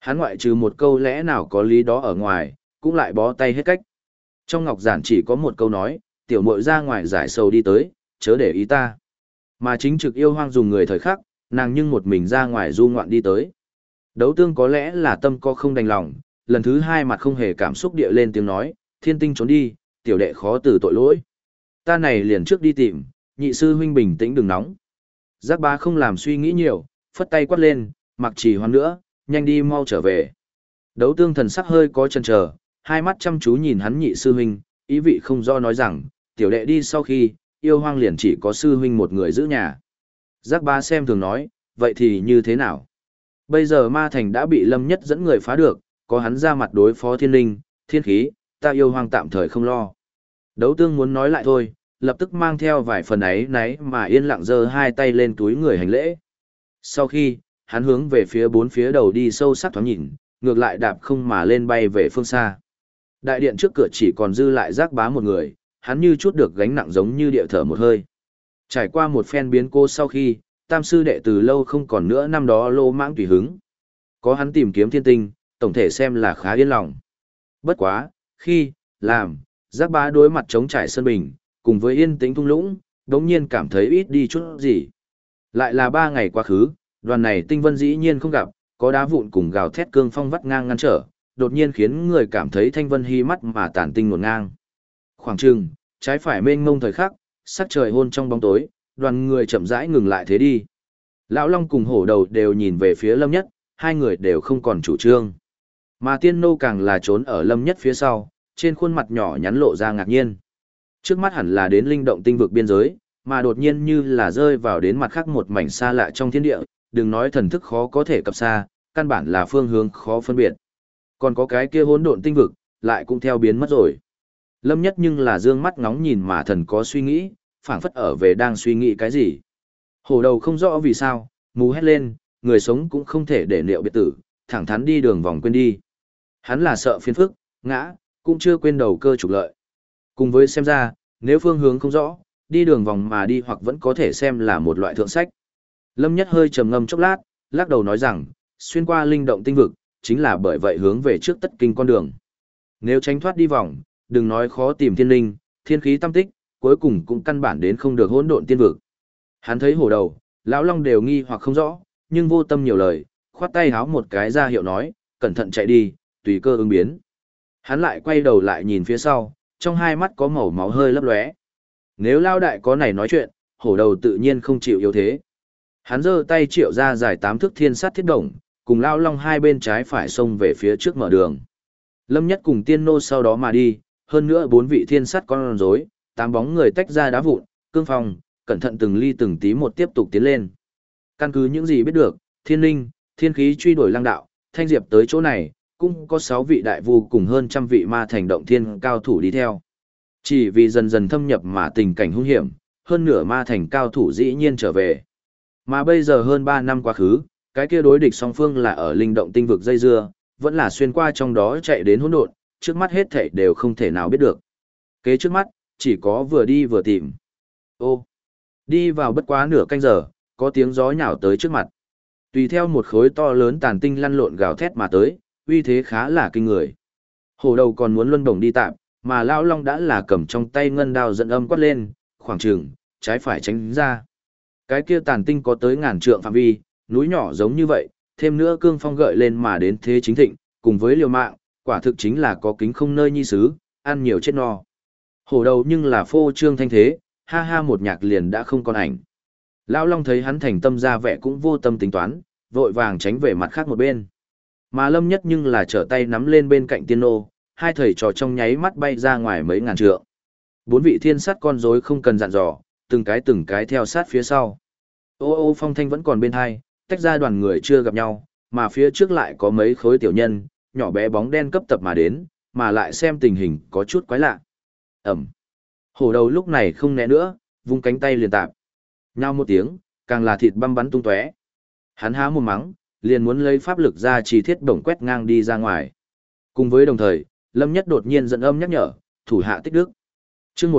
hắn ngoại trừ một câu lẽ nào có lý đó ở ngoài, cũng lại bó tay hết cách. Trong ngọc giản chỉ có một câu nói, tiểu muội ra ngoài giải sầu đi tới, chớ để ý ta. Mà chính trực yêu hoang dùng người thời khắc, nàng nhưng một mình ra ngoài du ngoạn đi tới. Đấu tương có lẽ là tâm có không đành lòng, lần thứ hai mặt không hề cảm xúc địa lên tiếng nói, thiên tinh trốn đi, tiểu đệ khó từ tội lỗi. Ta này liền trước đi tìm, nhị sư huynh bình tĩnh đừng nóng. Giác bá không làm suy nghĩ nhiều, phất tay quát lên, mặc trì hoan nữa, nhanh đi mau trở về. Đấu tương thần sắc hơi có chần chờ, hai mắt chăm chú nhìn hắn nhị sư huynh, ý vị không do nói rằng, tiểu đệ đi sau khi, yêu hoang liền chỉ có sư huynh một người giữ nhà. Giác bá xem thường nói, vậy thì như thế nào? Bây giờ ma thành đã bị Lâm Nhất dẫn người phá được, có hắn ra mặt đối phó thiên linh, thiên khí, ta yêu hoang tạm thời không lo. Đấu tương muốn nói lại thôi, lập tức mang theo vài phần ấy náy mà yên lặng giơ hai tay lên túi người hành lễ. Sau khi, hắn hướng về phía bốn phía đầu đi sâu sắc thoáng nhìn, ngược lại đạp không mà lên bay về phương xa. Đại điện trước cửa chỉ còn dư lại Giác bá một người, hắn như chút được gánh nặng giống như địa thở một hơi. Trải qua một phen biến cố sau khi, tam sư đệ từ lâu không còn nữa năm đó lô mãng tùy hứng. Có hắn tìm kiếm thiên tinh, tổng thể xem là khá yên lòng. Bất quá, khi, làm, Giác bá đối mặt chống trải sân bình, cùng với yên tĩnh thung lũng, đống nhiên cảm thấy ít đi chút gì. Lại là 3 ngày quá khứ, đoàn này tinh vân dĩ nhiên không gặp, có đá vụn cùng gào thét cương phong vắt ngang ngăn trở, đột nhiên khiến người cảm thấy thanh vân hy mắt mà tản tinh ngổn ngang. Khoảng chừng, trái phải mênh mông thời khắc, sắc trời hôn trong bóng tối, đoàn người chậm rãi ngừng lại thế đi. Lão Long cùng hổ đầu đều nhìn về phía Lâm Nhất, hai người đều không còn chủ trương. Mà tiên nô càng là trốn ở Lâm Nhất phía sau, trên khuôn mặt nhỏ nhắn lộ ra ngạc nhiên. Trước mắt hẳn là đến linh động tinh vực biên giới, mà đột nhiên như là rơi vào đến mặt khác một mảnh xa lạ trong thiên địa, đừng nói thần thức khó có thể cập xa, căn bản là phương hướng khó phân biệt. Còn có cái kia hỗn độn tinh vực, lại cũng theo biến mất rồi. Lâm Nhất nhưng là dương mắt ngóng nhìn mà thần có suy nghĩ, phảng phất ở về đang suy nghĩ cái gì. Hổ đầu không rõ vì sao, mù hét lên, người sống cũng không thể để liệu biệt tử, thẳng thắn đi đường vòng quên đi. Hắn là sợ phiền phức, ngã, cũng chưa quên đầu cơ trục lợi. Cùng với xem ra, nếu phương hướng không rõ, đi đường vòng mà đi hoặc vẫn có thể xem là một loại thượng sách. Lâm Nhất hơi trầm ngâm chốc lát, lắc đầu nói rằng, xuyên qua linh động tinh vực, chính là bởi vậy hướng về trước tất kinh con đường. Nếu tránh thoát đi vòng, đừng nói khó tìm thiên linh, thiên khí tâm tích, cuối cùng cũng căn bản đến không được hỗn độn tiên vực. Hắn thấy hổ đầu, lão Long đều nghi hoặc không rõ, nhưng vô tâm nhiều lời, khoát tay háo một cái ra hiệu nói, cẩn thận chạy đi, tùy cơ ứng biến. Hắn lại quay đầu lại nhìn phía sau, trong hai mắt có màu máu hơi lấp lóe. Nếu lao đại có này nói chuyện, hổ đầu tự nhiên không chịu yếu thế. Hắn giơ tay triệu ra dài 8 thước thiên sát thiết đồng, cùng lao Long hai bên trái phải xông về phía trước mở đường. Lâm Nhất cùng tiên nô sau đó mà đi, hơn nữa 4 vị thiên sát con rối, 8 bóng người tách ra đá vụn, cương phong, cẩn thận từng ly từng tí một tiếp tục tiến lên. Căn cứ những gì biết được, thiên linh, thiên khí truy đuổi lăng đạo, thanh diệp tới chỗ này, cũng có 6 vị đại vu cùng hơn trăm vị ma thành động thiên cao thủ đi theo. Chỉ vì dần dần thâm nhập mà tình cảnh hung hiểm, hơn nửa ma thành cao thủ dĩ nhiên trở về. Mà bây giờ hơn 3 năm quá khứ, cái kia đối địch song phương là ở linh động tinh vực dây dưa, vẫn là xuyên qua trong đó chạy đến hỗn độn, trước mắt hết thảy đều không thể nào biết được. Kế trước mắt, chỉ có vừa đi vừa tìm. Ô, đi vào bất quá nửa canh giờ, có tiếng gió nhào tới trước mặt. Tùy theo một khối to lớn tàn tinh lăn lộn gào thét mà tới, uy thế khá là kinh người. Hổ đầu còn muốn luân đồng đi tạm, mà lão Long đã là cầm trong tay ngân đao dẫn âm quát lên, khoảng trường, trái phải tránh ra. Cái kia tàn tinh có tới ngàn trượng phạm vi, núi nhỏ giống như vậy, thêm nữa cương phong gợi lên mà đến thế chính thịnh, cùng với liều mạng, quả thực chính là có kính không nơi nhi xứ, ăn nhiều chết no. Hổ đầu nhưng là phô trương thanh thế, ha ha một nhạc liền đã không còn ảnh. Lão Long thấy hắn thành tâm ra vẻ cũng vô tâm tính toán, vội vàng tránh về mặt khác một bên. Mà Lâm Nhất nhưng là trở tay nắm lên bên cạnh tiên nô, hai thầy trò trong nháy mắt bay ra ngoài mấy ngàn trượng. 4 vị thiên sát con rối không cần dặn dò, từng cái theo sát phía sau. Ô ô phong thanh vẫn còn bên hai, tách ra đoàn người chưa gặp nhau, mà phía trước lại có mấy khối tiểu nhân, nhỏ bé bóng đen cấp tập mà đến, mà lại xem tình hình có chút quái lạ. Ẩm. Hổ đầu lúc này không né nữa, vung cánh tay liền tạp. Nhao một tiếng, càng là thịt băm bắn tung tóe. Hắn há một mắng, liền muốn lấy pháp lực ra chỉ thiết đồng quét ngang đi ra ngoài. Cùng với đồng thời, Lâm Nhất đột nhiên dẫn âm nhắc nhở, thủ hạ tích đức. Chương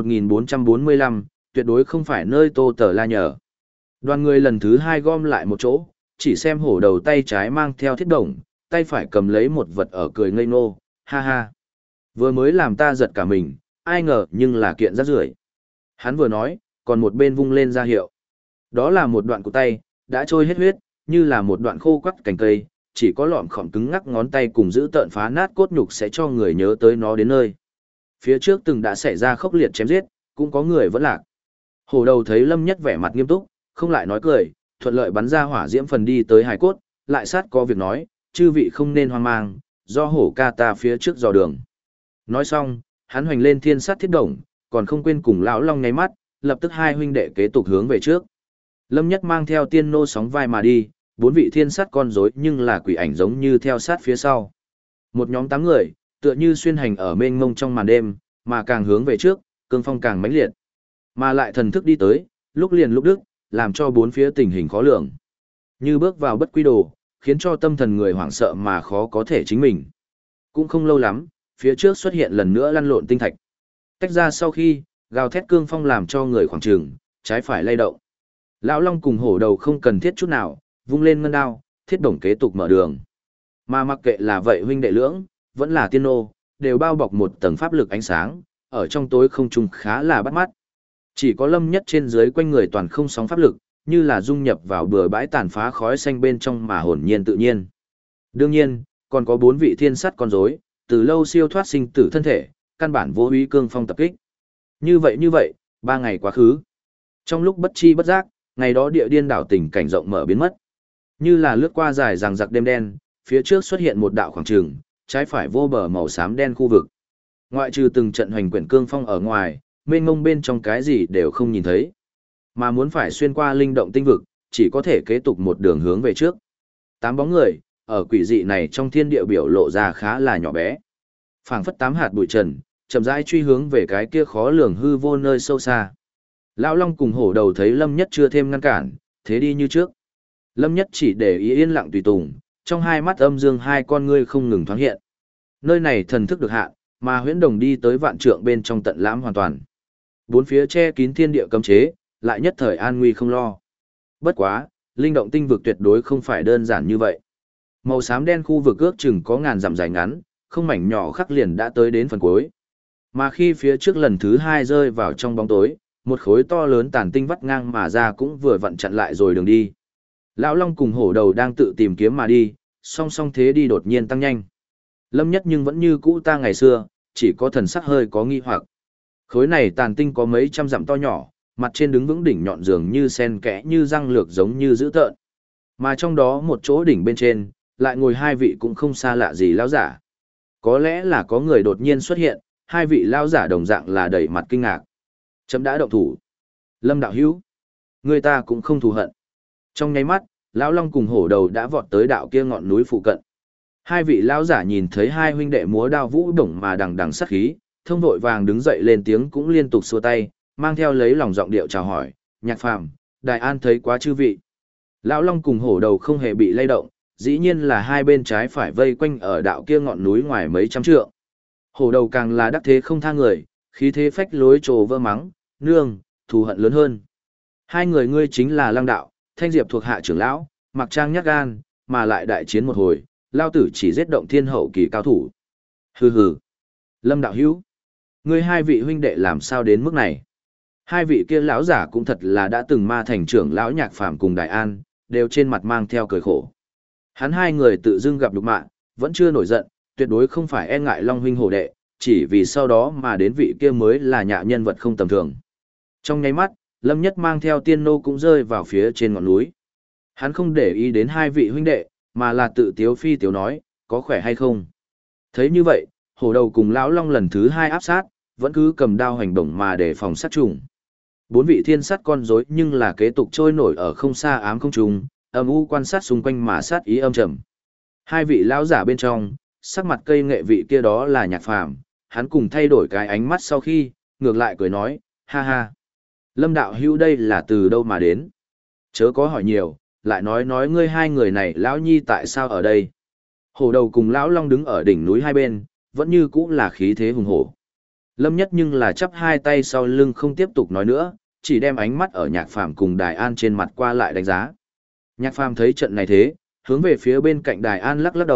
1445, tuyệt đối không phải nơi Tô Tở La nhờ. Đoàn người lần thứ 2 gom lại một chỗ, chỉ xem hổ đầu tay trái mang theo thiết đồng, tay phải cầm lấy một vật ở cười ngây ngô, ha ha. Vừa mới làm ta giật cả mình, ai ngờ nhưng là kiện rác rưởi. Hắn vừa nói, còn một bên vung lên ra hiệu. Đó là một đoạn của tay, đã trôi hết huyết, như là một đoạn khô quắt cành cây, chỉ có lọm khọm cứng ngắc ngón tay cùng giữ tợn phá nát cốt nhục sẽ cho người nhớ tới nó đến nơi. Phía trước từng đã xảy ra khốc liệt chém giết, cũng có người vẫn lạc. Hổ đầu thấy Lâm Nhất vẻ mặt nghiêm túc, không lại nói cười, thuận lợi bắn ra hỏa diễm phần đi tới hài cốt, lại sát có việc nói, chư vị không nên hoang mang, do hổ ca ta phía trước dò đường. Nói xong, hắn hoành lên thiên sát thiết đồng, còn không quên cùng lão long nháy mắt, lập tức hai huynh đệ kế tục hướng về trước. Lâm Nhất mang theo tiên nô sóng vai mà đi, bốn vị thiên sát con rối nhưng là quỷ ảnh giống như theo sát phía sau. Một nhóm 8 người, tựa như xuyên hành ở mênh mông trong màn đêm, mà càng hướng về trước, cương phong càng mãnh liệt. Mà lại thần thức đi tới, lúc liền lúc đức, làm cho bốn phía tình hình khó lường. Như bước vào bất quy đồ, khiến cho tâm thần người hoảng sợ mà khó có thể chính mình. Cũng không lâu lắm, phía trước xuất hiện lần nữa lăn lộn tinh thạch. Tách ra sau khi, gào thét cương phong làm cho người khoảng trường, trái phải lay động. Lão Long cùng hổ đầu không cần thiết chút nào, vung lên ngân đao, thiết bổng kế tục mở đường. Mà mặc kệ là vậy huynh đệ lưỡng, vẫn là tiên nô, đều bao bọc một tầng pháp lực ánh sáng, ở trong tối không trung khá là bắt mắt. Chỉ có Lâm Nhất trên dưới quanh người toàn không sóng pháp lực, như là dung nhập vào bừa bãi tàn phá khói xanh bên trong mà hồn nhiên tự nhiên. Đương nhiên, còn có 4 vị thiên sắt con rối, từ lâu siêu thoát sinh tử thân thể, căn bản vô úy cương phong tập kích. Như vậy, 3 ngày quá khứ. Trong lúc bất chi bất giác, ngày đó địa điên đảo tình cảnh rộng mở biến mất. Như là lướt qua dài ràng giặc đêm đen, phía trước xuất hiện một đạo khoảng trường, trái phải vô bờ màu xám đen khu vực. Ngoại trừ từng trận hoành quyển cương phong ở ngoài, mênh mông bên trong cái gì đều không nhìn thấy. Mà muốn phải xuyên qua linh động tinh vực, chỉ có thể kế tục một đường hướng về trước. 8 bóng người, ở quỷ dị này trong thiên địa biểu lộ ra khá là nhỏ bé. Phảng phất 8 hạt bụi trần, chậm rãi truy hướng về cái kia khó lường hư vô nơi sâu xa. Lão Long cùng hổ đầu thấy Lâm Nhất chưa thêm ngăn cản, thế đi như trước. Lâm Nhất chỉ để ý yên lặng tùy tùng, trong hai mắt âm dương hai con ngươi không ngừng thoáng hiện. Nơi này thần thức được hạ, mà huyễn đồng đi tới vạn trượng bên trong tận lãm hoàn toàn. Bốn phía che kín thiên địa cấm chế, lại nhất thời an nguy không lo. Bất quá, linh động tinh vực tuyệt đối không phải đơn giản như vậy. Màu xám đen khu vực ước chừng có ngàn dặm dài ngắn, không mảnh nhỏ khắc liền đã tới đến phần cuối. Mà khi phía trước lần thứ 2 rơi vào trong bóng tối, một khối to lớn tàn tinh vắt ngang mà ra cũng vừa vặn chặn lại rồi đường đi. Lão Long cùng hổ đầu đang tự tìm kiếm mà đi, song song thế đi đột nhiên tăng nhanh. Lâm Nhất nhưng vẫn như cũ ta ngày xưa, chỉ có thần sắc hơi có nghi hoặc. Khối này tàn tinh có mấy trăm dặm to nhỏ, mặt trên đứng vững đỉnh nhọn dường như sen kẽ như răng lược giống như dữ tợn. Mà trong đó một chỗ đỉnh bên trên, lại ngồi 2 vị cũng không xa lạ gì lão giả. Có lẽ là có người đột nhiên xuất hiện, 2 vị lão giả đồng dạng là đầy mặt kinh ngạc. Chấm đã động thủ. Lâm đạo hữu, người ta cũng không thù hận. Trong nháy mắt, lão Long cùng hổ đầu đã vọt tới đạo kia ngọn núi phụ cận. 2 vị lão giả nhìn thấy 2 huynh đệ múa đao vũ đổng mà đằng đằng sát khí, thông vội vàng đứng dậy lên tiếng cũng liên tục xua tay, mang theo lấy lòng giọng điệu chào hỏi, Nhạc Phàm, Đại An thấy quá chư vị. Lão Long cùng hổ đầu không hề bị lay động, dĩ nhiên là hai bên trái phải vây quanh ở đạo kia ngọn núi ngoài mấy trăm trượng. Hổ đầu càng là đắc thế không tha người, khí thế phách lối trồ vơ mắng, nương, thù hận lớn hơn. 2 người ngươi chính là Lăng đạo, Thanh Diệp thuộc hạ trưởng lão, mặc trang nhát gan, mà lại đại chiến một hồi, lao tử chỉ giết động thiên hậu kỳ cao thủ. Hừ hừ. Lâm đạo hữu, ngươi 2 vị huynh đệ làm sao đến mức này? 2 vị kia lão giả cũng thật là đã từng ma thành trưởng lão Nhạc Phàm cùng Đại An, đều trên mặt mang theo cười khổ. Hắn 2 người tự dưng gặp lục mạ, vẫn chưa nổi giận, tuyệt đối không phải e ngại Long huynh hổ đệ, chỉ vì sau đó mà đến vị kia mới là nhạ nhân vật không tầm thường. Trong nháy mắt, Lâm Nhất mang theo tiên nô cũng rơi vào phía trên ngọn núi. Hắn không để ý đến 2 vị huynh đệ, mà là tự tiếu phi tiếu nói, có khỏe hay không? Thấy như vậy, hổ đầu cùng lão Long lần thứ 2 áp sát, vẫn cứ cầm đao hành động mà để phòng sát trùng. 4 vị thiên sát con rối nhưng là kế tục trôi nổi ở không xa ám không trùng, âm u quan sát xung quanh mà sát ý âm trầm. 2 vị lão giả bên trong, sắc mặt cây nghệ vị kia đó là Nhạc Phàm, hắn cùng thay đổi cái ánh mắt sau khi, ngược lại cười nói, ha ha. Lâm đạo hữu đây là từ đâu mà đến? Chớ có hỏi nhiều, lại nói ngươi 2 người này lão nhi tại sao ở đây? Hổ đầu cùng lão Long đứng ở đỉnh núi hai bên, vẫn như cũ là khí thế hùng hổ. Lâm Nhất nhưng là chắp 2 tay sau lưng không tiếp tục nói nữa, chỉ đem ánh mắt ở Nhạc Phàm cùng Đài An trên mặt qua lại đánh giá. Nhạc Phàm thấy trận này thế, hướng về phía bên cạnh Đài An lắc lắc đầu,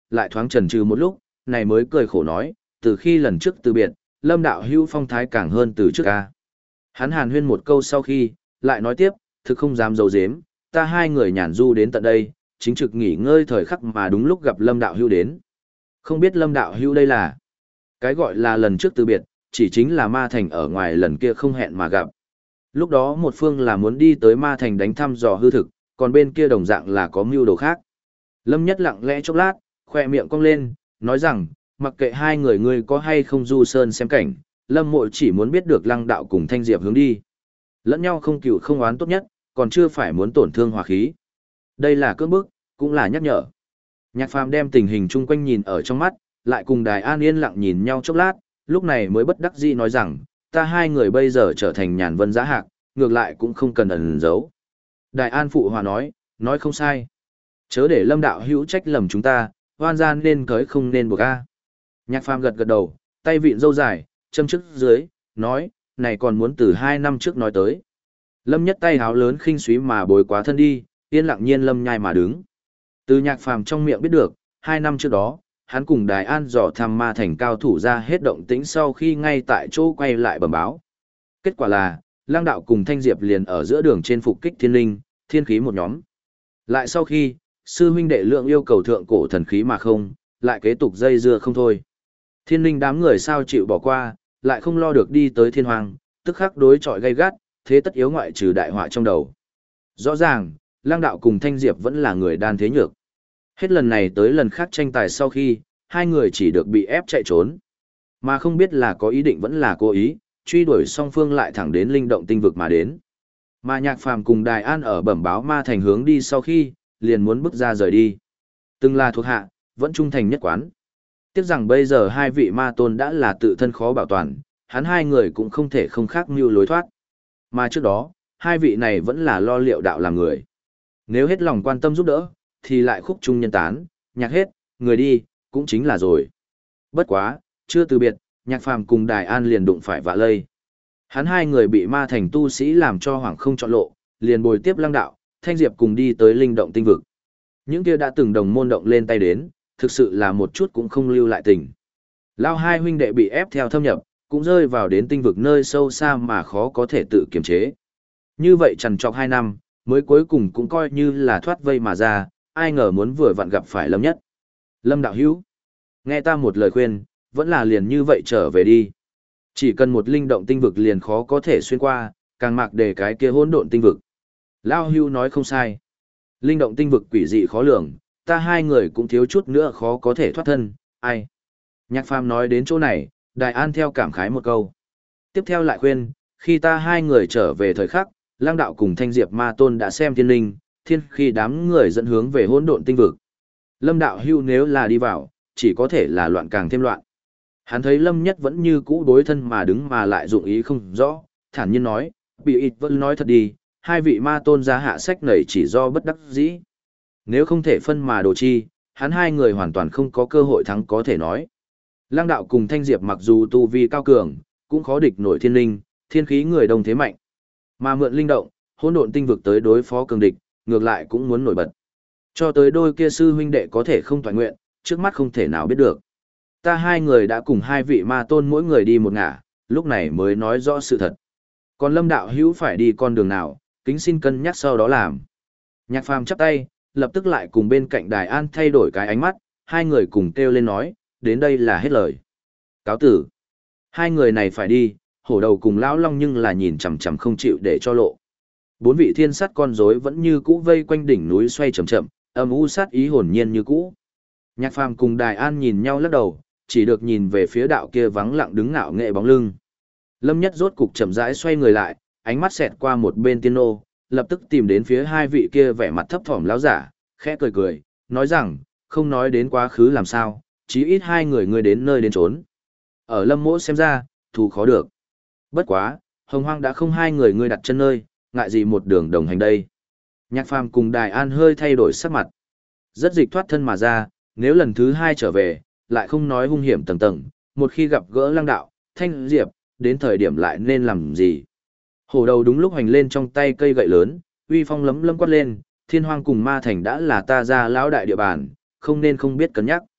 lại thoáng chần chừ một lúc, này mới cười khổ nói, từ khi lần trước từ biệt, Lâm đạo hữu phong thái càng hơn từ trước ca. Hắn hàn huyên một câu sau khi, lại nói tiếp, thực không dám giấu giếm, ta hai người nhàn du đến tận đây, chính trực nghỉ ngơi thời khắc mà đúng lúc gặp Lâm đạo hữu đến. Không biết Lâm đạo hữu đây là, cái gọi là lần trước từ biệt, chỉ chính là ma thành ở ngoài lần kia không hẹn mà gặp. Lúc đó một phương là muốn đi tới ma thành đánh thăm dò hư thực, còn bên kia đồng dạng là có mưu đồ khác. Lâm Nhất lặng lẽ chốc lát, khoe miệng cong lên, nói rằng, mặc kệ hai người ngươi có hay không du sơn xem cảnh, Lâm Mộ chỉ muốn biết được Lăng đạo cùng Thanh Diệp hướng đi. Lẫn nhau không cừu không oán tốt nhất, còn chưa phải muốn tổn thương hòa khí. Đây là cưỡng bức, cũng là nhắc nhở. Nhạc Phàm đem tình hình chung quanh nhìn ở trong mắt, lại cùng Đài An yên lặng nhìn nhau chốc lát, lúc này mới bất đắc dĩ nói rằng, ta hai người bây giờ trở thành nhàn vân giá hạc, ngược lại cũng không cần ẩn giấu. Đài An phụ hòa nói không sai. Chớ để Lâm đạo hữu trách lầm chúng ta, hoan gian nên cởi không nên buộc a. Nhạc Phàm gật gật đầu, tay vịn râu dài, châm chức dưới, nói, này còn muốn từ 2 năm trước nói tới. Lâm Nhất tay háo lớn khinh suý mà bồi quá thân đi, yên lặng nhiên Lâm nhai mà đứng. Từ Nhạc Phàm trong miệng biết được, 2 năm trước đó, hắn cùng Đài An dò thăm ma thành cao thủ ra hết động tĩnh sau khi ngay tại chỗ quay lại bẩm báo. Kết quả là, Lăng đạo cùng Thanh Diệp liền ở giữa đường trên phục kích thiên linh, thiên khí một nhóm. Lại sau khi, sư huynh đệ lượng yêu cầu thượng cổ thần khí mà không, lại kế tục dây dưa không thôi. Thiên linh đám người sao chịu bỏ qua, lại không lo được đi tới thiên hoàng, tức khắc đối chọi gay gắt, thế tất yếu ngoại trừ đại họa trong đầu. Rõ ràng, Lăng đạo cùng Thanh Diệp vẫn là người đan thế nhược. Hết lần này tới lần khác tranh tài sau khi, hai người chỉ được bị ép chạy trốn. Mà không biết là có ý định vẫn là cố ý, truy đuổi song phương lại thẳng đến linh động tinh vực mà đến. Mà Nhạc Phàm cùng Đài An ở bẩm báo ma thành hướng đi sau khi, liền muốn bước ra rời đi. Từng là thuộc hạ, vẫn trung thành nhất quán. Tiếc rằng bây giờ hai vị ma tôn đã là tự thân khó bảo toàn, hắn hai người cũng không thể không khác mưu lối thoát. Mà trước đó, hai vị này vẫn là lo liệu đạo làm người. Nếu hết lòng quan tâm giúp đỡ, thì lại khúc chung nhân tán, nhạc hết, người đi, cũng chính là rồi. Bất quá, chưa từ biệt, Nhạc Phàm cùng Đài An liền đụng phải vạ lây. Hắn hai người bị ma thành tu sĩ làm cho hoảng không chọn lộ, liền bồi tiếp Lăng đạo, Thanh Diệp cùng đi tới linh động tinh vực. Những kia đã từng đồng môn động lên tay đến, thực sự là một chút cũng không lưu lại tình. Lao hai huynh đệ bị ép theo thâm nhập, cũng rơi vào đến tinh vực nơi sâu xa mà khó có thể tự kiềm chế. Như vậy trằn trọc 2 năm, mới cuối cùng cũng coi như là thoát vây mà ra, ai ngờ muốn vừa vặn gặp phải Lâm Nhất. Lâm đạo hữu, nghe ta một lời khuyên, vẫn là liền như vậy trở về đi. Chỉ cần một linh động tinh vực liền khó có thể xuyên qua, càng mặc để cái kia hỗn độn tinh vực. Lao hưu nói không sai. Linh động tinh vực quỷ dị khó lường, ta hai người cũng thiếu chút nữa khó có thể thoát thân, ai. Nhạc Phàm nói đến chỗ này, Đài An theo cảm khái một câu. Tiếp theo lại khuyên, khi ta hai người trở về thời khắc, Lăng đạo cùng Thanh Diệp ma tôn đã xem thiên linh, thiên khi đám người dẫn hướng về hỗn độn tinh vực. Lâm đạo hưu nếu là đi vào, chỉ có thể là loạn càng thêm loạn. Hắn thấy Lâm Nhất vẫn như cũ đối thân mà đứng mà lại dụng ý không rõ, thản nhiên nói, bị ít vẫn nói thật đi, hai vị ma tôn ra hạ sách nảy chỉ do bất đắc dĩ. Nếu không thể phân mà đồ chi, hắn hai người hoàn toàn không có cơ hội thắng có thể nói. Lăng đạo cùng Thanh Diệp mặc dù tu vi cao cường, cũng khó địch nổi thiên linh, thiên khí người đông thế mạnh. Mà mượn linh động, hỗn độn tinh vực tới đối phó cường địch, ngược lại cũng muốn nổi bật. Cho tới đôi kia sư huynh đệ có thể không toàn nguyện, trước mắt không thể nào biết được. Ta hai người đã cùng hai vị ma tôn mỗi người đi một ngả, lúc này mới nói rõ sự thật. Còn Lâm đạo hữu phải đi con đường nào, kính xin cân nhắc sau đó làm. Nhạc Phàm chắp tay, lập tức lại cùng bên cạnh Đài An thay đổi cái ánh mắt, hai người cùng kêu lên nói, đến đây là hết lời. Cáo tử. Hai người này phải đi, hổ đầu cùng lão long nhưng là nhìn chằm chằm không chịu để cho lộ. 4 vị thiên sắt con rối vẫn như cũ vây quanh đỉnh núi xoay chậm chậm, âm u sát ý hồn nhiên như cũ. Nhạc Phàm cùng Đài An nhìn nhau lắc đầu, chỉ được nhìn về phía đạo kia vắng lặng đứng ngạo nghệ bóng lưng. Lâm Nhất rốt cục chậm rãi xoay người lại, ánh mắt xẹt qua một bên tiên nô, lập tức tìm đến phía hai vị kia vẻ mặt thấp thỏm láo giả, khẽ cười cười, nói rằng, không nói đến quá khứ làm sao, chí ít hai người ngươi đến nơi đến trốn. Ở Lâm Mỗ xem ra, thù khó được. Bất quá, Hồng Hoang đã không hai người ngươi đặt chân nơi, ngại gì một đường đồng hành đây. Nhạc Phàm cùng Đài An hơi thay đổi sắc mặt. Rất dịch thoát thân mà ra, nếu lần thứ 2 trở về, lại không nói hung hiểm tầng tầng, một khi gặp gỡ Lăng đạo, Thanh Diệp, đến thời điểm lại nên làm gì. Hổ đầu đúng lúc hành lên trong tay cây gậy lớn, uy phong lấm lấm quát lên, thiên hoang cùng ma thành đã là ta ra lão đại địa bàn, không nên không biết cân nhắc.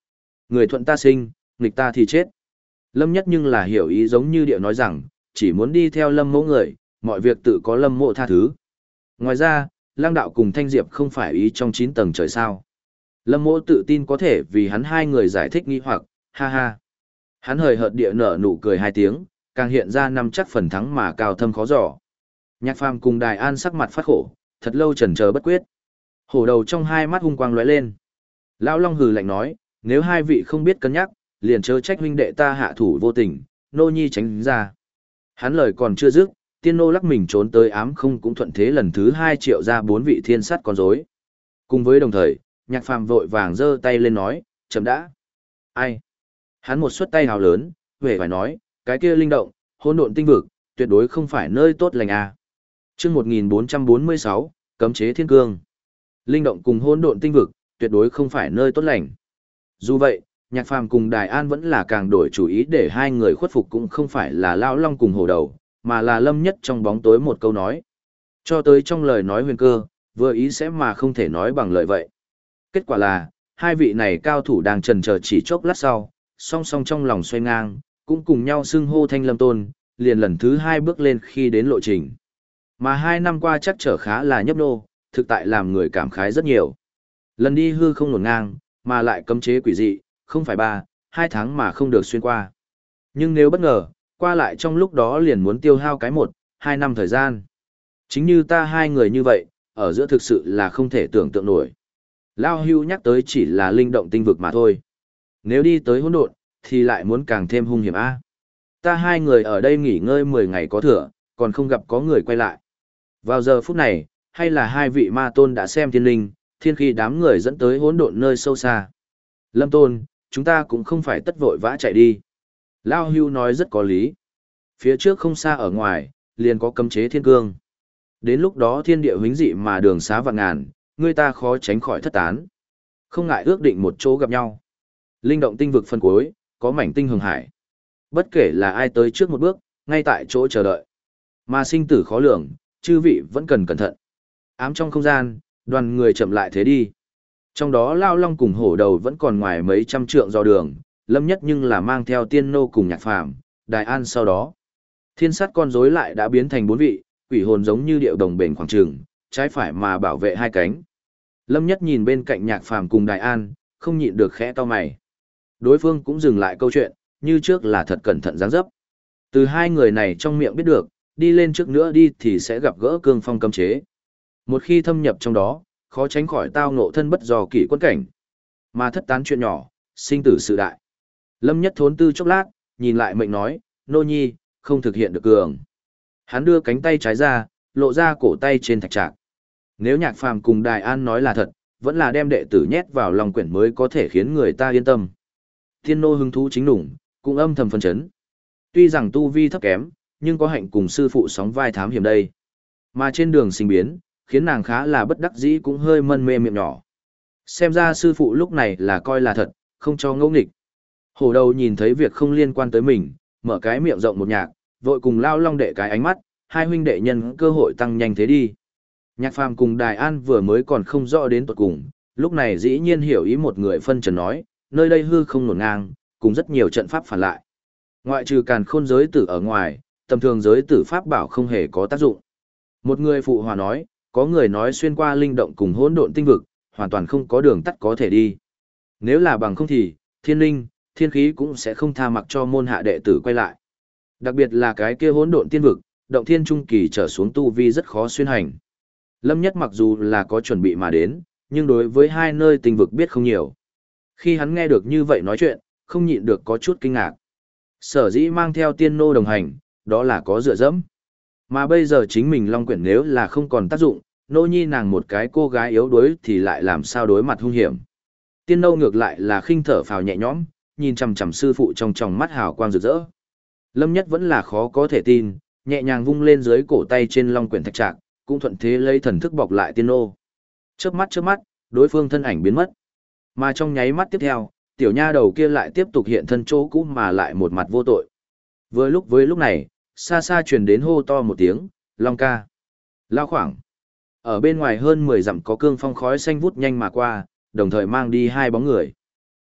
Người thuận ta sinh, nghịch ta thì chết. Lâm Nhất nhưng là hiểu ý giống như điệu nói rằng, chỉ muốn đi theo Lâm mỗ người, mọi việc tự có Lâm mộ tha thứ. Ngoài ra, Lang đạo cùng Thanh Diệp không phải ý trong 9 tầng trời sao. Lâm mỗ tự tin có thể vì hắn hai người giải thích nghi hoặc, ha ha. Hắn hời hợt địa nở nụ cười hai tiếng, càng hiện ra năm chắc phần thắng mà cao thâm khó dò. Nhạc Phàm cùng Đài An sắc mặt phát khổ, thật lâu chần chờ bất quyết. Hổ đầu trong hai mắt hung quang lóe lên. Lão Long hừ lạnh nói, nếu hai vị không biết cân nhắc, liền chớ trách huynh đệ ta hạ thủ vô tình, nô nhi tránh ra. Hắn lời còn chưa dứt, tiên nô lắc mình trốn tới ám không cũng thuận thế lần thứ 2 triệu ra 4 vị thiên sát con rối. Cùng với đồng thời, Nhạc Phàm vội vàng giơ tay lên nói, chậm đã. Ai? Hắn một suất tay hào lớn, về phải nói, cái kia linh động, hỗn độn tinh vực, tuyệt đối không phải nơi tốt lành à. Chương 1446, cấm chế thiên cương. Linh động cùng hỗn độn tinh vực, tuyệt đối không phải nơi tốt lành. Dù vậy, Nhạc Phàm cùng Đài An vẫn là càng đổi chủ ý để hai người khuất phục cũng không phải là Lão Long cùng Hổ Đầu, mà là Lâm Nhất trong bóng tối một câu nói. Cho tới trong lời nói huyền cơ, vừa ý sẽ mà không thể nói bằng lời vậy. Kết quả là, hai vị này cao thủ đang chần chờ chỉ chốc lát sau, song song trong lòng xoay ngang, cũng cùng nhau xưng hô Thanh Lâm Tôn, liền lần thứ 2 bước lên khi đến lộ trình. Mà 2 năm qua chắc trở khá là nhấp nô, thực tại làm người cảm khái rất nhiều. Lần đi hư không nổn ngang, mà lại cấm chế quỷ dị, không phải 2 tháng mà không được xuyên qua. Nhưng nếu bất ngờ, qua lại trong lúc đó liền muốn tiêu hao cái 1-2 năm thời gian. Chính như ta hai người như vậy, ở giữa thực sự là không thể tưởng tượng nổi. Lao Hưu nhắc tới chỉ là linh động tinh vực mà thôi. Nếu đi tới hỗn độn, thì lại muốn càng thêm hung hiểm a. Ta hai người ở đây nghỉ ngơi 10 ngày có thừa, còn không gặp có người quay lại. Vào giờ phút này, hay là hai vị ma tôn đã xem thiên linh, thiên khi đám người dẫn tới hỗn độn nơi sâu xa. Lâm Tôn, chúng ta cũng không phải tất vội vã chạy đi. Lao Hưu nói rất có lý. Phía trước không xa ở ngoài, liền có cấm chế thiên cương. Đến lúc đó thiên địa huynh dị mà đường xá vạn ngàn, người ta khó tránh khỏi thất tán. Không ngại ước định một chỗ gặp nhau. Linh động tinh vực phân cuối, có mảnh tinh hồng hải. Bất kể là ai tới trước một bước, ngay tại chỗ chờ đợi. Mà sinh tử khó lường, chư vị vẫn cần cẩn thận. Ám trong không gian, đoàn người chậm lại thế đi. Trong đó Lao Long cùng Hổ Đầu vẫn còn ngoài mấy trăm trượng do đường, Lâm Nhất nhưng là mang theo Tiên Nô cùng Nhạc Phàm, Đài An sau đó. Thiên sát con rối lại đã biến thành 4 vị, quỷ hồn giống như điệu đồng bền khoảng trường, trái phải mà bảo vệ hai cánh. Lâm Nhất nhìn bên cạnh Nhạc Phàm cùng Đài An, không nhịn được khẽ cau mày. Đối phương cũng dừng lại câu chuyện, như trước là thật cẩn thận dáng dấp. Từ hai người này trong miệng biết được, đi lên trước nữa đi thì sẽ gặp gỡ cương phong cấm chế. Một khi thâm nhập trong đó, khó tránh khỏi tao ngộ thân bất do kỷ quân cảnh. Mà thất tán chuyện nhỏ, sinh tử sự đại. Lâm Nhất thốn tư chốc lát, nhìn lại mệnh nói, nô nhi, không thực hiện được cường. Hắn đưa cánh tay trái ra, lộ ra cổ tay trên thạch trạc. Nếu Nhạc Phàm cùng Đài An nói là thật, vẫn là đem đệ tử nhét vào lòng quyển mới có thể khiến người ta yên tâm. Thiên nô hứng thú chính đủng, cũng âm thầm phân chấn. Tuy rằng tu vi thấp kém, nhưng có hạnh cùng sư phụ sóng vai thám hiểm đây. Mà trên đường sinh biến, khiến nàng khá là bất đắc dĩ cũng hơi mân mê miệng nhỏ. Xem ra sư phụ lúc này là coi là thật, không cho ngẫu nghịch. Hổ Đầu nhìn thấy việc không liên quan tới mình, mở cái miệng rộng một nhạc, vội cùng Lao Long đệ cái ánh mắt, hai huynh đệ nhân cơ hội tăng nhanh thế đi. Nhạc Phàm cùng Đài An vừa mới còn không rõ đến tuột cùng, lúc này dĩ nhiên hiểu ý một người phân trần nói, nơi đây hư không nổn ngang, cùng rất nhiều trận pháp phản lại. Ngoại trừ càn khôn giới tử ở ngoài, tầm thường giới tử pháp bảo không hề có tác dụng. Một người phụ hòa nói, có người nói xuyên qua linh động cùng hỗn độn tinh vực, hoàn toàn không có đường tắt có thể đi. Nếu là bằng không thì, thiên linh, thiên khí cũng sẽ không tha mặc cho môn hạ đệ tử quay lại. Đặc biệt là cái kia hỗn độn tiên vực, động thiên trung kỳ trở xuống tu vi rất khó xuyên hành. Lâm Nhất mặc dù là có chuẩn bị mà đến, nhưng đối với hai nơi tinh vực biết không nhiều. Khi hắn nghe được như vậy nói chuyện, không nhịn được có chút kinh ngạc. Sở dĩ mang theo tiên nô đồng hành, đó là có dựa dẫm. Mà bây giờ chính mình Long Quyển nếu là không còn tác dụng, nô nhi nàng một cái cô gái yếu đuối thì lại làm sao đối mặt hung hiểm. Tiên nô ngược lại là khinh thở phào nhẹ nhõm, nhìn chằm chằm sư phụ trong tròng mắt hào quang rực rỡ. Lâm Nhất vẫn là khó có thể tin, nhẹ nhàng vung lên dưới cổ tay trên Long Quyển thạch trạc, cũng thuận thế lấy thần thức bọc lại tiên nô. Chớp mắt, đối phương thân ảnh biến mất. Mà trong nháy mắt tiếp theo, tiểu nha đầu kia lại tiếp tục hiện thân chỗ cũ mà lại một mặt vô tội. Với lúc này, xa xa truyền đến hô to một tiếng, Long ca. Lao khoảng. Ở bên ngoài hơn 10 dặm có cương phong khói xanh vút nhanh mà qua, đồng thời mang đi hai bóng người.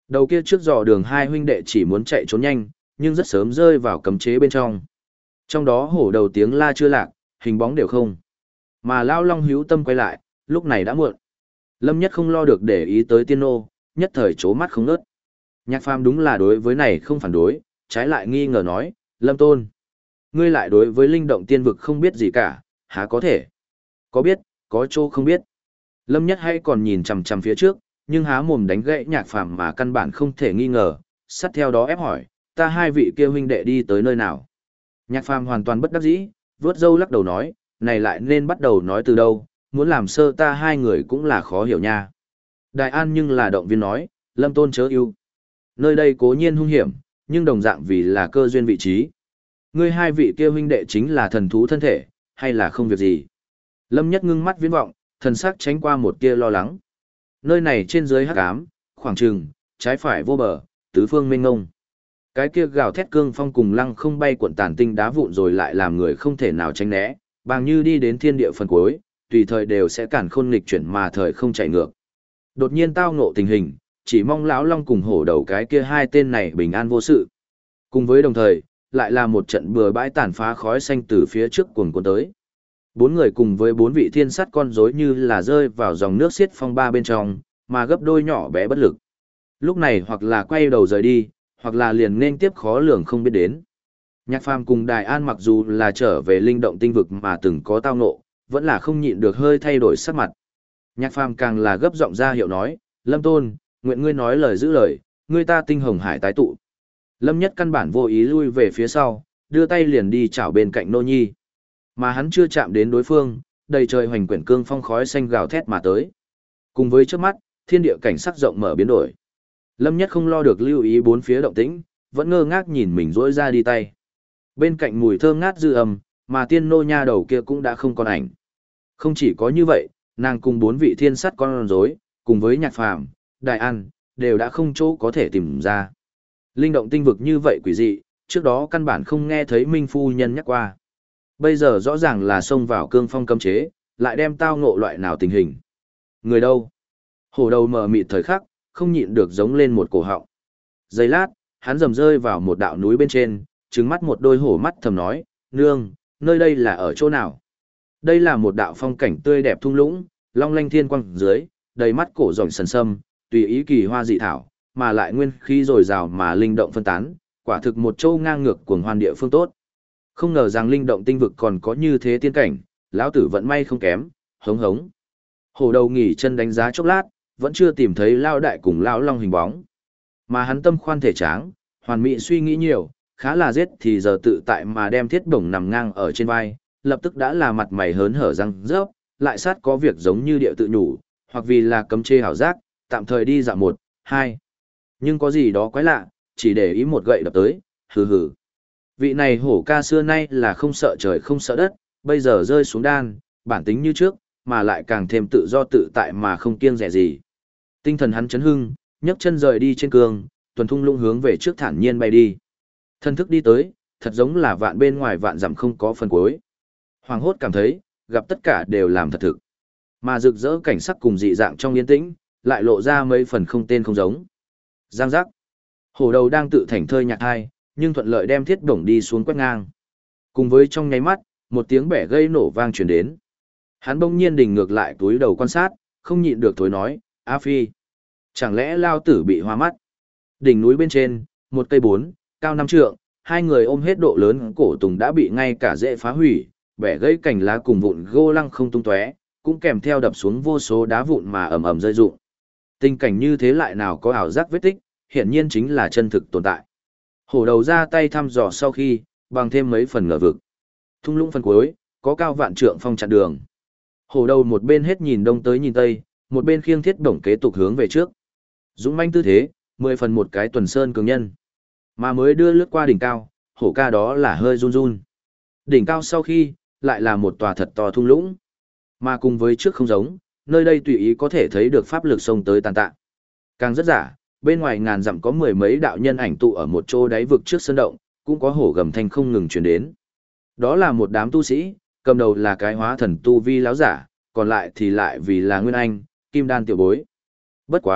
Đầu kia trước dò đường hai huynh đệ chỉ muốn chạy trốn nhanh, nhưng rất sớm rơi vào cấm chế bên trong. Trong đó hổ đầu tiếng la chưa lạc, hình bóng đều không. Mà Lao Long hữu tâm quay lại, lúc này đã muộn. Lâm Nhất không lo được để ý tới tiên nô, nhất thời chố mắt không ngớt. Nhạc Phàm đúng là đối với này không phản đối, trái lại nghi ngờ nói, Lâm Tôn. Ngươi lại đối với linh động tiên vực không biết gì cả, há có thể? Có biết, có chỗ không biết. Lâm Nhất hay còn nhìn chằm chằm phía trước, nhưng há mồm đánh gãy Nhạc Phàm mà căn bản không thể nghi ngờ, sát theo đó ép hỏi, ta hai vị kia huynh đệ đi tới nơi nào? Nhạc Phàm hoàn toàn bất đắc dĩ, vướt râu lắc đầu nói, này lại nên bắt đầu nói từ đâu, muốn làm sơ ta hai người cũng là khó hiểu nha. Đại An nhưng là động viên nói, Lâm Tôn chớ yêu. Nơi đây cố nhiên hung hiểm, nhưng đồng dạng vì là cơ duyên vị trí. Ngươi hai vị kia huynh đệ chính là thần thú thân thể, hay là không việc gì? Lâm Nhất ngưng mắt viễn vọng, thần sắc tránh qua một tia lo lắng. Nơi này trên dưới hắc ám, khoảng trừng, trái phải vô bờ, tứ phương mênh ngông. Cái kia gào thét cương phong cùng lăng không bay cuộn tàn tinh đá vụn rồi lại làm người không thể nào tránh né, bằng như đi đến thiên địa phần cuối, tùy thời đều sẽ cản khôn nghịch chuyển mà thời không chạy ngược. Đột nhiên tao ngộ tình hình, chỉ mong lão long cùng hổ đầu cái kia hai tên này bình an vô sự. Cùng với đồng thời, lại là một trận bừa bãi tàn phá khói xanh từ phía trước cuồn cuộn tới. Bốn người cùng với bốn vị thiên sắt con rối như là rơi vào dòng nước xiết phong ba bên trong, mà gấp đôi nhỏ bé bất lực. Lúc này hoặc là quay đầu rời đi, hoặc là liền nên tiếp khó lường không biết đến. Nhạc Phàm cùng Đài An mặc dù là trở về linh động tinh vực mà từng có tao ngộ, vẫn là không nhịn được hơi thay đổi sắc mặt. Nhạc Phàm càng là gấp giọng ra hiệu nói, Lâm Tôn, nguyện ngươi nói lời giữ lời, ngươi ta tinh hồng hải tái tụ. Lâm Nhất căn bản vô ý lui về phía sau, đưa tay liền đi chảo bên cạnh Nô Nhi. Mà hắn chưa chạm đến đối phương, đầy trời hoành quyển cương phong khói xanh gào thét mà tới. Cùng với trước mắt, thiên địa cảnh sắc rộng mở biến đổi. Lâm Nhất không lo được lưu ý bốn phía động tĩnh, vẫn ngơ ngác nhìn mình rỗi ra đi tay. Bên cạnh mùi thơm ngát dư âm, mà tiên nô nha đầu kia cũng đã không còn ảnh. Không chỉ có như vậy, nàng cùng bốn vị thiên sắt con rối, cùng với Nhạc Phàm, Đại An, đều đã không chỗ có thể tìm ra. Linh động tinh vực như vậy quỷ dị, trước đó căn bản không nghe thấy Minh Phu Nhân nhắc qua. Bây giờ rõ ràng là xông vào cương phong cấm chế, lại đem tao ngộ loại nào tình hình. Người đâu? Hổ đầu mờ mịt thời khắc, không nhịn được giống lên một cổ họng. Giây lát, hắn dầm rơi vào một đạo núi bên trên, trừng mắt một đôi hổ mắt thầm nói, nương, nơi đây là ở chỗ nào? Đây là một đạo phong cảnh tươi đẹp thung lũng, long lanh thiên quang dưới, đầy mắt cổ rồng sần sâm, tùy ý kỳ hoa dị thảo, mà lại nguyên khí dồi dào mà linh động phân tán, quả thực một châu ngang ngược cuồng hoan địa phương tốt. Không ngờ rằng linh động tinh vực còn có như thế tiên cảnh, lão tử vận may không kém, hống hống. Hổ đầu nghỉ chân đánh giá chốc lát, vẫn chưa tìm thấy lao đại cùng lão long hình bóng. Mà hắn tâm khoan thể tráng, hoàn mỹ suy nghĩ nhiều, khá là giết thì giờ tự tại mà đem thiết bổng nằm ngang ở trên vai, lập tức đã là mặt mày hớn hở răng rớp, lại sát có việc giống như địa tự nhủ, hoặc vì là cấm chê hảo giác, tạm thời đi dạo một, hai. Nhưng có gì đó quái lạ, chỉ để ý một gậy đập tới, hừ hừ. Vị này hổ ca xưa nay là không sợ trời không sợ đất, bây giờ rơi xuống đan, bản tính như trước, mà lại càng thêm tự do tự tại mà không kiêng dè gì. Tinh thần hắn chấn hưng, nhấc chân rời đi trên cương, tuần thung lũng hướng về trước thản nhiên bay đi. Thân thức đi tới, thật giống là vạn bên ngoài vạn dặm không có phần cuối. Hoàng hốt cảm thấy, gặp tất cả đều làm thật thực. Mà rực rỡ cảnh sắc cùng dị dạng trong yên tĩnh, lại lộ ra mấy phần không tên không giống. Giang giác. Hổ đầu đang tự thảnh thơi nhạc hai, nhưng thuận lợi đem thiết bổng đi xuống quét ngang. Cùng với trong nháy mắt, một tiếng bẻ gây nổ vang truyền đến. Hắn bỗng nhiên đình ngược lại túi đầu quan sát, không nhịn được thối nói, A Phi. Chẳng lẽ lao tử bị hoa mắt? Đỉnh núi bên trên, một cây 4, cao 5 trượng, hai người ôm hết độ lớn cổ tùng đã bị ngay cả dễ phá hủy, bẻ gãy cành lá cùng vụn gô lăng không tung tóe, cũng kèm theo đập xuống vô số đá vụn mà ầm ầm rơi rụng. Tình cảnh như thế lại nào có ảo giác vết tích, hiển nhiên chính là chân thực tồn tại. Hổ đầu ra tay thăm dò sau khi, bằng thêm mấy phần ngờ vực. Thung lũng phần cuối, có cao vạn trượng phong chặn đường. Hổ đầu một bên hết nhìn đông tới nhìn tây, một bên khiêng thiết bổng kế tục hướng về trước. Dũng manh tư thế, 10 phần một cái tuần sơn cường nhân. Mà mới đưa lướt qua đỉnh cao, hổ ca đó là hơi run run. Đỉnh cao sau khi, lại là một tòa thật to thung lũng. Mà cùng với trước không giống, nơi đây tùy ý có thể thấy được pháp lực sông tới tàn tạ. Càng rất giả, bên ngoài ngàn dặm có mười mấy đạo nhân ảnh tụ ở một chỗ đáy vực trước sân động, cũng có hổ gầm thanh không ngừng truyền đến. Đó là một đám tu sĩ, cầm đầu là cái hóa thần tu vi láo giả, còn lại thì lại vì là Nguyên Anh, Kim Đan tiểu bối. Bất quá,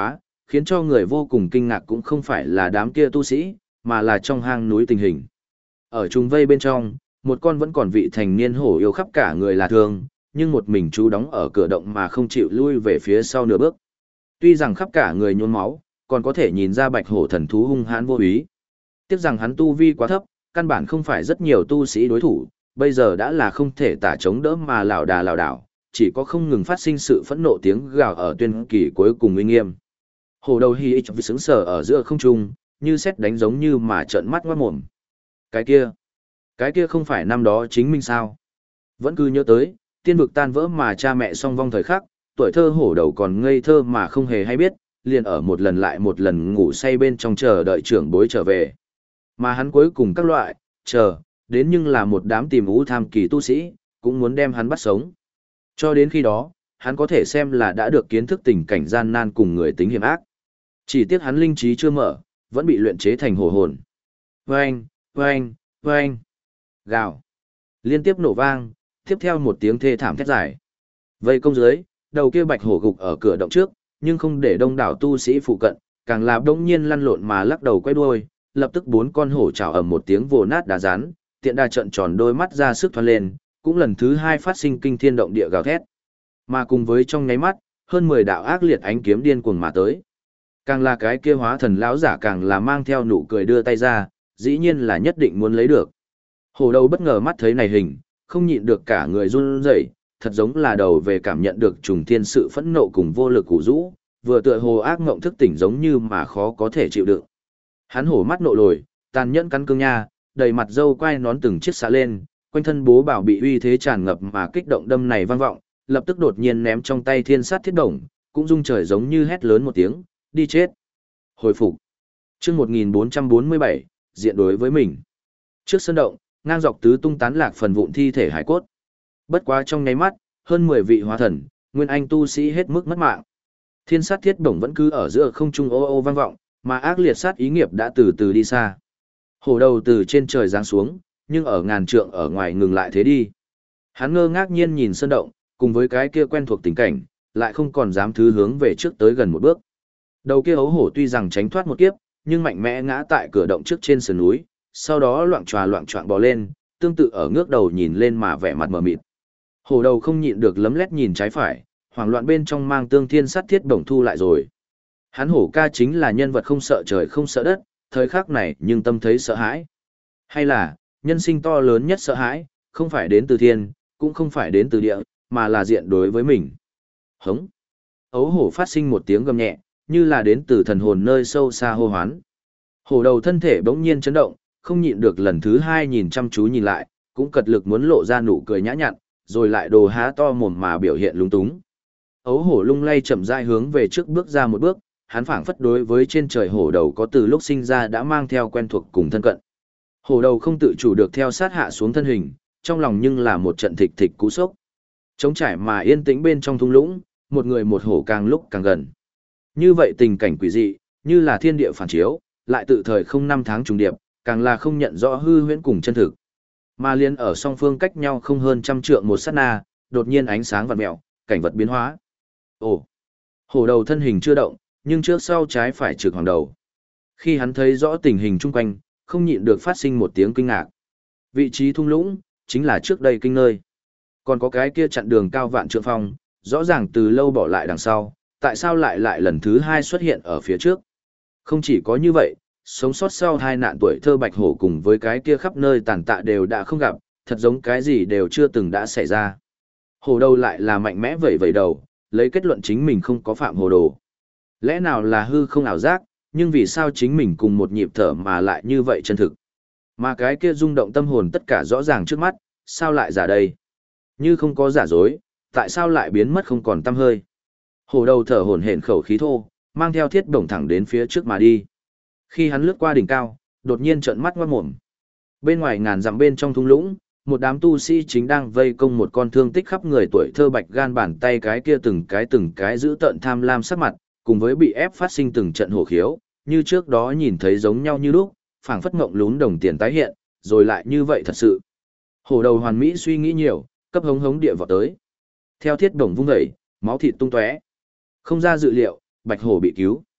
khiến cho người vô cùng kinh ngạc cũng không phải là đám kia tu sĩ, mà là trong hang núi tình hình. Ở trùng vây bên trong, một con vẫn còn vị thành niên hổ yêu khắp cả người là thương, nhưng một mình chú đóng ở cửa động mà không chịu lui về phía sau nửa bước. Tuy rằng khắp cả người nhuốm máu, còn có thể nhìn ra bạch hổ thần thú hung hãn vô úy. Tiếc rằng hắn tu vi quá thấp, căn bản không phải rất nhiều tu sĩ đối thủ, bây giờ đã là không thể tả chống đỡ mà lảo đảo, chỉ có không ngừng phát sinh sự phẫn nộ tiếng gào ở tuyên kỳ cuối cùng uy nghiêm. Hổ đầu hi ích sững sờ ở giữa không trung, như sét đánh giống như mà trợn mắt ngoát mồm. Cái kia không phải năm đó chính mình sao? Vẫn cứ nhớ tới, tiên vực tan vỡ mà cha mẹ song vong thời khắc, tuổi thơ hổ đầu còn ngây thơ mà không hề hay biết, liền ở một lần lại một lần ngủ say bên trong chờ đợi trưởng bối trở về. Mà hắn cuối cùng các loại, chờ, đến nhưng là một đám tìm ú tham kỳ tu sĩ, cũng muốn đem hắn bắt sống. Cho đến khi đó, hắn có thể xem là đã được kiến thức tình cảnh gian nan cùng người tính hiểm ác. Chỉ tiếc hắn linh trí chưa mở, vẫn bị luyện chế thành hổ hồn. Vâng, vâng, vâng. Gào. Liên tiếp nổ vang, tiếp theo một tiếng thê thảm thét dài. Vây công dưới, đầu kia bạch hổ gục ở cửa động trước, nhưng không để đông đảo tu sĩ phụ cận, càng là đông nhiên lăn lộn mà lắc đầu quay đuôi, lập tức bốn con hổ trào ầm một tiếng vồ nát đá rán, tiện đà trợn tròn đôi mắt ra sức thoăn lên, cũng lần thứ hai phát sinh kinh thiên động địa gào thét. Mà cùng với trong nháy mắt, hơn 10 đạo ác liệt ánh kiếm điên cuồng mà tới. Càng là cái kia hóa thần lão giả càng là mang theo nụ cười đưa tay ra, dĩ nhiên là nhất định muốn lấy được. Hổ đầu bất ngờ mắt thấy này hình, không nhịn được cả người run rẩy, thật giống là đầu về cảm nhận được trùng thiên sự phẫn nộ cùng vô lực củ rũ, vừa tựa hồ ác ngộng thức tỉnh giống như mà khó có thể chịu đựng. Hắn hổ mắt nộ lồi, tàn nhẫn cắn cương nha, đầy mặt râu quai nón từng chiếc xạ lên, quanh thân bố bảo bị uy thế tràn ngập mà kích động đâm này vang vọng, lập tức đột nhiên ném trong tay thiên sát thiết đồng, cũng rung trời giống như hét lớn một tiếng, đi chết. Hồi phục. Chương 1447, diện đối với mình. Trước sân động, ngang dọc tứ tung tán lạc phần vụn thi thể hải cốt. Bất quá trong nháy mắt, hơn 10 vị hóa thần, nguyên anh tu sĩ hết mức mất mạng. Thiên sát thiết bổng vẫn cứ ở giữa không trung ô ô vang vọng, mà ác liệt sát ý nghiệp đã từ từ đi xa. Hổ đầu từ trên trời giáng xuống, nhưng ở ngàn trượng ở ngoài ngừng lại thế đi. Hắn ngơ ngác nhiên nhìn sân động, cùng với cái kia quen thuộc tình cảnh, lại không còn dám thứ hướng về trước tới gần một bước. Đầu kia ấu hổ tuy rằng tránh thoát một kiếp, nhưng mạnh mẽ ngã tại cửa động trước trên sườn núi, sau đó loạng choạng bò lên, tương tự ở ngước đầu nhìn lên mà vẻ mặt mờ mịt. Hổ đầu không nhịn được lấm lét nhìn trái phải, hoảng loạn bên trong mang tương thiên sát thiết bổng thu lại rồi. Hắn hổ ca chính là nhân vật không sợ trời không sợ đất, thời khắc này nhưng tâm thấy sợ hãi. Hay là, nhân sinh to lớn nhất sợ hãi, không phải đến từ thiên, cũng không phải đến từ địa, mà là diện đối với mình. Hống. Ấu hổ phát sinh một tiếng gầm nhẹ, như là đến từ thần hồn nơi sâu xa hô hoán. Hổ đầu thân thể bỗng nhiên chấn động, không nhịn được lần thứ hai nhìn chăm chú nhìn lại, cũng cật lực muốn lộ ra nụ cười nhã nhặn, rồi lại đồ há to mồm mà biểu hiện lúng túng. Ấu hổ lung lay chậm rãi hướng về trước bước ra một bước, hắn phảng phất đối với trên trời hổ đầu có từ lúc sinh ra đã mang theo quen thuộc cùng thân cận. Hổ đầu không tự chủ được theo sát hạ xuống thân hình, trong lòng nhưng là một trận thịch thịch cú sốc. Trống trải mà yên tĩnh bên trong thung lũng, một người một hổ càng lúc càng gần. Như vậy tình cảnh quỷ dị, như là thiên địa phản chiếu, lại tự thời không năm tháng trùng điệp, càng là không nhận rõ hư huyễn cùng chân thực. Mà liên ở song phương cách nhau không hơn trăm trượng một sát na, đột nhiên ánh sáng vặn mèo, cảnh vật biến hóa. Ồ, hổ đầu thân hình chưa động, nhưng trước sau trái phải trực hoàng đầu. Khi hắn thấy rõ tình hình chung quanh, không nhịn được phát sinh một tiếng kinh ngạc. Vị trí thung lũng, chính là trước đây kinh nơi. Còn có cái kia chặn đường cao vạn trượng phong, rõ ràng từ lâu bỏ lại đằng sau, tại sao lại lần thứ hai xuất hiện ở phía trước. Không chỉ có như vậy, sống sót sau hai nạn tuổi thơ bạch hổ cùng với cái kia khắp nơi tàn tạ đều đã không gặp, thật giống cái gì đều chưa từng đã xảy ra. Hổ đầu lại là mạnh mẽ vẩy vẩy đầu, lấy kết luận chính mình không có phạm hồ đồ. Lẽ nào là hư không ảo giác, nhưng vì sao chính mình cùng một nhịp thở mà lại như vậy chân thực. Mà cái kia rung động tâm hồn tất cả rõ ràng trước mắt, sao lại giả đây? Như không có giả dối, tại sao lại biến mất không còn tăm hơi? Hổ đầu thở hổn hển khẩu khí thô, mang theo thiết bổng thẳng đến phía trước mà đi. Khi hắn lướt qua đỉnh cao, đột nhiên trợn mắt ngoát mồm. Bên ngoài ngàn dặm bên trong thung lũng, một đám tu sĩ chính đang vây công một con thương tích khắp người tuổi thơ bạch gan bàn tay cái kia từng cái giữ tợn tham lam sắc mặt, cùng với bị ép phát sinh từng trận hổ khiếu, như trước đó nhìn thấy giống nhau như lúc, phảng phất ngộng lún đồng tiền tái hiện, rồi lại như vậy thật sự. Hổ đầu hoàn mỹ suy nghĩ nhiều, cấp hống hống địa vọt tới. Theo thiết bổng vung dậy, máu thịt tung tóe. Không ra dự liệu, bạch hổ bị cứu.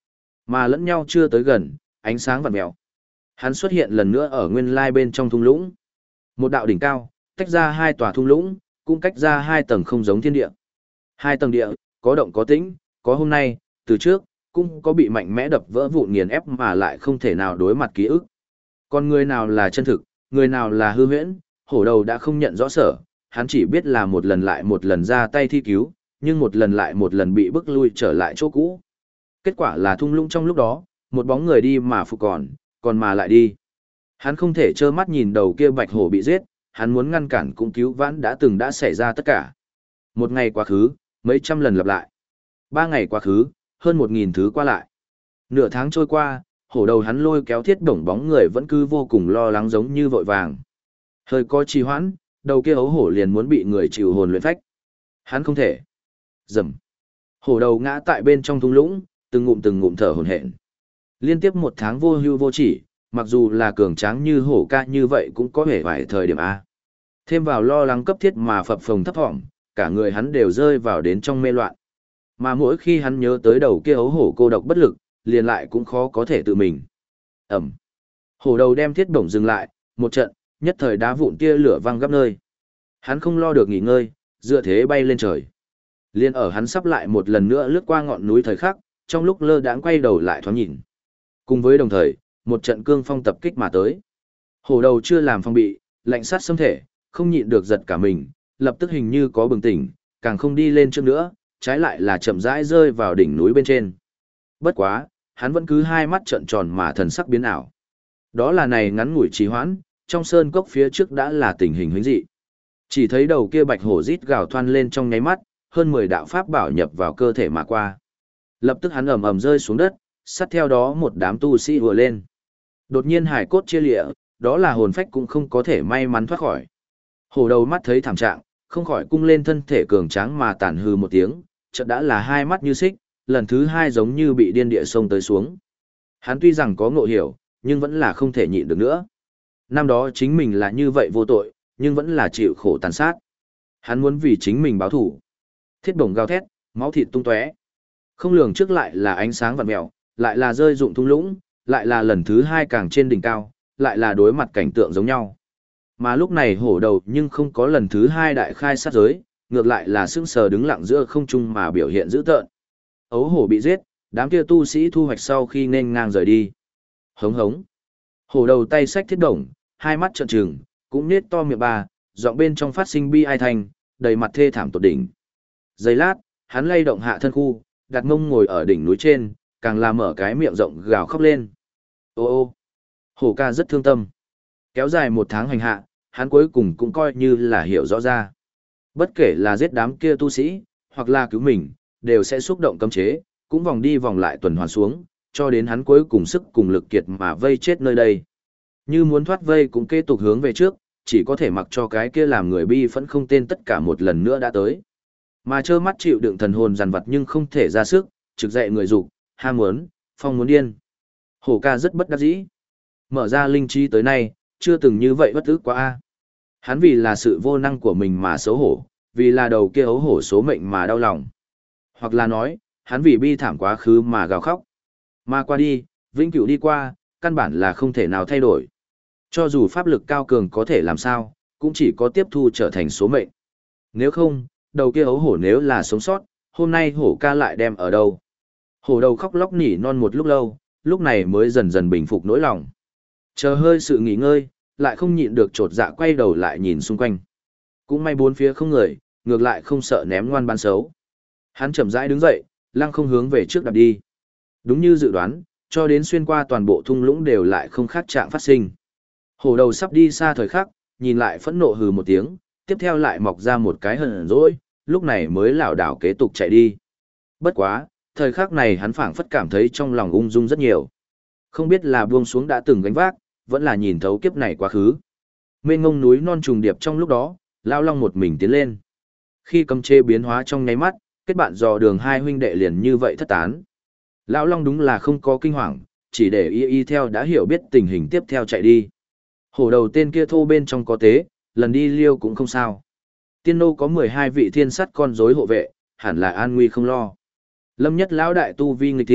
Mà lẫn nhau chưa tới gần, ánh sáng vặn mèo. Hắn xuất hiện lần nữa ở nguyên lai bên trong thung lũng. Một đạo đỉnh cao, tách ra hai tòa thung lũng, cũng cách ra hai tầng không giống thiên địa. Hai tầng địa, có động có tĩnh, có hôm nay, từ trước, cũng có bị mạnh mẽ đập vỡ vụn nghiền ép mà lại không thể nào đối mặt ký ức. Còn người nào là chân thực, người nào là hư huyễn, hổ đầu đã không nhận rõ sở, hắn chỉ biết là một lần lại một lần ra tay thi cứu, nhưng một lần lại một lần bị bức lui trở lại chỗ cũ. Kết quả là thung lũng trong lúc đó, một bóng người đi mà phục còn mà lại đi. Hắn không thể trơ mắt nhìn đầu kia bạch hổ bị giết, hắn muốn ngăn cản cũng cứu vãn đã xảy ra tất cả. Một ngày quá khứ, mấy trăm lần lặp lại. 3 ngày quá khứ, hơn 1.000 thứ qua lại. Nửa tháng trôi qua, hổ đầu hắn lôi kéo thiết bổng bóng người vẫn cứ vô cùng lo lắng giống như vội vàng. Hơi có trì hoãn, đầu kia ấu hổ liền muốn bị người chịu hồn luyện phách. Hắn không thể. Rầm. Hổ đầu ngã tại bên trong thung lũng, từng ngụm thở hổn hển. Liên tiếp 1 tháng vô hưu vô chỉ, mặc dù là cường tráng như hổ ca như vậy cũng có vẻ vài thời điểm A. Thêm vào lo lắng cấp thiết mà phập phồng thấp thỏm, cả người hắn đều rơi vào đến trong mê loạn. Mà mỗi khi hắn nhớ tới đầu kia ấu hổ cô độc bất lực, liền lại cũng khó có thể tự mình. Ẩm. Hổ đầu đem thiết bổng dừng lại, một trận, nhất thời đá vụn tia lửa văng khắp nơi. Hắn không lo được nghỉ ngơi, dựa thế bay lên trời. Liên ở hắn sắp lại một lần nữa lướt qua ngọn núi thời khắc, trong lúc lơ đãng quay đầu lại thoáng nhìn. Cùng với đồng thời, một trận cương phong tập kích mà tới. Hổ đầu chưa làm phong bị, lạnh sát xâm thể, không nhịn được giật cả mình, lập tức hình như có bừng tỉnh, càng không đi lên trước nữa, trái lại là chậm rãi rơi vào đỉnh núi bên trên. Bất quá, hắn vẫn cứ hai mắt trợn tròn mà thần sắc biến ảo. Đó là này ngắn ngủi trì hoãn, trong sơn cốc phía trước đã là tình hình huyễn dị. Chỉ thấy đầu kia bạch hổ rít gào thoăn lên trong nháy mắt, hơn 10 đạo pháp bảo nhập vào cơ thể mà qua. Lập tức hắn ầm ầm rơi xuống đất, sát theo đó một đám tu sĩ ùa lên. Đột nhiên hải cốt chia lịa, đó là hồn phách cũng không có thể may mắn thoát khỏi. Hổ đầu mắt thấy thảm trạng, không khỏi cung lên thân thể cường tráng mà tản hư một tiếng, chợt đã là hai mắt như xích, lần thứ hai giống như bị điên địa sông tới xuống. Hắn tuy rằng có ngộ hiểu, nhưng vẫn là không thể nhịn được nữa. Năm đó chính mình là như vậy vô tội, nhưng vẫn là chịu khổ tàn sát. Hắn muốn vì chính mình báo thủ. Thiết bổng gào thét, máu thịt tung tóe. Không lường trước lại là ánh sáng vặn mèo, lại là rơi rụng thung lũng, lại là lần thứ hai càng trên đỉnh cao, lại là đối mặt cảnh tượng giống nhau. Mà lúc này hổ đầu nhưng không có lần thứ hai đại khai sát giới, ngược lại là sững sờ đứng lặng giữa không trung mà biểu hiện dữ tợn. Ấu hổ bị giết, đám kia tu sĩ thu hoạch sau khi nên ngang rời đi. Hống hống. Hổ đầu tay xách thiết đồng, hai mắt trợn trừng, cũng nết to miệng bà, giọng bên trong phát sinh bi ai thanh, đầy mặt thê thảm tột đỉnh. Giây lát, hắn lay động hạ thân khu, đặt mông ngồi ở đỉnh núi trên, càng làm mở cái miệng rộng gào khóc lên. Ô ô. Hổ ca rất thương tâm. Kéo dài 1 tháng hành hạ, hắn cuối cùng cũng coi như là hiểu rõ ra. Bất kể là giết đám kia tu sĩ, hoặc là cứu mình, đều sẽ xúc động cấm chế, cũng vòng đi vòng lại tuần hoàn xuống, cho đến hắn cuối cùng sức cùng lực kiệt mà vây chết nơi đây. Như muốn thoát vây cũng kế tục hướng về trước, chỉ có thể mặc cho cái kia làm người bi phẫn không tên tất cả một lần nữa đã tới. Mà trơ mắt chịu đựng thần hồn dằn vặt nhưng không thể ra sức, trực dậy người dục, ham muốn, phong muốn điên. Hổ ca rất bất đắc dĩ. Mở ra linh trí tới nay, chưa từng như vậy bất ức quá a. Hắn vì là sự vô năng của mình mà xấu hổ, vì là đầu kia ấu hổ số mệnh mà đau lòng. Hoặc là nói, hắn vì bi thảm quá khứ mà gào khóc. Mà qua đi, vĩnh cửu đi qua, căn bản là không thể nào thay đổi. Cho dù pháp lực cao cường có thể làm sao, cũng chỉ có tiếp thu trở thành số mệnh. Nếu không, đầu kia ấu hổ nếu là sống sót, hôm nay hổ ca lại đem ở đâu? Hổ đầu khóc lóc nỉ non một lúc lâu, lúc này mới dần dần bình phục nỗi lòng. Chờ hơi sự nghỉ ngơi, lại không nhịn được trột dạ quay đầu lại nhìn xung quanh. Cũng may bốn phía không người, ngược lại không sợ ném ngoan ban xấu. Hắn chậm rãi đứng dậy, lăng không hướng về trước đạp đi. Đúng như dự đoán, cho đến xuyên qua toàn bộ thung lũng đều lại không khác trạng phát sinh. Hổ đầu sắp đi xa thời khắc, nhìn lại phẫn nộ hừ một tiếng, tiếp theo lại mọc ra một cái hờn dỗi, lúc này mới lảo đảo kế tục chạy đi. Bất quá, thời khắc này hắn phảng phất cảm thấy trong lòng ung dung rất nhiều. Không biết là buông xuống đã từng gánh vác, vẫn là nhìn thấu kiếp này quá khứ. Mênh ngông núi non trùng điệp trong lúc đó, Lão Long một mình tiến lên. Khi cấm chế biến hóa trong nháy mắt, kết bạn dò đường hai huynh đệ liền như vậy thất tán. Lão Long đúng là không có kinh hoàng, chỉ để y theo đã hiểu biết tình hình tiếp theo chạy đi. Hổ đầu tên kia thô bên trong có tế, lần đi liêu cũng không sao. Tiên nô có 12 vị thiên sắt con rối hộ vệ, hẳn là an nguy không lo. Lâm nhất lão đại tu vi nghịch tiên,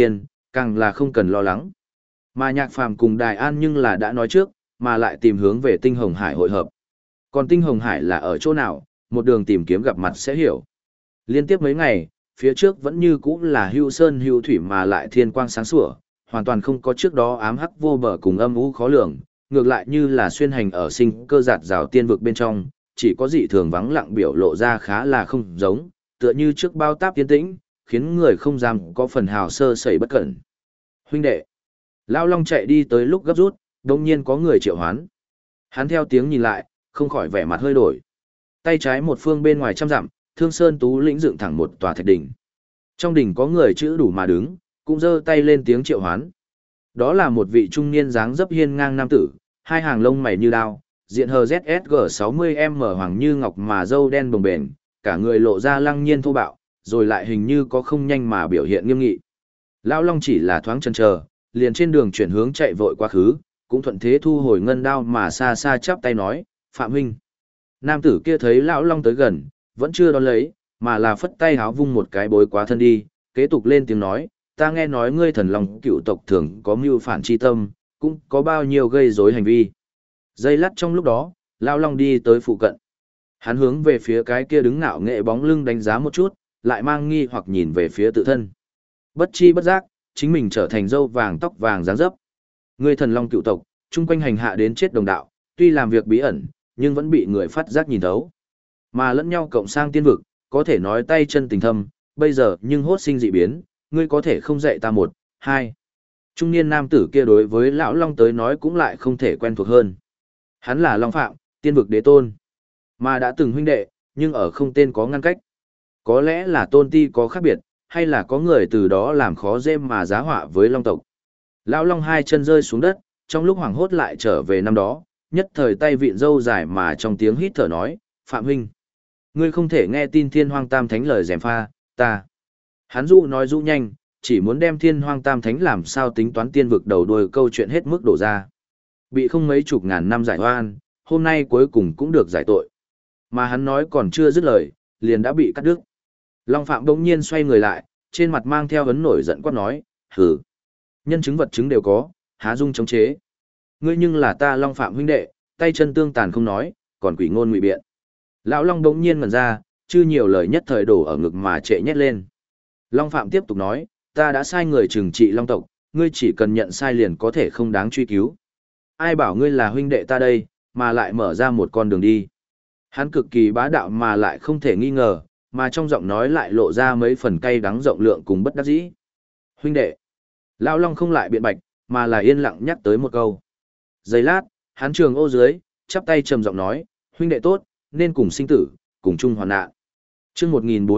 càng là không cần lo lắng. Mà Nhạc Phàm cùng Đài An nhưng là đã nói trước, mà lại tìm hướng về Tinh Hồng Hải hội hợp. Còn Tinh Hồng Hải là ở chỗ nào, một đường tìm kiếm gặp mặt sẽ hiểu. Liên tiếp mấy ngày, phía trước vẫn như cũ là hưu sơn hưu thủy mà lại thiên quang sáng sủa, hoàn toàn không có trước đó ám hắc vô bờ cùng âm u khó lường, ngược lại như là xuyên hành ở sinh cơ giạt rào tiên vực bên trong, chỉ có dị thường vắng lặng biểu lộ ra khá là không giống, tựa như trước bao táp tiến tĩnh, khiến người không dám có phần hào sơ sẩy bất cẩn. Huynh đệ, Lão Long chạy đi tới lúc gấp rút, đột nhiên có người triệu hoán. Hắn theo tiếng nhìn lại, không khỏi vẻ mặt hơi đổi. Tay trái một phương bên ngoài trăm dặm, Thương Sơn Tú lĩnh dựng thẳng một tòa thạch đỉnh. Trong đỉnh có người chữ đủ mà đứng, cũng giơ tay lên tiếng triệu hoán. Đó là một vị trung niên dáng dấp hiên ngang nam tử, hai hàng lông mày như đao, diện hờ ZSG60M hoàng như ngọc mà râu đen bồng bềnh, cả người lộ ra lăng nhiên thô bạo, rồi lại hình như có không nhanh mà biểu hiện nghiêm nghị. Lão Long chỉ là thoáng chần chờ, liền trên đường chuyển hướng chạy vội quá khứ, cũng thuận thế thu hồi ngân đao mà xa xa chắp tay nói, Phạm huynh. Nam tử kia thấy Lão Long tới gần, vẫn chưa đón lấy, mà là phất tay háo vung một cái bối quá thân đi, kế tục lên tiếng nói, ta nghe nói ngươi thần long cựu tộc thường có mưu phản chi tâm, cũng có bao nhiêu gây rối hành vi. Giây lát trong lúc đó, Lão Long đi tới phụ cận. Hắn hướng về phía cái kia đứng ngạo nghệ bóng lưng đánh giá một chút, lại mang nghi hoặc nhìn về phía tự thân. Bất chi bất giác, chính mình trở thành râu vàng tóc vàng dáng dấp. Ngươi thần long cựu tộc, chung quanh hành hạ đến chết đồng đạo, tuy làm việc bí ẩn, nhưng vẫn bị người phát giác nhìn thấu. Mà lẫn nhau cộng sang tiên vực, có thể nói tay chân tình thâm, bây giờ nhưng hốt sinh dị biến, ngươi có thể không dạy ta một, hai. Trung niên nam tử kia đối với lão Long tới nói cũng lại không thể quen thuộc hơn. Hắn là Long Phạm, tiên vực đế tôn, mà đã từng huynh đệ, nhưng ở không tên có ngăn cách. Có lẽ là tôn ti có khác biệt, hay là có người từ đó làm khó dễ mà giá họa với Long tộc. Lão Long hai chân rơi xuống đất, trong lúc hoảng hốt lại trở về năm đó, nhất thời tay vịn râu dài mà trong tiếng hít thở nói, Phạm huynh, ngươi không thể nghe tin Thiên Hoang Tam Thánh lời gièm pha, ta. Hắn dụ nói dụ nhanh, chỉ muốn đem Thiên Hoang Tam Thánh làm sao tính toán tiên vực đầu đuôi câu chuyện hết mức đổ ra. Bị không mấy chục ngàn năm giải oan, hôm nay cuối cùng cũng được giải tội. Mà hắn nói còn chưa dứt lời, liền đã bị cắt đứt. Long Phạm bỗng nhiên xoay người lại, trên mặt mang theo ấn nổi giận quát nói, hừ. Nhân chứng vật chứng đều có, há dung chống chế. Ngươi nhưng là ta Long Phạm huynh đệ, tay chân tương tàn không nói, còn quỷ ngôn ngụy biện. Lão Long bỗng nhiên ngẩn ra, chưa nhiều lời nhất thời đổ ở ngực mà trệ nhét lên. Long Phạm tiếp tục nói, ta đã sai người trừng trị Long tộc, ngươi chỉ cần nhận sai liền có thể không đáng truy cứu. Ai bảo ngươi là huynh đệ ta đây, mà lại mở ra một con đường đi. Hắn cực kỳ bá đạo mà lại không thể nghi ngờ, mà trong giọng nói lại lộ ra mấy phần cay đắng rộng lượng cùng bất đắc dĩ. Huynh đệ. Lão Long không lại biện bạch, mà là yên lặng nhắc tới một câu. Giây lát, hắn trường ô dưới, chắp tay trầm giọng nói, huynh đệ tốt, nên cùng sinh tử, cùng chung hoạn nạn. Chương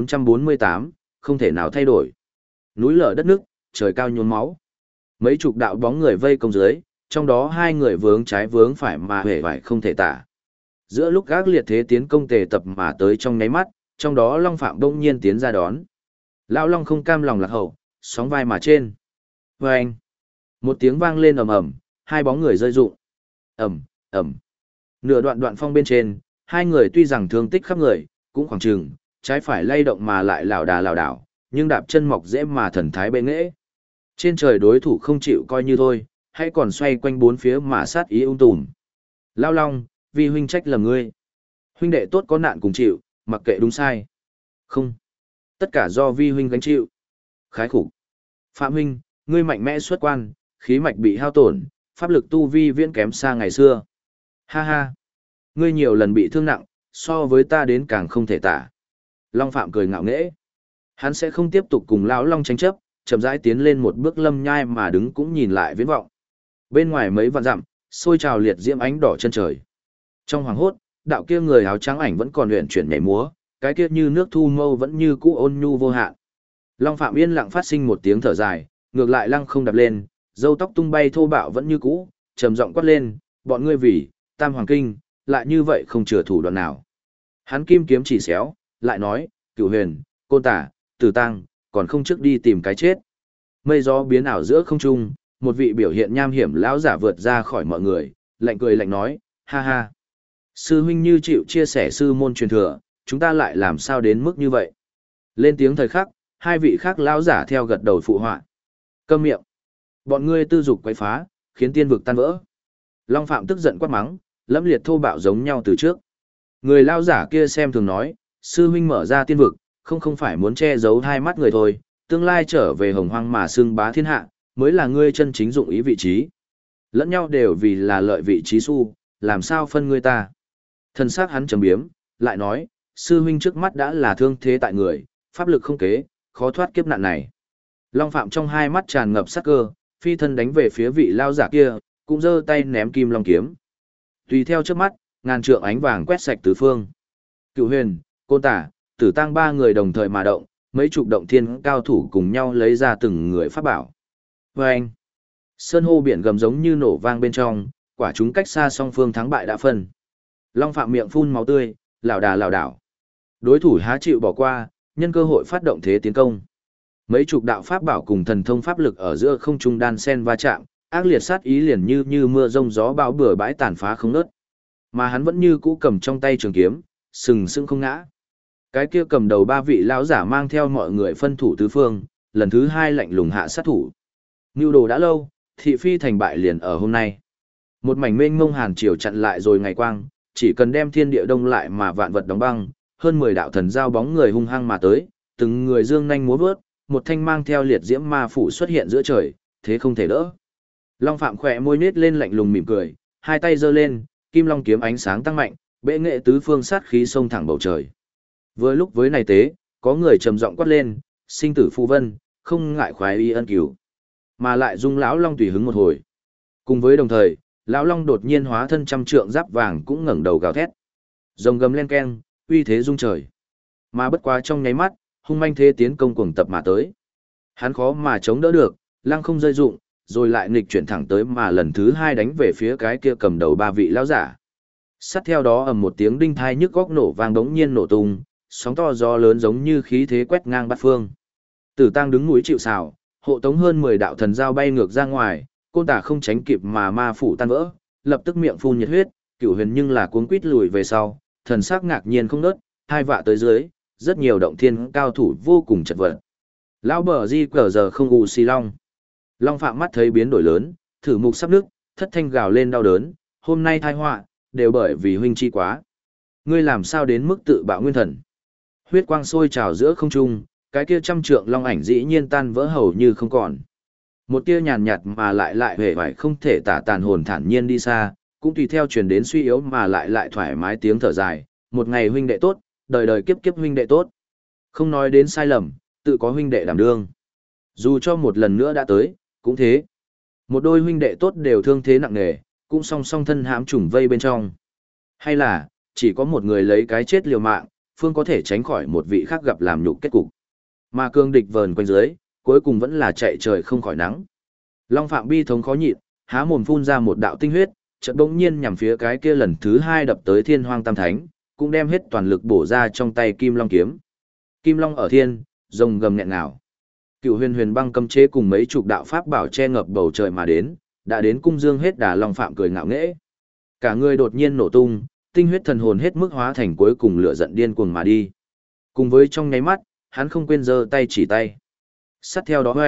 1448, không thể nào thay đổi. Núi lở đất nước, trời cao nhuốm máu. Mấy chục đạo bóng người vây công dưới, trong đó hai người vướng trái vướng phải mà hề vải không thể tả. Giữa lúc gác liệt thế tiến công tề tập mà tới trong nháy mắt, trong đó Long Phạm đông nhiên tiến ra đón. Lão Long không cam lòng lạc hậu, sóng vai mà trên. Vâng! Một tiếng vang lên ầm ầm, hai bóng người rơi rụng. Ầm, ầm. Nửa đoạn phong bên trên, hai người tuy rằng thương tích khắp người, cũng khoảng chừng, trái phải lay động mà lại lảo đảo, nhưng đạp chân mọc dễ mà thần thái bệ nghệ. Trên trời đối thủ không chịu coi như thôi, hãy còn xoay quanh bốn phía mà sát ý tùm. Lão Long, vì huynh trách lầm ngươi. Huynh đệ tốt có nạn cùng chịu, mặc kệ đúng sai. Không. Tất cả do vi huynh gánh chịu. Khái khủng. Phạm huynh, ngươi mạnh mẽ xuất quan, khí mạch bị hao tổn, pháp lực tu vi viễn kém xa ngày xưa. Ha ha. Ngươi nhiều lần bị thương nặng, so với ta đến càng không thể tả. Long Phạm cười ngạo nghễ. Hắn sẽ không tiếp tục cùng Lão Long tranh chấp, chậm rãi tiến lên một bước lâm nhai mà đứng cũng nhìn lại viễn vọng. Bên ngoài mấy vạn dặm, sôi trào liệt diễm ánh đỏ chân trời. Trong hoàng hốt, đạo kia người áo trắng ảnh vẫn còn luyện chuyển nhảy múa, cái kia như nước thu mâu vẫn như cũ ôn nhu vô hạn. Long Phạm yên lặng phát sinh một tiếng thở dài, ngược lại lăng không đập lên, râu tóc tung bay thô bạo vẫn như cũ, trầm giọng quát lên, bọn ngươi vì Tam Hoàng Kinh, lại như vậy không chừa thủ đoạn nào. Hắn kim kiếm chỉ xéo, lại nói, Cửu Huyền, Côn Tả, Tử Tăng, còn không trước đi tìm cái chết. Mây gió biến ảo giữa không trung, một vị biểu hiện nham hiểm lão giả vượt ra khỏi mọi người, lạnh cười lạnh nói, ha ha. Sư huynh như chịu chia sẻ sư môn truyền thừa, chúng ta lại làm sao đến mức như vậy. Lên tiếng thời khắc, hai vị khác lão giả theo gật đầu phụ họa. Câm miệng. Bọn ngươi tư dục quấy phá, khiến tiên vực tan vỡ. Long Phạm tức giận quát mắng, lẫm liệt thô bạo giống nhau từ trước. Người lao giả kia xem thường nói, sư huynh mở ra tiên vực, không phải muốn che giấu hai mắt người thôi, tương lai trở về hồng hoang mà xưng bá thiên hạ, mới là ngươi chân chính dụng ý vị trí. Lẫn nhau đều vì là lợi vị trí su, làm sao phân ngươi ta. Thân xác hắn trầm biếm, lại nói, sư huynh trước mắt đã là thương thế tại người, pháp lực không kế, khó thoát kiếp nạn này. Long Phạm trong hai mắt tràn ngập sát cơ, phi thân đánh về phía vị lao giả kia, cũng giơ tay ném kim long kiếm. Tùy theo trước mắt, ngàn trượng ánh vàng quét sạch tứ phương. Cửu Huyền, Côn Tả, Tử Tăng ba người đồng thời mà động, mấy chục động thiên cao thủ cùng nhau lấy ra từng người pháp bảo. Vâng! Sơn hô biển gầm giống như nổ vang bên trong, quả chúng cách xa song phương thắng bại đã phân. Long Phạm miệng phun máu tươi, lảo đảo. Đối thủ há chịu bỏ qua, nhân cơ hội phát động thế tiến công. Mấy chục đạo pháp bảo cùng thần thông pháp lực ở giữa không trung đan sen va chạm, ác liệt sát ý liền như mưa rông gió bão bừa bãi tàn phá không ngớt. Mà hắn vẫn như cũ cầm trong tay trường kiếm, sừng sững không ngã. Cái kia cầm đầu ba vị lão giả mang theo mọi người phân thủ tứ phương, lần thứ hai lạnh lùng hạ sát thủ. Nưu đồ đã lâu, thị phi thành bại liền ở hôm nay. Một mảnh mênh mông hàn chiều chặn lại rồi ngày quang, chỉ cần đem thiên địa đông lại mà vạn vật đóng băng, hơn 10 đạo thần giao bóng người hung hăng mà tới, từng người dương nhanh múa vớt, một thanh mang theo liệt diễm ma phủ xuất hiện giữa trời, thế không thể đỡ. Long Phạm khỏe môi nết lên lạnh lùng mỉm cười, hai tay giơ lên, kim long kiếm ánh sáng tăng mạnh, bệ nghệ tứ phương sát khí xông thẳng bầu trời. Vừa lúc với này tế, có người trầm giọng quát lên, sinh tử phù vân, không ngại khoái y ân cứu, mà lại dung lão long tùy hứng một hồi. Cùng với đồng thời, lão long đột nhiên hóa thân trăm trượng giáp vàng cũng ngẩng đầu gào thét. Rồng gầm len keng, uy thế rung trời. Mà bất quá trong nháy mắt, hung manh thế tiến công cuồng tập mà tới. Hắn khó mà chống đỡ được, lăng không rơi dụng, rồi lại nghịch chuyển thẳng tới mà lần thứ hai đánh về phía cái kia cầm đầu ba vị lão giả. Sát theo đó ầm một tiếng đinh thai nhức góc nổ vang đống nhiên nổ tung, sóng to gió lớn giống như khí thế quét ngang bát phương. Tử Tăng đứng núi chịu sào, hộ tống hơn 10 đạo thần giao bay ngược ra ngoài, Côn Tả không tránh kịp mà ma phủ tan vỡ, lập tức miệng phun nhiệt huyết, Cửu Huyền nhưng là cuống quít lùi về sau, thần sắc ngạc nhiên không ngớt, hai vạ tới dưới, rất nhiều động thiên cao thủ vô cùng chật vật. Lão bờ di cờ giờ không u xì long. Long Phạm mắt thấy biến đổi lớn, thử mục sắp nước, thất thanh gào lên đau đớn, hôm nay tai họa, đều bởi vì huynh chi quá. Ngươi làm sao đến mức tự bạo nguyên thần? Huyết quang sôi trào giữa không trung, cái kia trăm trượng long ảnh dĩ nhiên tan vỡ hầu như không còn. Một tia nhàn nhạt mà lại hề vải không thể tả tàn hồn thản nhiên đi xa, cũng tùy theo truyền đến suy yếu mà lại thoải mái tiếng thở dài, một ngày huynh đệ tốt, đời đời kiếp kiếp huynh đệ tốt. Không nói đến sai lầm, tự có huynh đệ đảm đương. Dù cho một lần nữa đã tới, cũng thế. Một đôi huynh đệ tốt đều thương thế nặng nề, cũng song song thân hãm trùng vây bên trong. Hay là, chỉ có một người lấy cái chết liều mạng, phương có thể tránh khỏi một vị khác gặp làm nhục kết cục. Mà cương địch vờn quanh dưới, cuối cùng vẫn là chạy trời không khỏi nắng. Long Phạm bi thống khó nhịn, há mồm phun ra một đạo tinh huyết, chợt bỗng nhiên nhằm phía cái kia lần thứ hai đập tới Thiên Hoang Tam Thánh, cũng đem hết toàn lực bổ ra trong tay Kim Long kiếm. Kim Long ở thiên, rồng gầm nghẹn ngào. Cựu Huyền Huyền băng cấm chế cùng mấy chục đạo pháp bảo che ngập bầu trời mà đến, đã đến cung dương hết đà. Long Phạm cười ngạo nghễ. Cả người đột nhiên nổ tung, tinh huyết thần hồn hết mức hóa thành cuối cùng lửa giận điên cuồng mà đi. Cùng với trong nháy mắt, hắn không quên giơ tay chỉ tay. Sát theo đó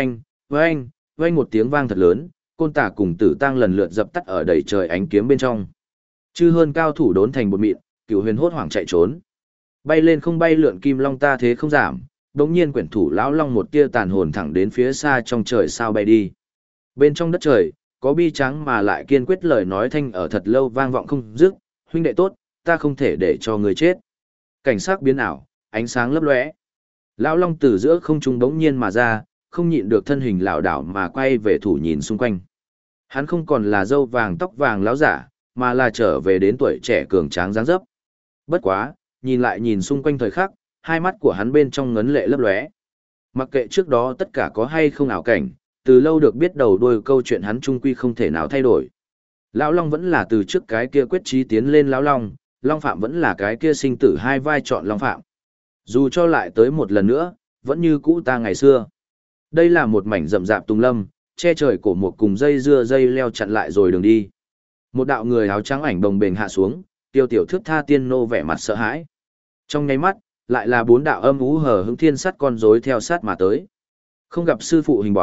oanh một tiếng vang thật lớn, Côn Tả cùng Tử Tăng lần lượt dập tắt ở đầy trời ánh kiếm bên trong. Chư hơn cao thủ đốn thành bột mịn, Cửu Huyền hốt hoảng chạy trốn. Bay lên không bay lượn kim long ta thế không giảm, đống nhiên quyển thủ lão long một tia tàn hồn thẳng đến phía xa trong trời sao bay đi. Bên trong đất trời, có bi trắng mà lại kiên quyết lời nói thanh ở thật lâu vang vọng không dứt, huynh đệ tốt, ta không thể để cho người chết. Cảnh sắc biến ảo, ánh sáng lấp lóe. Lão long từ giữa không trung đống nhiên mà ra, không nhịn được thân hình lảo đảo mà quay về thủ nhìn xung quanh. Hắn không còn là râu vàng tóc vàng lão giả, mà là trở về đến tuổi trẻ cường tráng dáng dấp. Bất quá, nhìn lại nhìn xung quanh thời khắc, hai mắt của hắn bên trong ngấn lệ lấp lóe. Mặc kệ trước đó tất cả có hay không ảo cảnh, từ lâu được biết đầu đuôi câu chuyện hắn trung quy không thể nào thay đổi. Lão Long vẫn là từ trước cái kia quyết chí tiến lên lão Long, Long Phạm vẫn là cái kia sinh tử hai vai chọn Long Phạm. Dù cho lại tới một lần nữa, vẫn như cũ ta ngày xưa. Đây là một mảnh rậm rạp tùng lâm, che trời cổ một cùng dây dưa dây leo chặn lại rồi đường đi. Một đạo người áo trắng ảnh đồng bền hạ xuống, tiêu tiểu thước tha tiên nô vẻ mặt sợ hãi. Trong nháy mắt, lại là bốn đạo âm ú hờ hững thiên sắt con rối theo sát mà tới. Không gặp sư phụ hình bóng,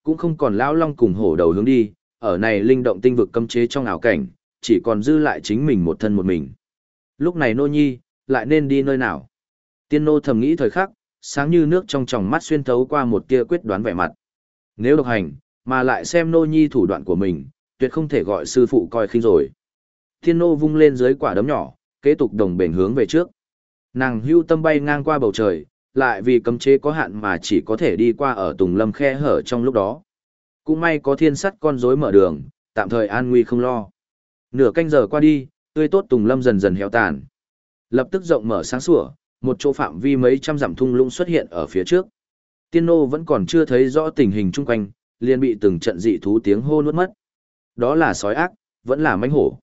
cũng không còn lão long cùng hổ đầu hướng đi, ở này linh động tinh vực cấm chế trong ảo cảnh, chỉ còn dư lại chính mình một thân một mình. Lúc này nô nhi, lại nên đi nơi nào? Tiên nô thầm nghĩ thời khắc, sáng như nước trong tròng mắt xuyên thấu qua một tia quyết đoán vẻ mặt. Nếu độc hành, mà lại xem nô nhi thủ đoạn của mình, tuyệt không thể gọi sư phụ coi khinh rồi. Tiên nô vung lên dưới quả đấm nhỏ, kế tục đồng bền hướng về trước. Nàng hưu tâm bay ngang qua bầu trời, lại vì cấm chế có hạn mà chỉ có thể đi qua ở tùng lâm khe hở trong lúc đó. Cũng may có thiên sắt con rối mở đường, tạm thời an nguy không lo. Nửa canh giờ qua đi, tươi tốt tùng lâm dần dần héo tàn. Lập tức rộng mở sáng sủa, một chỗ phạm vi mấy trăm dặm thung lũng xuất hiện ở phía trước. Tiên nô vẫn còn chưa thấy rõ tình hình chung quanh, liền bị từng trận dị thú tiếng hô nuốt mất. Đó là sói ác, vẫn là mãnh hổ.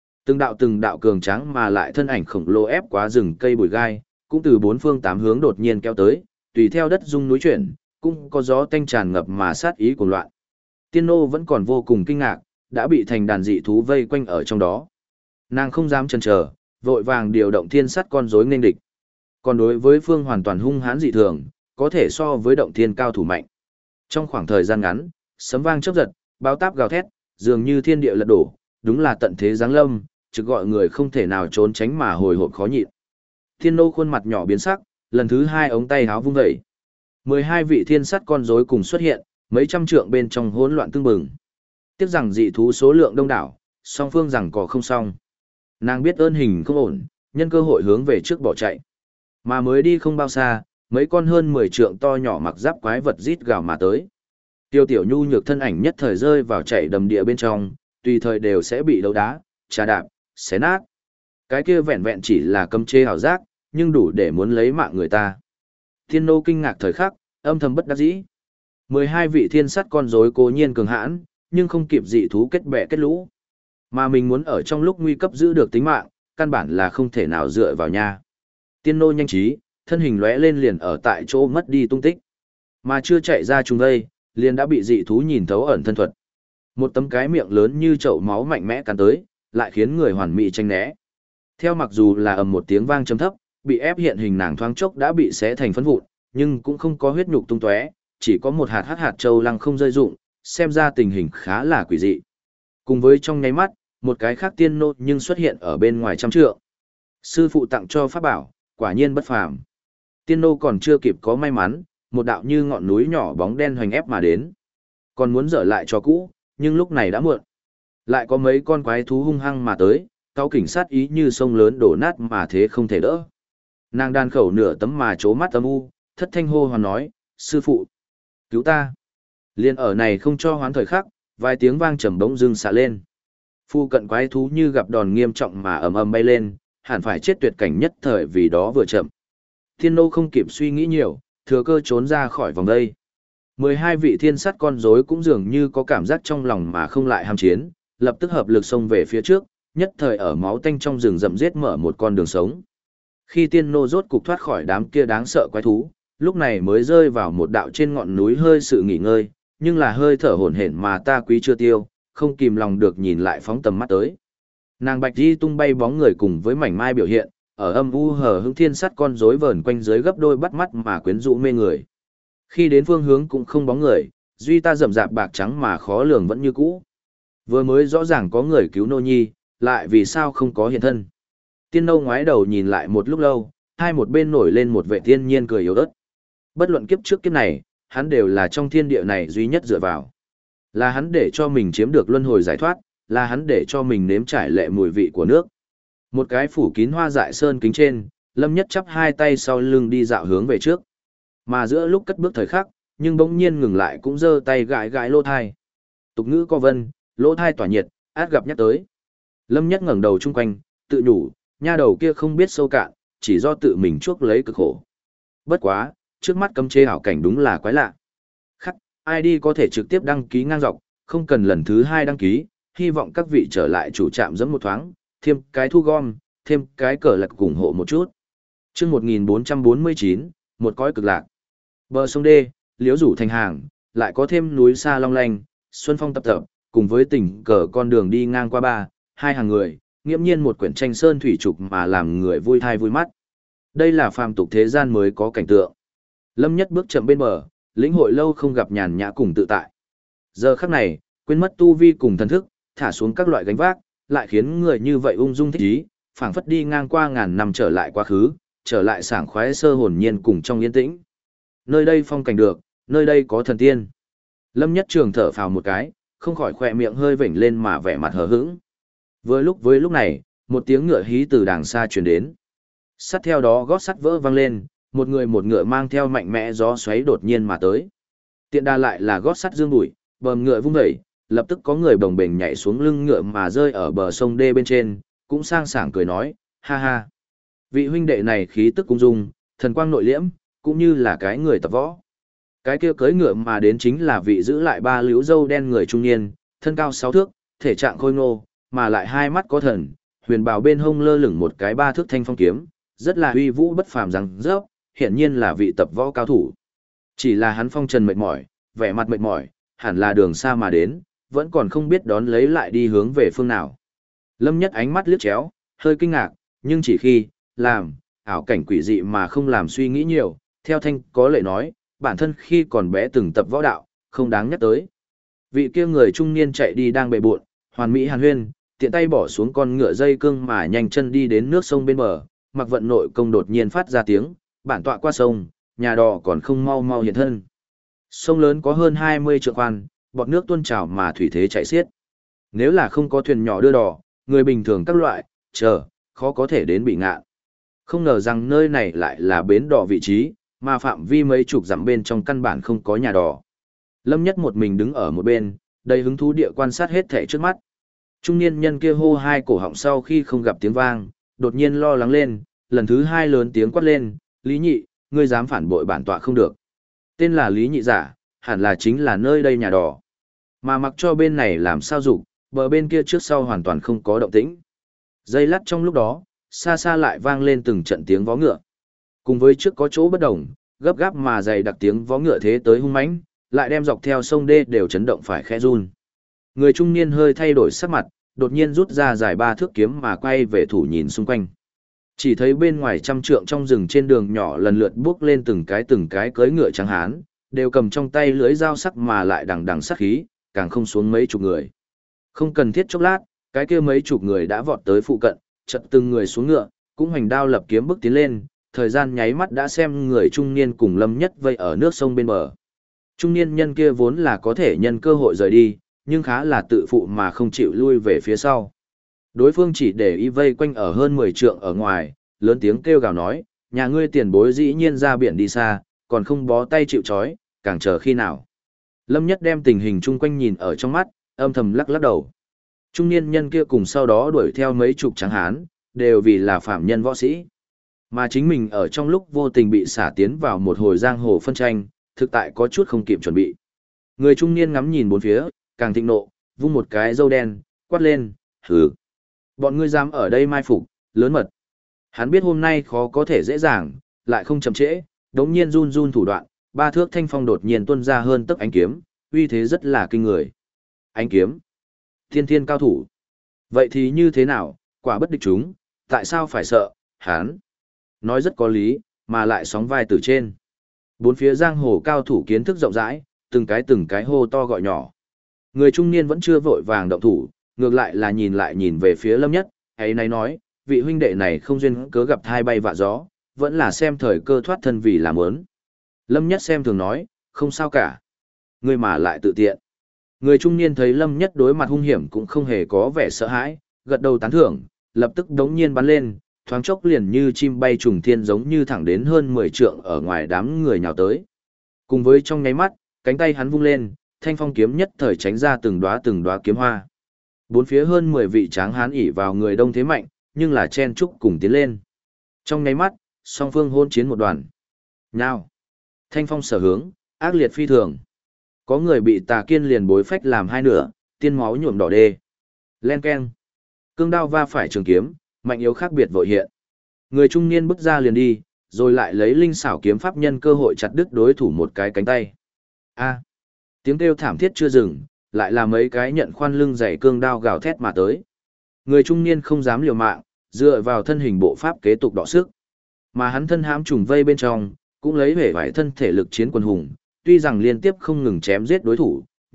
Từng đạo cường tráng mà lại thân ảnh khổng lồ ép quá rừng cây bụi gai, cũng từ bốn phương tám hướng đột nhiên kéo tới, tùy theo đất rung núi chuyển, cũng có gió tanh tràn ngập mà sát ý cuồng loạn. Tiên nô vẫn còn vô cùng kinh ngạc, đã bị thành đàn dị thú vây quanh ở trong đó. Nàng không dám chần chờ, vội vàng điều động thiên sắt con rối nghênh địch. Còn đối với phương hoàn toàn hung hãn dị thường, có thể so với động thiên cao thủ mạnh. Trong khoảng thời gian ngắn, sấm vang chớp giật, báo táp gào thét, dường như thiên địa lật đổ, đúng là tận thế giáng lâm, trực gọi người không thể nào trốn tránh mà hồi hộp khó nhịn. Thiên nô khuôn mặt nhỏ biến sắc, lần thứ hai ống tay háo vung vẩy. 12 vị thiên sắt con rối cùng xuất hiện, mấy trăm trượng bên trong hỗn loạn tương bừng. Tiếc rằng dị thú số lượng đông đảo, song phương rằng có không xong. Nàng biết ơn hình không ổn, nhân cơ hội hướng về trước bỏ chạy. Mà mới đi không bao xa, mấy con hơn 10 trượng to nhỏ mặc giáp quái vật rít gào mà tới. Tiêu tiểu nhu nhược thân ảnh nhất thời rơi vào chạy đầm địa bên trong, tùy thời đều sẽ bị đấu đá, trà đạp, xé nát. Cái kia vẹn vẹn chỉ là cấm chế ảo giác, nhưng đủ để muốn lấy mạng người ta. Thiên nô kinh ngạc thời khắc, âm thầm bất đắc dĩ. 12 vị thiên sắt con rối cố nhiên cường hãn, nhưng không kịp dị thú kết bè kết lũ. Mà mình muốn ở trong lúc nguy cấp giữ được tính mạng, căn bản là không thể nào dựa vào nha. Tiên nô nhanh trí, thân hình lóe lên liền ở tại chỗ mất đi tung tích. Mà chưa chạy ra chung đây, liền đã bị dị thú nhìn thấu ẩn thân thuật. Một tấm cái miệng lớn như chậu máu mạnh mẽ cắn tới, lại khiến người hoàn mỹ tranh né. Theo mặc dù là ầm một tiếng vang trầm thấp, bị ép hiện hình nàng thoáng chốc đã bị xé thành phấn vụn, nhưng cũng không có huyết nhục tung tóe, chỉ có một hạt châu lăng không rơi rụng, xem ra tình hình khá là quỷ dị. Cùng với trong nháy mắt, một cái khác tiên nô nhưng xuất hiện ở bên ngoài trăm trượng. Sư phụ tặng cho pháp bảo, quả nhiên bất phàm. Tiên nô còn chưa kịp có may mắn, một đạo như ngọn núi nhỏ bóng đen hoành ép mà đến. Còn muốn dở lại cho cũ, nhưng lúc này đã muộn. Lại có mấy con quái thú hung hăng mà tới, cao kỉnh sát ý như sông lớn đổ nát mà thế không thể đỡ. Nàng đan khẩu nửa tấm mà chố mắt âm u, thất thanh hô hoán nói, sư phụ, cứu ta. Liên ở này không cho hoán thời khắc, vài tiếng vang trầm bỗng dưng xạ lên. Phu cận quái thú như gặp đòn nghiêm trọng mà ầm ầm bay lên, hẳn phải chết tuyệt cảnh nhất thời vì đó vừa chậm. Thiên nô không kịp suy nghĩ nhiều, thừa cơ trốn ra khỏi vòng đây. 12 vị thiên sắt con rối cũng dường như có cảm giác trong lòng mà không lại ham chiến, lập tức hợp lực xông về phía trước, nhất thời ở máu tanh trong rừng rậm giết mở một con đường sống. Khi tiên nô rốt cục thoát khỏi đám kia đáng sợ quái thú, lúc này mới rơi vào một đạo trên ngọn núi hơi sự nghỉ ngơi, nhưng là hơi thở hổn hển mà ta quý chưa tiêu, không kìm lòng được nhìn lại phóng tầm mắt tới. Nàng bạch đi tung bay bóng người cùng với mảnh mai biểu hiện, ở âm u hờ hững thiên sắt con rối vờn quanh dưới gấp đôi bắt mắt mà quyến rũ mê người. Khi đến phương hướng cũng không bóng người, duy ta rậm rạp bạc trắng mà khó lường vẫn như cũ. Vừa mới rõ ràng có người cứu nô nhi, lại vì sao không có hiện thân. Tiên nô ngoái đầu nhìn lại một lúc lâu, hai một bên nổi lên một vệ thiên nhiên cười yếu ớt. Bất luận kiếp trước kiếp này, hắn đều là trong thiên địa này duy nhất dựa vào. Là hắn để cho mình chiếm được luân hồi giải thoát, là hắn để cho mình nếm trải lệ mùi vị của nước. Một cái phủ kín hoa dại sơn kính trên, Lâm Nhất chắp hai tay sau lưng đi dạo hướng về trước. Mà giữa lúc cất bước thời khắc, nhưng bỗng nhiên ngừng lại cũng giơ tay gãi gãi lỗ thai. Tục ngữ có vân, lỗ thai tỏa nhiệt, át gặp nhắc tới. Lâm Nhất ngẩng đầu chung quanh, tự nhủ, nha đầu kia không biết sâu cạn, chỉ do tự mình chuốc lấy cực khổ. Bất quá, trước mắt cấm chế ảo cảnh đúng là quái lạ. Khắc, ID có thể trực tiếp đăng ký ngang dọc, không cần lần thứ hai đăng ký, hy vọng các vị trở lại chủ trạm dẫm một thoáng, thêm cái thu gom, thêm cái cờ lạc ủng hộ một chút. Chương 1449, một cõi cực lạc. Bờ sông đê, liễu rủ thành hàng, lại có thêm núi xa long lanh, xuân phong tập tập, cùng với tỉnh cờ con đường đi ngang qua hai hàng người, nghiễm nhiên một quyển tranh sơn thủy trục mà làm người vui thai vui mắt. Đây là phàm tục thế gian mới có cảnh tượng. Lâm Nhất bước chậm bên bờ, lĩnh hội lâu không gặp nhàn nhã cùng tự tại. Giờ khắc này, quên mất tu vi cùng thần thức, thả xuống các loại gánh vác, lại khiến người như vậy ung dung thích ý, phảng phất đi ngang qua ngàn năm trở lại quá khứ, trở lại sảng khoái sơ hồn nhiên cùng trong yên tĩnh. Nơi đây phong cảnh được, nơi đây có thần tiên. Lâm Nhất Trường thở phào một cái, không khỏi khỏe miệng hơi vểnh lên mà vẻ mặt hờ hững. Với lúc này, một tiếng ngựa hí từ đàng xa truyền đến. Sát theo đó gót sắt vỡ vang lên, một người một ngựa mang theo mạnh mẽ gió xoáy đột nhiên mà tới. Tiện đa lại là gót sắt dương bụi, bờm ngựa vung dậy, lập tức có người bồng bềnh nhảy xuống lưng ngựa mà rơi ở bờ sông đê bên trên, cũng sang sảng cười nói, ha ha. Vị huynh đệ này khí tức cung dung, thần quang nội liễm, cũng như là cái người tập võ. Cái kia cưỡi ngựa mà đến chính là vị giữ lại ba liễu râu đen người trung niên, thân cao 6 thước, thể trạng khôi ngô, mà lại hai mắt có thần, huyền bào bên hông lơ lửng một cái 3 thước thanh phong kiếm, rất là uy vũ bất phàm rằng rớp, hiển nhiên là vị tập võ cao thủ. Chỉ là hắn phong trần mệt mỏi, vẻ mặt mệt mỏi, hẳn là đường xa mà đến, vẫn còn không biết đón lấy lại đi hướng về phương nào. Lâm Nhất ánh mắt liếc chéo, hơi kinh ngạc, nhưng chỉ khi làm ảo cảnh quỷ dị mà không làm suy nghĩ nhiều, theo thanh có lệ nói, bản thân khi còn bé từng tập võ đạo, không đáng nhắc tới. Vị kia người trung niên chạy đi đang bề bộn, hoàn mỹ hàn huyên, tiện tay bỏ xuống con ngựa dây cương mà nhanh chân đi đến nước sông bên bờ, Mặc Vận nội công đột nhiên phát ra tiếng, bản tọa qua sông, nhà đò còn không mau mau hiện thân. Sông lớn có hơn 20 trượng khoan, bọt nước tuôn trào mà thủy thế chảy xiết. Nếu là không có thuyền nhỏ đưa đò, người bình thường các loại, khó có thể đến bị ngạn. Không ngờ rằng nơi này lại là bến đò vị trí, mà phạm vi mấy chục dặm bên trong căn bản không có nhà đò. Lâm Nhất một mình đứng ở một bên, đầy hứng thú địa quan sát hết thảy trước mắt. Trung niên nhân kia hô hai cổ họng sau khi không gặp tiếng vang, đột nhiên lo lắng lên, lần thứ hai lớn tiếng quát lên, Lý Nhị, ngươi dám phản bội bản tọa không được. Tên là Lý Nhị giả, hẳn là chính là nơi đây nhà đò. Mà mặc cho bên này làm sao dục, bờ bên kia trước sau hoàn toàn không có động tĩnh. Giây lát trong lúc đó, xa xa lại vang lên từng trận tiếng vó ngựa. Cùng với trước có chỗ bất đồng, gấp gáp mà dày đặc tiếng vó ngựa thế tới hung mãnh, lại đem dọc theo sông đê đều chấn động phải khẽ run. Người trung niên hơi thay đổi sắc mặt, đột nhiên rút ra dài 3 thước kiếm mà quay về thủ nhìn xung quanh. Chỉ thấy bên ngoài trăm trượng trong rừng trên đường nhỏ lần lượt bước lên từng cái cưỡi ngựa trắng hán, đều cầm trong tay lưỡi dao sắc mà lại đằng đằng sát khí, càng không xuống mấy chục người. Không cần thiết chốc lát, cái kia mấy chục người đã vọt tới phụ cận, chợt từng người xuống ngựa, cũng hoành đao lập kiếm bước tiến lên, thời gian nháy mắt đã xem người trung niên cùng Lâm Nhất vây ở nước sông bên bờ. Trung niên nhân kia vốn là có thể nhân cơ hội rời đi, nhưng khá là tự phụ mà không chịu lui về phía sau. Đối phương chỉ để ý vây quanh ở hơn 10 trượng ở ngoài, lớn tiếng kêu gào nói, nhà ngươi tiền bối dĩ nhiên ra biển đi xa, còn không bó tay chịu trói, càng chờ khi nào. Lâm Nhất đem tình hình chung quanh nhìn ở trong mắt, âm thầm lắc lắc đầu. Trung niên nhân kia cùng sau đó đuổi theo mấy chục tráng hán, đều vì là phạm nhân võ sĩ. Mà chính mình ở trong lúc vô tình bị xả tiến vào một hồi giang hồ phân tranh, thực tại có chút không kịp chuẩn bị. Người trung niên ngắm nhìn bốn phía, càng thịnh nộ, vung một cái râu đen, quát lên, hừ. Bọn ngươi dám ở đây mai phục, lớn mật. Hắn biết hôm nay khó có thể dễ dàng, lại không chậm trễ, đống nhiên run run thủ đoạn, 3 thước thanh phong đột nhiên tuôn ra hơn tấc ánh kiếm, uy thế rất là kinh người. Ánh kiếm, thiên thiên cao thủ. Vậy thì như thế nào, quả bất địch chúng, tại sao phải sợ, hắn. Nói rất có lý, mà lại sóng vai từ trên. Bốn phía giang hồ cao thủ kiến thức rộng rãi, từng cái hô to gọi nhỏ. Người trung niên vẫn chưa vội vàng động thủ, ngược lại là nhìn về phía Lâm Nhất, ấy nay nói, vị huynh đệ này không duyên cớ gặp thai bay vạ gió, vẫn là xem thời cơ thoát thân vì làm ớn. Lâm Nhất xem thường nói, không sao cả. Người mà lại tự tiện. Người trung niên thấy Lâm Nhất đối mặt hung hiểm cũng không hề có vẻ sợ hãi, gật đầu tán thưởng, lập tức đống nhiên bắn lên, thoáng chốc liền như chim bay trùng thiên giống như thẳng đến hơn 10 trượng ở ngoài đám người nhào tới. Cùng với trong nháy mắt, cánh tay hắn vung lên, thanh phong kiếm nhất thời tránh ra từng đóa kiếm hoa. Bốn phía hơn 10 vị tráng hán ỷ vào người đông thế mạnh, nhưng là chen chúc cùng tiến lên. Trong nháy mắt, song phương hôn chiến một đoàn. Nào! Thanh phong sở hướng, ác liệt phi thường. Có người bị tà kiên liền bối phách làm hai nửa, tiên máu nhuộm đỏ đê. Len keng. Cương đao va phải trường kiếm, mạnh yếu khác biệt vội hiện. Người trung niên bước ra liền đi, rồi lại lấy linh xảo kiếm pháp nhân cơ hội chặt đứt đối thủ một cái cánh tay. A. Tiếng kêu thảm thiết chưa dừng, lại là mấy cái nhận khoan lưng dày cương đao gào thét mà tới. Người trung niên không dám liều mạng, dựa vào thân hình bộ pháp kế tục đọ sức. Mà hắn thân hãm trùng vây bên trong, cũng lấy vẻ vải thân thể lực chiến quần hùng, tuy rằng liên tiếp không ngừng chém giết đối thủ,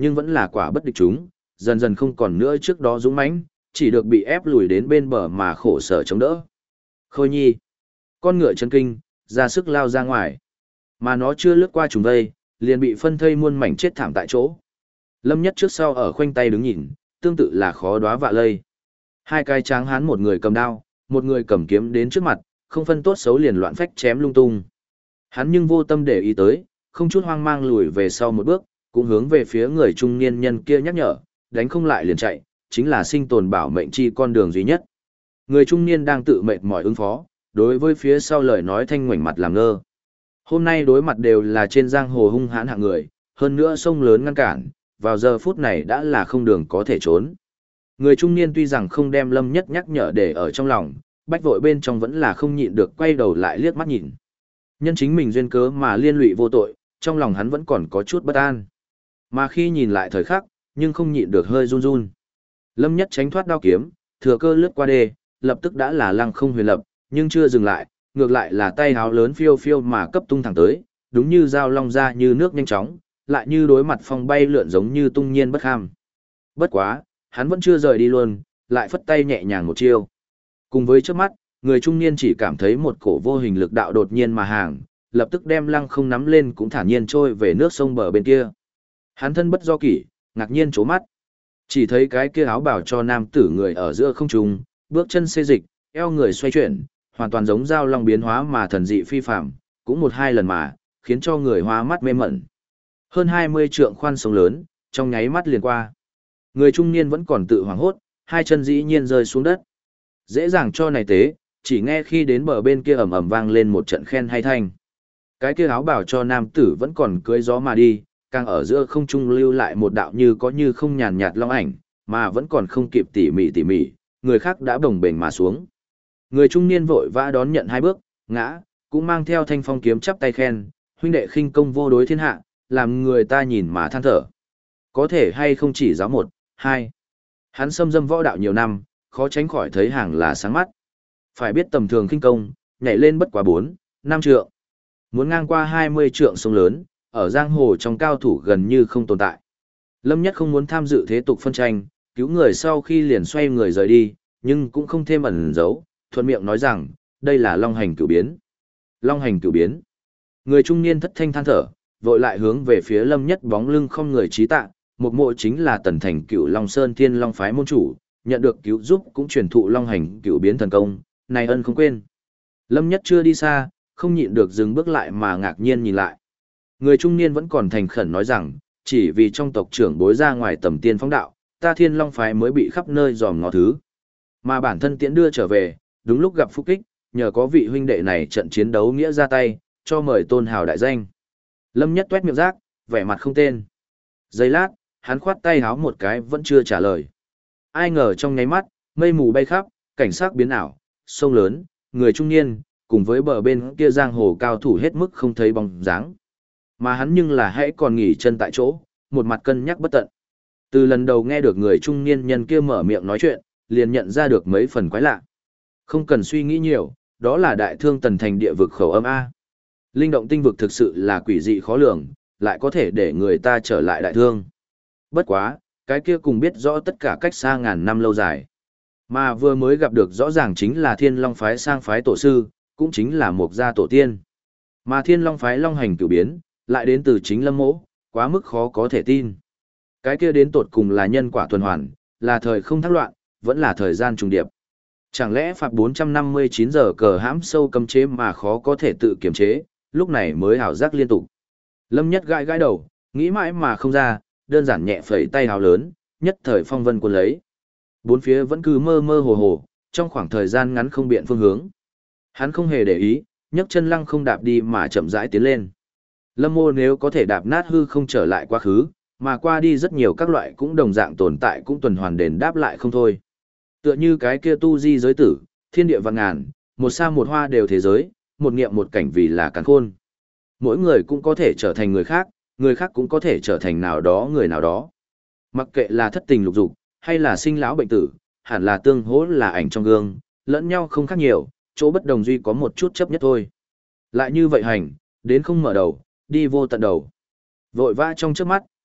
nhưng vẫn là quả bất địch chúng, dần dần không còn nữa trước đó dũng mãnh, chỉ được bị ép lùi đến bên bờ mà khổ sở chống đỡ. Khôi nhi, con ngựa chân kinh, ra sức lao ra ngoài. Mà nó chưa lướt qua trùng vây, liền bị phân thây muôn mảnh chết thảm tại chỗ. Lâm Nhất trước sau ở khoanh tay đứng nhìn, tương tự là khó đoá vạ lây. Hai cái tráng hán, một người cầm đao, một người cầm kiếm đến trước mặt, không phân tốt xấu liền loạn phách chém lung tung. Hắn nhưng vô tâm để ý tới, không chút hoang mang lùi về sau một bước, cũng hướng về phía người trung niên nhân kia nhắc nhở, đánh không lại liền chạy, chính là sinh tồn bảo mệnh chi con đường duy nhất. Người trung niên đang tự mệt mỏi ứng phó, đối với phía sau lời nói thanh ngoảnh mặt làm ngơ. Hôm nay đối mặt đều là trên giang hồ hung hãn hạng người, hơn nữa sông lớn ngăn cản, vào giờ phút này đã là không đường có thể trốn. Người trung niên tuy rằng không đem Lâm Nhất nhắc nhở để ở trong lòng, bách vội bên trong vẫn là không nhịn được quay đầu lại liếc mắt nhìn. Nhân chính mình duyên cớ mà liên lụy vô tội, trong lòng hắn vẫn còn có chút bất an. Mà khi nhìn lại thời khắc, nhưng không nhịn được hơi run run. Lâm Nhất tránh thoát đao kiếm, thừa cơ lướt qua đê, lập tức đã là lăng không huyền lập, nhưng chưa dừng lại, ngược lại là tay háo lớn phiêu phiêu mà cấp tung thẳng tới, đúng như dao long ra như nước nhanh chóng, lại như đối mặt phong bay lượn giống như tung nhiên bất kham. Bất quá, hắn vẫn chưa rời đi luôn, lại phất tay nhẹ nhàng một chiêu. Cùng với trước mắt, người trung niên chỉ cảm thấy một cổ vô hình lực đạo đột nhiên mà hàng, lập tức đem lăng không nắm lên cũng thản nhiên trôi về nước sông bờ bên kia. Hắn thân bất do kỷ, ngạc nhiên chố mắt. Chỉ thấy cái kia áo bảo cho nam tử người ở giữa không trung, bước chân xê dịch, eo người xoay chuyển, hoàn toàn giống dao long biến hóa mà thần dị phi phạm, cũng một hai lần mà, khiến cho người hoa mắt mê mẩn. Hơn 20 trượng khoan sông lớn, trong nháy mắt liền qua. Người trung niên vẫn còn tự hoảng hốt, hai chân dĩ nhiên rơi xuống đất. Dễ dàng cho này tế, chỉ nghe khi đến bờ bên kia ầm ầm vang lên một trận khen hay thanh. Cái kia áo bảo cho nam tử vẫn còn cưỡi gió mà đi, càng ở giữa không trung lưu lại một đạo như có như không nhàn nhạt long ảnh, mà vẫn còn không kịp tỉ mỉ, người khác đã bồng bềnh mà xuống. Người trung niên vội vã đón nhận hai bước, ngã, cũng mang theo thanh phong kiếm chắp tay khen, huynh đệ khinh công vô đối thiên hạ, làm người ta nhìn mà than thở. Có thể hay không chỉ giáo một, hai. Hắn xâm dâm võ đạo nhiều năm, khó tránh khỏi thấy hàng là sáng mắt. Phải biết tầm thường khinh công, nhảy lên bất quá 4, 5 trượng. Muốn ngang qua 20 trượng sông lớn, ở giang hồ trong cao thủ gần như không tồn tại. Lâm Nhất không muốn tham dự thế tục phân tranh, cứu người sau khi liền xoay người rời đi, nhưng cũng không thêm ẩn giấu, thuận miệng nói rằng, đây là long hành cửu biến. Long hành cửu biến. Người trung niên thất thanh than thở, vội lại hướng về phía Lâm Nhất bóng lưng không người trí tạ, một mộ chính là tần thành cửu Long Sơn Thiên Long phái môn chủ, nhận được cứu giúp cũng truyền thụ long hành cửu biến thần công, này ân không quên. Lâm Nhất chưa đi xa, không nhịn được dừng bước lại mà ngạc nhiên nhìn lại. Người trung niên vẫn còn thành khẩn nói rằng, chỉ vì trong tộc trưởng bối ra ngoài tầm tiên phong đạo, ta Thiên Long phái mới bị khắp nơi dòm ngó thứ. Mà bản thân tiễn đưa trở về, đúng lúc gặp phúc kích, nhờ có vị huynh đệ này trận chiến đấu nghĩa ra tay, cho mời tôn hào đại danh. Lâm Nhất tuét miệng rác, vẻ mặt không tên. Giây lát, hắn khoát tay háo một cái vẫn chưa trả lời. Ai ngờ trong nháy mắt, mây mù bay khắp, cảnh sắc biến ảo, sông lớn, người trung niên, cùng với bờ bên kia giang hồ cao thủ hết mức không thấy bóng dáng. Mà hắn nhưng là hãy còn nghỉ chân tại chỗ, một mặt cân nhắc bất tận. Từ lần đầu nghe được người trung niên nhân kia mở miệng nói chuyện, liền nhận ra được mấy phần quái lạ. Không cần suy nghĩ nhiều, đó là đại thương tần thành địa vực khẩu âm A. Linh động tinh vực thực sự là quỷ dị khó lường, lại có thể để người ta trở lại đại thương. Bất quá, cái kia cùng biết rõ tất cả cách xa ngàn năm lâu dài. Mà vừa mới gặp được rõ ràng chính là Thiên Long phái sang phái tổ sư, cũng chính là một gia tổ tiên. Mà Thiên Long phái long hành cửu biến, lại đến từ chính Lâm Mỗ, quá mức khó có thể tin. Cái kia đến tột cùng là nhân quả tuần hoàn, là thời không thác loạn, vẫn là thời gian trùng điệp. Chẳng lẽ phạt 459 giờ cờ hãm sâu cấm chế mà khó có thể tự kiềm chế, lúc này mới hào giác liên tục. Lâm Nhất gãi gãi đầu, nghĩ mãi mà không ra, đơn giản nhẹ phẩy tay hào lớn, nhất thời phong vân cuốn lấy. Bốn phía vẫn cứ mơ mơ hồ hồ, trong khoảng thời gian ngắn không biện phương hướng. Hắn không hề để ý, nhấc chân lăng không đạp đi mà chậm rãi tiến lên. Lâm Mô nếu có thể đạp nát hư không trở lại quá khứ, mà qua đi rất nhiều các loại cũng đồng dạng tồn tại cũng tuần hoàn đền đáp lại không thôi. Tựa như cái kia tu di giới tử, thiên địa vạn ngàn, một sa một hoa đều thế giới, một niệm một cảnh vì là càn khôn. Mỗi người cũng có thể trở thành người khác cũng có thể trở thành nào đó người nào đó. Mặc kệ là thất tình lục dục, hay là sinh lão bệnh tử, hẳn là tương hỗ là ảnh trong gương, lẫn nhau không khác nhiều, chỗ bất đồng duy có một chút chấp nhất thôi. Lại như vậy hành, đến không mở đầu, đi vô tận đầu. Vội vã trong trước mắt,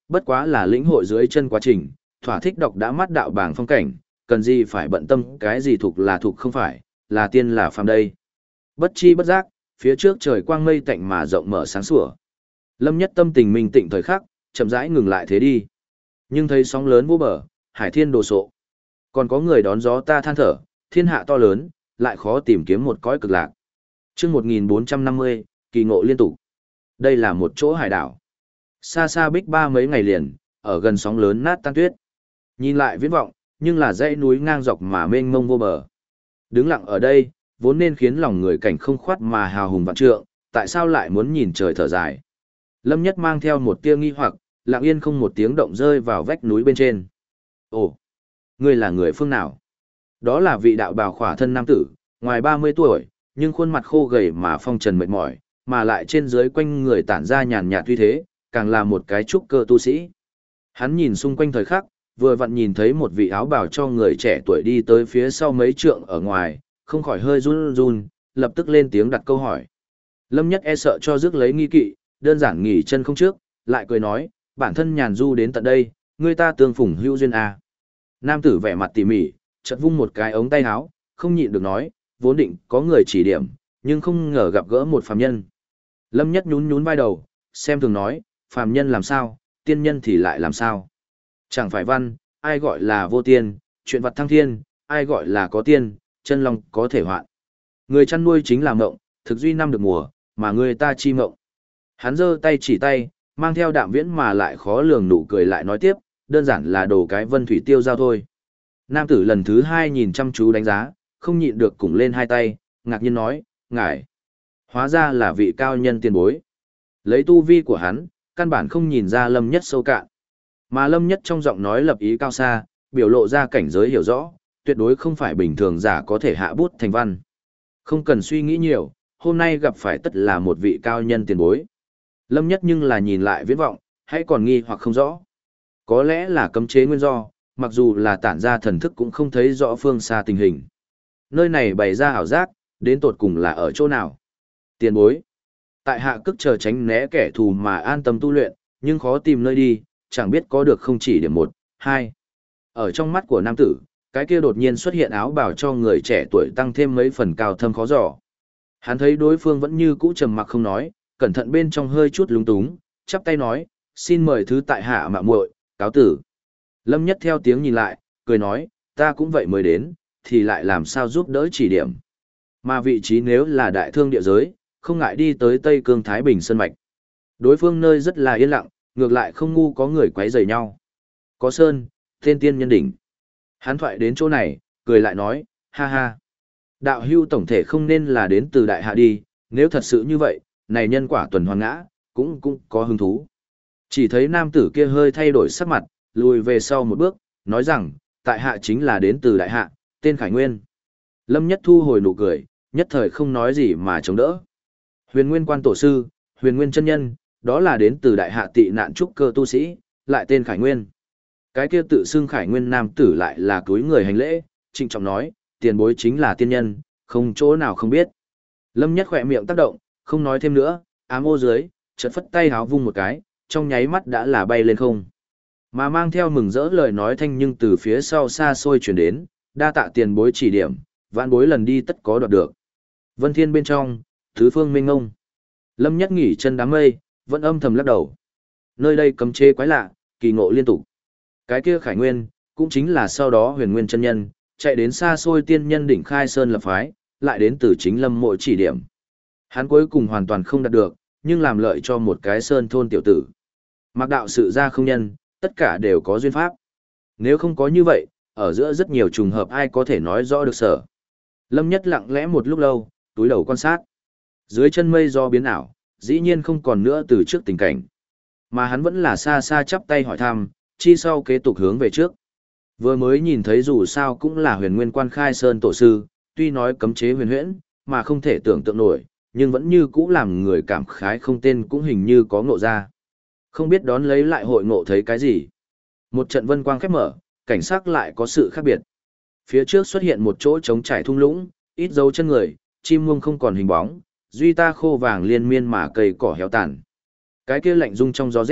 Bất quá là lĩnh hội dưới chân quá trình, thỏa thích đọc đã mắt đạo bảng phong cảnh, cần gì phải bận tâm cái gì thuộc là thuộc không phải, là tiên là phàm đây. Bất chi bất giác, phía trước trời quang mây tạnh mà rộng mở sáng sủa. Lâm Nhất tâm tình minh tịnh thời khắc, chậm rãi ngừng lại thế đi. Nhưng thấy sóng lớn vô bờ, hải thiên đồ sộ. Còn có người đón gió ta than thở, thiên hạ to lớn, lại khó tìm kiếm một cõi cực lạc. Chương 1450, kỳ ngộ liên tục. Đây là một chỗ hải đảo. Xa xa Bích Ba mấy ngày liền, ở gần sóng lớn nát tan tuyết. Nhìn lại viễn vọng, nhưng là dãy núi ngang dọc mà mênh mông vô bờ. Đứng lặng ở đây, vốn nên khiến lòng người cảnh không khoát mà hào hùng vạn trượng, tại sao lại muốn nhìn trời thở dài. Lâm Nhất mang theo một tia nghi hoặc, lặng yên không một tiếng động rơi vào vách núi bên trên. Ồ, ngươi là người phương nào? Đó là vị đạo bào khỏa thân nam tử, ngoài 30 tuổi, nhưng khuôn mặt khô gầy mà phong trần mệt mỏi, mà lại trên dưới quanh người tản ra nhàn nhạt tuy thế, càng là một cái trúc cơ tu sĩ. Hắn nhìn xung quanh thời khắc, vừa vặn nhìn thấy một vị áo bào cho người trẻ tuổi đi tới phía sau mấy trượng ở ngoài, không khỏi hơi run run, lập tức lên tiếng đặt câu hỏi. Lâm Nhất e sợ cho rước lấy nghi kỵ, đơn giản nghỉ chân không trước, lại cười nói, bản thân nhàn du đến tận đây, người ta tương phùng hữu duyên à. Nam tử vẻ mặt tỉ mỉ, chợt vung một cái ống tay áo, không nhịn được nói, vốn định có người chỉ điểm, nhưng không ngờ gặp gỡ một phàm nhân. Lâm Nhất nhún nhún vai đầu, xem thường nói, phàm nhân làm sao, tiên nhân thì lại làm sao. Chẳng phải văn, ai gọi là vô tiên, chuyện vật thăng thiên, ai gọi là có tiên, chân long có thể hoạn. Người chăn nuôi chính là mộng, thực duy năm được mùa, mà người ta chi mộng. Hắn giơ tay chỉ tay, mang theo đạm viễn mà lại khó lường nụ cười lại nói tiếp, đơn giản là đồ cái vân thủy tiêu giao thôi. Nam tử lần thứ hai nhìn chăm chú đánh giá, không nhịn được cùng lên hai tay, ngạc nhiên nói, ngài, hóa ra là vị cao nhân tiền bối. Lấy tu vi của hắn, căn bản không nhìn ra Lâm Nhất sâu cạn. Mà Lâm Nhất trong giọng nói lập ý cao xa, biểu lộ ra cảnh giới hiểu rõ, tuyệt đối không phải bình thường giả có thể hạ bút thành văn. Không cần suy nghĩ nhiều, hôm nay gặp phải tất là một vị cao nhân tiền bối. Lâm Nhất nhưng là nhìn lại viễn vọng, hãy còn nghi hoặc không rõ. Có lẽ là cấm chế nguyên do, mặc dù là tản ra thần thức cũng không thấy rõ phương xa tình hình. Nơi này bày ra ảo giác, đến tột cùng là ở chỗ nào? Tiền bối. Tại hạ cức chờ tránh né kẻ thù mà an tâm tu luyện, nhưng khó tìm nơi đi, chẳng biết có được không chỉ điểm một, hai. Ở trong mắt của nam tử, cái kia đột nhiên xuất hiện áo bào cho người trẻ tuổi tăng thêm mấy phần cao thâm khó dò. Hắn thấy đối phương vẫn như cũ trầm mặc không nói, cẩn thận bên trong hơi chút lúng túng, chắp tay nói, xin mời thứ tại hạ mạ muội, cáo tử. Lâm Nhất theo tiếng nhìn lại, cười nói, ta cũng vậy mới đến, thì lại làm sao giúp đỡ chỉ điểm. Mà vị trí nếu là đại thương địa giới, không ngại đi tới Tây Cương Thái Bình Sơn Mạch. Đối phương nơi rất là yên lặng, ngược lại không ngu có người quấy rầy nhau. Có Sơn, tên tiên nhân đỉnh. Hắn thoại đến chỗ này, cười lại nói, ha ha. Đạo hưu tổng thể không nên là đến từ đại hạ đi, nếu thật sự như vậy, này nhân quả tuần hoàn ngã, cũng có hứng thú. Chỉ thấy nam tử kia hơi thay đổi sắc mặt, lùi về sau một bước, nói rằng, tại hạ chính là đến từ đại hạ, tên Khải Nguyên. Lâm Nhất thu hồi nụ cười, nhất thời không nói gì mà chống đỡ. Huyền Nguyên quan tổ sư, Huyền Nguyên chân nhân, đó là đến từ đại hạ tị nạn trúc cơ tu sĩ, lại tên Khải Nguyên. Cái kia tự xưng Khải Nguyên nam tử lại là cúi người hành lễ, trịnh trọng nói, tiền bối chính là tiên nhân, không chỗ nào không biết. Lâm Nhất khỏe miệng tác động, không nói thêm nữa, ám ô dưới, chợt phất tay háo vung một cái, trong nháy mắt đã là bay lên không. Mà mang theo mừng rỡ lời nói thanh nhưng từ phía sau xa xôi chuyển đến, đa tạ tiền bối chỉ điểm, vạn bối lần đi tất có đoạt được. Vân Thiên bên trong, tứ phương mênh ngông. Lâm Nhất nghỉ chân đám mây, vẫn âm thầm lắc đầu. Nơi đây cấm chế quái lạ, kỳ ngộ liên tục. Cái kia Khải Nguyên, cũng chính là sau đó Huyền Nguyên chân nhân, chạy đến xa xôi tiên nhân đỉnh khai sơn lập phái, lại đến từ chính Lâm Mộ chỉ điểm. Hắn cuối cùng hoàn toàn không đạt được, nhưng làm lợi cho một cái sơn thôn tiểu tử. Mặc đạo sự ra không nhân, tất cả đều có duyên pháp. Nếu không có như vậy, ở giữa rất nhiều trùng hợp ai có thể nói rõ được sở. Lâm Nhất lặng lẽ một lúc lâu, túi đầu quan sát. Dưới chân mây do biến ảo, dĩ nhiên không còn nữa từ trước tình cảnh. Mà hắn vẫn là xa xa chắp tay hỏi thăm, chi sau kế tục hướng về trước. Vừa mới nhìn thấy dù sao cũng là Huyền Nguyên quan khai sơn tổ sư, tuy nói cấm chế huyền huyễn, mà không thể tưởng tượng nổi, nhưng vẫn như cũ làm người cảm khái không tên cũng hình như có ngộ ra. Không biết đón lấy lại hội ngộ thấy cái gì. Một trận vân quang khép mở, cảnh sắc lại có sự khác biệt. Phía trước xuất hiện một chỗ trống trải thung lũng, ít dấu chân người, chim muông không còn hình bóng, duy ta khô vàng liên miên mà cây cỏ héo tàn. Cái kia lạnh rung trong gió rét,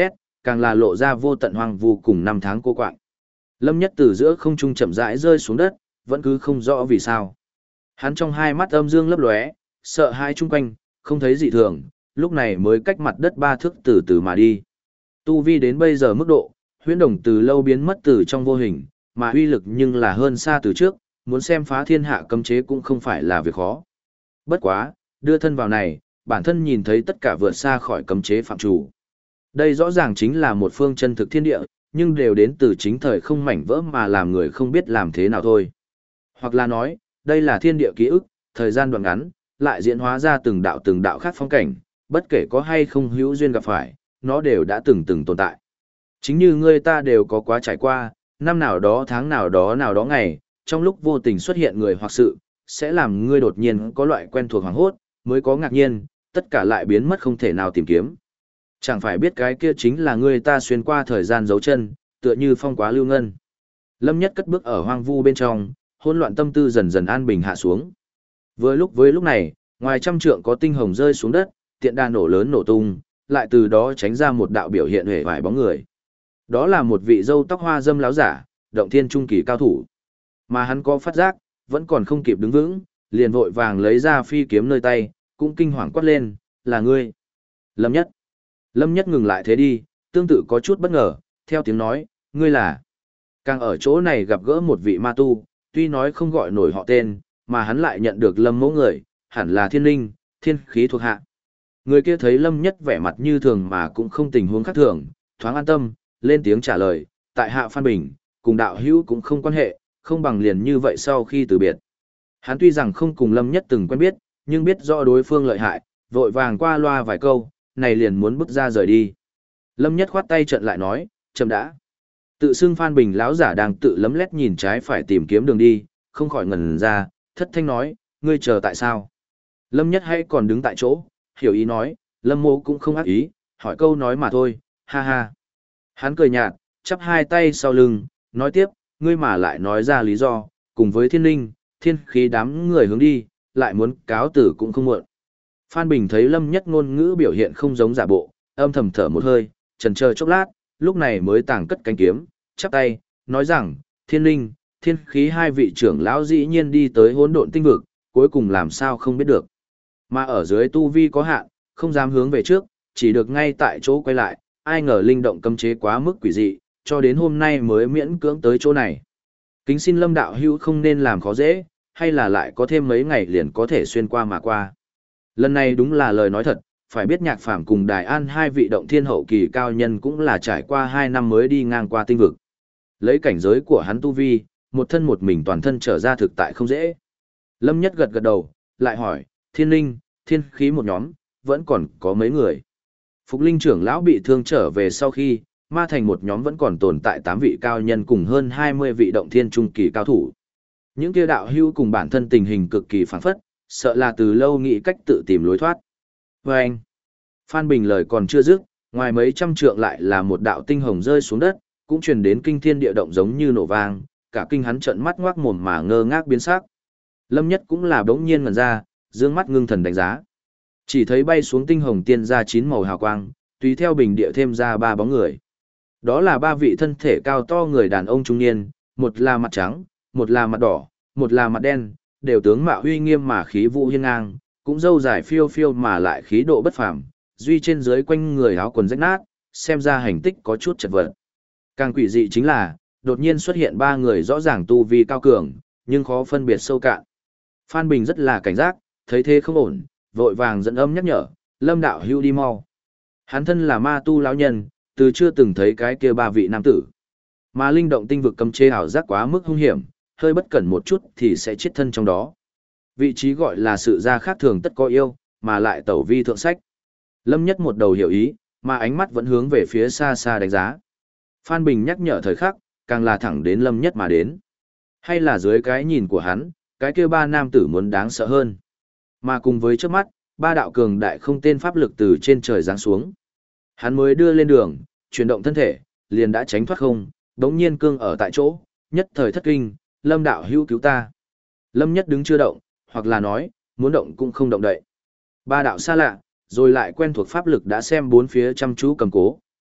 càng là lộ ra vô tận hoang vu cùng năm tháng cô quạng. Lâm Nhất từ giữa không trung chậm rãi rơi xuống đất, vẫn cứ không rõ vì sao. Hắn trong hai mắt âm dương lấp lóe, sợ hãi chung quanh, không thấy dị thường, lúc này mới cách mặt đất 3 thước từ từ mà đi. Tu vi đến bây giờ mức độ, huyễn đồng từ lâu biến mất từ trong vô hình, mà uy lực nhưng là hơn xa từ trước, muốn xem phá thiên hạ cấm chế cũng không phải là việc khó. Bất quá, đưa thân vào này, bản thân nhìn thấy tất cả vượt xa khỏi cấm chế phạm chủ. Đây rõ ràng chính là một phương chân thực thiên địa, nhưng đều đến từ chính thời không mảnh vỡ mà làm người không biết làm thế nào thôi. Hoặc là nói, đây là thiên địa ký ức, thời gian đoạn ngắn, lại diễn hóa ra từng đạo khác phong cảnh, bất kể có hay không hữu duyên gặp phải, nó đều đã từng tồn tại. Chính như người ta đều có quá trải qua, năm nào đó tháng nào đó ngày, trong lúc vô tình xuất hiện người hoặc sự, sẽ làm ngươi đột nhiên có loại quen thuộc hoàng hốt, mới có ngạc nhiên, tất cả lại biến mất không thể nào tìm kiếm. Chẳng phải biết cái kia chính là người ta xuyên qua thời gian dấu chân, tựa như phong quá lưu ngân. Lâm Nhất cất bước ở hoang vu bên trong, hỗn loạn tâm tư dần dần an bình hạ xuống. Với lúc này, ngoài trăm trượng có tinh hồng rơi xuống đất, tiện đa nổ lớn nổ tung, lại từ đó tránh ra một đạo biểu hiện hề vải bóng người. Đó là một vị râu tóc hoa dâm láo giả, động thiên trung kỳ cao thủ. Mà hắn có phát giác, vẫn còn không kịp đứng vững, liền vội vàng lấy ra phi kiếm nơi tay, cũng kinh hoàng quát lên, là ngươi. Lâm Nhất. Lâm Nhất ngừng lại thế đi, tương tự có chút bất ngờ, theo tiếng nói, ngươi là. Càng ở chỗ này gặp gỡ một vị ma tu, tuy nói không gọi nổi họ tên, mà hắn lại nhận được Lâm mẫu người, hẳn là thiên linh, thiên khí thuộc hạ. Người kia thấy Lâm Nhất vẻ mặt như thường mà cũng không tình huống khác thường, thoáng an tâm, lên tiếng trả lời, tại hạ Phan Bình, cùng đạo hữu cũng không quan hệ, không bằng liền như vậy sau khi từ biệt. Hắn tuy rằng không cùng Lâm Nhất từng quen biết, nhưng biết rõ đối phương lợi hại, vội vàng qua loa vài câu, này liền muốn bước ra rời đi. Lâm Nhất khoát tay trận lại nói, chậm đã. Tự xưng Phan Bình lão giả đang tự lấm lét nhìn trái phải tìm kiếm đường đi, không khỏi ngẩn ra, thất thanh nói, ngươi chờ tại sao? Lâm Nhất hay còn đứng tại chỗ, hiểu ý nói, Lâm mô cũng không ác ý, hỏi câu nói mà thôi, ha ha. Hắn cười nhạt, chắp hai tay sau lưng, nói tiếp, ngươi mà lại nói ra lý do, cùng với thiên linh, thiên khí đám người hướng đi, lại muốn cáo tử cũng không muộn. Phan Bình thấy Lâm Nhất ngôn ngữ biểu hiện không giống giả bộ, âm thầm thở một hơi, chần chờ chốc lát, lúc này mới tàng cất cánh kiếm, chắp tay, nói rằng, thiên linh, thiên khí hai vị trưởng lão dĩ nhiên đi tới hỗn độn tinh vực, cuối cùng làm sao không biết được. Mà ở dưới tu vi có hạn, không dám hướng về trước, chỉ được ngay tại chỗ quay lại, ai ngờ linh động cấm chế quá mức quỷ dị, cho đến hôm nay mới miễn cưỡng tới chỗ này. Kính xin Lâm đạo hữu không nên làm khó dễ, hay là lại có thêm mấy ngày liền có thể xuyên qua mà qua. Lần này đúng là lời nói thật, phải biết Nhạc Phàm cùng Đài An hai vị động thiên hậu kỳ cao nhân cũng là trải qua 2 năm mới đi ngang qua tinh vực. Lấy cảnh giới của hắn tu vi, một thân một mình toàn thân trở ra thực tại không dễ. Lâm Nhất gật gật đầu, lại hỏi, thiên linh, thiên khí một nhóm, vẫn còn có mấy người. Phục Linh trưởng lão bị thương trở về sau khi, ma thành một nhóm vẫn còn tồn tại 8 vị cao nhân cùng hơn 20 vị động thiên trung kỳ cao thủ. Những kia đạo hưu cùng bản thân tình hình cực kỳ phản phất, sợ là từ lâu nghĩ cách tự tìm lối thoát. Và anh, Phan Bình lời còn chưa dứt, ngoài mấy trăm trượng lại là một đạo tinh hồng rơi xuống đất, cũng truyền đến kinh thiên địa động giống như nổ vang, cả kinh hắn trợn mắt ngoác mồm mà ngơ ngác biến sắc. Lâm Nhất cũng là bỗng nhiên ngẩn ra, dương mắt ngưng thần đánh giá. Chỉ thấy bay xuống tinh hồng tiên ra 9 màu hào quang, tùy theo bình địa thêm ra 3 bóng người. Đó là 3 vị thân thể cao to người đàn ông trung niên, một là mặt trắng, một là mặt đỏ, một là mặt đen, đều tướng mạo uy nghiêm mà khí vũ hiên ngang, cũng râu dài phiêu phiêu mà lại khí độ bất phàm, duy trên dưới quanh người áo quần rách nát, xem ra hành tích có chút chật vật. Càng quỷ dị chính là, đột nhiên xuất hiện 3 người rõ ràng tu vi cao cường, nhưng khó phân biệt sâu cạn. Phan Bình rất là cảnh giác, thấy thế không ổn, vội vàng dẫn âm nhắc nhở, Lâm đạo hưu đi mau. Hắn thân là ma tu lão nhân, từ chưa từng thấy cái kia 3 vị nam tử. Mà linh động tinh vực cấm chế ảo giác quá mức hung hiểm, hơi bất cẩn một chút thì sẽ chết thân trong đó. Vị trí gọi là sự ra khác thường tất có yêu, mà lại tẩu vi thượng sách. Lâm Nhất một đầu hiểu ý, mà ánh mắt vẫn hướng về phía xa xa đánh giá. Phan Bình nhắc nhở thời khắc, càng là thẳng đến Lâm Nhất mà đến. Hay là dưới cái nhìn của hắn, cái kia 3 nam tử muốn đáng sợ hơn. Mà cùng với trước mắt, 3 đạo cường đại không tên pháp lực từ trên trời giáng xuống. Hắn mới đưa lên đường, chuyển động thân thể, liền đã tránh thoát không, đống nhiên cương ở tại chỗ, nhất thời thất kinh, Lâm đạo hữu cứu ta. Lâm Nhất đứng chưa động, hoặc là nói, muốn động cũng không động đậy. 3 đạo xa lạ, rồi lại quen thuộc pháp lực đã xem bốn phía chăm chú cầm cố,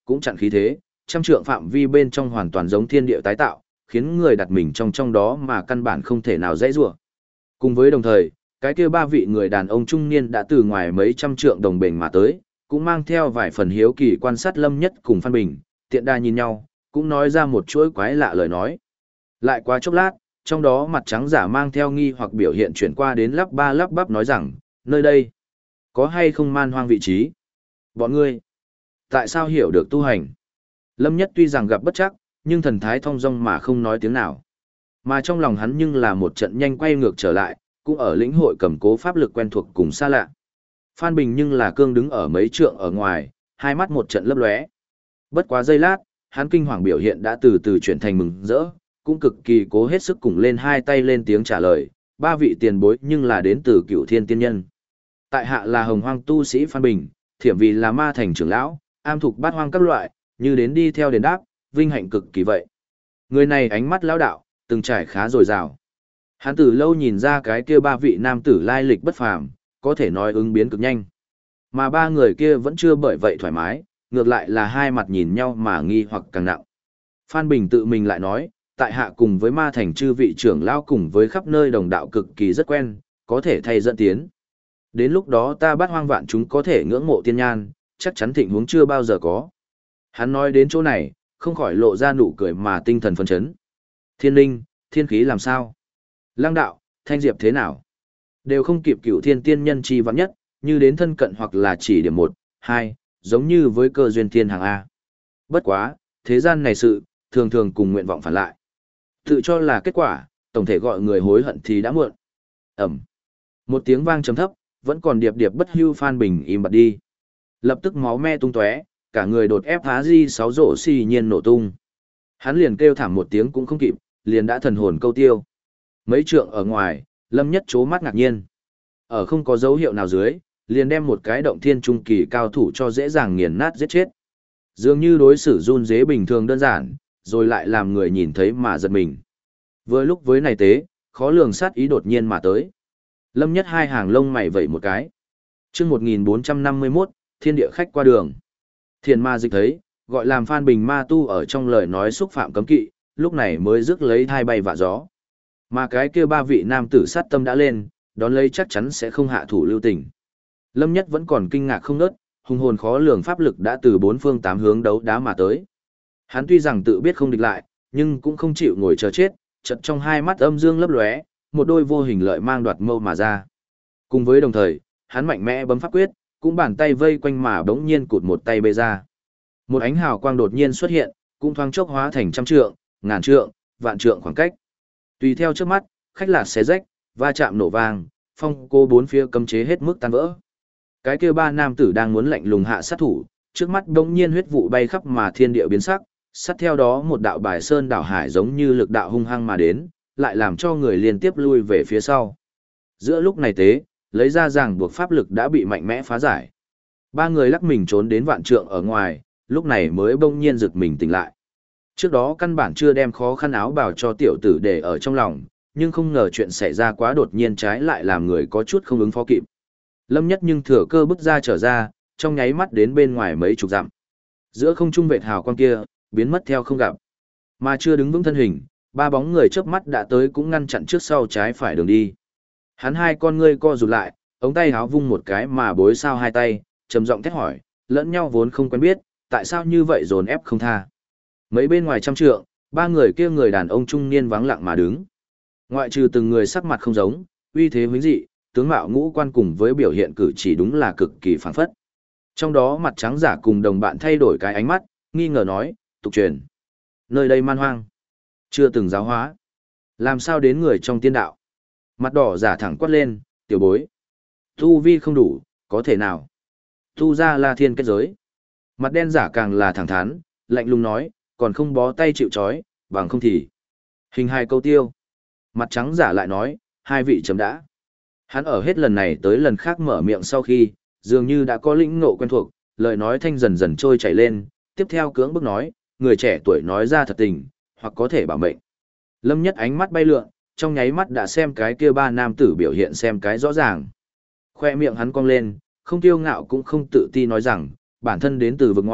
cũng chặn khí thế, trăm trượng phạm vi bên trong hoàn toàn giống thiên địa tái tạo, khiến người đặt mình trong đó mà căn bản không thể nào dãy rủa. Cùng với đồng thời, cái kia ba vị người đàn ông trung niên đã từ ngoài mấy trăm trượng đồng bền mà tới, cũng mang theo vài phần hiếu kỳ quan sát Lâm Nhất cùng Phan Bình, tiện đa nhìn nhau, cũng nói ra một chuỗi quái lạ lời nói. Lại qua chốc lát, trong đó mặt trắng giả mang theo nghi hoặc biểu hiện chuyển qua đến lắp ba lắp bắp nói rằng, nơi đây, có hay không man hoang vị trí? Bọn ngươi, tại sao hiểu được tu hành? Lâm Nhất tuy rằng gặp bất trắc, nhưng thần thái thong dong mà không nói tiếng nào. Mà trong lòng hắn nhưng là một trận nhanh quay ngược trở lại, cũng ở lĩnh hội cầm cố pháp lực quen thuộc cùng xa lạ. Phan Bình nhưng là cương đứng ở mấy trượng ở ngoài, hai mắt một trận lấp lóe. Bất quá giây lát, hắn kinh hoàng biểu hiện đã từ từ chuyển thành mừng rỡ, cũng cực kỳ cố hết sức cùng lên hai tay lên tiếng trả lời, ba vị tiền bối nhưng là đến từ Cửu Thiên tiên nhân. Tại hạ là Hồng Hoang tu sĩ Phan Bình, thiểm vì là ma thành trưởng lão, am thuộc bát hoang các loại, như đến đi theo đền đáp, vinh hạnh cực kỳ vậy. Người này ánh mắt lão đạo, từng trải khá dồi dào. Hắn từ lâu nhìn ra cái kia ba vị nam tử lai lịch bất phàm, có thể nói ứng biến cực nhanh. Mà ba người kia vẫn chưa bởi vậy thoải mái, ngược lại là hai mặt nhìn nhau mà nghi hoặc càng nặng. Phan Bình tự mình lại nói, tại hạ cùng với ma thành chư vị trưởng lao cùng với khắp nơi đồng đạo cực kỳ rất quen, có thể thay dẫn tiến. Đến lúc đó ta bắt hoang vạn chúng có thể ngưỡng mộ tiên nhan, chắc chắn thịnh huống chưa bao giờ có. Hắn nói đến chỗ này, không khỏi lộ ra nụ cười mà tinh thần phấn chấn. Thiên linh, thiên khí làm sao? Lăng đạo, thanh diệp thế nào? Đều không kịp Cửu Thiên tiên nhân chi vạn nhất, như đến thân cận hoặc là chỉ điểm một, hai, giống như với cơ duyên thiên hàng A. Bất quá, thế gian này sự, thường thường cùng nguyện vọng phản lại. Tự cho là kết quả, tổng thể gọi người hối hận thì đã muộn. Ẩm. Một tiếng vang trầm thấp, vẫn còn điệp điệp bất hưu Phan Bình im bặt đi. Lập tức máu me tung tóe, cả người đột ép há di sáu rổ xì nhiên nổ tung. Hắn liền kêu thảm một tiếng cũng không kịp, liền đã thần hồn câu tiêu. Mấy trượng ở ngoài, Lâm Nhất chố mắt ngạc nhiên. Ở không có dấu hiệu nào dưới, liền đem một cái động thiên trung kỳ cao thủ cho dễ dàng nghiền nát giết chết. Dường như đối xử run dế bình thường đơn giản, rồi lại làm người nhìn thấy mà giật mình. Vừa lúc với này tế, khó lường sát ý đột nhiên mà tới. Lâm Nhất hai hàng lông mày vẩy một cái. Chương 1451, thiên địa khách qua đường. Thiền ma dịch thấy, gọi làm Phan Bình ma tu ở trong lời nói xúc phạm cấm kỵ, lúc này mới rước lấy thai bay vạ gió. Mà cái kia ba vị nam tử sát tâm đã lên, đón lấy chắc chắn sẽ không hạ thủ lưu tình. Lâm Nhất vẫn còn kinh ngạc không ngớt, hùng hồn khó lường pháp lực đã từ bốn phương tám hướng đấu đá mà tới. Hắn tuy rằng tự biết không địch lại, nhưng cũng không chịu ngồi chờ chết, chợt trong hai mắt âm dương lấp lóe, một đôi vô hình lợi mang đoạt mâu mà ra. Cùng với đồng thời, hắn mạnh mẽ bấm pháp quyết, cũng bàn tay vây quanh mà bỗng nhiên cụt một tay bê ra. Một ánh hào quang đột nhiên xuất hiện, cũng thoáng chốc hóa thành trăm trượng, ngàn trượng, vạn trượng khoảng cách. Tùy theo trước mắt, khách lạc xé rách, va chạm nổ vang, phong cô bốn phía cấm chế hết mức tan vỡ. Cái kia ba nam tử đang muốn lạnh lùng hạ sát thủ, trước mắt bỗng nhiên huyết vụ bay khắp mà thiên địa biến sắc, sát theo đó một đạo bài sơn đảo hải giống như lực đạo hung hăng mà đến, lại làm cho người liên tiếp lui về phía sau. Giữa lúc này tế, lấy ra ràng buộc pháp lực đã bị mạnh mẽ phá giải. Ba người lắc mình trốn đến vạn trượng ở ngoài, lúc này mới bỗng nhiên giật mình tỉnh lại. Trước đó căn bản chưa đem khó khăn áo bào cho tiểu tử để ở trong lòng, nhưng không ngờ chuyện xảy ra quá đột nhiên trái lại làm người có chút không ứng phó kịp. Lâm Nhất nhưng thừa cơ bứt ra trở ra, trong nháy mắt đến bên ngoài mấy chục dặm. Giữa không trung vệt hào quang kia, biến mất theo không gặp. Mà chưa đứng vững thân hình, ba bóng người chớp mắt đã tới cũng ngăn chặn trước sau trái phải đường đi. Hắn hai con ngươi co rụt lại, ống tay háo vung một cái mà bối sao hai tay, trầm giọng thét hỏi, lẫn nhau vốn không quen biết, tại sao như vậy dồn ép không tha. Mấy bên ngoài trăm trượng, ba người kia người đàn ông trung niên vắng lặng mà đứng. Ngoại trừ từng người sắc mặt không giống, uy thế huyến dị, tướng mạo ngũ quan cùng với biểu hiện cử chỉ đúng là cực kỳ phảng phất. Trong đó mặt trắng giả cùng đồng bạn thay đổi cái ánh mắt, nghi ngờ nói, tục truyền. Nơi đây man hoang, chưa từng giáo hóa. Làm sao đến người trong tiên đạo? Mặt đỏ giả thẳng quát lên, tiểu bối. Tu vi không đủ, có thể nào? Tu ra là thiên kết giới. Mặt đen giả càng là thẳng thắn, lạnh lùng nói, còn không bó tay chịu trói, bằng không thì. Hình hài câu tiêu. Mặt trắng giả lại nói, hai vị chấm đã. Hắn ở hết lần này tới lần khác mở miệng sau khi, dường như đã có lĩnh ngộ quen thuộc, lời nói thanh dần dần trôi chảy lên, tiếp theo cưỡng bức nói, người trẻ tuổi nói ra thật tình, hoặc có thể bảo mệnh. Lâm Nhất ánh mắt bay lượn, trong nháy mắt đã xem cái kia ba nam tử biểu hiện xem cái rõ ràng. Khoe miệng hắn cong lên, không kiêu ngạo cũng không tự ti nói rằng, bản thân đến từ vực ngoại,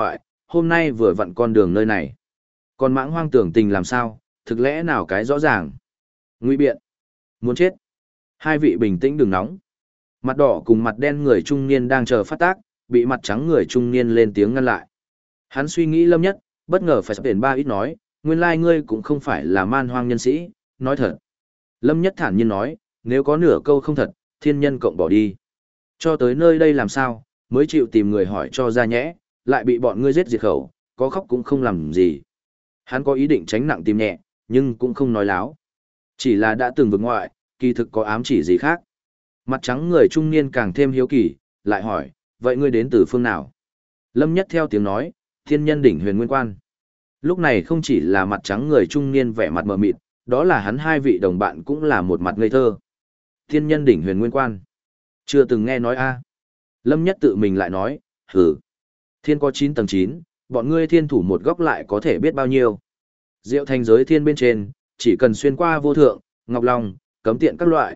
hôm nay vừa vặn con đường nơi này. Còn Mãng Hoang tưởng tình làm sao, thực lẽ nào cái rõ ràng. Ngụy biện. Muốn chết. Hai vị bình tĩnh đừng nóng. Mặt đỏ cùng mặt đen người trung niên đang chờ phát tác, bị mặt trắng người trung niên lên tiếng ngăn lại. Hắn suy nghĩ Lâm Nhất, bất ngờ phải sắp tiền ba ít nói, nguyên lai ngươi cũng không phải là man hoang nhân sĩ, nói thật. Lâm Nhất thản nhiên nói, nếu có nửa câu không thật, thiên nhân cộng bỏ đi. Cho tới nơi đây làm sao, mới chịu tìm người hỏi cho ra nhẽ, lại bị bọn ngươi giết diệt khẩu, có khóc cũng không làm gì. Hắn có ý định tránh nặng tìm nhẹ, nhưng cũng không nói láo. Chỉ là đã từng vượt ngoại, kỳ thực có ám chỉ gì khác. Mặt trắng người trung niên càng thêm hiếu kỳ, lại hỏi, vậy ngươi đến từ phương nào? Lâm Nhất theo tiếng nói, thiên nhân đỉnh huyền nguyên quan. Lúc này không chỉ là mặt trắng người trung niên vẻ mặt mờ mịt, đó là hắn hai vị đồng bạn cũng là một mặt ngây thơ. Thiên nhân đỉnh huyền nguyên quan. Chưa từng nghe nói a. Lâm Nhất tự mình lại nói, hử. Thiên có 9 tầng 9, bọn ngươi thiên thủ một góc lại có thể biết bao nhiêu. Diệu thành giới thiên bên trên, chỉ cần xuyên qua vô thượng, ngọc long, cấm tiện các loại,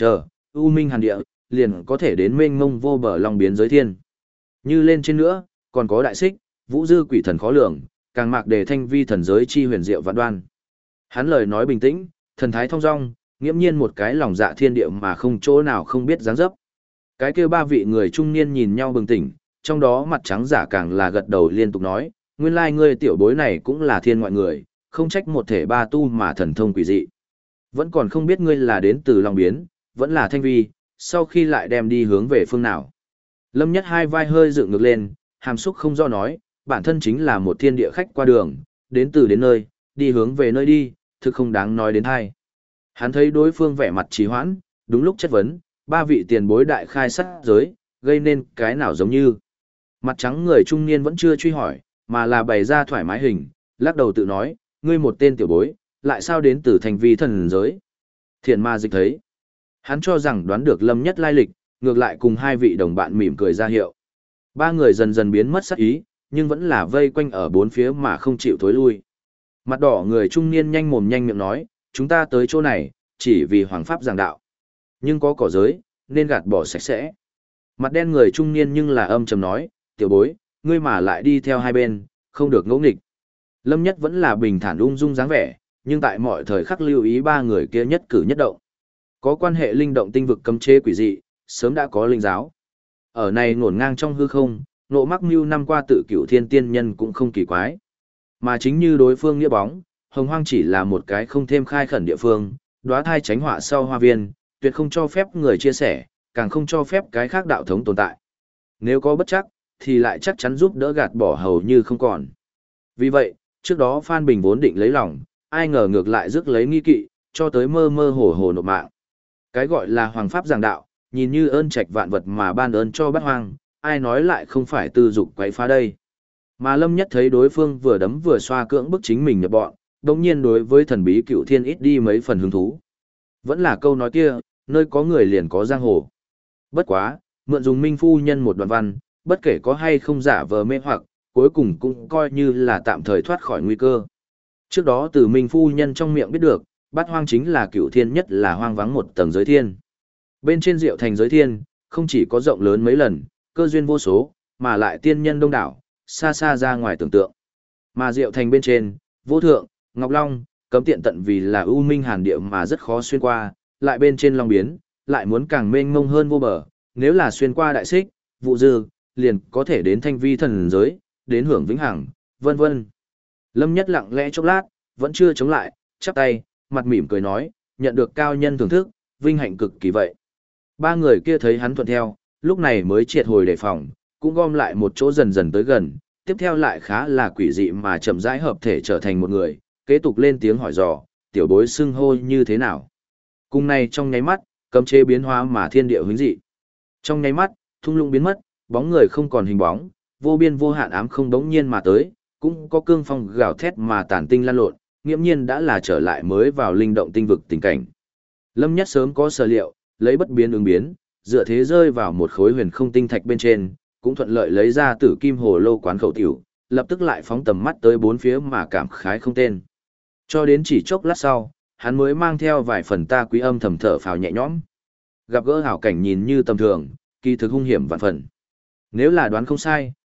u minh hàn địa, liền có thể đến mênh mông vô bờ long biến giới thiên. Như lên trên nữa, còn có đại xích, vũ dư quỷ thần khó lường, càng mạc đề thanh vi thần giới chi huyền diệu vạn đoan. Hắn lời nói bình tĩnh, thần thái thong dong, nghiễm nhiên một cái lòng dạ thiên địa mà không chỗ nào không biết dáng dấp. Cái kia ba vị người trung niên nhìn nhau bừng tỉnh, trong đó mặt trắng giả càng là gật đầu liên tục nói, nguyên lai ngươi tiểu bối này cũng là thiên ngoại người, không trách một thể ba tu mà thần thông quỷ dị. Vẫn còn không biết ngươi là đến từ Long Biến, vẫn là Thanh Vi, sau khi lại đem đi hướng về phương nào. Lâm Nhất hai vai hơi dựng ngược lên, hàm xúc không do nói, bản thân chính là một thiên địa khách qua đường, đến từ đến nơi, đi hướng về nơi đi, thực không đáng nói đến hai. Hắn thấy đối phương vẻ mặt trì hoãn, đúng lúc chất vấn, ba vị tiền bối đại khai sát giới, gây nên cái nào giống như. Mặt trắng người trung niên vẫn chưa truy hỏi, mà là bày ra thoải mái hình, lắc đầu tự nói, ngươi một tên tiểu bối, lại sao đến từ thành vi thần giới. Thiện ma dịch thấy. Hắn cho rằng đoán được Lâm Nhất lai lịch, ngược lại cùng hai vị đồng bạn mỉm cười ra hiệu. Ba người dần dần biến mất sắc ý, nhưng vẫn là vây quanh ở bốn phía mà không chịu thối lui. Mặt đỏ người trung niên nhanh mồm nhanh miệng nói, chúng ta tới chỗ này, chỉ vì hoàng pháp giảng đạo. Nhưng có cỏ giới, nên gạt bỏ sạch sẽ. Mặt đen người trung niên nhưng là âm trầm nói, tiểu bối, ngươi mà lại đi theo hai bên, không được ngỗ nghịch. Lâm Nhất vẫn là bình thản ung dung dáng vẻ, nhưng tại mọi thời khắc lưu ý ba người kia nhất cử nhất động. Có quan hệ linh động tinh vực cấm chế quỷ dị, sớm đã có linh giáo. Ở này ngổn ngang trong hư không, nộ mắc mưu năm qua tự cửu thiên tiên nhân cũng không kỳ quái. Mà chính như đối phương nghĩa bóng, Hồng Hoang chỉ là một cái không thêm khai khẩn địa phương, đóa thai tránh họa sau hoa viên, tuyệt không cho phép người chia sẻ, càng không cho phép cái khác đạo thống tồn tại. Nếu có bất chắc, thì lại chắc chắn giúp đỡ gạt bỏ hầu như không còn. Vì vậy, trước đó Phan Bình vốn định lấy lòng, ai ngờ ngược lại rước lấy nghi kỵ, cho tới mơ mơ hồ hồ nộp mạng. Cái gọi là hoàng pháp giảng đạo, nhìn như ơn trạch vạn vật mà ban ơn cho bát hoang, ai nói lại không phải tư dục quấy phá đây. Mà Lâm Nhất thấy đối phương vừa đấm vừa xoa cưỡng bức chính mình nhập bọn, đồng nhiên đối với thần bí cựu thiên ít đi mấy phần hứng thú. Vẫn là câu nói kia, nơi có người liền có giang hồ. Bất quá, mượn dùng Minh Phu Nhân một đoạn văn, bất kể có hay không giả vờ mê hoặc, cuối cùng cũng coi như là tạm thời thoát khỏi nguy cơ. Trước đó từ Minh Phu Nhân trong miệng biết được, bát hoang chính là cựu thiên nhất là hoang vắng một tầng giới thiên. Bên trên Diệu thành giới thiên, không chỉ có rộng lớn mấy lần, cơ duyên vô số, mà lại tiên nhân đông đảo, xa xa ra ngoài tưởng tượng. Mà Diệu thành bên trên, vô thượng, ngọc long, cấm tiện tận vì là u minh hàn địa mà rất khó xuyên qua, lại bên trên long biến, lại muốn càng mênh mông hơn vô bờ, nếu là xuyên qua đại xích, vụ dư, liền có thể đến thanh vi thần giới, đến hưởng vĩnh hằng, vân vân. Lâm Nhất lặng lẽ chốc lát, vẫn chưa chống lại, chắp tay, mặt mỉm cười nói, nhận được cao nhân thưởng thức, vinh hạnh cực kỳ vậy. Ba người kia thấy hắn thuận theo, lúc này mới triệt hồi đề phòng, cũng gom lại một chỗ dần dần tới gần, tiếp theo lại khá là quỷ dị mà chậm rãi hợp thể trở thành một người, kế tục lên tiếng hỏi dò, tiểu bối xưng hô như thế nào. Cùng này trong nháy mắt, cấm chế biến hóa mà thiên địa huyễn dị. Trong nháy mắt, thung lũng biến mất, bóng người không còn hình bóng, vô biên vô hạn ám không đống nhiên mà tới, cũng có cương phong gào thét mà tản tinh lan lộn, nghiễm nhiên đã là trở lại mới vào linh động tinh vực tình cảnh. Lâm Nhất sớm có sở liệu, lấy bất biến ứng biến, dựa thế rơi vào một khối huyền không tinh thạch bên trên, cũng thuận lợi lấy ra tử kim hồ lô quán khẩu tiểu, lập tức lại phóng tầm mắt tới bốn phía mà cảm khái không tên. Cho đến chỉ chốc lát sau, hắn mới mang theo vài phần ta quý âm thầm thở phào nhẹ nhõm. Gặp gỡ hảo cảnh nhìn như tầm thường, kỳ thực hung hiểm vạn phần. Nếu là đoán không sai,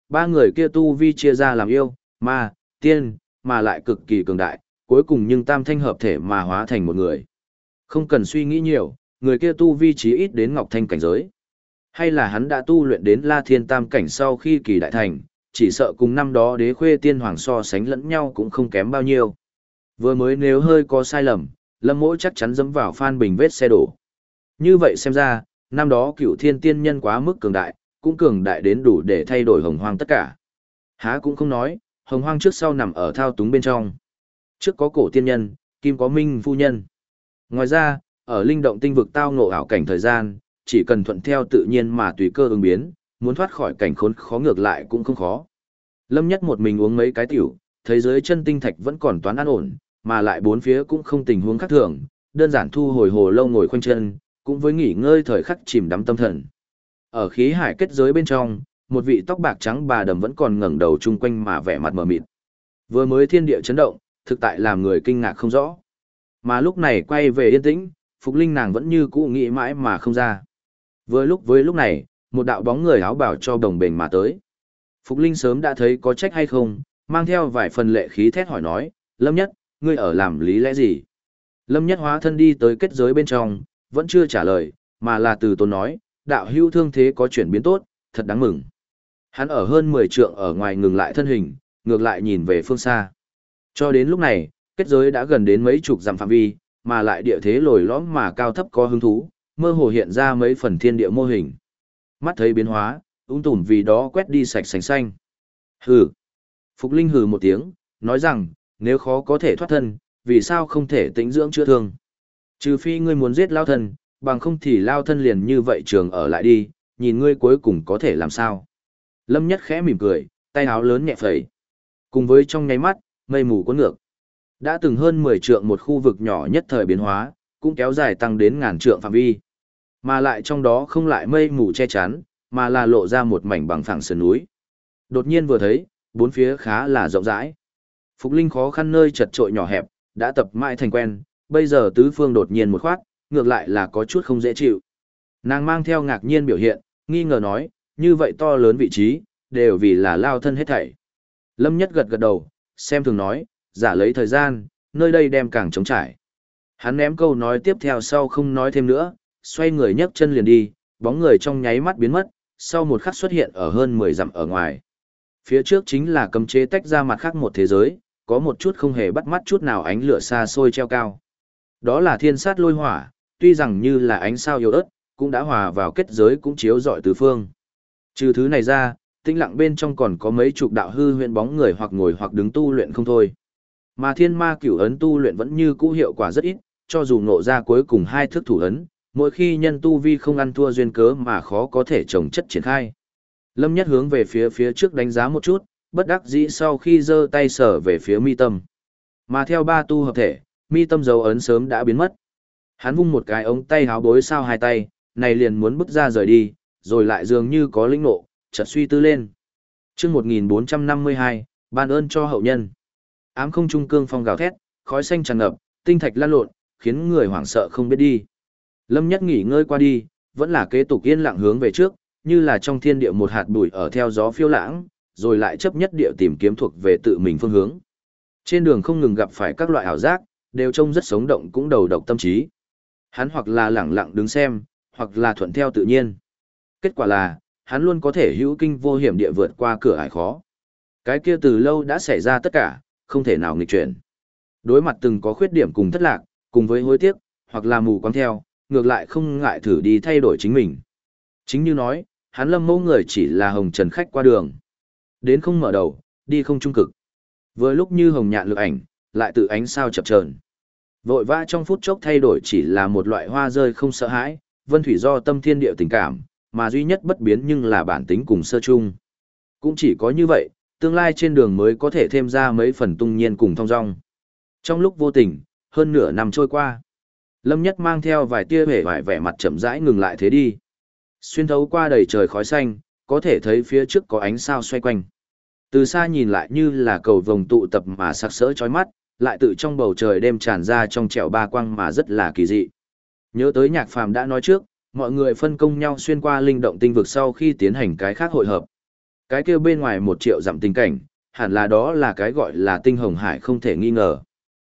ba người kia tu vi chia ra làm yêu, ma, tiên, mà lại cực kỳ cường đại, cuối cùng nhưng tam thanh hợp thể mà hóa thành một người. Không cần suy nghĩ nhiều, người kia tu vi chí ít đến ngọc thanh cảnh giới. Hay là hắn đã tu luyện đến La Thiên Tam cảnh sau khi kỳ đại thành, chỉ sợ cùng năm đó Đế Khuê Tiên Hoàng so sánh lẫn nhau cũng không kém bao nhiêu. Vừa mới nếu hơi có sai lầm, Lâm Mỗ chắc chắn dẫm vào Phan Bình vết xe đổ. Như vậy xem ra, năm đó Cựu Thiên Tiên Nhân quá mức cường đại, cũng cường đại đến đủ để thay đổi Hồng Hoang tất cả. Há cũng không nói, Hồng Hoang trước sau nằm ở thao túng bên trong. Trước có cổ tiên nhân, kim có minh phu nhân. Ngoài ra, ở linh động tinh vực tao ngộ ảo cảnh thời gian, chỉ cần thuận theo tự nhiên mà tùy cơ ứng biến, muốn thoát khỏi cảnh khốn khó ngược lại cũng không khó. Lâm Nhất một mình uống mấy cái tiểu, thấy dưới chân tinh thạch vẫn còn toán an ổn, mà lại bốn phía cũng không tình huống khác thường, đơn giản thu hồi hồ lâu ngồi khoanh chân, cũng với nghỉ ngơi thời khắc chìm đắm tâm thần. Ở khí hải kết giới bên trong, một vị tóc bạc trắng bà đầm vẫn còn ngẩng đầu chung quanh mà vẻ mặt mờ mịt. Vừa mới thiên địa chấn động, thực tại làm người kinh ngạc không rõ. Mà lúc này quay về yên tĩnh, Phục Linh nàng vẫn như cũ nghĩ mãi mà không ra. Vừa lúc với lúc này, một đạo bóng người áo bảo cho đồng bền mà tới. Phục Linh sớm đã thấy có trách hay không, mang theo vài phần lệ khí thét hỏi nói, Lâm Nhất, ngươi ở làm lý lẽ gì? Lâm Nhất hóa thân đi tới kết giới bên trong, vẫn chưa trả lời, mà là từ tốn nói, đạo hữu thương thế có chuyển biến tốt, thật đáng mừng. Hắn ở hơn 10 trượng ở ngoài ngừng lại thân hình, ngược lại nhìn về phương xa. Cho đến lúc này, kết giới đã gần đến mấy chục dặm phạm vi, mà lại địa thế lồi lõm mà cao thấp có hứng thú, mơ hồ hiện ra mấy phần thiên địa mô hình. Mắt thấy biến hóa, ung tùm vì đó quét đi sạch sành xanh. Hừ. Phục Linh hừ một tiếng, nói rằng, nếu khó có thể thoát thân, vì sao không thể tĩnh dưỡng chữa thương? Trừ phi ngươi muốn giết lao thân, bằng không thì lao thân liền như vậy trường ở lại đi, nhìn ngươi cuối cùng có thể làm sao. Lâm Nhất khẽ mỉm cười, tay áo lớn nhẹ phẩy. Cùng với trong nháy mắt, mây mù cuốn ngược. Đã từng hơn 10 trượng một khu vực nhỏ nhất thời biến hóa, cũng kéo dài tăng đến ngàn trượng phạm vi. Mà lại trong đó không lại mây mù che chắn, mà là lộ ra một mảnh bằng phẳng sườn núi. Đột nhiên vừa thấy, bốn phía khá là rộng rãi. Phục Linh khó khăn nơi chật trội nhỏ hẹp, đã tập mãi thành quen, bây giờ tứ phương đột nhiên một khoát, ngược lại là có chút không dễ chịu. Nàng mang theo ngạc nhiên biểu hiện, nghi ngờ nói, như vậy to lớn vị trí, đều vì là lao thân hết thảy. Lâm Nhất gật gật đầu, xem thường nói, giả lấy thời gian, nơi đây đem càng trống trải. Hắn ném câu nói tiếp theo sau không nói thêm nữa, xoay người nhấc chân liền đi, bóng người trong nháy mắt biến mất, sau một khắc xuất hiện ở hơn 10 dặm ở ngoài. Phía trước chính là cấm chế tách ra mặt khác một thế giới, có một chút không hề bắt mắt chút nào ánh lửa xa xôi treo cao. Đó là thiên sát lôi hỏa, tuy rằng như là ánh sao yếu ớt, cũng đã hòa vào kết giới cũng chiếu rọi tứ phương. Trừ thứ này ra, tĩnh lặng bên trong còn có mấy chục đạo hư huyễn bóng người hoặc ngồi hoặc đứng tu luyện không thôi. Mà thiên ma cửu ấn tu luyện vẫn như cũ hiệu quả rất ít, cho dù ngộ ra cuối cùng hai thức thủ ấn, mỗi khi nhân tu vi không ăn thua duyên cớ mà khó có thể trồng chất triển khai. Lâm Nhất hướng về phía trước đánh giá một chút, bất đắc dĩ sau khi giơ tay sở về phía mi tâm. Mà theo ba tu hợp thể, mi tâm dấu ấn sớm đã biến mất. Hắn vung một cái ống tay háo bối sao hai tay, này liền muốn bước ra rời đi, rồi lại dường như có linh nộ, chợt suy tư lên. Chương 1452, ban ơn cho hậu nhân. Ám không trung cương phong gào thét, khói xanh tràn ngập, tinh thạch lan lộn, khiến người hoảng sợ không biết đi. Lâm Nhất nghỉ ngơi qua đi, vẫn là kế tục yên lặng hướng về trước, như là trong thiên địa một hạt bụi ở theo gió phiêu lãng, rồi lại chấp nhất địa tìm kiếm thuộc về tự mình phương hướng. Trên đường không ngừng gặp phải các loại ảo giác, đều trông rất sống động cũng đầu độc tâm trí. Hắn hoặc là lẳng lặng đứng xem, hoặc là thuận theo tự nhiên. Kết quả là, hắn luôn có thể hữu kinh vô hiểm địa vượt qua cửa ải khó. Cái kia từ lâu đã xảy ra tất cả, không thể nào nghịch chuyển. Đối mặt từng có khuyết điểm cùng thất lạc, cùng với hối tiếc, hoặc là mù quáng theo, ngược lại không ngại thử đi thay đổi chính mình. Chính như nói, hắn Lâm Mẫu người chỉ là hồng trần khách qua đường. Đến không mở đầu, đi không trung cực. Vừa lúc như hồng nhạn lực ảnh, lại tự ánh sao chập chờn. Vội vã trong phút chốc thay đổi chỉ là một loại hoa rơi không sợ hãi, vân thủy do tâm thiên địa tình cảm, mà duy nhất bất biến nhưng là bản tính cùng sơ chung. Cũng chỉ có như vậy, tương lai trên đường mới có thể thêm ra mấy phần tung nhiên cùng thong dong. Trong lúc vô tình, hơn nửa năm trôi qua, Lâm Nhất mang theo vài tia hề vài vẻ mặt chậm rãi ngừng lại thế đi. Xuyên thấu qua đầy trời khói xanh, có thể thấy phía trước có ánh sao xoay quanh. Từ xa nhìn lại như là cầu vồng tụ tập mà sặc sỡ chói mắt, lại tự trong bầu trời đêm tràn ra trong trẻo ba quang mà rất là kỳ dị. Nhớ tới Nhạc Phàm đã nói trước, mọi người phân công nhau xuyên qua linh động tinh vực sau khi tiến hành cái khác hội hợp. Cái kia bên ngoài 1 triệu dặm tình cảnh, hẳn là đó là cái gọi là tinh hồng hải không thể nghi ngờ.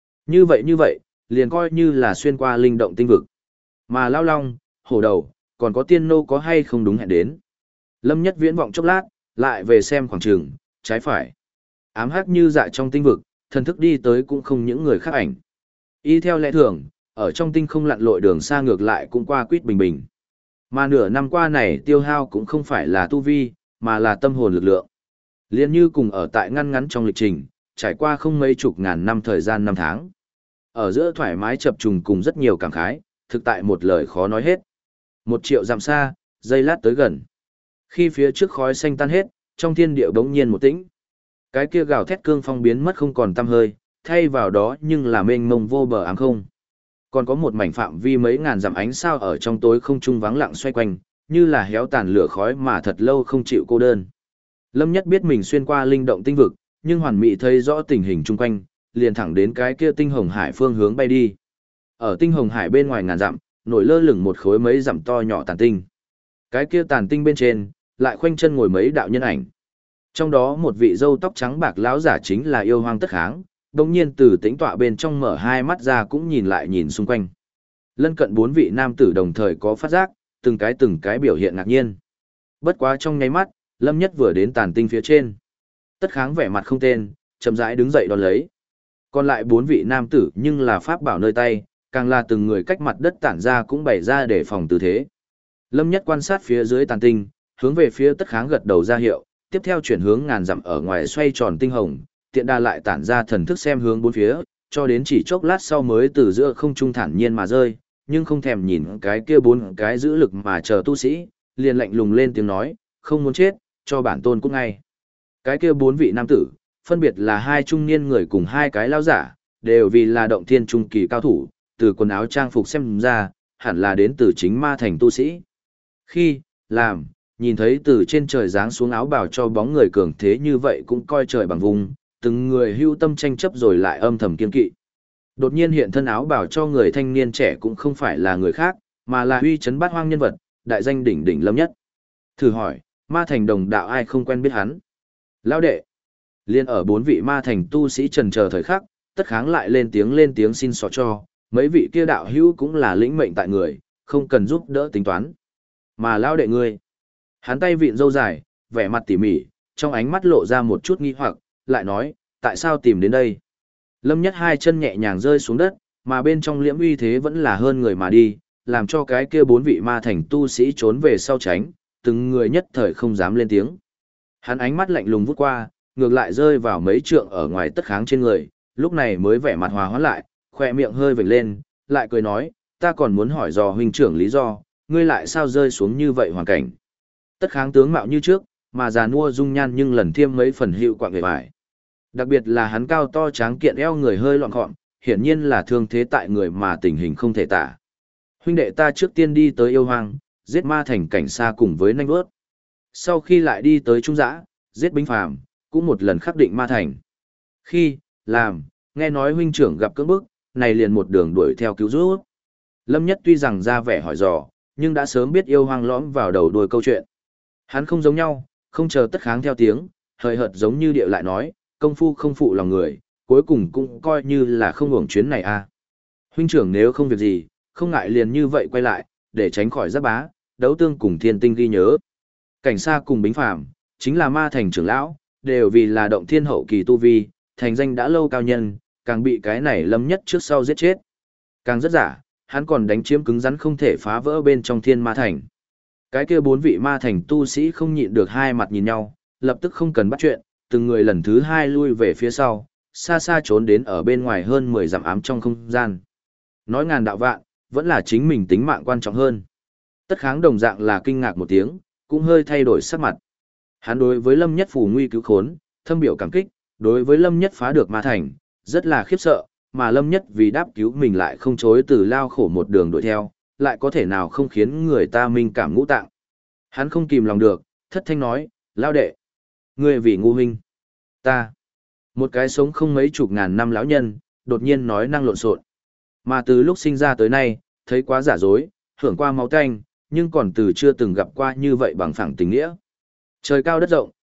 Như vậy, liền coi như là xuyên qua linh động tinh vực. Mà Lao Long, hổ đầu, còn có tiên nô có hay không đúng hẹn đến. Lâm Nhất Viễn vọng chốc lát, lại về xem khoảng trường, trái phải. Ám hắc như dạ trong tinh vực, thần thức đi tới cũng không những người khác ảnh. Y theo lẽ thường, ở trong tinh không lặn lội đường xa ngược lại cũng qua quýt bình bình. Mà nửa năm qua này tiêu hao cũng không phải là tu vi, mà là tâm hồn lực lượng. Liên như cùng ở tại ngăn ngắn trong lịch trình, trải qua không mấy chục ngàn năm thời gian 5 tháng. Ở giữa thoải mái chập trùng cùng rất nhiều cảm khái, thực tại một lời khó nói hết. 1 triệu dặm xa, giây lát tới gần. Khi phía trước khói xanh tan hết, trong thiên địa bỗng nhiên một tĩnh. Cái kia gào thét cương phong biến mất không còn tăm hơi, thay vào đó nhưng là mênh mông vô bờ áng không. Còn có một mảnh phạm vi mấy ngàn dặm ánh sao ở trong tối không trung vắng lặng xoay quanh, như là héo tàn lửa khói mà thật lâu không chịu cô đơn. Lâm Nhất biết mình xuyên qua linh động tinh vực, nhưng hoàn mỹ thấy rõ tình hình chung quanh, liền thẳng đến cái kia tinh hồng hải phương hướng bay đi. Ở tinh hồng hải bên ngoài ngàn dặm, nổi lơ lửng một khối mấy dặm to nhỏ tàn tinh. Cái kia tàn tinh bên trên, lại khoanh chân ngồi mấy đạo nhân ảnh. Trong đó một vị râu tóc trắng bạc lão giả chính là Yêu Hoang Tất Kháng, đồng nhiên từ tĩnh tọa bên trong mở hai mắt ra cũng nhìn lại nhìn xung quanh. Lân cận 4 vị nam tử đồng thời có phát giác, từng cái biểu hiện ngạc nhiên. Bất quá trong nháy mắt, Lâm Nhất vừa đến tàn tinh phía trên. Tất Kháng vẻ mặt không tên, chậm rãi đứng dậy đón lấy. Còn lại 4 vị nam tử nhưng là pháp bảo nơi tay, càng là từng người cách mặt đất tản ra cũng bày ra để phòng tư thế. Lâm Nhất quan sát phía dưới tàn tinh, hướng về phía Tất Kháng gật đầu ra hiệu, tiếp theo chuyển hướng ngàn dặm ở ngoài xoay tròn tinh hồng, tiện đa lại tản ra thần thức xem hướng bốn phía, cho đến chỉ chốc lát sau mới từ giữa không trung thản nhiên mà rơi, nhưng không thèm nhìn cái kia 4 cái giữ lực mà chờ tu sĩ, liền lạnh lùng lên tiếng nói, không muốn chết, cho bản tôn cũng ngay. Cái kia 4 vị nam tử, phân biệt là 2 trung niên người cùng 2 cái lão giả, đều vì là động thiên trung kỳ cao thủ, từ quần áo trang phục xem ra, hẳn là đến từ chính ma thành tu sĩ. Khi, làm, nhìn thấy từ trên trời giáng xuống áo bào cho bóng người cường thế như vậy cũng coi trời bằng vùng, từng người hưu tâm tranh chấp rồi lại âm thầm kiên kỵ. Đột nhiên hiện thân áo bào cho người thanh niên trẻ cũng không phải là người khác, mà là uy chấn bát hoang nhân vật, đại danh đỉnh đỉnh Lâm Nhất. Thử hỏi, ma thành đồng đạo ai không quen biết hắn? Lão đệ, liên ở 4 vị ma thành tu sĩ trần chờ thời khắc, Tất Kháng lại lên tiếng xin xỏ cho, mấy vị kia đạo hữu cũng là lĩnh mệnh tại người, không cần giúp đỡ tính toán. Mà lão đệ ngươi, hắn tay vịn râu dài, vẻ mặt tỉ mỉ, trong ánh mắt lộ ra một chút nghi hoặc, lại nói, tại sao tìm đến đây? Lâm Nhất 2 chân nhẹ nhàng rơi xuống đất, mà bên trong liễm uy thế vẫn là hơn người mà đi, làm cho cái kia 4 vị ma thành tu sĩ trốn về sau tránh, từng người nhất thời không dám lên tiếng. Hắn ánh mắt lạnh lùng vút qua, ngược lại rơi vào mấy trượng ở ngoài Tất Kháng trên người, lúc này mới vẻ mặt hòa hoãn lại, khỏe miệng hơi vểnh lên, lại cười nói, ta còn muốn hỏi dò huynh trưởng lý do, ngươi lại sao rơi xuống như vậy hoàn cảnh. Tất Kháng tướng mạo như trước, mà già nua dung nhan nhưng lần thêm mấy phần hiệu quạng về vải. Đặc biệt là hắn cao to tráng kiện eo người hơi loạn gọn, hiển nhiên là thương thế tại người mà tình hình không thể tả. Huynh đệ ta trước tiên đi tới Yêu Hoang, giết ma thành cảnh xa cùng với nanh vớt. Sau khi lại đi tới Trung Giã, giết binh phàm, cũng một lần khắc định ma thành. Khi, làm, nghe nói huynh trưởng gặp cưỡng bức, này liền một đường đuổi theo cứu giúp. Lâm Nhất tuy rằng ra vẻ hỏi dò, nhưng đã sớm biết Yêu Hoang lõm vào đầu đuôi câu chuyện. Hắn không giống nhau, không chờ Tất Kháng theo tiếng, hời hợt giống như điệu lại nói, công phu không phụ lòng người, cuối cùng cũng coi như là không hưởng chuyến này a. Huynh trưởng nếu không việc gì, không ngại liền như vậy quay lại, để tránh khỏi giáp bá, đấu tương cùng thiên tinh ghi nhớ. Cảnh xa cùng bính phàm, chính là ma thành trưởng lão, đều vì là động thiên hậu kỳ tu vi, thành danh đã lâu cao nhân, càng bị cái này Lâm Nhất trước sau giết chết. Càng rất giả, hắn còn đánh chiếm cứng rắn không thể phá vỡ bên trong thiên ma thành. Cái kia 4 vị ma thành tu sĩ không nhịn được hai mặt nhìn nhau, lập tức không cần bắt chuyện, từng người lần thứ 2 lui về phía sau, xa xa trốn đến ở bên ngoài hơn 10 dặm ám trong không gian. Nói ngàn đạo vạn, vẫn là chính mình tính mạng quan trọng hơn. Tất Kháng đồng dạng là kinh ngạc một tiếng, cũng hơi thay đổi sắc mặt. Hắn đối với Lâm Nhất phù nguy cứu khốn, thâm biểu cảm kích, đối với Lâm Nhất phá được ma thành, rất là khiếp sợ, mà Lâm Nhất vì đáp cứu mình lại không chối từ lao khổ một đường đuổi theo, lại có thể nào không khiến người ta minh cảm ngũ tạng. Hắn không kìm lòng được, thất thanh nói, lao đệ, ngươi vì ngu huynh, ta, một cái sống không mấy chục ngàn năm lão nhân, đột nhiên nói năng lộn xộn. Mà từ lúc sinh ra tới nay, thấy quá giả dối, hưởng qua máu tanh, nhưng còn từ chưa từng gặp qua như vậy bằng phẳng tình nghĩa. Trời cao đất rộng,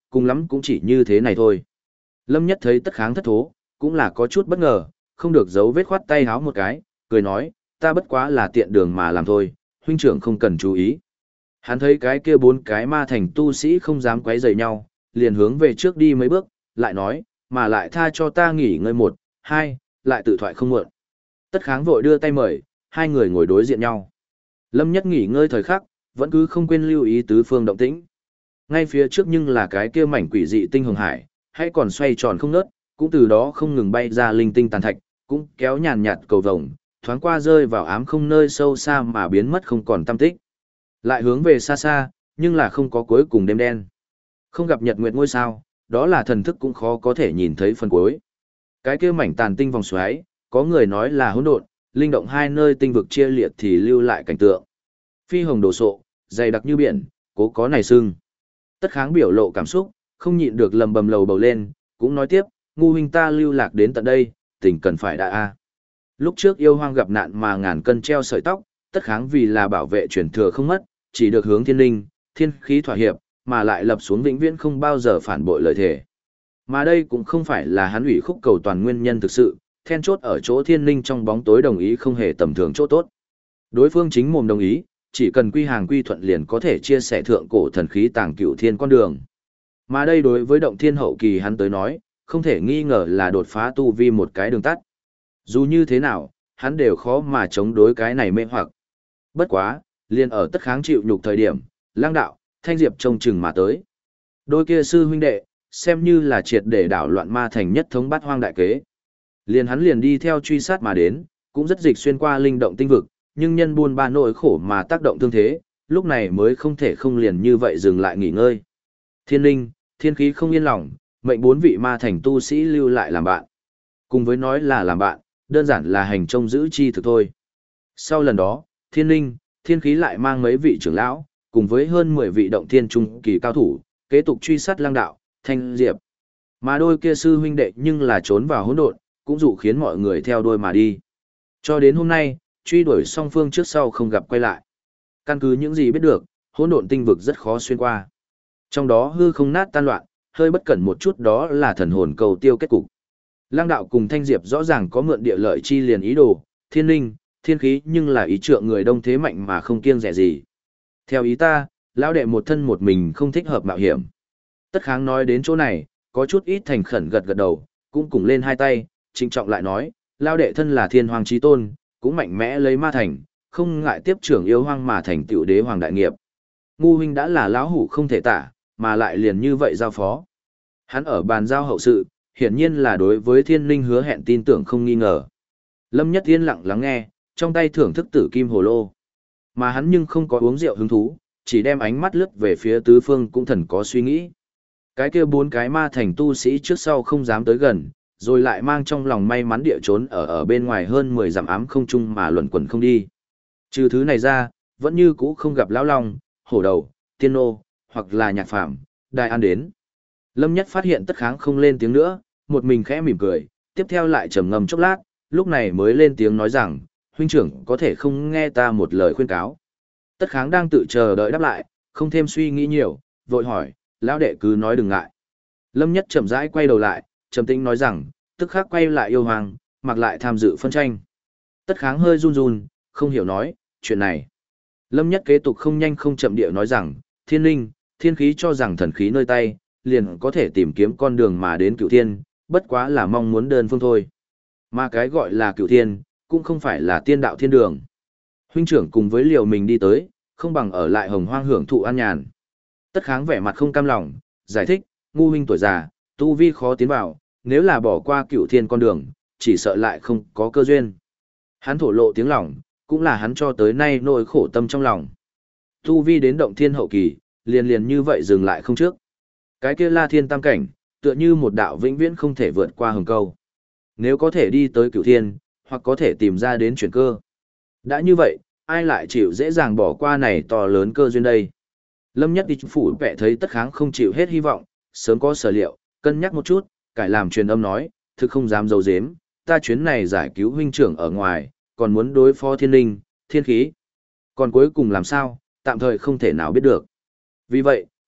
cùng lắm cũng chỉ như thế này thôi. Lâm Nhất thấy Tất Kháng thất thố, cũng là có chút bất ngờ, không được giấu vết khoát tay háo một cái, cười nói, ta bất quá là tiện đường mà làm thôi, huynh trưởng không cần chú ý. Hắn thấy cái kia 4 cái ma thành tu sĩ không dám quấy rầy nhau, liền hướng về trước đi mấy bước, lại nói, mà lại tha cho ta nghỉ ngơi 1, 2, lại tự thoại không muộn. Tất Kháng vội đưa tay mời, hai người ngồi đối diện nhau. Lâm Nhất nghỉ ngơi thời khắc, vẫn cứ không quên lưu ý tứ phương động tĩnh. Ngay phía trước nhưng là cái kia mảnh quỷ dị tinh hồng hải, hay còn xoay tròn không ngớt, cũng từ đó không ngừng bay ra linh tinh tàn thạch, cũng kéo nhàn nhạt cầu vồng, thoáng qua rơi vào ám không nơi sâu xa mà biến mất không còn tăm tích. Lại hướng về xa xa, nhưng là không có cuối cùng đêm đen. Không gặp nhật nguyệt ngôi sao, đó là thần thức cũng khó có thể nhìn thấy phần cuối. Cái kia mảnh tàn tinh vòng xoáy, có người nói là hỗn độn, linh động hai nơi tinh vực chia liệt thì lưu lại cảnh tượng. Phi hồng đồ sộ, dày đặc như biển, cố có này sưng. Tất Kháng biểu lộ cảm xúc, không nhịn được lầm bầm lầu bầu lên, cũng nói tiếp, ngu huynh ta lưu lạc đến tận đây, tình cần phải đã a. Lúc trước yêu hoang gặp nạn mà ngàn cân treo sợi tóc, Tất Kháng vì là bảo vệ truyền thừa không mất, chỉ được hướng thiên linh, thiên khí thỏa hiệp, mà lại lập xuống vĩnh viễn không bao giờ phản bội lời thề. Mà đây cũng không phải là hắn ủy khúc cầu toàn nguyên nhân thực sự, then chốt ở chỗ thiên linh trong bóng tối đồng ý không hề tầm thường chỗ tốt. Đối phương chính mồm đồng ý, chỉ cần quy hàng quy thuận liền có thể chia sẻ thượng cổ thần khí tàng cửu thiên con đường. Mà đây đối với động thiên hậu kỳ hắn tới nói, không thể nghi ngờ là đột phá tu vi một cái đường tắt. Dù như thế nào, hắn đều khó mà chống đối cái này mê hoặc. Bất quá, liền ở Tất Kháng chịu nhục thời điểm, Lang đạo, Thanh Diệp trông chừng mà tới. Đôi kia sư huynh đệ, xem như là triệt để đảo loạn ma thành nhất thống bát hoang đại kế. Liền hắn liền đi theo truy sát mà đến, cũng rất dịch xuyên qua linh động tinh vực, nhưng nhân buôn ba nỗi khổ mà tác động thương thế, lúc này mới không thể không liền như vậy dừng lại nghỉ ngơi. Thiên linh, thiên khí không yên lòng, mệnh 4 vị ma thành tu sĩ lưu lại làm bạn. Cùng với nói là làm bạn, đơn giản là hành trông giữ chi thực thôi. Sau lần đó, thiên linh, thiên khí lại mang mấy vị trưởng lão, cùng với hơn 10 vị động thiên trung kỳ cao thủ, kế tục truy sát Lang đạo, Thanh Diệp. Mà đôi kia sư huynh đệ nhưng là trốn vào hỗn độn, cũng dụ khiến mọi người theo đuôi mà đi. Cho đến hôm nay, truy đuổi song phương trước sau không gặp quay lại. Căn cứ những gì biết được, hỗn độn tinh vực rất khó xuyên qua. Trong đó hư không nát tan loạn, hơi bất cẩn một chút đó là thần hồn cầu tiêu kết cục. Lang đạo cùng Thanh Diệp rõ ràng có mượn địa lợi chi liền ý đồ, thiên linh, thiên khí nhưng là ý trượng người đông thế mạnh mà không kiêng dè gì. Theo ý ta, lão đệ một thân một mình không thích hợp mạo hiểm. Tất Kháng nói đến chỗ này, có chút ít thành khẩn gật gật đầu, cũng cùng lên hai tay, trịnh trọng lại nói, lão đệ thân là thiên hoàng chí tôn, cũng mạnh mẽ lấy ma thành, không ngại tiếp trưởng yêu hoang mà thành tựu đế hoàng đại nghiệp. Ngu huynh đã là lão hủ không thể tả, mà lại liền như vậy giao phó. Hắn ở bàn giao hậu sự, hiển nhiên là đối với thiên linh hứa hẹn tin tưởng không nghi ngờ. Lâm Nhất yên lặng lắng nghe, trong tay thưởng thức tử kim hồ lô. Mà hắn nhưng không có uống rượu hứng thú, chỉ đem ánh mắt lướt về phía tứ phương cũng thần có suy nghĩ. Cái kia 4 cái ma thành tu sĩ trước sau không dám tới gần, rồi lại mang trong lòng may mắn địa trốn ở bên ngoài hơn 10 dặm ám không trung mà luẩn quẩn không đi. Trừ thứ này ra, vẫn như cũ không gặp lão long, hổ đầu, tiên nô, hoặc là nhạc phạm, đài an đến. Lâm Nhất phát hiện Tất Kháng không lên tiếng nữa, một mình khẽ mỉm cười, tiếp theo lại trầm ngâm chốc lát, lúc này mới lên tiếng nói rằng, huynh trưởng có thể không nghe ta một lời khuyên cáo. Tất Kháng đang tự chờ đợi đáp lại, không thêm suy nghĩ nhiều, vội hỏi, lão đệ cứ nói đừng ngại. Lâm Nhất chậm rãi quay đầu lại, trầm tĩnh nói rằng, tức khắc quay lại yêu hoàng, mặc lại tham dự phân tranh. Tất Kháng hơi run run, không hiểu nói, chuyện này. Lâm Nhất kế tục không nhanh không chậm địa nói rằng, thiên linh, thiên khí cho rằng thần khí nơi tay, liền có thể tìm kiếm con đường mà đến cửu thiên, bất quá là mong muốn đơn phương thôi. Mà cái gọi là cửu thiên, cũng không phải là tiên đạo thiên đường. Huynh trưởng cùng với liều mình đi tới, không bằng ở lại hồng hoang hưởng thụ an nhàn. Tất Kháng vẻ mặt không cam lòng, giải thích, ngu huynh tuổi già, tu vi khó tiến vào, nếu là bỏ qua cửu thiên con đường, chỉ sợ lại không có cơ duyên. Hắn thổ lộ tiếng lòng, cũng là hắn cho tới nay nỗi khổ tâm trong lòng. Tu vi đến động thiên hậu kỳ, liền như vậy dừng lại không trước. Cái kia La Thiên tam cảnh, tựa như một đạo vĩnh viễn không thể vượt qua hừng câu. Nếu có thể đi tới cửu thiên, hoặc có thể tìm ra đến chuyển cơ. Đã như vậy, ai lại chịu dễ dàng bỏ qua này to lớn cơ duyên đây? Lâm Nhất đi phủ vẻ thấy Tất Kháng không chịu hết hy vọng, sớm có sở liệu, cân nhắc một chút, cải làm truyền âm nói, thực không dám giấu giếm, ta chuyến này giải cứu huynh trưởng ở ngoài, còn muốn đối phó thiên linh, thiên khí. Còn cuối cùng làm sao, tạm thời không thể nào biết được. Vì vậy,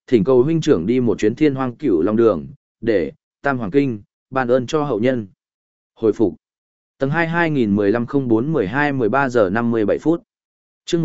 Thỉnh cầu huynh trưởng đi một chuyến Thiên Hoang Cửu Long Đường, để Tam Hoàng Kinh ban ơn cho hậu nhân. Hồi phục. Tầng 2 2015-04-12-13 giờ 57 phút. Chương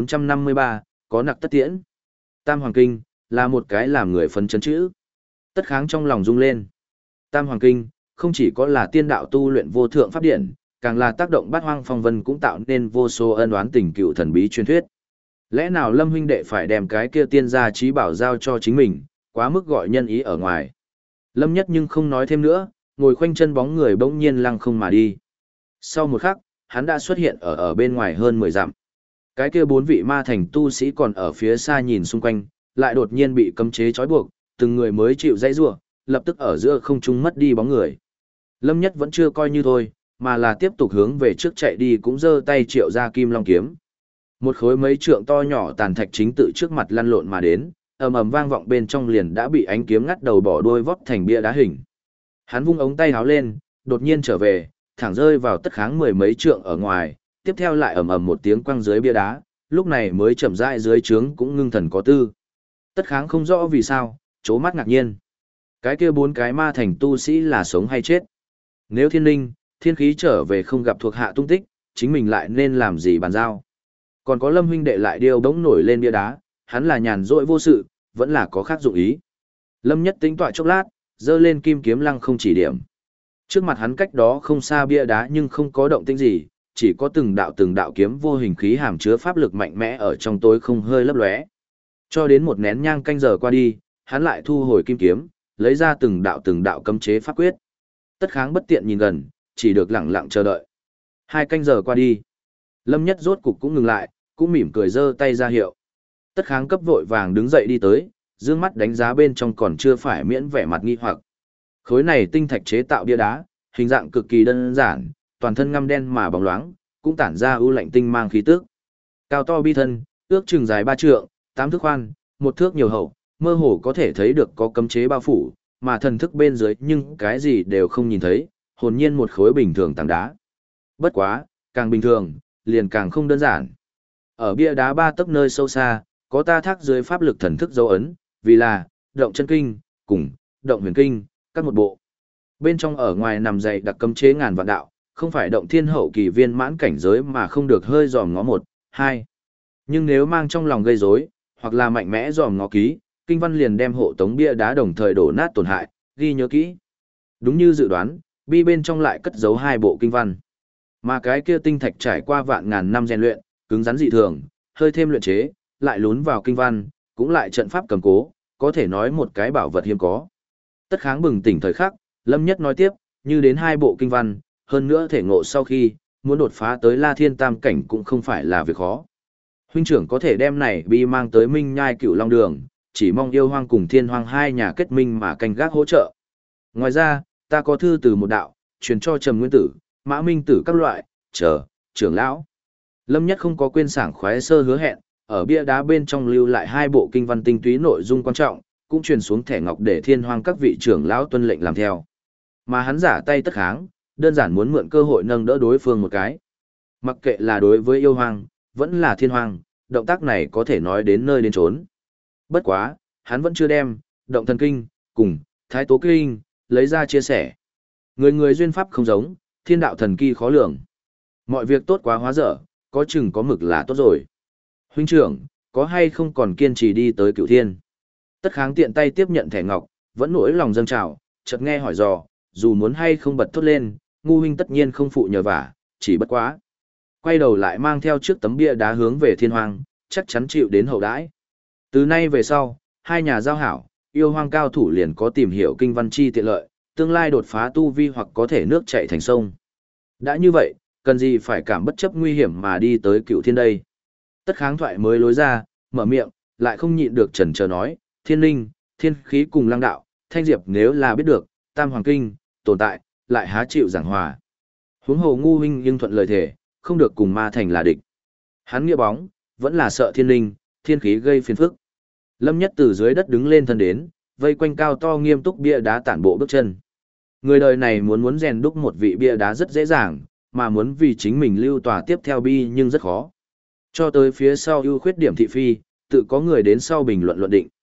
1453, có nặc tất tiễn. Tam Hoàng Kinh là một cái làm người phấn chấn chữ. Tất Kháng trong lòng rung lên. Tam Hoàng Kinh không chỉ có là tiên đạo tu luyện vô thượng pháp điển, càng là tác động bát hoang phong vân cũng tạo nên vô số ân oán tình cựu thần bí truyền thuyết. Lẽ nào Lâm huynh đệ phải đem cái kia tiên gia trí bảo giao cho chính mình, quá mức gọi nhân ý ở ngoài. Lâm Nhất nhưng không nói thêm nữa, ngồi khoanh chân bóng người bỗng nhiên lăng không mà đi. Sau một khắc, hắn đã xuất hiện ở bên ngoài hơn 10 dặm. Cái kia 4 vị ma thành tu sĩ còn ở phía xa nhìn xung quanh, lại đột nhiên bị cấm chế trói buộc, từng người mới chịu dãy rủa, lập tức ở giữa không trung mất đi bóng người. Lâm Nhất vẫn chưa coi như thôi, mà là tiếp tục hướng về trước chạy đi, cũng giơ tay triệu ra kim long kiếm. Một khối mấy trượng to nhỏ tàn thạch chính tự trước mặt lăn lộn mà đến, ầm ầm vang vọng bên trong liền đã bị ánh kiếm ngắt đầu bỏ đuôi vót thành bia đá hình. Hắn vung ống tay háo lên, đột nhiên trở về, thẳng rơi vào Tất Kháng 10 mấy trượng ở ngoài, tiếp theo lại ầm ầm một tiếng quăng dưới bia đá, lúc này mới chậm rãi dưới trướng cũng ngưng thần có tư. Tất Kháng không rõ vì sao, chố mắt ngạc nhiên. Cái kia 4 cái ma thành tu sĩ là sống hay chết? Nếu thiên linh, thiên khí trở về không gặp thuộc hạ tung tích, chính mình lại nên làm gì bàn giao? Còn có Lâm huynh đệ lại điêu bỗng nổi lên bia đá, hắn là nhàn rỗi vô sự, vẫn là có khác dụng ý. Lâm Nhất tính tọa chốc lát, giơ lên kim kiếm lăng không chỉ điểm. Trước mặt hắn cách đó không xa bia đá nhưng không có động tĩnh gì, chỉ có từng đạo kiếm vô hình khí hàm chứa pháp lực mạnh mẽ ở trong tối không hơi lấp lóe. Cho đến một nén nhang canh giờ qua đi, hắn lại thu hồi kim kiếm, lấy ra từng đạo cấm chế pháp quyết. Tất Kháng bất tiện nhìn gần, chỉ được lặng lặng chờ đợi. 2 canh giờ qua đi, Lâm Nhất rốt cục cũng ngừng lại, cũng mỉm cười giơ tay ra hiệu. Tất Kháng cấp vội vàng đứng dậy đi tới, dương mắt đánh giá bên trong còn chưa phải miễn vẻ mặt nghi hoặc. Khối này tinh thạch chế tạo bia đá, hình dạng cực kỳ đơn giản, toàn thân ngăm đen mà bóng loáng, cũng tản ra ưu lạnh tinh mang khí tức. Cao to bi thân, ước chừng dài 3 trượng, 8 thước khoan, 1 thước nhiều hậu, mơ hồ có thể thấy được có cấm chế bao phủ, mà thần thức bên dưới nhưng cái gì đều không nhìn thấy, hồn nhiên một khối bình thường tảng đá. Bất quá, càng bình thường, liền càng không đơn giản. Ở bia đá 3 tấc nơi sâu xa, có ta thác dưới pháp lực thần thức dấu ấn, vì là động chân kinh cùng động huyền kinh, các một bộ. Bên trong ở ngoài nằm dày đặc cấm chế ngàn vạn đạo, không phải động thiên hậu kỳ viên mãn cảnh giới mà không được hơi dòm ngó 1, 2. Nhưng nếu mang trong lòng gây rối, hoặc là mạnh mẽ dòm ngó ký, kinh văn liền đem hộ tống bia đá đồng thời đổ nát tổn hại, ghi nhớ kỹ. Đúng như dự đoán, bi bên trong lại cất giấu 2 bộ kinh văn. Mà cái kia tinh thạch trải qua vạn ngàn năm rèn luyện, cứng rắn dị thường, hơi thêm luyện chế, lại lún vào kinh văn, cũng lại trận pháp cầm cố, có thể nói một cái bảo vật hiếm có. Tất Kháng bừng tỉnh thời khắc, Lâm Nhất nói tiếp, như đến 2 bộ kinh văn, hơn nữa thể ngộ sau khi, muốn đột phá tới La Thiên Tam cảnh cũng không phải là việc khó. Huynh trưởng có thể đem này bi mang tới Minh Nhai Cửu Long Đường, chỉ mong Yêu Hoang cùng Thiên Hoang 2 nhà kết minh mà canh gác hỗ trợ. Ngoài ra, ta có thư từ một đạo, truyền cho Trầm Nguyên Tử, Mã Minh Tử các loại, trưởng lão. Lâm Nhất không có quên sảng khoái sơ hứa hẹn, ở bia đá bên trong lưu lại 2 bộ kinh văn tinh túy nội dung quan trọng, cũng truyền xuống thẻ ngọc để Thiên Hoang các vị trưởng lão tuân lệnh làm theo. Mà hắn giả tay Tất Kháng, đơn giản muốn mượn cơ hội nâng đỡ đối phương một cái. Mặc kệ là đối với Yêu Hoang, vẫn là Thiên Hoang, động tác này có thể nói đến nơi đến chốn. Bất quá, hắn vẫn chưa đem động thần kinh cùng thái tố kinh lấy ra chia sẻ. Người duyên pháp không giống, thiên đạo thần kỳ khó lường. Mọi việc tốt quá hóa dở, có chừng có mực là tốt rồi. Huynh trưởng, có hay không còn kiên trì đi tới Cửu Thiên? Tất Kháng tiện tay tiếp nhận thẻ ngọc, vẫn nỗi lòng dâng trào, chợt nghe hỏi dò, dù muốn hay không bật thốt lên, ngu huynh tất nhiên không phụ nhờ vả, chỉ bất quá. Quay đầu lại mang theo trước tấm bia đá hướng về Thiên Hoang, chắc chắn chịu đến hậu đãi. Từ nay về sau, 2 nhà giao hảo, Yêu Hoang cao thủ liền có tìm hiểu kinh văn chi tiện lợi, tương lai đột phá tu vi hoặc có thể nước chảy thành sông. Đã như vậy, cần gì phải cảm bất chấp nguy hiểm mà đi tới Cửu Thiên đây? Tất Kháng thoại mới lối ra, mở miệng, lại không nhịn được chần chờ nói, Thiên Linh, Thiên Khí cùng Lăng Đạo, Thanh Diệp nếu là biết được, Tam Hoàng Kinh, tồn tại, lại há chịu giảng hòa. Huống hồ ngu huynh nhưng thuận lời thể, không được cùng ma thành là địch. Hắn nghĩa bóng, vẫn là sợ Thiên Linh, Thiên Khí gây phiền phức. Lâm Nhất từ dưới đất đứng lên thân đến, vây quanh cao to nghiêm túc bia đá tản bộ bước chân. Người đời này muốn rèn đúc một vị bia đá rất dễ dàng, mà muốn vì chính mình lưu tòa tiếp theo bi nhưng rất khó. Cho tới phía sau ưu khuyết điểm thị phi, tự có người đến sau bình luận luận định.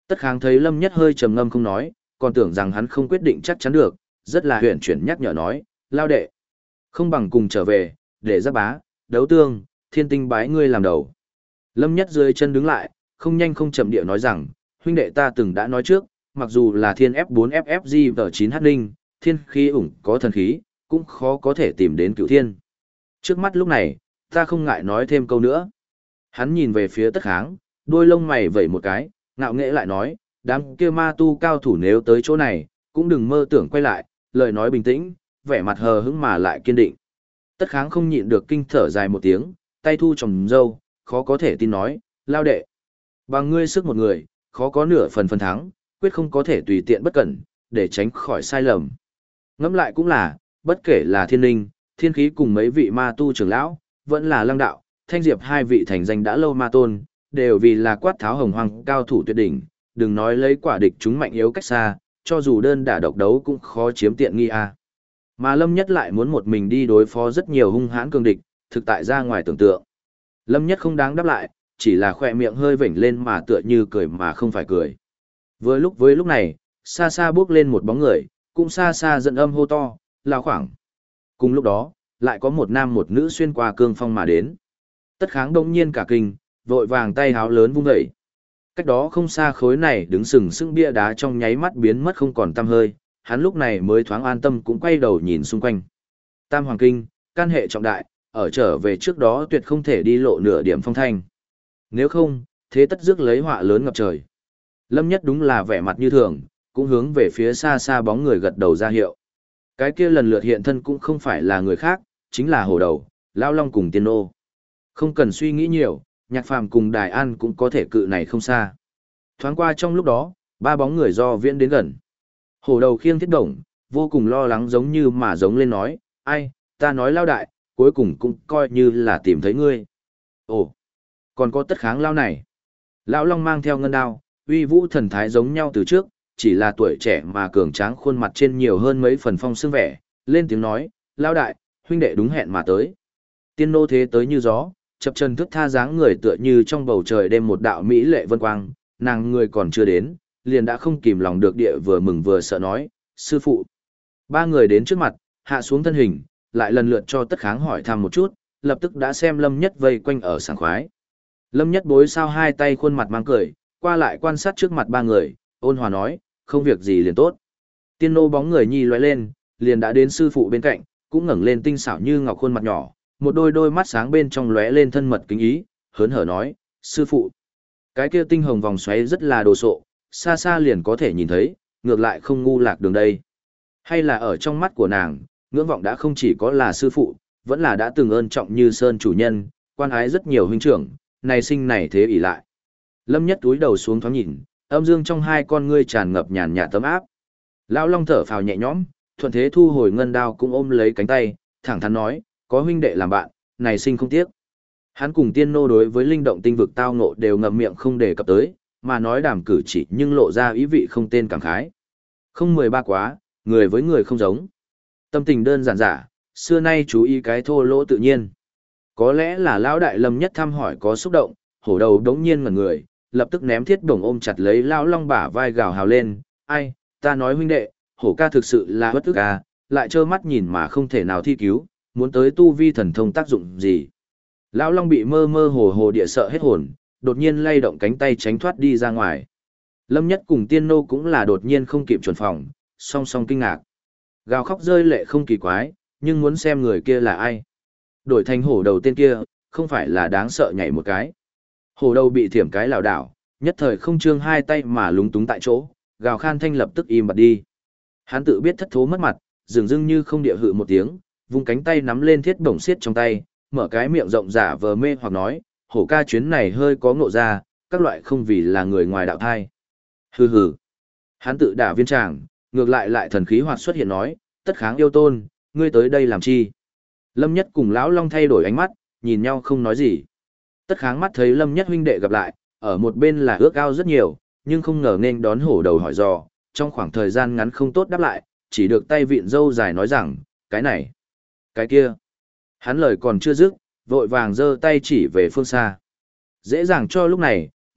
Tất Kháng thấy Lâm Nhất hơi trầm ngâm không nói, còn tưởng rằng hắn không quyết định chắc chắn được, rất là huyền chuyển nhắc nhở nói, lao đệ. Không bằng cùng trở về, để giáp bá, đấu tương, thiên tinh bái ngươi làm đầu. Lâm Nhất dưới chân đứng lại, không nhanh không chậm địa nói rằng, huynh đệ ta từng đã nói trước, mặc dù là thiên F4FFG và 9H Ninh, thiên khí ủng có thần khí, cũng khó có thể tìm đến cửu thiên. Trước mắt lúc này, ta không ngại nói thêm câu nữa. Hắn nhìn về phía Tất Kháng, đôi lông mày vẩy một cái, ngạo nghễ lại nói, đám kia ma tu cao thủ nếu tới chỗ này, cũng đừng mơ tưởng quay lại, lời nói bình tĩnh, vẻ mặt hờ hững mà lại kiên định. Tất Kháng không nhịn được kinh thở dài một tiếng, tay thu tròm râu, khó có thể tin nói, lao đệ. Bằng ngươi sức một người, khó có nửa phần phần thắng, quyết không có thể tùy tiện bất cẩn, để tránh khỏi sai lầm. Ngẫm lại cũng là, bất kể là thiên linh, thiên khí cùng mấy vị ma tu trưởng lão, vẫn là lăng đạo, thanh diệp hai vị thành danh đã lâu ma tôn, đều vì là quát tháo hồng hoang cao thủ tuyệt đỉnh, đừng nói lấy quả địch chúng mạnh yếu cách xa, cho dù đơn đả độc đấu cũng khó chiếm tiện nghi a. Mà Lâm Nhất lại muốn một mình đi đối phó rất nhiều hung hãn cường địch, thực tại ra ngoài tưởng tượng. Lâm Nhất không đáng đáp lại, chỉ là khỏe miệng hơi vểnh lên mà tựa như cười mà không phải cười. Với lúc này, xa xa bước lên một bóng người, cũng xa xa dẫn âm hô to, lao khoảng. Cùng lúc đó, lại có một nam một nữ xuyên qua cương phong mà đến. Tất Kháng đông nhiên cả kinh, vội vàng tay háo lớn vung dậy. Cách đó không xa khối này đứng sừng sững bia đá trong nháy mắt biến mất không còn tăm hơi, hắn lúc này mới thoáng an tâm cũng quay đầu nhìn xung quanh. Tam Hoàng Kinh, can hệ trọng đại, ở trở về trước đó tuyệt không thể đi lộ nửa điểm phong thanh. Nếu không, thế tất rước lấy họa lớn ngập trời. Lâm Nhất đúng là vẻ mặt như thường, cũng hướng về phía xa xa bóng người gật đầu ra hiệu. Cái kia lần lượt hiện thân cũng không phải là người khác, chính là Hổ Đầu, Lão Long cùng Tiên Nô. Không cần suy nghĩ nhiều, Nhạc Phàm cùng Đài An cũng có thể cự này không xa. Thoáng qua trong lúc đó, ba bóng người do viễn đến gần. Hổ Đầu khiêng thiết đồng, vô cùng lo lắng giống như mà giống lên nói, ai, ta nói lao đại, cuối cùng cũng coi như là tìm thấy ngươi. Ồ, còn có Tất Kháng lao này. Lão Long mang theo ngân đao, uy vũ thần thái giống nhau từ trước, chỉ là tuổi trẻ mà cường tráng khuôn mặt trên nhiều hơn mấy phần phong sương vẻ, lên tiếng nói, lao đại, huynh đệ đúng hẹn mà tới. Tiên Nô thế tới như gió, chập chân thức tha dáng người tựa như trong bầu trời đêm một đạo mỹ lệ vân quang, nàng người còn chưa đến, liền đã không kìm lòng được địa vừa mừng vừa sợ nói, sư phụ. Ba người đến trước mặt, hạ xuống thân hình, lại lần lượt cho Tất Kháng hỏi thăm một chút, lập tức đã xem Lâm Nhất vây quanh ở sảng khoái. Lâm Nhất bối sao hai tay khuôn mặt mang cười, qua lại quan sát trước mặt ba người, ôn hòa nói, không việc gì liền tốt. Tiên Nô bóng người nhi lóe lên, liền đã đến sư phụ bên cạnh, cũng ngẩng lên tinh xảo như ngọc khuôn mặt nhỏ, một đôi mắt sáng bên trong lóe lên thân mật kính ý, hớn hở nói, sư phụ. Cái kia tinh hồng vòng xoáy rất là đồ sộ, xa xa liền có thể nhìn thấy, ngược lại không ngu lạc đường đây. Hay là ở trong mắt của nàng, ngưỡng vọng đã không chỉ có là sư phụ, vẫn là đã từng ơn trọng như sơn chủ nhân, quan ái rất nhiều huynh trưởng, này sinh này thế ỷ lại. Lâm Nhất túi đầu xuống thoáng nhìn, âm dương trong hai con ngươi tràn ngập nhàn nhạt tấm áp. Lão Long thở phào nhẹ nhõm, thuận thế thu hồi ngân đao cũng ôm lấy cánh tay, thẳng thắn nói, có huynh đệ làm bạn, này sinh không tiếc. Hắn cùng Tiên Nô đối với linh động tinh vực tao ngộ đều ngậm miệng không đề cập tới, mà nói đàm cử chỉ nhưng lộ ra ý vị không tên cảm khái. Không 13 quá, người với người không giống. Tâm tình đơn giản giả, xưa nay chú ý cái thô lỗ tự nhiên. Có lẽ là lão đại Lâm Nhất thăm hỏi có xúc động, Hổ Đầu đống nhiên ngẩn người, lập tức ném thiết đồng ôm chặt lấy lão Long bả vai gào hào lên, ai, ta nói huynh đệ, Hổ ca thực sự là bất ức à, lại trơ mắt nhìn mà không thể nào thi cứu, muốn tới tu vi thần thông tác dụng gì. Lão Long bị mơ mơ hồ hồ địa sợ hết hồn, đột nhiên lay động cánh tay tránh thoát đi ra ngoài. Lâm Nhất cùng Tiên Nô cũng là đột nhiên không kịp chuẩn phòng, song song kinh ngạc. Gào khóc rơi lệ không kỳ quái, nhưng muốn xem người kia là ai. Đổi thành Hổ Đầu tên kia, không phải là đáng sợ nhảy một cái. Hổ Đầu bị thiểm cái lảo đảo, nhất thời không trương hai tay mà lúng túng tại chỗ, gào khan thanh lập tức im bặt đi. Hắn tự biết thất thố mất mặt, dường dưng như không địa hự một tiếng, vung cánh tay nắm lên thiết bổng xiết trong tay, mở cái miệng rộng giả vờ mê hoặc nói, Hổ ca chuyến này hơi có ngộ ra, các loại không vì là người ngoài đạo thai. Hừ hừ. Hắn tự đả viên tràng, ngược lại thần khí hoạt xuất hiện nói, Tất Kháng yêu tôn, ngươi tới đây làm chi? Lâm Nhất cùng lão Long thay đổi ánh mắt, nhìn nhau không nói gì. Tất Kháng mắt thấy Lâm Nhất huynh đệ gặp lại, ở một bên là ước ao rất nhiều, nhưng không ngờ nên đón Hổ Đầu hỏi dò, trong khoảng thời gian ngắn không tốt đáp lại, chỉ được tay vịn râu dài nói rằng, cái này, cái kia. Hắn lời còn chưa dứt, vội vàng giơ tay chỉ về phương xa. Dễ dàng cho lúc này,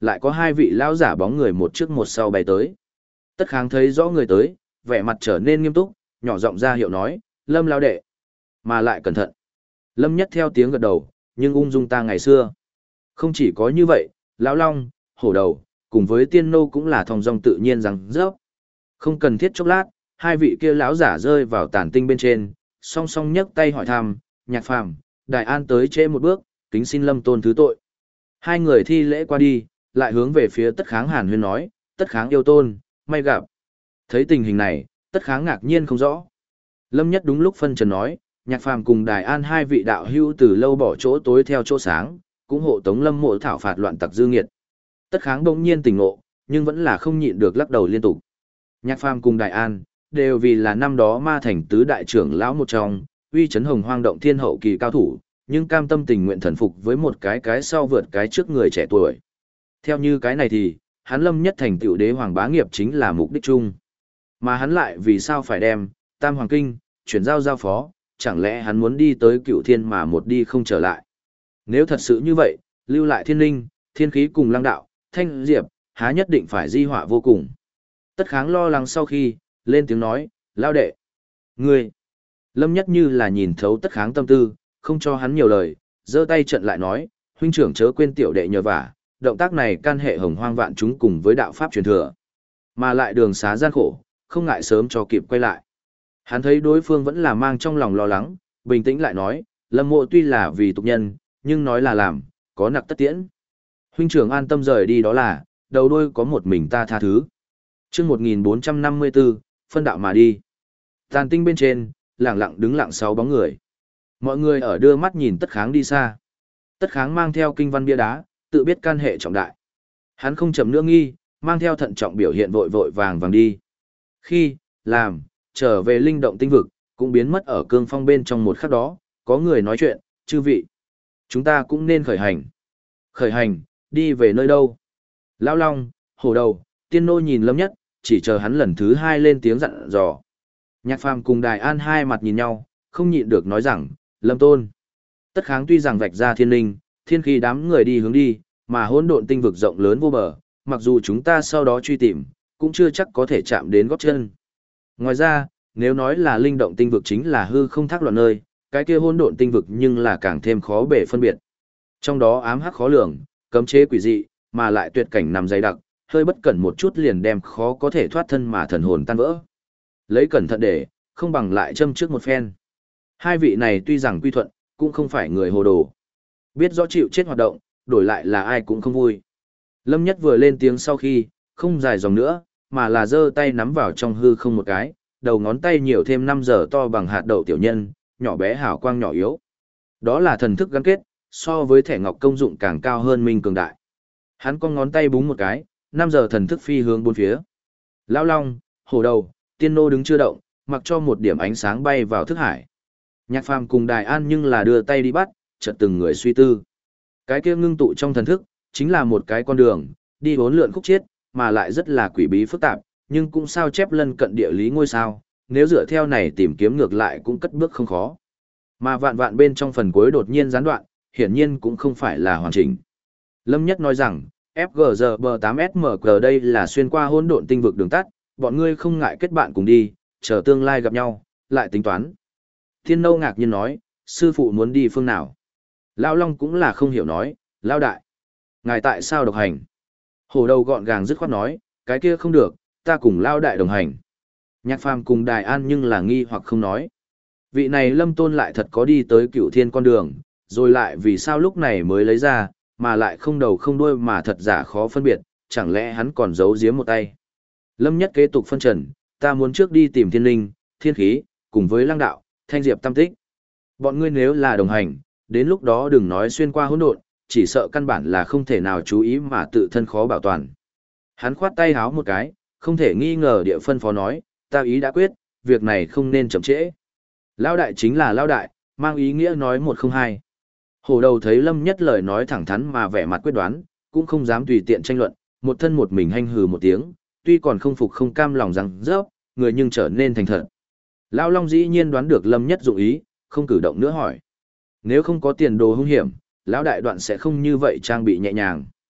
lại có hai vị lão giả bóng người một trước một sau bay tới. Tất Kháng thấy rõ người tới, vẻ mặt trở nên nghiêm túc, nhỏ giọng ra hiệu nói, Lâm lão đệ, mà lại cẩn thận. Lâm Nhất theo tiếng gật đầu, nhưng ung dung ta ngày xưa. Không chỉ có như vậy, lão long, hổ đầu, cùng với tiên nô cũng là thong dong tự nhiên rằng rớp. Không cần thiết chốc lát, hai vị kia lão giả rơi vào tản tinh bên trên, song song nhấc tay hỏi thăm, Nhạc Phàm, Đại An tới trễ một bước, kính xin Lâm Tôn thứ tội. Hai người thi lễ qua đi, lại hướng về phía Tất Kháng hàn huyên nói, Tất Kháng yêu tôn, may gặp. Thấy tình hình này, Tất Kháng ngạc nhiên không rõ. Lâm Nhất đúng lúc phân trần nói, Nhạc Phàm cùng Đài An hai vị đạo hữu từ lâu bỏ chỗ tối theo chỗ sáng, cũng hộ tống Lâm Mộ thảo phạt loạn tặc dư nghiệt. Tất Kháng bỗng nhiên tỉnh ngộ, nhưng vẫn là không nhịn được lắc đầu liên tục. Nhạc Phàm cùng Đài An đều vì là năm đó ma thành tứ đại trưởng lão một trong, uy chấn hồng hoang động thiên hậu kỳ cao thủ, nhưng cam tâm tình nguyện thần phục với một cái sau vượt cái trước người trẻ tuổi. Theo như cái này thì, hắn Lâm Nhất thành tựu đế hoàng bá nghiệp chính là mục đích chung. Mà hắn lại vì sao phải đem Tam Hoàng Kinh chuyển giao phó, chẳng lẽ hắn muốn đi tới Cựu Thiên mà một đi không trở lại. Nếu thật sự như vậy, lưu lại Thiên Linh, Thiên Khí cùng Lăng Đạo, Thanh Diệp, há nhất định phải di họa vô cùng. Tất Kháng lo lắng sau khi, lên tiếng nói, lao đệ. Ngươi, Lâm Nhất như là nhìn thấu Tất Kháng tâm tư, không cho hắn nhiều lời, giơ tay trận lại nói, huynh trưởng chớ quên tiểu đệ nhờ vả, động tác này can hệ hồng hoang vạn chúng cùng với đạo pháp truyền thừa. Mà lại đường xá gian khổ, không ngại sớm cho kịp quay lại. Hắn thấy đối phương vẫn là mang trong lòng lo lắng, bình tĩnh lại nói, Lâm Mộ tuy là vì tục nhân, nhưng nói là làm, có nặc tất tiễn. Huynh trưởng an tâm rời đi đó là, đầu đuôi có một mình ta tha thứ. Chương 1454, phân đạo mà đi. Tàn tinh bên trên, lặng lặng đứng lặng sáu bóng người. Mọi người ở đưa mắt nhìn Tất Kháng đi xa. Tất Kháng mang theo kinh văn bia đá, tự biết can hệ trọng đại. Hắn không chậm nữa nghi, mang theo thận trọng biểu hiện vội vội vàng vàng đi. Khi, làm, trở về linh động tinh vực, cũng biến mất ở cương phong bên trong một khắc đó, có người nói chuyện, chư vị. Chúng ta cũng nên khởi hành. Khởi hành, đi về nơi đâu? Lão Long, hổ đầu, tiên nô nhìn Lâm Nhất, chỉ chờ hắn lần thứ hai lên tiếng dặn dò. Nhạc Phàm cùng Đài An hai mặt nhìn nhau, không nhịn được nói rằng, Lâm Tôn. Tất Kháng tuy rằng vạch ra thiên linh, thiên khí đám người đi hướng đi, mà hỗn độn tinh vực rộng lớn vô bờ, mặc dù chúng ta sau đó truy tìm, cũng chưa chắc có thể chạm đến gót chân. Ngoài ra, nếu nói là linh động tinh vực chính là hư không thác loạn nơi, cái kia hỗn độn tinh vực nhưng là càng thêm khó bể phân biệt. Trong đó ám hắc khó lường, cấm chế quỷ dị, mà lại tuyệt cảnh nằm dày đặc, hơi bất cẩn một chút liền đem khó có thể thoát thân mà thần hồn tan vỡ. Lấy cẩn thận để, không bằng lại châm trước một phen. Hai vị này tuy rằng quy thuận, cũng không phải người hồ đồ. Biết rõ chịu chết hoạt động, đổi lại là ai cũng không vui. Lâm Nhất vừa lên tiếng sau khi, không dài dòng nữa, mà là giơ tay nắm vào trong hư không một cái, đầu ngón tay nhiều thêm 5 giờ to bằng hạt đậu tiểu nhân, nhỏ bé hào quang nhỏ yếu. Đó là thần thức gắn kết, so với thẻ ngọc công dụng càng cao hơn minh cường đại. Hắn con ngón tay búng một cái, 5 giờ thần thức phi hướng bốn phía. Lão Long, hổ đầu, tiên nô đứng chưa động, mặc cho một điểm ánh sáng bay vào thức hải. Nhạc Phàm cùng Đài An nhưng là đưa tay đi bắt, chợt từng người suy tư. Cái kia ngưng tụ trong thần thức, chính là một cái con đường, đi vốn lượn khúc chiết, mà lại rất là quỷ bí phức tạp, nhưng cũng sao chép lân cận địa lý ngôi sao, nếu dựa theo này tìm kiếm ngược lại cũng cất bước không khó. Mà vạn vạn bên trong phần cuối đột nhiên gián đoạn, hiển nhiên cũng không phải là hoàn chỉnh. Lâm Nhất nói rằng, FGZB8SMG đây là xuyên qua hỗn độn tinh vực đường tắt, bọn ngươi không ngại kết bạn cùng đi, chờ tương lai gặp nhau, lại tính toán. Thiên Nâu ngạc nhiên nói, sư phụ muốn đi phương nào? Lão Long cũng là không hiểu nói, Lão đại, ngài tại sao độc hành? Hổ đầu gọn gàng dứt khoát nói, cái kia không được, ta cùng Lão đại đồng hành. Nhạc Phàm cùng Đài An nhưng là nghi hoặc không nói. Vị này Lâm Tôn lại thật có đi tới Cựu Thiên con đường, rồi lại vì sao lúc này mới lấy ra, mà lại không đầu không đuôi mà thật giả khó phân biệt, chẳng lẽ hắn còn giấu giếm một tay. Lâm Nhất kế tục phân trần, ta muốn trước đi tìm thiên linh, thiên khí, cùng với lăng đạo, thanh diệp tam tích. Bọn ngươi nếu là đồng hành, đến lúc đó đừng nói xuyên qua hỗn độn, chỉ sợ căn bản là không thể nào chú ý mà tự thân khó bảo toàn. Hắn khoát tay háo một cái, không thể nghi ngờ địa phân phó nói, ta ý đã quyết, việc này không nên chậm trễ. Lão đại chính là lão đại, mang ý nghĩa nói một không hai. Hổ đầu thấy Lâm Nhất lời nói thẳng thắn mà vẻ mặt quyết đoán, cũng không dám tùy tiện tranh luận, một thân một mình hanh hừ một tiếng, tuy còn không phục không cam lòng rằng rớp, người nhưng trở nên thành thật. Lão Long dĩ nhiên đoán được Lâm Nhất dụng ý, không cử động nữa hỏi. Nếu không có tiền đồ hung hiểm, lão đại đoạn sẽ không như vậy trang bị nhẹ nhàng.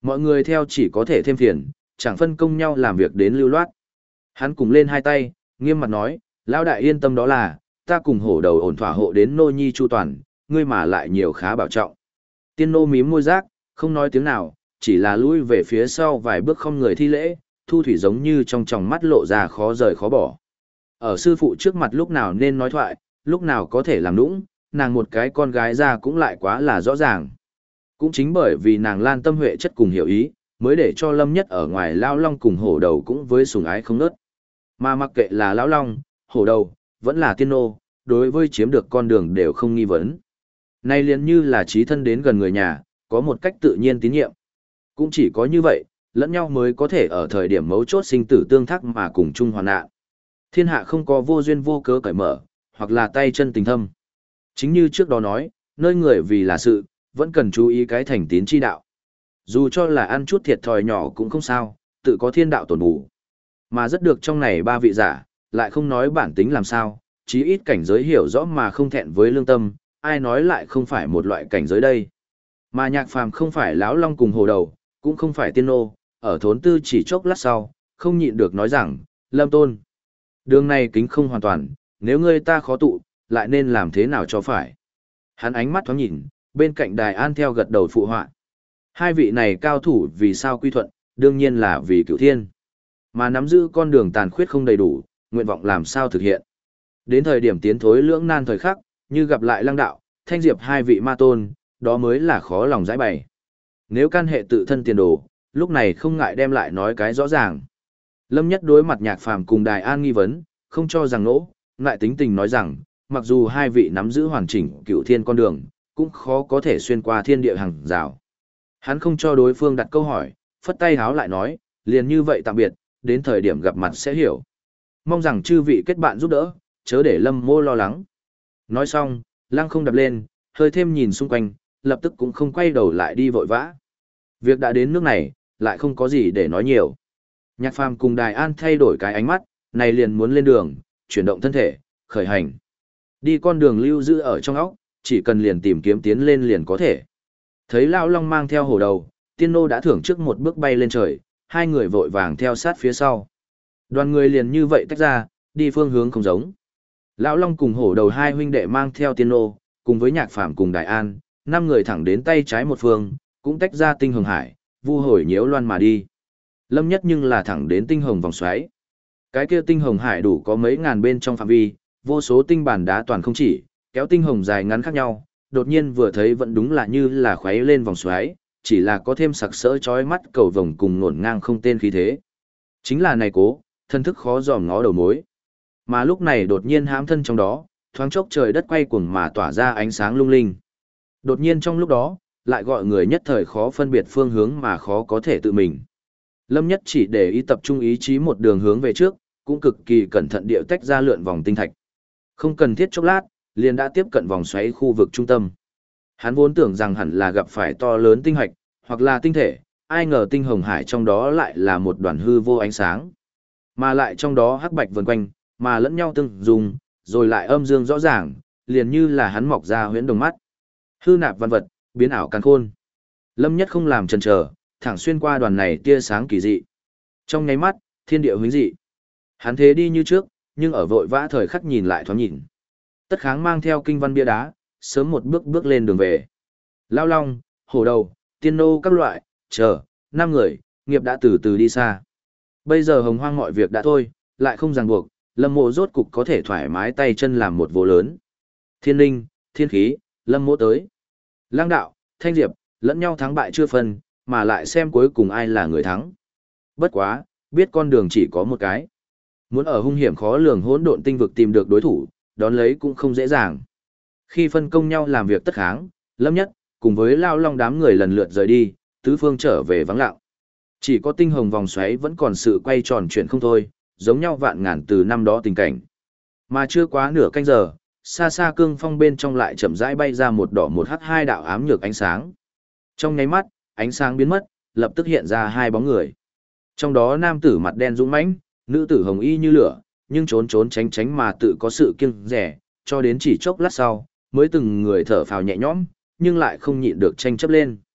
Mọi người theo chỉ có thể thêm phiền, chẳng phân công nhau làm việc đến lưu loát. Hắn cùng lên hai tay, nghiêm mặt nói, lão đại yên tâm đó là, ta cùng hổ đầu ổn thỏa hộ đến nô nhi chu toàn, ngươi mà lại nhiều khá bảo trọng. Tiên nô mím môi rác, không nói tiếng nào, chỉ là lui về phía sau vài bước không người thi lễ, thu thủy giống như trong tròng mắt lộ ra khó rời khó bỏ. Ở sư phụ trước mặt lúc nào nên nói thoại, lúc nào có thể làm nũng, nàng một cái con gái ra cũng lại quá là rõ ràng. Cũng chính bởi vì nàng lan tâm huệ chất cùng hiểu ý, mới để cho Lâm Nhất ở ngoài Lão Long cùng hổ đầu cũng với sủng ái không nớt. Mà mặc kệ là Lão Long, hổ đầu, vẫn là tiên nô, đối với chiếm được con đường đều không nghi vấn. Nay liền như là trí thân đến gần người nhà, có một cách tự nhiên tín nhiệm. Cũng chỉ có như vậy, lẫn nhau mới có thể ở thời điểm mấu chốt sinh tử tương thắc mà cùng chung hoàn nạn. Thiên hạ không có vô duyên vô cớ cởi mở, hoặc là tay chân tình thâm. Chính như trước đó nói, nơi người vì là sự, vẫn cần chú ý cái thành tín chi đạo. Dù cho là ăn chút thiệt thòi nhỏ cũng không sao, tự có thiên đạo tổn bù. Mà rất được trong này ba vị giả, lại không nói bản tính làm sao, chí ít cảnh giới hiểu rõ mà không thẹn với lương tâm, ai nói lại không phải một loại cảnh giới đây. Mà Nhạc Phàm không phải Lão Long cùng hồ đầu, cũng không phải tiên nô, ở thốn tư chỉ chốc lát sau, không nhịn được nói rằng, Lâm Tôn, đường này kính không hoàn toàn, nếu ngươi ta khó tụ, lại nên làm thế nào cho phải. Hắn ánh mắt thoáng nhìn, bên cạnh Đài An theo gật đầu phụ họa. Hai vị này cao thủ vì sao quy thuận, đương nhiên là vì Cửu Thiên. Mà nắm giữ con đường tàn khuyết không đầy đủ, nguyện vọng làm sao thực hiện. Đến thời điểm tiến thối lưỡng nan thời khắc, như gặp lại Lăng Đạo, Thanh Diệp hai vị ma tôn, đó mới là khó lòng giải bày. Nếu can hệ tự thân tiền đồ, lúc này không ngại đem lại nói cái rõ ràng. Lâm Nhất đối mặt Nhạc Phàm cùng Đài An nghi vấn, không cho rằng nỗ, lại tính tình nói rằng, mặc dù hai vị nắm giữ hoàn chỉnh Cửu Thiên con đường, cũng khó có thể xuyên qua thiên địa hàng rào. Hắn không cho đối phương đặt câu hỏi, phất tay háo lại nói, liền như vậy tạm biệt, đến thời điểm gặp mặt sẽ hiểu. Mong rằng chư vị kết bạn giúp đỡ, chớ để Lâm Mô lo lắng. Nói xong, Lăng không đập lên, hơi thêm nhìn xung quanh, lập tức cũng không quay đầu lại đi vội vã. Việc đã đến nước này, lại không có gì để nói nhiều. Nhạc Phàm cùng Đài An thay đổi cái ánh mắt, này liền muốn lên đường, chuyển động thân thể, khởi hành. Đi con đường lưu giữ ở trong óc, chỉ cần liền tìm kiếm tiến lên liền có thể. Thấy Lão Long mang theo hổ đầu, tiên nô đã thưởng trước một bước bay lên trời, hai người vội vàng theo sát phía sau. Đoàn người liền như vậy tách ra, đi phương hướng không giống. Lão Long cùng hổ đầu hai huynh đệ mang theo tiên nô, cùng với Nhạc Phàm cùng Đại An, năm người thẳng đến tay trái một phương, cũng tách ra tinh hồng hải, vu hồi nhiễu loan mà đi. Lâm Nhất nhưng là thẳng đến tinh hồng vòng xoáy. Cái kia tinh hồng hải đủ có mấy ngàn bên trong phạm vi, vô số tinh bản đá toàn không chỉ, kéo tinh hồng dài ngắn khác nhau, đột nhiên vừa thấy vẫn đúng là như là khoáy lên vòng xoáy, chỉ là có thêm sặc sỡ chói mắt cầu vồng cùng ngổn ngang không tên khí thế. Chính là này cố, thân thức khó dòm ngó đầu mối. Mà lúc này đột nhiên hãm thân trong đó, thoáng chốc trời đất quay cuồng mà tỏa ra ánh sáng lung linh. Đột nhiên trong lúc đó, lại gọi người nhất thời khó phân biệt phương hướng mà khó có thể tự mình. Lâm Nhất chỉ để ý tập trung ý chí một đường hướng về trước, cũng cực kỳ cẩn thận điệu tách ra lượn vòng tinh thạch. Không cần thiết chốc lát, liền đã tiếp cận vòng xoáy khu vực trung tâm. Hắn vốn tưởng rằng hẳn là gặp phải to lớn tinh hạch, hoặc là tinh thể, ai ngờ tinh hồng hải trong đó lại là một đoàn hư vô ánh sáng. Mà lại trong đó hắc bạch vần quanh, mà lẫn nhau tương dùng, rồi lại âm dương rõ ràng, liền như là hắn mọc ra huyễn đồng mắt. Hư nạp văn vật, biến ảo càn khôn. Lâm Nhất không làm chần chờ, thẳng xuyên qua đoàn này tia sáng kỳ dị. Trong nháy mắt, thiên địa huyễn dị. Hắn thế đi như trước, nhưng ở vội vã thời khắc nhìn lại thoáng nhìn. Tất Kháng mang theo kinh văn bia đá, sớm một bước bước lên đường về. Lão Long, hổ đầu, tiên nô các loại, chờ, 5 người, nghiệp đã từ từ đi xa. Bây giờ hồng hoang mọi việc đã thôi, lại không ràng buộc, Lâm Mộ rốt cục có thể thoải mái tay chân làm một vô lớn. Thiên linh, thiên khí, Lâm Mộ tới. Lăng đạo, Thanh Diệp, lẫn nhau thắng bại chưa phân, mà lại xem cuối cùng ai là người thắng. Bất quá, biết con đường chỉ có một cái. Muốn ở hung hiểm khó lường hỗn độn tinh vực tìm được đối thủ, đón lấy cũng không dễ dàng. Khi phân công nhau làm việc Tất Kháng, Lâm Nhất, cùng với Lão Long đám người lần lượt rời đi, tứ phương trở về vắng lặng. Chỉ có tinh hồng vòng xoáy vẫn còn sự quay tròn chuyện không thôi, giống nhau vạn ngàn từ năm đó tình cảnh. Mà chưa quá nửa canh giờ, xa xa cương phong bên trong lại chậm rãi bay ra một đỏ một hắc hai đạo ám nhược ánh sáng. Trong nháy mắt, ánh sáng biến mất, lập tức hiện ra hai bóng người. Trong đó nam tử mặt đen dũng mãnh, nữ tử hồng y như lửa, nhưng trốn trốn tránh tránh mà tự có sự kiêng dè, cho đến chỉ chốc lát sau, mới từng người thở phào nhẹ nhõm, nhưng lại không nhịn được tranh chấp lên.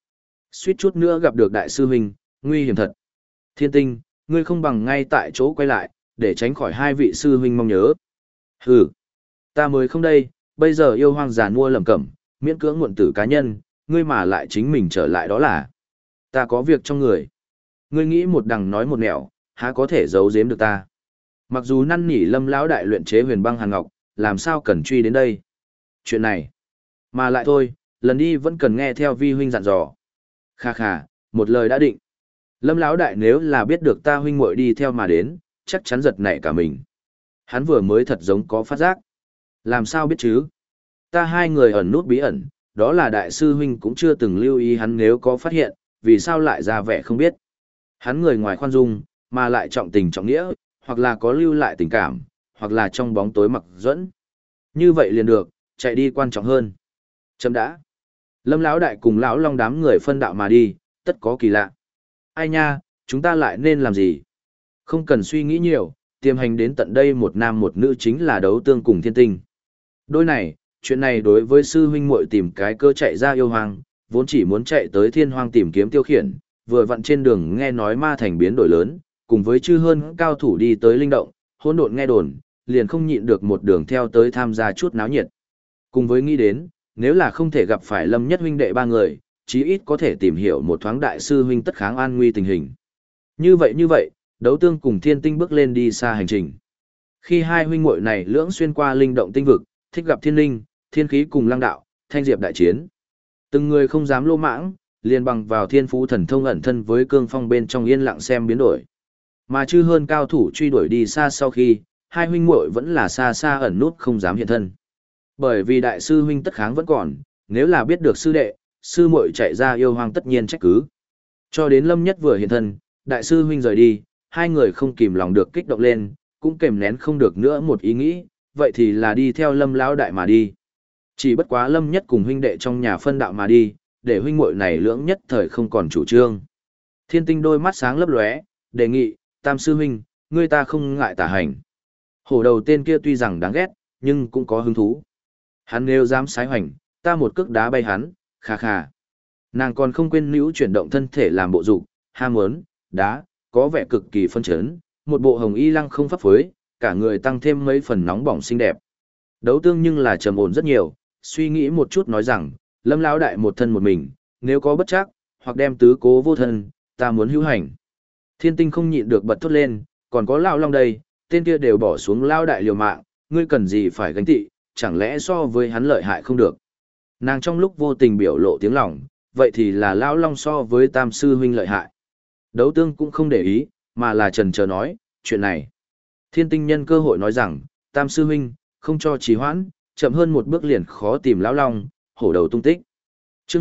Suýt chút nữa gặp được đại sư huynh, nguy hiểm thật. Thiên Tinh, ngươi không bằng ngay tại chỗ quay lại, để tránh khỏi hai vị sư huynh mong nhớ. Hừ, ta mới không đây, bây giờ yêu hoang giàn mua lầm cẩm, miễn cưỡng muộn tử cá nhân, ngươi mà lại chính mình trở lại đó là. Ta có việc trong người. Ngươi nghĩ một đằng nói một nẻo, há có thể giấu giếm được ta. Mặc dù năn nỉ Lâm lão đại luyện chế huyền băng hàn ngọc, làm sao cần truy đến đây. Chuyện này, mà lại thôi, lần đi vẫn cần nghe theo vi huynh dặn dò. Kha kha, một lời đã định. Lâm lão đại nếu là biết được ta huynh muội đi theo mà đến, chắc chắn giật nảy cả mình. Hắn vừa mới thật giống có phát giác. Làm sao biết chứ? Ta hai người ẩn nút bí ẩn, đó là đại sư huynh cũng chưa từng lưu ý hắn nếu có phát hiện, vì sao lại ra vẻ không biết. Hắn người ngoài khoan dung, mà lại trọng tình trọng nghĩa, hoặc là có lưu lại tình cảm, hoặc là trong bóng tối mặc dẫn. Như vậy liền được, chạy đi quan trọng hơn. Chấm đã. Lâm lão đại cùng lão long đám người phân đạo mà đi, tất có kỳ lạ. Ai nha, chúng ta lại nên làm gì? Không cần suy nghĩ nhiều, tiềm hành đến tận đây một nam một nữ chính là đấu tương cùng thiên tinh. Đôi này, chuyện này đối với sư huynh muội tìm cái cơ chạy ra yêu hoang, vốn chỉ muốn chạy tới thiên hoang tìm kiếm tiêu khiển, vừa vặn trên đường nghe nói ma thành biến đổi lớn, cùng với chư hơn cao thủ đi tới linh động, hỗn độn nghe đồn, liền không nhịn được một đường theo tới tham gia chút náo nhiệt. Cùng với nghĩ đến, nếu là không thể gặp phải Lâm Nhất huynh đệ ba người, chí ít có thể tìm hiểu một thoáng đại sư huynh tất kháng an nguy tình hình. Như vậy, đấu tương cùng thiên tinh bước lên đi xa hành trình. Khi hai huynh muội này lưỡng xuyên qua linh động tinh vực, thích gặp thiên linh, thiên khí cùng lăng đạo, thanh diệp đại chiến. Từng người không dám lô mãng, liền bằng vào thiên phú thần thông ẩn thân với cương phong bên trong yên lặng xem biến đổi. Mà chư hơn cao thủ truy đuổi đi xa sau khi, hai huynh muội vẫn là xa xa ẩn nút không dám hiện thân. Bởi vì đại sư huynh tất kháng vẫn còn, nếu là biết được sư đệ, sư muội chạy ra yêu hoang tất nhiên trách cứ. Cho đến Lâm Nhất vừa hiện thân, đại sư huynh rời đi, hai người không kìm lòng được kích động lên, cũng kềm nén không được nữa một ý nghĩ, vậy thì là đi theo Lâm lão đại mà đi. Chỉ bất quá Lâm Nhất cùng huynh đệ trong nhà phân đạo mà đi, để huynh muội này lưỡng nhất thời không còn chủ trương. Thiên Tinh đôi mắt sáng lấp lóe, đề nghị, Tam sư huynh, ngươi ta không ngại tả hành. Hổ đầu tên kia tuy rằng đáng ghét, nhưng cũng có hứng thú. Hắn nếu dám sái hoành, ta một cước đá bay hắn, khà khà. Nàng còn không quên níu chuyển động thân thể làm bộ dục, ham muốn, đá, có vẻ cực kỳ phân chấn, một bộ hồng y lăng không phấp phới, cả người tăng thêm mấy phần nóng bỏng xinh đẹp. Đấu tương nhưng là trầm ổn rất nhiều, suy nghĩ một chút nói rằng, Lâm lão đại một thân một mình, nếu có bất trắc, hoặc đem tứ cố vô thân, ta muốn hữu hành. Thiên Tinh không nhịn được bật thốt lên, còn có lão long đây, tên kia đều bỏ xuống lão đại liều mạng, ngươi cần gì phải gánh tị, chẳng lẽ so với hắn lợi hại không được. Nàng trong lúc vô tình biểu lộ tiếng lòng, vậy thì là lão long so với Tam sư huynh lợi hại. Đấu tương cũng không để ý, mà là chần chờ nói, chuyện này. Thiên Tinh nhân cơ hội nói rằng, Tam sư huynh, không cho trì hoãn, chậm hơn một bước liền khó tìm lão long, hổ đầu tung tích. Chương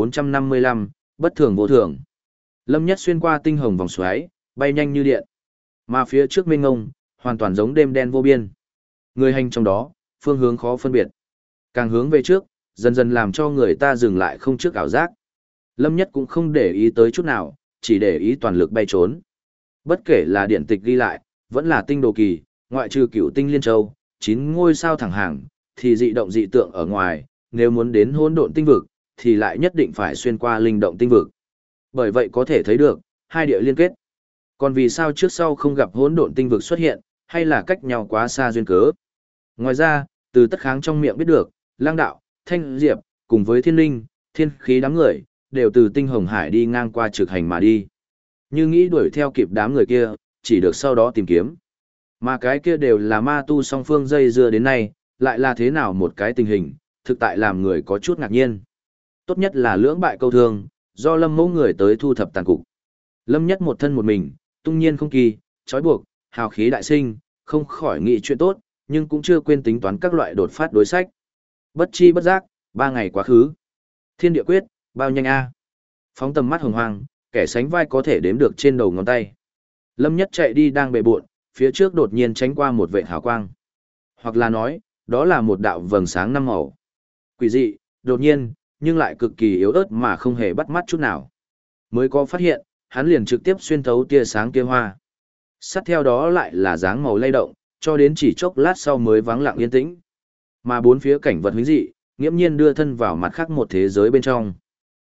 1455, bất thường vô thường. Lâm Nhất xuyên qua tinh hồng vòng xoáy, bay nhanh như điện. Mà phía trước mênh ngông, hoàn toàn giống đêm đen vô biên. Người hành trong đó, phương hướng khó phân biệt. Càng hướng về trước, dần dần làm cho người ta dừng lại không trước ảo giác. Lâm Nhất cũng không để ý tới chút nào, chỉ để ý toàn lực bay trốn. Bất kể là điện tịch ghi lại, vẫn là tinh đồ kỳ, ngoại trừ cửu tinh liên châu, 9 ngôi sao thẳng hàng, thì dị động dị tượng ở ngoài, nếu muốn đến hỗn độn tinh vực, thì lại nhất định phải xuyên qua linh động tinh vực. Bởi vậy có thể thấy được, hai địa liên kết. Còn vì sao trước sau không gặp hỗn độn tinh vực xuất hiện, hay là cách nhau quá xa duyên cớ. Ngoài ra, từ tất kháng trong miệng biết được, lang đạo, thanh diệp, cùng với thiên linh, thiên khí đám người, đều từ tinh hồng hải đi ngang qua trực hành mà đi. Như nghĩ đuổi theo kịp đám người kia, chỉ được sau đó tìm kiếm. Mà cái kia đều là ma tu song phương dây dưa đến nay, lại là thế nào một cái tình hình, thực tại làm người có chút ngạc nhiên. Tốt nhất là lưỡng bại câu thương, do Lâm mẫu người tới thu thập tàn cục. Lâm Nhất một thân một mình, tung nhiên không kỳ, trói buộc, hào khí đại sinh, không khỏi nghĩ chuyện tốt, nhưng cũng chưa quên tính toán các loại đột phát đối sách. Bất chi bất giác, 3 ngày quá khứ. Thiên địa quyết, bao nhanh a. Phóng tầm mắt hồng hoang, kẻ sánh vai có thể đếm được trên đầu ngón tay. Lâm Nhất chạy đi đang bệ bộn, phía trước đột nhiên tránh qua một vệt hào quang. Hoặc là nói, đó là một đạo vầng sáng năm màu. Quỷ dị, đột nhiên, nhưng lại cực kỳ yếu ớt mà không hề bắt mắt chút nào. Mới có phát hiện, hắn liền trực tiếp xuyên thấu tia sáng kia hoa. Sát theo đó lại là dáng màu lay động, cho đến chỉ chốc lát sau mới vắng lặng yên tĩnh. Mà bốn phía cảnh vật huyễn dị, nghiễm nhiên đưa thân vào mặt khác một thế giới bên trong.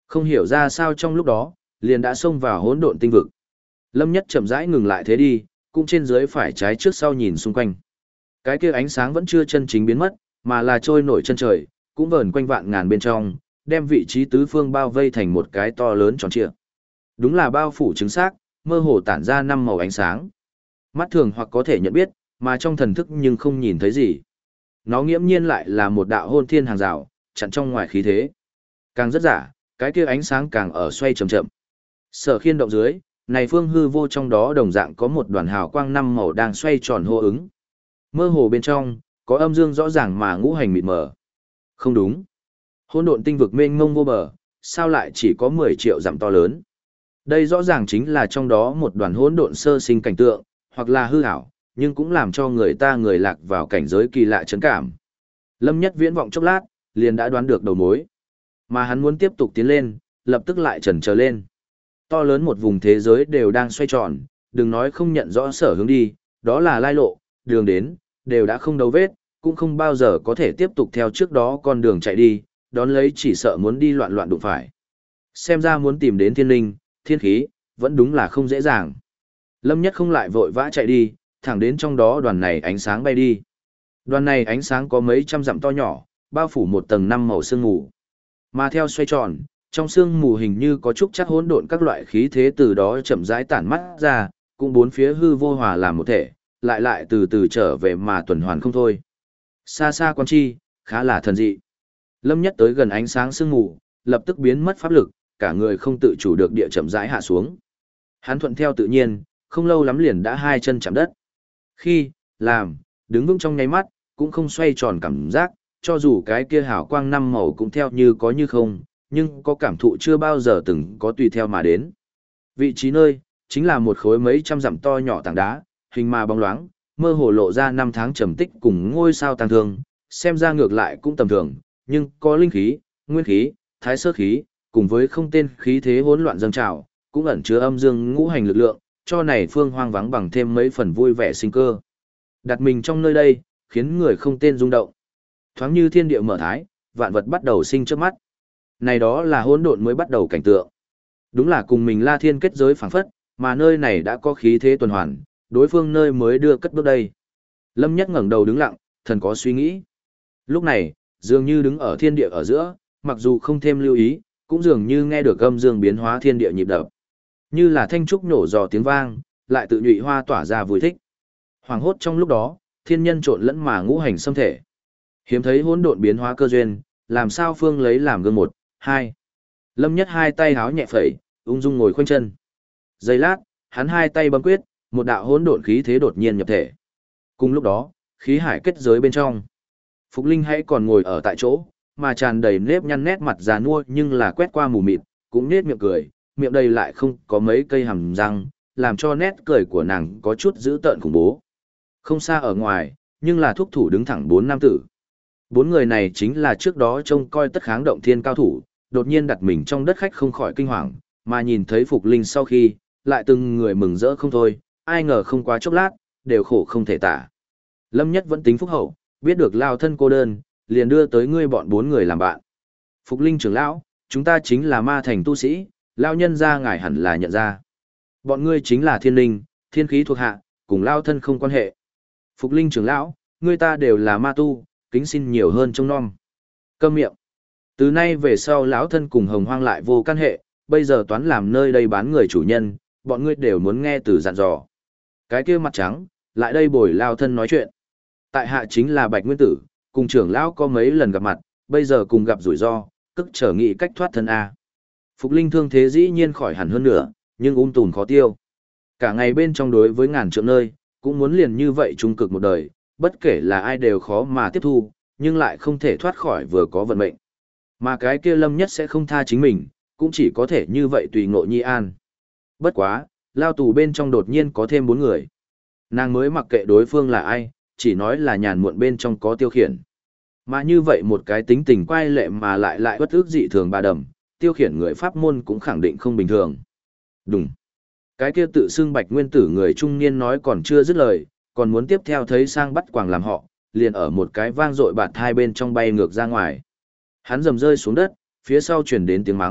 Không hiểu ra sao trong lúc đó, liền đã xông vào hỗn độn tinh vực. Lâm Nhất chậm rãi ngừng lại thế đi, cũng trên dưới phải trái trước sau nhìn xung quanh. Cái kia ánh sáng vẫn chưa chân chính biến mất, mà là trôi nổi chân trời, cũng vờn quanh vạn ngàn bên trong, đem vị trí tứ phương bao vây thành một cái to lớn tròn trịa. Đúng là bao phủ chính xác, mơ hồ tản ra năm màu ánh sáng. Mắt thường hoặc có thể nhận biết, mà trong thần thức nhưng không nhìn thấy gì. Nó nghiễm nhiên lại là một đạo hôn thiên hàng rào, chặn trong ngoài khí thế. Càng rất giả, cái kia ánh sáng càng ở xoay chậm chậm. Sở Khiên động dưới, này phương hư vô trong đó đồng dạng có một đoàn hào quang năm màu đang xoay tròn hô ứng. Mơ hồ bên trong, có âm dương rõ ràng mà ngũ hành mịt mờ. Không đúng. Hỗn độn tinh vực mênh mông vô bờ, sao lại chỉ có 10 triệu dặm to lớn? Đây rõ ràng chính là trong đó một đoàn hỗn độn sơ sinh cảnh tượng, hoặc là hư ảo, nhưng cũng làm cho người ta người lạc vào cảnh giới kỳ lạ chấn cảm. Lâm Nhất viễn vọng chốc lát, liền đã đoán được đầu mối. Mà hắn muốn tiếp tục tiến lên, lập tức lại chần chờ lên. To lớn một vùng thế giới đều đang xoay tròn, đừng nói không nhận rõ sở hướng đi, đó là lai lộ, đường đến, đều đã không dấu vết, cũng không bao giờ có thể tiếp tục theo trước đó con đường chạy đi, đón lấy chỉ sợ muốn đi loạn loạn đụng phải. Xem ra muốn tìm đến thiên linh, thiên khí, vẫn đúng là không dễ dàng. Lâm Nhất không lại vội vã chạy đi, thẳng đến trong đó đoàn này ánh sáng bay đi. Đoàn này ánh sáng có mấy trăm dặm to nhỏ, bao phủ một tầng năm màu sương mù. Mà theo xoay tròn, trong sương mù hình như có chút chắc hỗn độn các loại khí thế từ đó chậm rãi tản mắt ra, cũng bốn phía hư vô hòa làm một thể, lại từ từ trở về mà tuần hoàn không thôi. Xa xa quan chi, khá là thần dị. Lâm Nhất tới gần ánh sáng sương mù, lập tức biến mất pháp lực, cả người không tự chủ được địa chậm rãi hạ xuống. Hắn thuận theo tự nhiên, không lâu lắm liền đã hai chân chạm đất. Khi, làm, đứng vững trong nháy mắt, cũng không xoay tròn cảm giác, cho dù cái kia hào quang năm màu cũng theo như có như không, nhưng có cảm thụ chưa bao giờ từng có tùy theo mà đến. Vị trí nơi, chính là một khối mấy trăm dặm to nhỏ tảng đá, hình mà bóng loáng, mơ hồ lộ ra năm tháng trầm tích cùng ngôi sao tàng thường, xem ra ngược lại cũng tầm thường, nhưng có linh khí, nguyên khí, thái sơ khí, cùng với không tên khí thế hỗn loạn dâng trào, cũng ẩn chứa âm dương ngũ hành lực lượng, cho này phương hoang vắng bằng thêm mấy phần vui vẻ sinh cơ. Đặt mình trong nơi đây, khiến người không tên rung động. Thoáng như thiên địa mở thái, vạn vật bắt đầu sinh trước mắt. Này đó là hỗn độn mới bắt đầu cảnh tượng. Đúng là cùng mình La Thiên kết giới phảng phất, mà nơi này đã có khí thế tuần hoàn, đối phương nơi mới đưa cất bước đây. Lâm Nhất ngẩng đầu đứng lặng, thần có suy nghĩ. Lúc này, dường như đứng ở thiên địa ở giữa, mặc dù không thêm lưu ý, cũng dường như nghe được âm dương biến hóa thiên địa nhịp đập. Như là thanh trúc nổ giò tiếng vang, lại tự nhụy hoa tỏa ra vui thích. Hoàng hốt trong lúc đó, thiên nhân trộn lẫn mà ngũ hành xâm thể. Hiếm thấy hỗn độn biến hóa cơ duyên, làm sao phương lấy làm gương một, hai. Lâm Nhất hai tay háo nhẹ phẩy, ung dung ngồi khoanh chân. Giây lát, hắn hai tay bấm quyết, một đạo hỗn độn khí thế đột nhiên nhập thể. Cùng lúc đó, khí hải kết giới bên trong. Phục Linh hãy còn ngồi ở tại chỗ, mà tràn đầy nếp nhăn nét mặt già nua nhưng là quét qua mù mịt, cũng nết miệng cười, miệng đầy lại không có mấy cây hàm răng, làm cho nét cười của nàng có chút dữ tợn khủng bố. Không xa ở ngoài, nhưng là thúc thủ đứng thẳng bốn nam tử. Bốn người này chính là trước đó trông coi tất kháng động thiên cao thủ, đột nhiên đặt mình trong đất khách không khỏi kinh hoàng, mà nhìn thấy Phục Linh sau khi, lại từng người mừng rỡ không thôi, ai ngờ không quá chốc lát, đều khổ không thể tả. Lâm Nhất vẫn tính phúc hậu, biết được lao thân cô đơn, liền đưa tới ngươi bọn bốn người làm bạn. Phục Linh trưởng lão, chúng ta chính là ma thành tu sĩ, lao nhân ra ngài hẳn là nhận ra. Bọn ngươi chính là thiên linh, thiên khí thuộc hạ, cùng lao thân không quan hệ. Phục Linh trưởng lão, ngươi ta đều là ma tu, kính xin nhiều hơn trông nom. Câm miệng. Từ nay về sau lão thân cùng Hồng Hoang lại vô căn hệ, bây giờ toán làm nơi đây bán người chủ nhân, bọn ngươi đều muốn nghe từ dặn dò. Cái kia mặt trắng, lại đây bồi lao thân nói chuyện. Tại hạ chính là Bạch Nguyên Tử, cùng trưởng lão có mấy lần gặp mặt, bây giờ cùng gặp rủi ro, tức trở nghị cách thoát thân A. Phục Linh thương thế dĩ nhiên khỏi hẳn hơn nữa, nhưng tùm khó tiêu. Cả ngày bên trong đối với ngàn trượng nơi, cũng muốn liền như vậy trung cực một đời, bất kể là ai đều khó mà tiếp thu, nhưng lại không thể thoát khỏi vừa có vận mệnh. Mà cái kia Lâm Nhất sẽ không tha chính mình, cũng chỉ có thể như vậy tùy ngộ nhi an. Bất quá, lao tù bên trong đột nhiên có thêm 4 người. Nàng mới mặc kệ đối phương là ai, chỉ nói là nhàn muộn bên trong có tiêu khiển. Mà như vậy một cái tính tình quay lệ mà lại bất ức dị thường bà đầm, tiêu khiển người pháp môn cũng khẳng định không bình thường. Đúng. Cái kia tự xưng Bạch Nguyên Tử người trung niên nói còn chưa dứt lời, còn muốn tiếp theo thấy sang bắt quàng làm họ, liền ở một cái vang dội bạt hai bên trong bay ngược ra ngoài. Hắn dầm rơi xuống đất, phía sau chuyển đến tiếng mắng,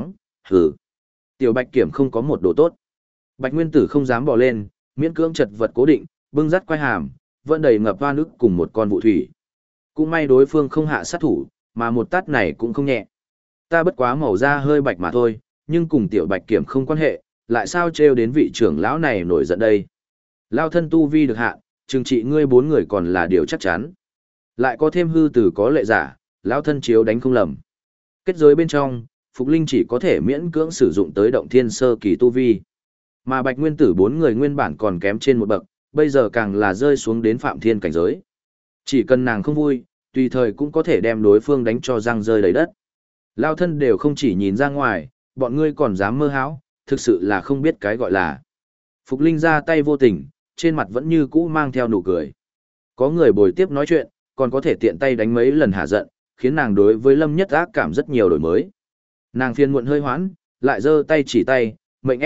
Hừ. Tiểu Bạch Kiểm không có một đồ tốt. Bạch Nguyên Tử không dám bỏ lên, miễn cưỡng chật vật cố định, bưng dắt quay hàm, vẫn đầy ngập oan ức cùng một con vụ thủy. Cũng may đối phương không hạ sát thủ, mà một tát này cũng không nhẹ. Ta bất quá màu da hơi bạch mà thôi, nhưng cùng Tiểu Bạch Kiểm không quan hệ, lại sao trêu đến vị trưởng lão này nổi giận đây. Lao thân tu vi được hạ, trừng trị ngươi 4 người còn là điều chắc chắn. Lại có thêm hư tử có lệ giả, lão thân chiếu đánh không lầm. Kết giới bên trong, Phục Linh chỉ có thể miễn cưỡng sử dụng tới động thiên sơ kỳ tu vi. Mà Bạch Nguyên Tử 4 người nguyên bản còn kém trên một bậc, bây giờ càng là rơi xuống đến phạm thiên cảnh giới. Chỉ cần nàng không vui, tùy thời cũng có thể đem đối phương đánh cho răng rơi đầy đất. Lao thân đều không chỉ nhìn ra ngoài, bọn ngươi còn dám mơ hão, thực sự là không biết cái gọi là. Phục Linh ra tay vô tình, trên mặt vẫn như cũ mang theo nụ cười. Có người bồi tiếp nói chuyện, còn có thể tiện tay đánh mấy lần hạ giận, khiến nàng đối với Lâm Nhất Ác cảm rất nhiều đổi mới. Nàng phiền muộn hơi hoãn, lại giơ tay chỉ tay, mệnh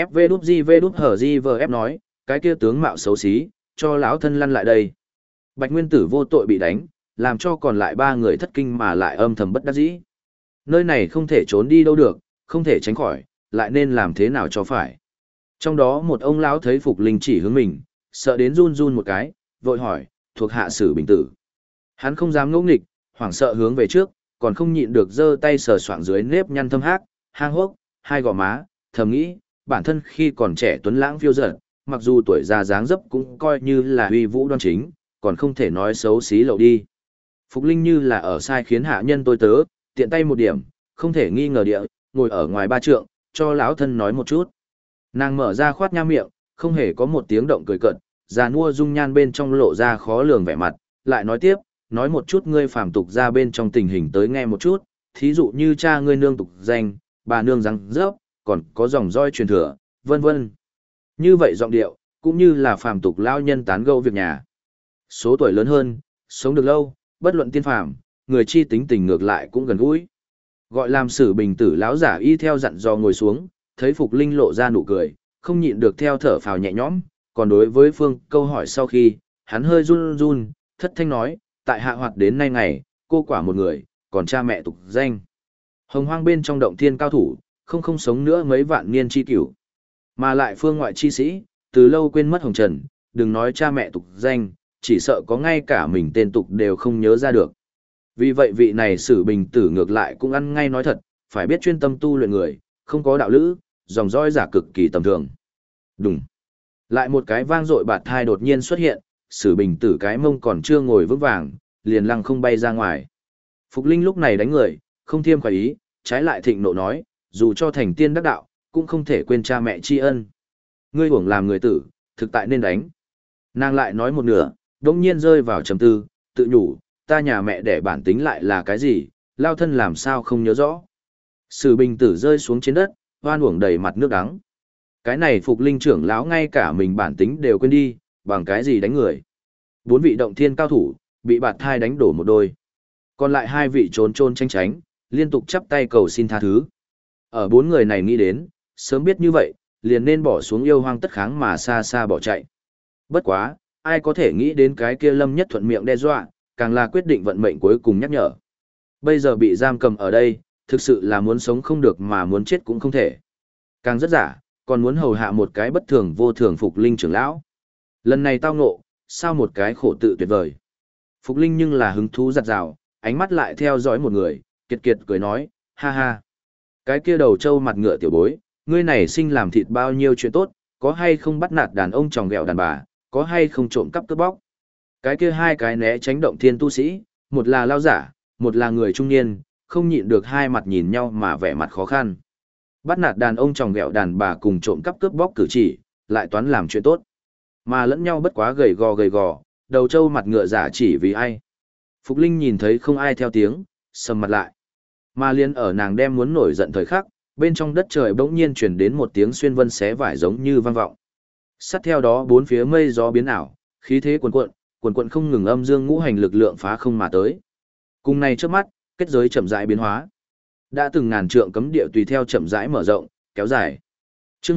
FVđG nói, cái kia tướng mạo xấu xí, cho lão thân lăn lại đây. Bạch Nguyên Tử vô tội bị đánh, làm cho còn lại 3 người thất kinh mà lại âm thầm bất đắc dĩ. Nơi này không thể trốn đi đâu được, không thể tránh khỏi, lại nên làm thế nào cho phải. Trong đó một ông lão thấy Phục Linh chỉ hướng mình, sợ đến run run một cái, vội hỏi, thuộc hạ Sử Bình Tử. Hắn không dám ngỗ nghịch, hoảng sợ hướng về trước, còn không nhịn được giơ tay sờ soạng dưới nếp nhăn thâm hác, hang hốc, 2 gò má, thầm nghĩ, bản thân khi còn trẻ tuấn lãng phiêu dật, mặc dù tuổi già dáng dấp cũng coi như là uy vũ đoan chính, còn không thể nói xấu xí lậu đi. Phục Linh như là ở sai khiến hạ nhân tôi tớ, tiện tay một điểm, không thể nghi ngờ địa, ngồi ở ngoài 3 trượng, cho lão thân nói một chút. Nàng mở ra khoát nha miệng, không hề có một tiếng động cười cợt, già nua dung nhan bên trong lộ ra khó lường vẻ mặt, lại nói tiếp, nói một chút ngươi phàm tục ra bên trong tình hình tới nghe một chút, thí dụ như cha ngươi nương tục danh, bà nương răng rớp, còn có dòng roi truyền thừa, vân vân. Như vậy giọng điệu, cũng như là phàm tục lao nhân tán gẫu việc nhà. Số tuổi lớn hơn, sống được lâu, bất luận tiên phàm, người chi tính tình ngược lại cũng gần gũi. Gọi làm Sử Bình Tử lão giả y theo dặn dò ngồi xuống, thấy Phục Linh lộ ra nụ cười, không nhịn được theo thở phào nhẹ nhõm, còn đối với Phương câu hỏi sau khi, hắn hơi run run, thất thanh nói, tại hạ hoạt đến nay ngày, cô quả một người, còn cha mẹ tục danh. Hồng hoang bên trong động thiên cao thủ, không sống nữa mấy vạn niên chi cửu. Mà lại phương ngoại chi sĩ, từ lâu quên mất hồng trần, đừng nói cha mẹ tục danh, chỉ sợ có ngay cả mình tên tục đều không nhớ ra được. Vì vậy vị này Sử Bình Tử ngược lại cũng ăn ngay nói thật, phải biết chuyên tâm tu luyện người, không có đạo lữ, dòng dõi giả cực kỳ tầm thường. Đúng. Lại một cái vang dội bạt thai đột nhiên xuất hiện, Sử Bình Tử cái mông còn chưa ngồi vững vàng, liền lăng không bay ra ngoài. Phục Linh lúc này đánh người, không thiêm khoái ý, trái lại thịnh nộ nói, dù cho thành tiên đắc đạo, cũng không thể quên cha mẹ tri ân. Ngươi uổng làm người tử, thực tại nên đánh. Nàng lại nói một nửa, đống nhiên rơi vào trầm tư, tự nhủ, ta nhà mẹ để bản tính lại là cái gì, lao thân làm sao không nhớ rõ. Sử Bình Tử rơi xuống trên đất, hoan uổng đầy mặt nước đắng. Cái này Phục Linh trưởng lão ngay cả mình bản tính đều quên đi, bằng cái gì đánh người. 4 vị động thiên cao thủ, bị bạt thai đánh đổ một đôi. Còn lại 2 vị trốn trôn tranh tránh, liên tục chắp tay cầu xin tha thứ. Ở 4 người này nghĩ đến, sớm biết như vậy, liền nên bỏ xuống yêu hoang tất kháng mà xa xa bỏ chạy. Bất quá, ai có thể nghĩ đến cái kia Lâm Nhất thuận miệng đe dọa, càng là quyết định vận mệnh cuối cùng nhắc nhở. Bây giờ bị giam cầm ở đây, thực sự là muốn sống không được mà muốn chết cũng không thể. Càng rất giả, còn muốn hầu hạ một cái bất thường vô thường Phục Linh trưởng lão. Lần này tao ngộ, sao một cái khổ tự tuyệt vời. Phục Linh nhưng là hứng thú giặt rào, ánh mắt lại theo dõi một người, kiệt kiệt cười nói, ha ha. Cái kia đầu trâu mặt ngựa tiểu bối, ngươi này sinh làm thịt bao nhiêu chuyện tốt, có hay không bắt nạt đàn ông tròng ghẹo đàn bà, có hay không trộm cắp cướp bóc. Cái kia 2 cái né tránh động thiên tu sĩ, một là lao giả, một là người trung niên, không nhịn được 2 mặt nhìn nhau mà vẻ mặt khó khăn. Bắt nạt đàn ông tròng ghẹo đàn bà cùng trộm cắp cướp bóc cử chỉ, lại toán làm chuyện tốt. Mà lẫn nhau bất quá gầy gò, đầu trâu mặt ngựa giả chỉ vì ai. Phục Linh nhìn thấy không ai theo tiếng, sầm mặt lại. Mà liên ở nàng đem muốn nổi giận thời khắc, bên trong đất trời bỗng nhiên truyền đến một tiếng xuyên vân xé vải giống như vang vọng. Sát theo đó 4 phía mây gió biến ảo, khí thế cuồn cuộn không ngừng âm dương ngũ hành lực lượng phá không mà tới. Cùng này trước mắt, kết giới chậm rãi biến hóa. Đã từng ngàn trượng cấm địa tùy theo chậm rãi mở rộng, kéo dài. Chương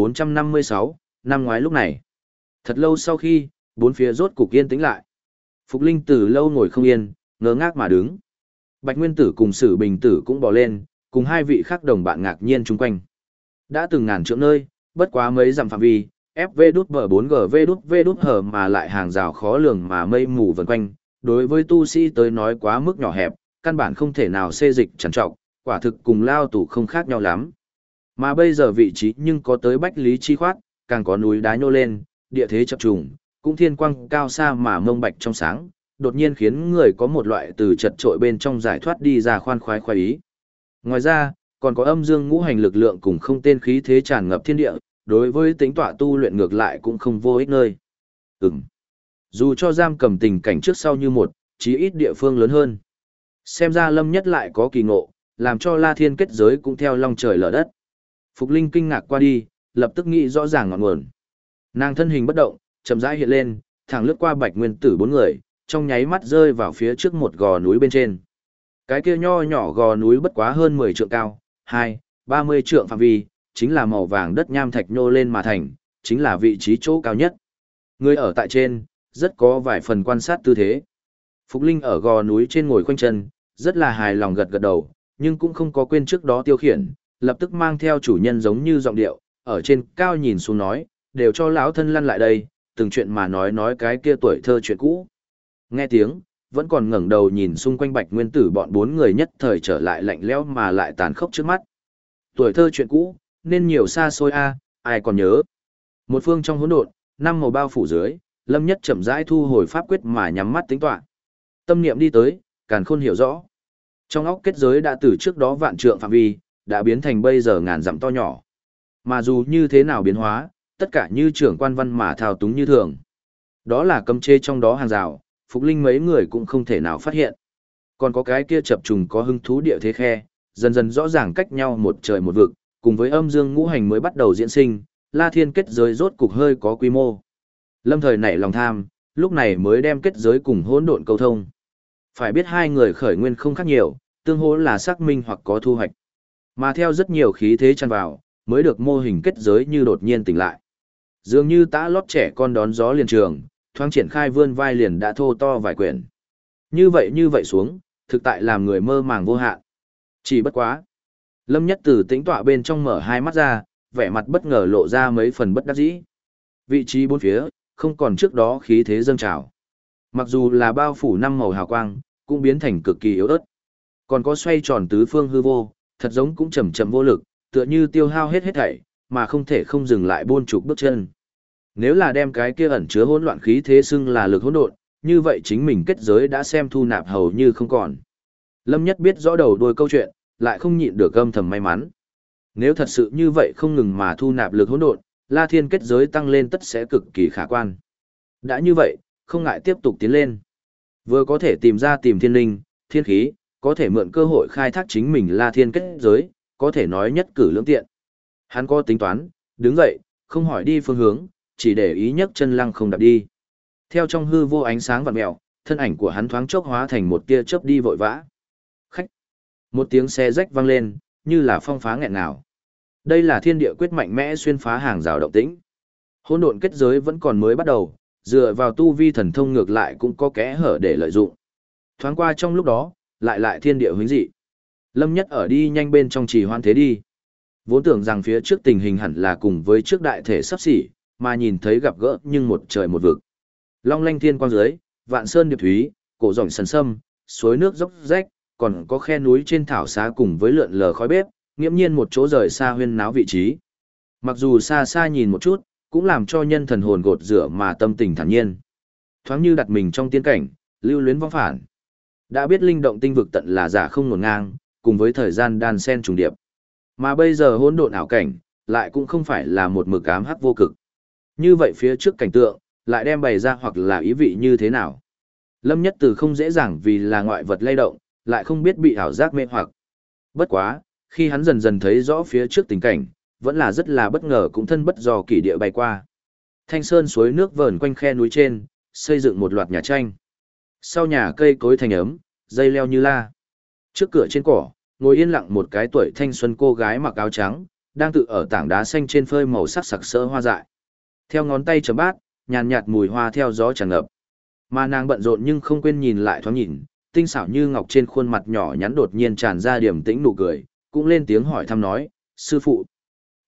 1456, năm ngoái lúc này. Thật lâu sau khi, 4 phía rốt cục yên tĩnh lại. Phục Linh từ lâu ngồi không yên, ngơ ngác mà đứng. Bạch Nguyên Tử cùng Sử Bình Tử cũng bò lên, cùng 2 vị khác đồng bạn ngạc nhiên chung quanh. Đã từng ngàn trượng nơi, bất quá mấy dặm phạm vi, FV đút bờ 4GV đút V đút hở mà lại hàng rào khó lường mà mây mù vần quanh, đối với tu sĩ tới nói quá mức nhỏ hẹp, căn bản không thể nào xê dịch trằn trọc, quả thực cùng lao tù không khác nhau lắm. Mà bây giờ vị trí nhưng có tới bách lý chi khoát, càng có núi đá nhô lên, địa thế chập trùng, cũng thiên quang cao xa mà mông bạch trong sáng, đột nhiên khiến người có một loại từ chật trội bên trong giải thoát đi ra khoan khoái khoái ý. Ngoài ra, còn có âm dương ngũ hành lực lượng cùng không tên khí thế tràn ngập thiên địa, đối với tính tọa tu luyện ngược lại cũng không vô ích nơi. Dù cho giam cầm tình cảnh trước sau như một, chí ít địa phương lớn hơn. Xem ra Lâm Nhất lại có kỳ ngộ, làm cho La Thiên kết giới cũng theo long trời lở đất. Phục Linh kinh ngạc qua đi, lập tức nghĩ rõ ràng ngọn nguồn. Nàng thân hình bất động, chậm rãi hiện lên, thẳng lướt qua Bạch Nguyên Tử bốn người, trong nháy mắt rơi vào phía trước một gò núi bên trên. Cái kia nho nhỏ gò núi bất quá hơn 10 trượng cao, 30 trượng phạm vi, chính là màu vàng đất nham thạch nhô lên mà thành, chính là vị trí chỗ cao nhất. Người ở tại trên, rất có vài phần quan sát tư thế. Phục Linh ở gò núi trên ngồi khoanh chân, rất là hài lòng gật gật đầu, nhưng cũng không có quên trước đó tiêu khiển, lập tức mang theo chủ nhân giống như giọng điệu, ở trên cao nhìn xuống nói, đều cho lão thân lăn lại đây, từng chuyện mà nói cái kia tuổi thơ chuyện cũ. Nghe tiếng, vẫn còn ngẩng đầu nhìn xung quanh Bạch Nguyên Tử bọn bốn người nhất thời trở lại lạnh lẽo mà lại tàn khốc trước mắt. Tuổi thơ chuyện cũ, nên nhiều xa xôi a, ai còn nhớ. Một phương trong hỗn độn, năm màu bao phủ dưới, Lâm Nhất chậm rãi thu hồi pháp quyết mà nhắm mắt tính toán. Tâm niệm đi tới, càn khôn hiểu rõ. Trong óc kết giới đã từ trước đó vạn trượng phạm vi, đã biến thành bây giờ ngàn dặm to nhỏ. Mà dù như thế nào biến hóa, tất cả như trưởng quan văn mà thao túng như thường. Đó là cấm chế trong đó hàng rào, Phục Linh mấy người cũng không thể nào phát hiện. Còn có cái kia chập trùng có hứng thú địa thế khe, dần dần rõ ràng cách nhau một trời một vực, cùng với âm dương ngũ hành mới bắt đầu diễn sinh, La Thiên kết giới rốt cục hơi có quy mô. Lâm thời nảy lòng tham, lúc này mới đem kết giới cùng hỗn độn câu thông. Phải biết hai người khởi nguyên không khác nhiều, tương hỗ là xác minh hoặc có thu hoạch. Mà theo rất nhiều khí thế tràn vào, mới được mô hình kết giới như đột nhiên tỉnh lại. Dường như tã lót trẻ con đón gió liền trường, thoáng triển khai vươn vai liền đã thô to vài quyển. Như vậy xuống, thực tại làm người mơ màng vô hạn. Chỉ bất quá. Lâm Nhất Tử tĩnh tọa bên trong mở hai mắt ra, vẻ mặt bất ngờ lộ ra mấy phần bất đắc dĩ. Vị trí bốn phía, không còn trước đó khí thế dâng trào. Mặc dù là bao phủ năm màu hào quang, cũng biến thành cực kỳ yếu ớt. Còn có xoay tròn tứ phương hư vô, thật giống cũng chậm chậm vô lực, tựa như tiêu hao hết thảy, mà không thể không dừng lại buôn chục bước chân. Nếu là đem cái kia ẩn chứa hỗn loạn khí thế xưng là lực hỗn độn, như vậy chính mình kết giới đã xem thu nạp hầu như không còn. Lâm Nhất biết rõ đầu đuôi câu chuyện, lại không nhịn được âm thầm may mắn. Nếu thật sự như vậy không ngừng mà thu nạp lực hỗn độn, La Thiên kết giới tăng lên tất sẽ cực kỳ khả quan. Đã như vậy, không ngại tiếp tục tiến lên. Vừa có thể tìm thiên linh, thiên khí, có thể mượn cơ hội khai thác chính mình La Thiên kết giới, có thể nói nhất cử lưỡng tiện. Hắn có tính toán, đứng dậy, không hỏi đi phương hướng, chỉ để ý nhấc chân lăng không đạp đi. Theo trong hư vô ánh sáng vặn mèo, thân ảnh của hắn thoáng chốc hóa thành một tia chớp đi vội vã. Khách. Một tiếng xe rách vang lên, như là phong phá nghẹn ngào. Đây là thiên địa quyết mạnh mẽ xuyên phá hàng rào động tĩnh. Hỗn độn kết giới vẫn còn mới bắt đầu, dựa vào tu vi thần thông ngược lại cũng có kẽ hở để lợi dụng. Thoáng qua trong lúc đó, lại thiên địa huyễn dị. Lâm Nhất ở đi nhanh bên trong trì hoan thế đi. Vốn tưởng rằng phía trước tình hình hẳn là cùng với trước đại thể sắp xỉ, mà nhìn thấy gặp gỡ nhưng một trời một vực. Long lanh thiên quang dưới, vạn sơn điệp thúy, cổ rộng sần sâm, suối nước dốc rách, còn có khe núi trên thảo xá cùng với lượn lờ khói bếp, nghiễm nhiên một chỗ rời xa huyên náo vị trí. Mặc dù xa xa nhìn một chút, cũng làm cho nhân thần hồn gột rửa mà tâm tình thản nhiên. Thoáng như đặt mình trong tiên cảnh, lưu luyến vong phản. Đã biết linh động tinh vực tận là giả không ngổn ngang, cùng với thời gian đan sen trùng điệp. Mà bây giờ hỗn độn ảo cảnh, lại cũng không phải là một mực ám hắc vô cực. Như vậy phía trước cảnh tượng, lại đem bày ra hoặc là ý vị như thế nào. Lâm Nhất Từ không dễ dàng vì là ngoại vật lay động, lại không biết bị ảo giác mê hoặc. Bất quá, khi hắn dần dần thấy rõ phía trước tình cảnh, vẫn là rất là bất ngờ cũng thân bất do kỳ địa bay qua. Thanh sơn suối nước vờn quanh khe núi trên, xây dựng một loạt nhà tranh. Sau nhà cây cối thành ấm, dây leo như la. Trước cửa trên cỏ, ngồi yên lặng một cái tuổi thanh xuân cô gái mặc áo trắng, đang tự ở tảng đá xanh trên phơi màu sắc sặc sỡ hoa dại. Theo ngón tay chấm bát, nhàn nhạt mùi hoa theo gió tràn ngập. Mà nàng bận rộn nhưng không quên nhìn lại thoáng nhìn, tinh xảo như ngọc trên khuôn mặt nhỏ nhắn đột nhiên tràn ra điềm tĩnh nụ cười, cũng lên tiếng hỏi thăm nói, sư phụ.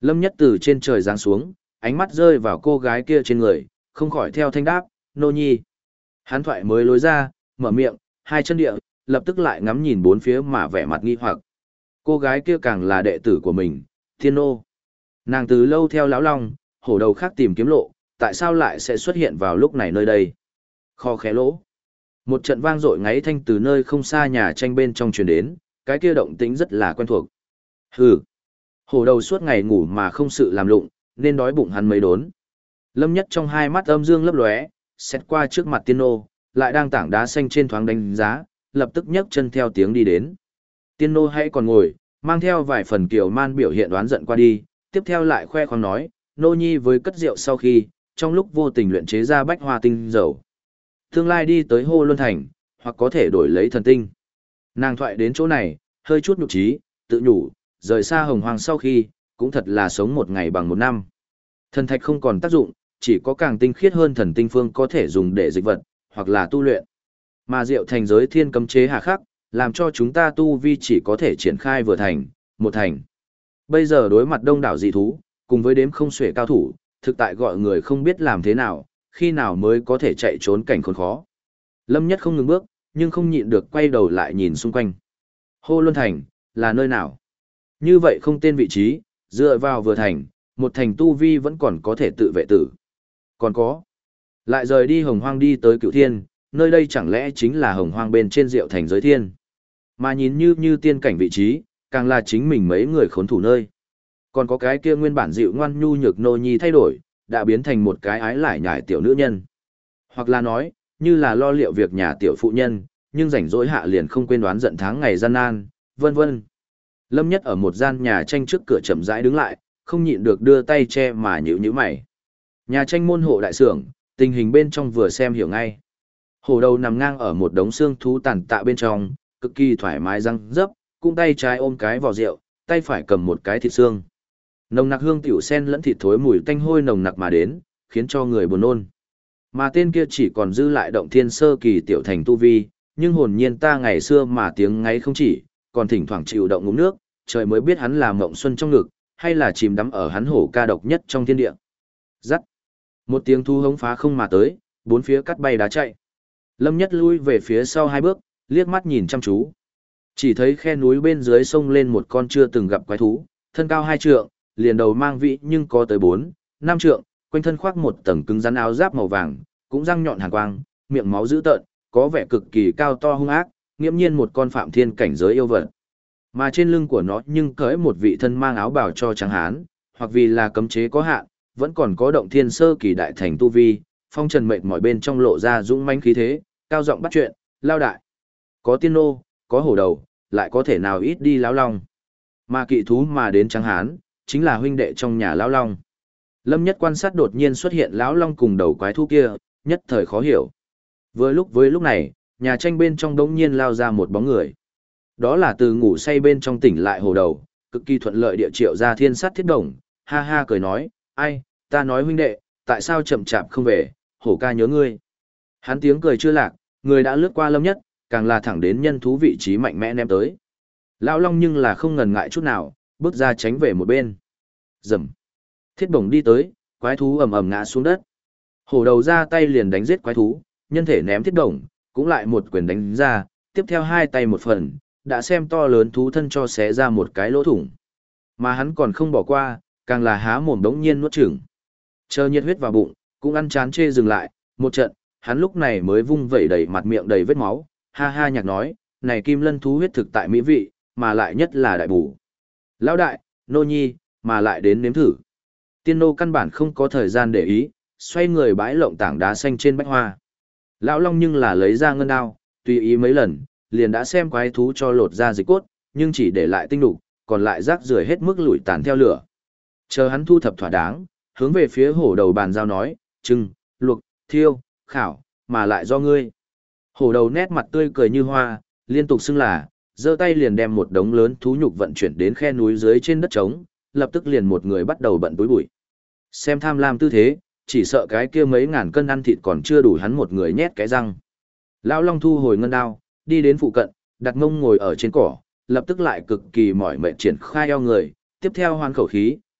Lâm Nhất từ trên trời giáng xuống, ánh mắt rơi vào cô gái kia trên người, không khỏi theo thanh đáp, nô nhi. Hắn thoại mới lối ra, mở miệng, hai chân địa, lập tức lại ngắm nhìn bốn phía mà vẻ mặt nghi hoặc. Cô gái kia càng là đệ tử của mình, thiên nô. Nàng từ lâu theo lão long, hổ đầu khác tìm kiếm lộ, tại sao lại sẽ xuất hiện vào lúc này nơi đây? Kho khé lỗ. Một trận vang dội ngáy thanh từ nơi không xa nhà tranh bên trong truyền đến, cái kia động tĩnh rất là quen thuộc. Hừ. Hổ đầu suốt ngày ngủ mà không sự làm lụng, nên đói bụng hắn mấy đốn. Lâm Nhất trong hai mắt âm dương lấp lóe, xét qua trước mặt tiên nô, lại đang tảng đá xanh trên thoáng đánh giá, lập tức nhấc chân theo tiếng đi đến. Tiên nô hãy còn ngồi, mang theo vài phần kiều man biểu hiện đoán giận qua đi, tiếp theo lại khoe khoang nói, nô nhi với cất rượu sau khi, trong lúc vô tình luyện chế ra bách hoa tinh dầu. Tương lai đi tới Hô Luân Thành, hoặc có thể đổi lấy thần tinh. Nàng thoại đến chỗ này, hơi chút nhục trí, tự nhủ, rời xa hồng hoàng sau khi, cũng thật là sống một ngày bằng một năm. Thần thạch không còn tác dụng, chỉ có càng tinh khiết hơn thần tinh phương có thể dùng để dịch vật, hoặc là tu luyện. Mà diệu thành giới thiên cấm chế hà khắc, làm cho chúng ta tu vi chỉ có thể triển khai vừa thành, một thành. Bây giờ đối mặt đông đảo dị thú, cùng với đếm không xuể cao thủ, thực tại gọi người không biết làm thế nào, khi nào mới có thể chạy trốn cảnh khốn khó. Lâm Nhất không ngừng bước, nhưng không nhịn được quay đầu lại nhìn xung quanh. Hô Luân Thành, là nơi nào? Như vậy không tên vị trí, dựa vào vừa thành, một thành tu vi vẫn còn có thể tự vệ tử. Còn có, lại rời đi hồng hoang đi tới cửu thiên, nơi đây chẳng lẽ chính là hồng hoang bên trên diệu thành giới thiên. Mà nhìn như tiên cảnh vị trí, càng là chính mình mấy người khốn thủ nơi. Còn có cái kia nguyên bản dịu ngoan nhu nhược nô nhi thay đổi, đã biến thành một cái ái lải nhải tiểu nữ nhân. Hoặc là nói, như là lo liệu việc nhà tiểu phụ nhân, nhưng rảnh rỗi hạ liền không quên đoán giận tháng ngày gian nan, vân vân. Lâm Nhất ở một gian nhà tranh trước cửa chậm rãi đứng lại, không nhịn được đưa tay che mà nhíu mày. Nhà tranh môn hộ đại sưởng, tình hình bên trong vừa xem hiểu ngay. Hổ đầu nằm ngang ở một đống xương thú tàn tạ bên trong, cực kỳ thoải mái răng dấp, cung tay trái ôm cái vò rượu, tay phải cầm một cái thịt xương. Nồng nặc hương tiểu sen lẫn thịt thối mùi tanh hôi nồng nặc mà đến, khiến cho người buồn nôn. Mà tên kia chỉ còn dư lại động thiên sơ kỳ tiểu thành tu vi, nhưng hồn nhiên ta ngày xưa mà tiếng ngáy không chỉ, còn thỉnh thoảng chịu động ngụm nước, trời mới biết hắn là mộng xuân trong ngực, hay là chìm đắm ở hắn hổ ca độc nhất trong thiên địa. Rắc. Một tiếng thu hống phá không mà tới, bốn phía cắt bay đá chạy. Lâm Nhất lui về phía sau hai bước, liếc mắt nhìn chăm chú. Chỉ thấy khe núi bên dưới sông lên một con chưa từng gặp quái thú, thân cao 2 trượng, liền đầu mang vị nhưng có tới 4, 5 trượng, quanh thân khoác một tầng cứng rắn áo giáp màu vàng, cũng răng nhọn hàn quang, miệng máu dữ tợn, có vẻ cực kỳ cao to hung ác, nghiễm nhiên một con phạm thiên cảnh giới yêu vật. Mà trên lưng của nó nhưng cởi một vị thân mang áo bào cho trắng hán, hoặc vì là cấm chế có hạn, vẫn còn có động thiên sơ kỳ đại thành tu vi, phong trần mệt mỏi bên trong lộ ra dũng mãnh khí thế, cao giọng bắt chuyện, lao đại. Có tiên nô, có hổ đầu, lại có thể nào ít đi lão long. Mà kỵ thú mà đến trắng hán, chính là huynh đệ trong nhà lão long. Lâm Nhất quan sát đột nhiên xuất hiện lão long cùng đầu quái thú kia, nhất thời khó hiểu. Với lúc này, nhà tranh bên trong đống nhiên lao ra một bóng người. Đó là từ ngủ say bên trong tỉnh lại hổ đầu, cực kỳ thuận lợi địa triệu ra thiên sát thiết đồng, ha ha cười nói, ai, ta nói huynh đệ, tại sao chậm chạp không về, hổ ca nhớ ngươi. Hắn tiếng cười chưa lạc, người đã lướt qua Lâm Nhất, càng là thẳng đến nhân thú vị trí mạnh mẽ ném tới. Lão long nhưng là không ngần ngại chút nào, bước ra tránh về một bên. Rầm. Thiết bổng đi tới, quái thú ầm ầm ngã xuống đất. Hổ đầu ra tay liền đánh giết quái thú, nhân thể ném thiết bổng, cũng lại một quyền đánh ra, tiếp theo hai tay một phần, đã xem to lớn thú thân cho xé ra một cái lỗ thủng. Mà hắn còn không bỏ qua, càng là há mồm đống nhiên nuốt chửng. Chờ nhiệt huyết vào bụng, cũng ăn chán chê dừng lại, một trận, hắn lúc này mới vung vẩy đầy mặt miệng đầy vết máu, ha ha nhạc nói, này kim lân thú huyết thực tại mỹ vị, mà lại nhất là đại bổ. Lão đại, nô nhi, mà lại đến nếm thử. Tiên nô căn bản không có thời gian để ý, xoay người bãi lộng tảng đá xanh trên bách hoa. Lão long nhưng là lấy ra ngân đao, tùy ý mấy lần, liền đã xem quái thú cho lột ra dịch cốt, nhưng chỉ để lại tinh đục, còn lại rác rưởi hết mức lủi tàn theo lửa. Chờ hắn thu thập thỏa đáng, hướng về phía hổ đầu bàn giao nói, trưng, luộc, thiêu, khảo, mà lại do ngươi. Hổ đầu nét mặt tươi cười như hoa, liên tục xưng là, giơ tay liền đem một đống lớn thú nhục vận chuyển đến khe núi dưới trên đất trống, lập tức liền một người bắt đầu bận túi bụi. Xem tham lam tư thế, chỉ sợ cái kia mấy ngàn cân ăn thịt còn chưa đủ hắn một người nhét cái răng. Lão long thu hồi ngân đao, đi đến phụ cận, đặt mông ngồi ở trên cỏ, lập tức lại cực kỳ mỏi mệt triển khai eo người, tiếp theo hoan khẩu khí,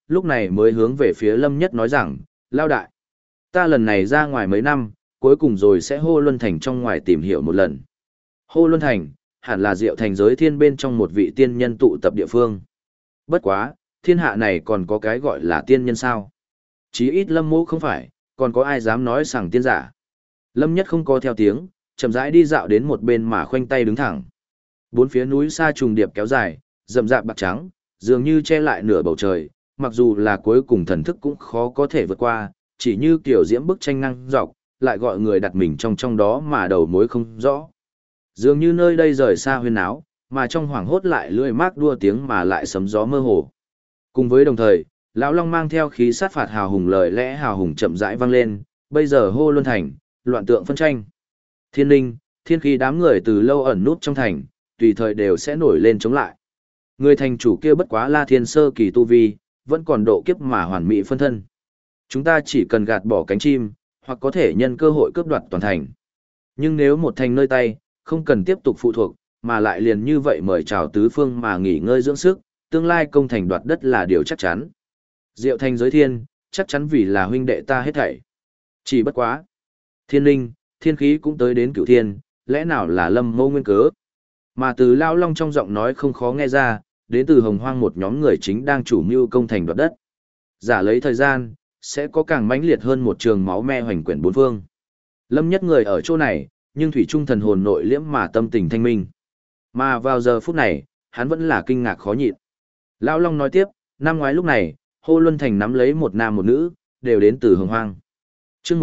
lúc này mới hướng về phía Lâm Nhất nói rằng, lao đại, ta lần này ra ngoài mấy năm, cuối cùng rồi sẽ Hô Luân Thành trong ngoài tìm hiểu một lần. Hô Luân Thành, hẳn là Diệu Thành giới thiên bên trong một vị tiên nhân tụ tập địa phương. Bất quá, thiên hạ này còn có cái gọi là tiên nhân sao? Chí ít Lâm Mộ không phải, còn có ai dám nói rằng tiên giả. Lâm Nhất không có theo tiếng, chậm rãi đi dạo đến một bên mà khoanh tay đứng thẳng. Bốn phía núi xa trùng điệp kéo dài, rậm rạp bạc trắng, dường như che lại nửa bầu trời, mặc dù là cuối cùng thần thức cũng khó có thể vượt qua, chỉ như kiểu diễm bức tranh năng dọc, lại gọi người đặt mình trong đó mà đầu mối không rõ. Dường như nơi đây rời xa huyên áo, mà trong hoảng hốt lại lưỡi mác đua tiếng mà lại sấm gió mơ hồ. Cùng với đồng thời, lão Long mang theo khí sát phạt hào hùng lời lẽ hào hùng chậm rãi vang lên, bây giờ Hô Luân Thành, loạn tượng phân tranh. Thiên linh, thiên khí đám người từ lâu ẩn nút trong thành, tùy thời đều sẽ nổi lên chống lại. Người thành chủ kia bất quá La Thiên sơ kỳ tu vi, vẫn còn độ kiếp mà hoàn mỹ phân thân. Chúng ta chỉ cần gạt bỏ cánh chim, hoặc có thể nhân cơ hội cướp đoạt toàn thành. Nhưng nếu một thành nơi tay, không cần tiếp tục phụ thuộc, mà lại liền như vậy mời chào tứ phương mà nghỉ ngơi dưỡng sức, tương lai công thành đoạt đất là điều chắc chắn. Diệu Thành giới thiên, chắc chắn vì là huynh đệ ta hết thảy. Chỉ bất quá. Thiên linh, thiên khí cũng tới đến cửu thiên, lẽ nào là Lâm Mâu nguyên cớ? Mà từ Lao Long trong giọng nói không khó nghe ra, đến từ Hồng Hoang một nhóm người chính đang chủ mưu công thành đoạt đất. Giả lấy thời gian, sẽ có càng mãnh liệt hơn một trường máu me hoành quyển bốn phương. Lâm Nhất người ở chỗ này, nhưng thủy trung thần hồn nội liễm mà tâm tình thanh minh. Mà vào giờ phút này, hắn vẫn là kinh ngạc khó nhịn. Lão Long nói tiếp, năm ngoái lúc này, Hô Luân Thành nắm lấy một nam một nữ, đều đến từ Hồng Hoang. Chương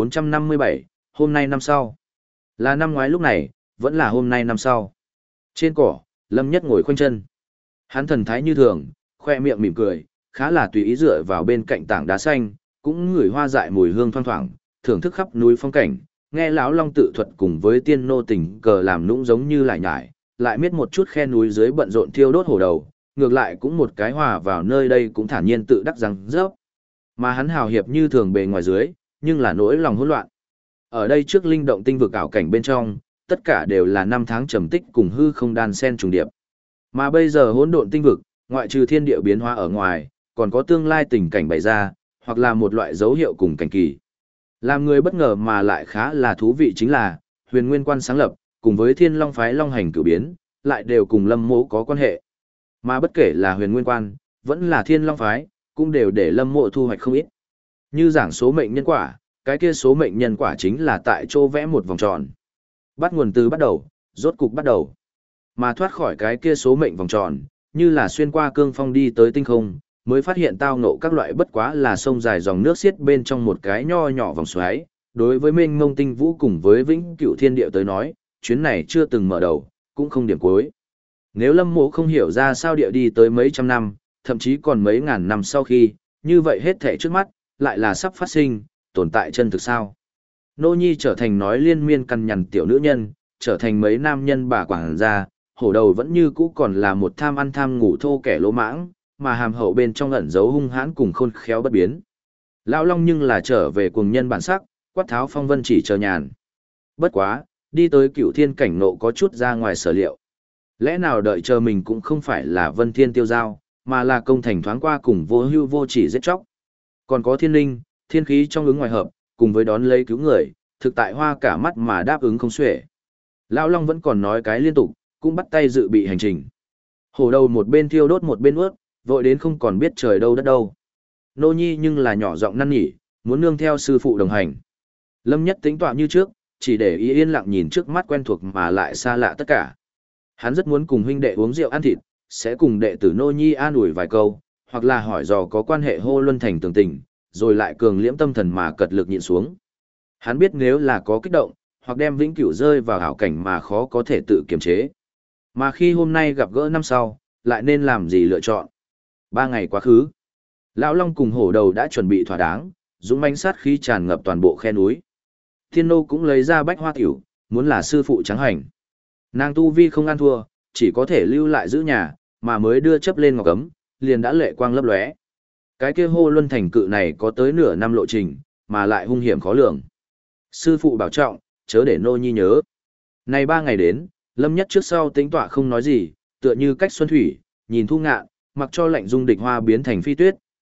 1457, hôm nay năm sau. Là năm ngoái lúc này, vẫn là hôm nay năm sau. Trên cỏ, Lâm Nhất ngồi khoanh chân. Hắn thần thái như thường, khoe miệng mỉm cười, khá là tùy ý dựa vào bên cạnh tảng đá xanh, cũng ngửi hoa dại mùi hương thoang thoảng, thưởng thức khắp núi phong cảnh, nghe lão Long tự thuật cùng với tiên nô tình cờ làm nũng giống như lại nhải, lại miết một chút khe núi dưới bận rộn thiêu đốt hổ đầu, ngược lại cũng một cái hòa vào nơi đây cũng thản nhiên tự đắc rằng rớp. Mà hắn hào hiệp như thường bề ngoài dưới, nhưng là nỗi lòng hỗn loạn. Ở đây trước linh động tinh vực ảo cảnh bên trong, tất cả đều là năm tháng trầm tích cùng hư không đan sen trùng điệp. Mà bây giờ hỗn độn tinh vực, ngoại trừ thiên địa biến hóa ở ngoài, còn có tương lai tình cảnh bày ra, hoặc là một loại dấu hiệu cùng cảnh kỳ. Làm người bất ngờ mà lại khá là thú vị chính là, Huyền Nguyên Quan sáng lập, cùng với Thiên Long phái Long hành cử biến, lại đều cùng Lâm Mộ có quan hệ. Mà bất kể là Huyền Nguyên Quan, vẫn là Thiên Long phái, cũng đều để Lâm Mộ thu hoạch không ít. Như giảng số mệnh nhân quả, cái kia số mệnh nhân quả chính là tại chỗ vẽ một vòng tròn. Bắt nguồn từ bắt đầu, rốt cục bắt đầu. Mà thoát khỏi cái kia số mệnh vòng tròn, như là xuyên qua cương phong đi tới tinh không, mới phát hiện tao ngộ các loại bất quá là sông dài dòng nước xiết bên trong một cái nho nhỏ vòng xoáy. Đối với mênh mông tinh vũ cùng với vĩnh cửu thiên địa tới nói, chuyến này chưa từng mở đầu, cũng không điểm cuối. Nếu Lâm Mộ không hiểu ra sao địa đi tới mấy trăm năm, thậm chí còn mấy ngàn năm sau khi, như vậy hết thảy trước mắt, lại là sắp phát sinh, tồn tại chân thực sao. Nô Nhi trở thành nói liên miên căn nhằn tiểu nữ nhân, trở thành mấy nam nhân bà quảng gia, hổ đầu vẫn như cũ còn là một tham ăn tham ngủ thô kẻ lỗ mãng, mà hàm hậu bên trong ẩn giấu hung hãn cùng khôn khéo bất biến. Lão Long nhưng là trở về cuồng nhân bản sắc, quát tháo phong vân chỉ chờ nhàn. Bất quá, đi tới cửu thiên cảnh nộ có chút ra ngoài sở liệu. Lẽ nào đợi chờ mình cũng không phải là vân thiên tiêu giao, mà là công thành thoáng qua cùng vô hưu vô chỉ giết chóc. Còn có thiên linh, thiên khí trong ứng ngoài hợp, cùng với đón lấy cứu người, thực tại hoa cả mắt mà đáp ứng không xuể. Lão Long vẫn còn nói cái liên tục, cũng bắt tay dự bị hành trình. Hổ đầu một bên thiêu đốt một bên ướt, vội đến không còn biết trời đâu đất đâu. Nô Nhi nhưng là nhỏ giọng năn nỉ, muốn nương theo sư phụ đồng hành. Lâm Nhất tính tọa như trước, chỉ để ý yên lặng nhìn trước mắt quen thuộc mà lại xa lạ tất cả. Hắn rất muốn cùng huynh đệ uống rượu ăn thịt, sẽ cùng đệ tử Nô Nhi an ủi vài câu, hoặc là hỏi dò có quan hệ Hô Luân Thành tường tình, rồi lại cường liễm tâm thần mà cật lực nhịn xuống. Hắn biết nếu là có kích động, hoặc đem vĩnh cửu rơi vào hảo cảnh mà khó có thể tự kiềm chế. Mà khi hôm nay gặp gỡ năm sau, lại nên làm gì lựa chọn? 3 ngày quá khứ, Lão Long cùng hổ đầu đã chuẩn bị thỏa đáng, dũng mãnh sát khí tràn ngập toàn bộ khe núi. Thiên nô cũng lấy ra bách hoa tiểu, muốn là sư phụ trắng hành. Nàng tu vi không ăn thua, chỉ có thể lưu lại giữ nhà, mà mới đưa chấp lên ngọc cấm, liền đã lệ quang lấp lóe. Cái kia Hô Luân Thành cự này có tới nửa năm lộ trình, mà lại hung hiểm khó lường. Sư phụ bảo trọng, chớ để Nô Nhi nhớ. Này 3 ngày đến, Lâm Nhất trước sau tính tọa không nói gì, tựa như cách xuân thủy, nhìn thu ngạn, mặc cho lạnh dung địch hoa biến thành phi tuyết,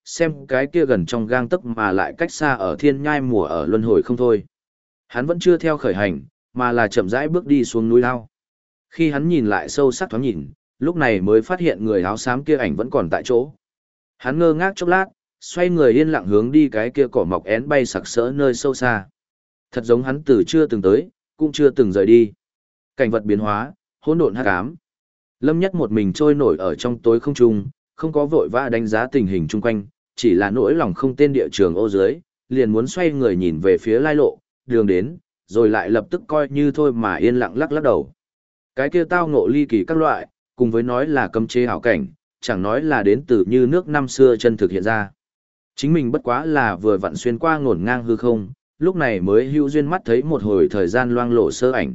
xem cái kia gần trong gang tấc mà lại cách xa ở thiên nhai mùa ở luân hồi không thôi. Hắn vẫn chưa theo khởi hành, mà là chậm rãi bước đi xuống núi lao. Khi hắn nhìn lại sâu sắc thoáng nhìn, lúc này mới phát hiện người áo xám kia ảnh vẫn còn tại chỗ. Hắn ngơ ngác chốc lát, xoay người yên lặng hướng đi cái kia cỏ mọc én bay sặc sỡ nơi sâu xa. Thật giống hắn từ chưa từng tới, cũng chưa từng rời đi. Cảnh vật biến hóa, hỗn độn hắc ám. Lâm Nhất một mình trôi nổi ở trong tối không trung, không có vội vã đánh giá tình hình chung quanh, chỉ là nỗi lòng không tên địa trường ô dưới, liền muốn xoay người nhìn về phía lai lộ, đường đến, rồi lại lập tức coi như thôi mà yên lặng lắc lắc đầu. Cái kia tao ngộ ly kỳ các loại, cùng với nói là cấm chế hảo cảnh, chẳng nói là đến từ như nước năm xưa chân thực hiện ra. Chính mình bất quá là vừa vặn xuyên qua ngổn ngang hư không, lúc này mới hữu duyên mắt thấy một hồi thời gian loang lổ sơ ảnh.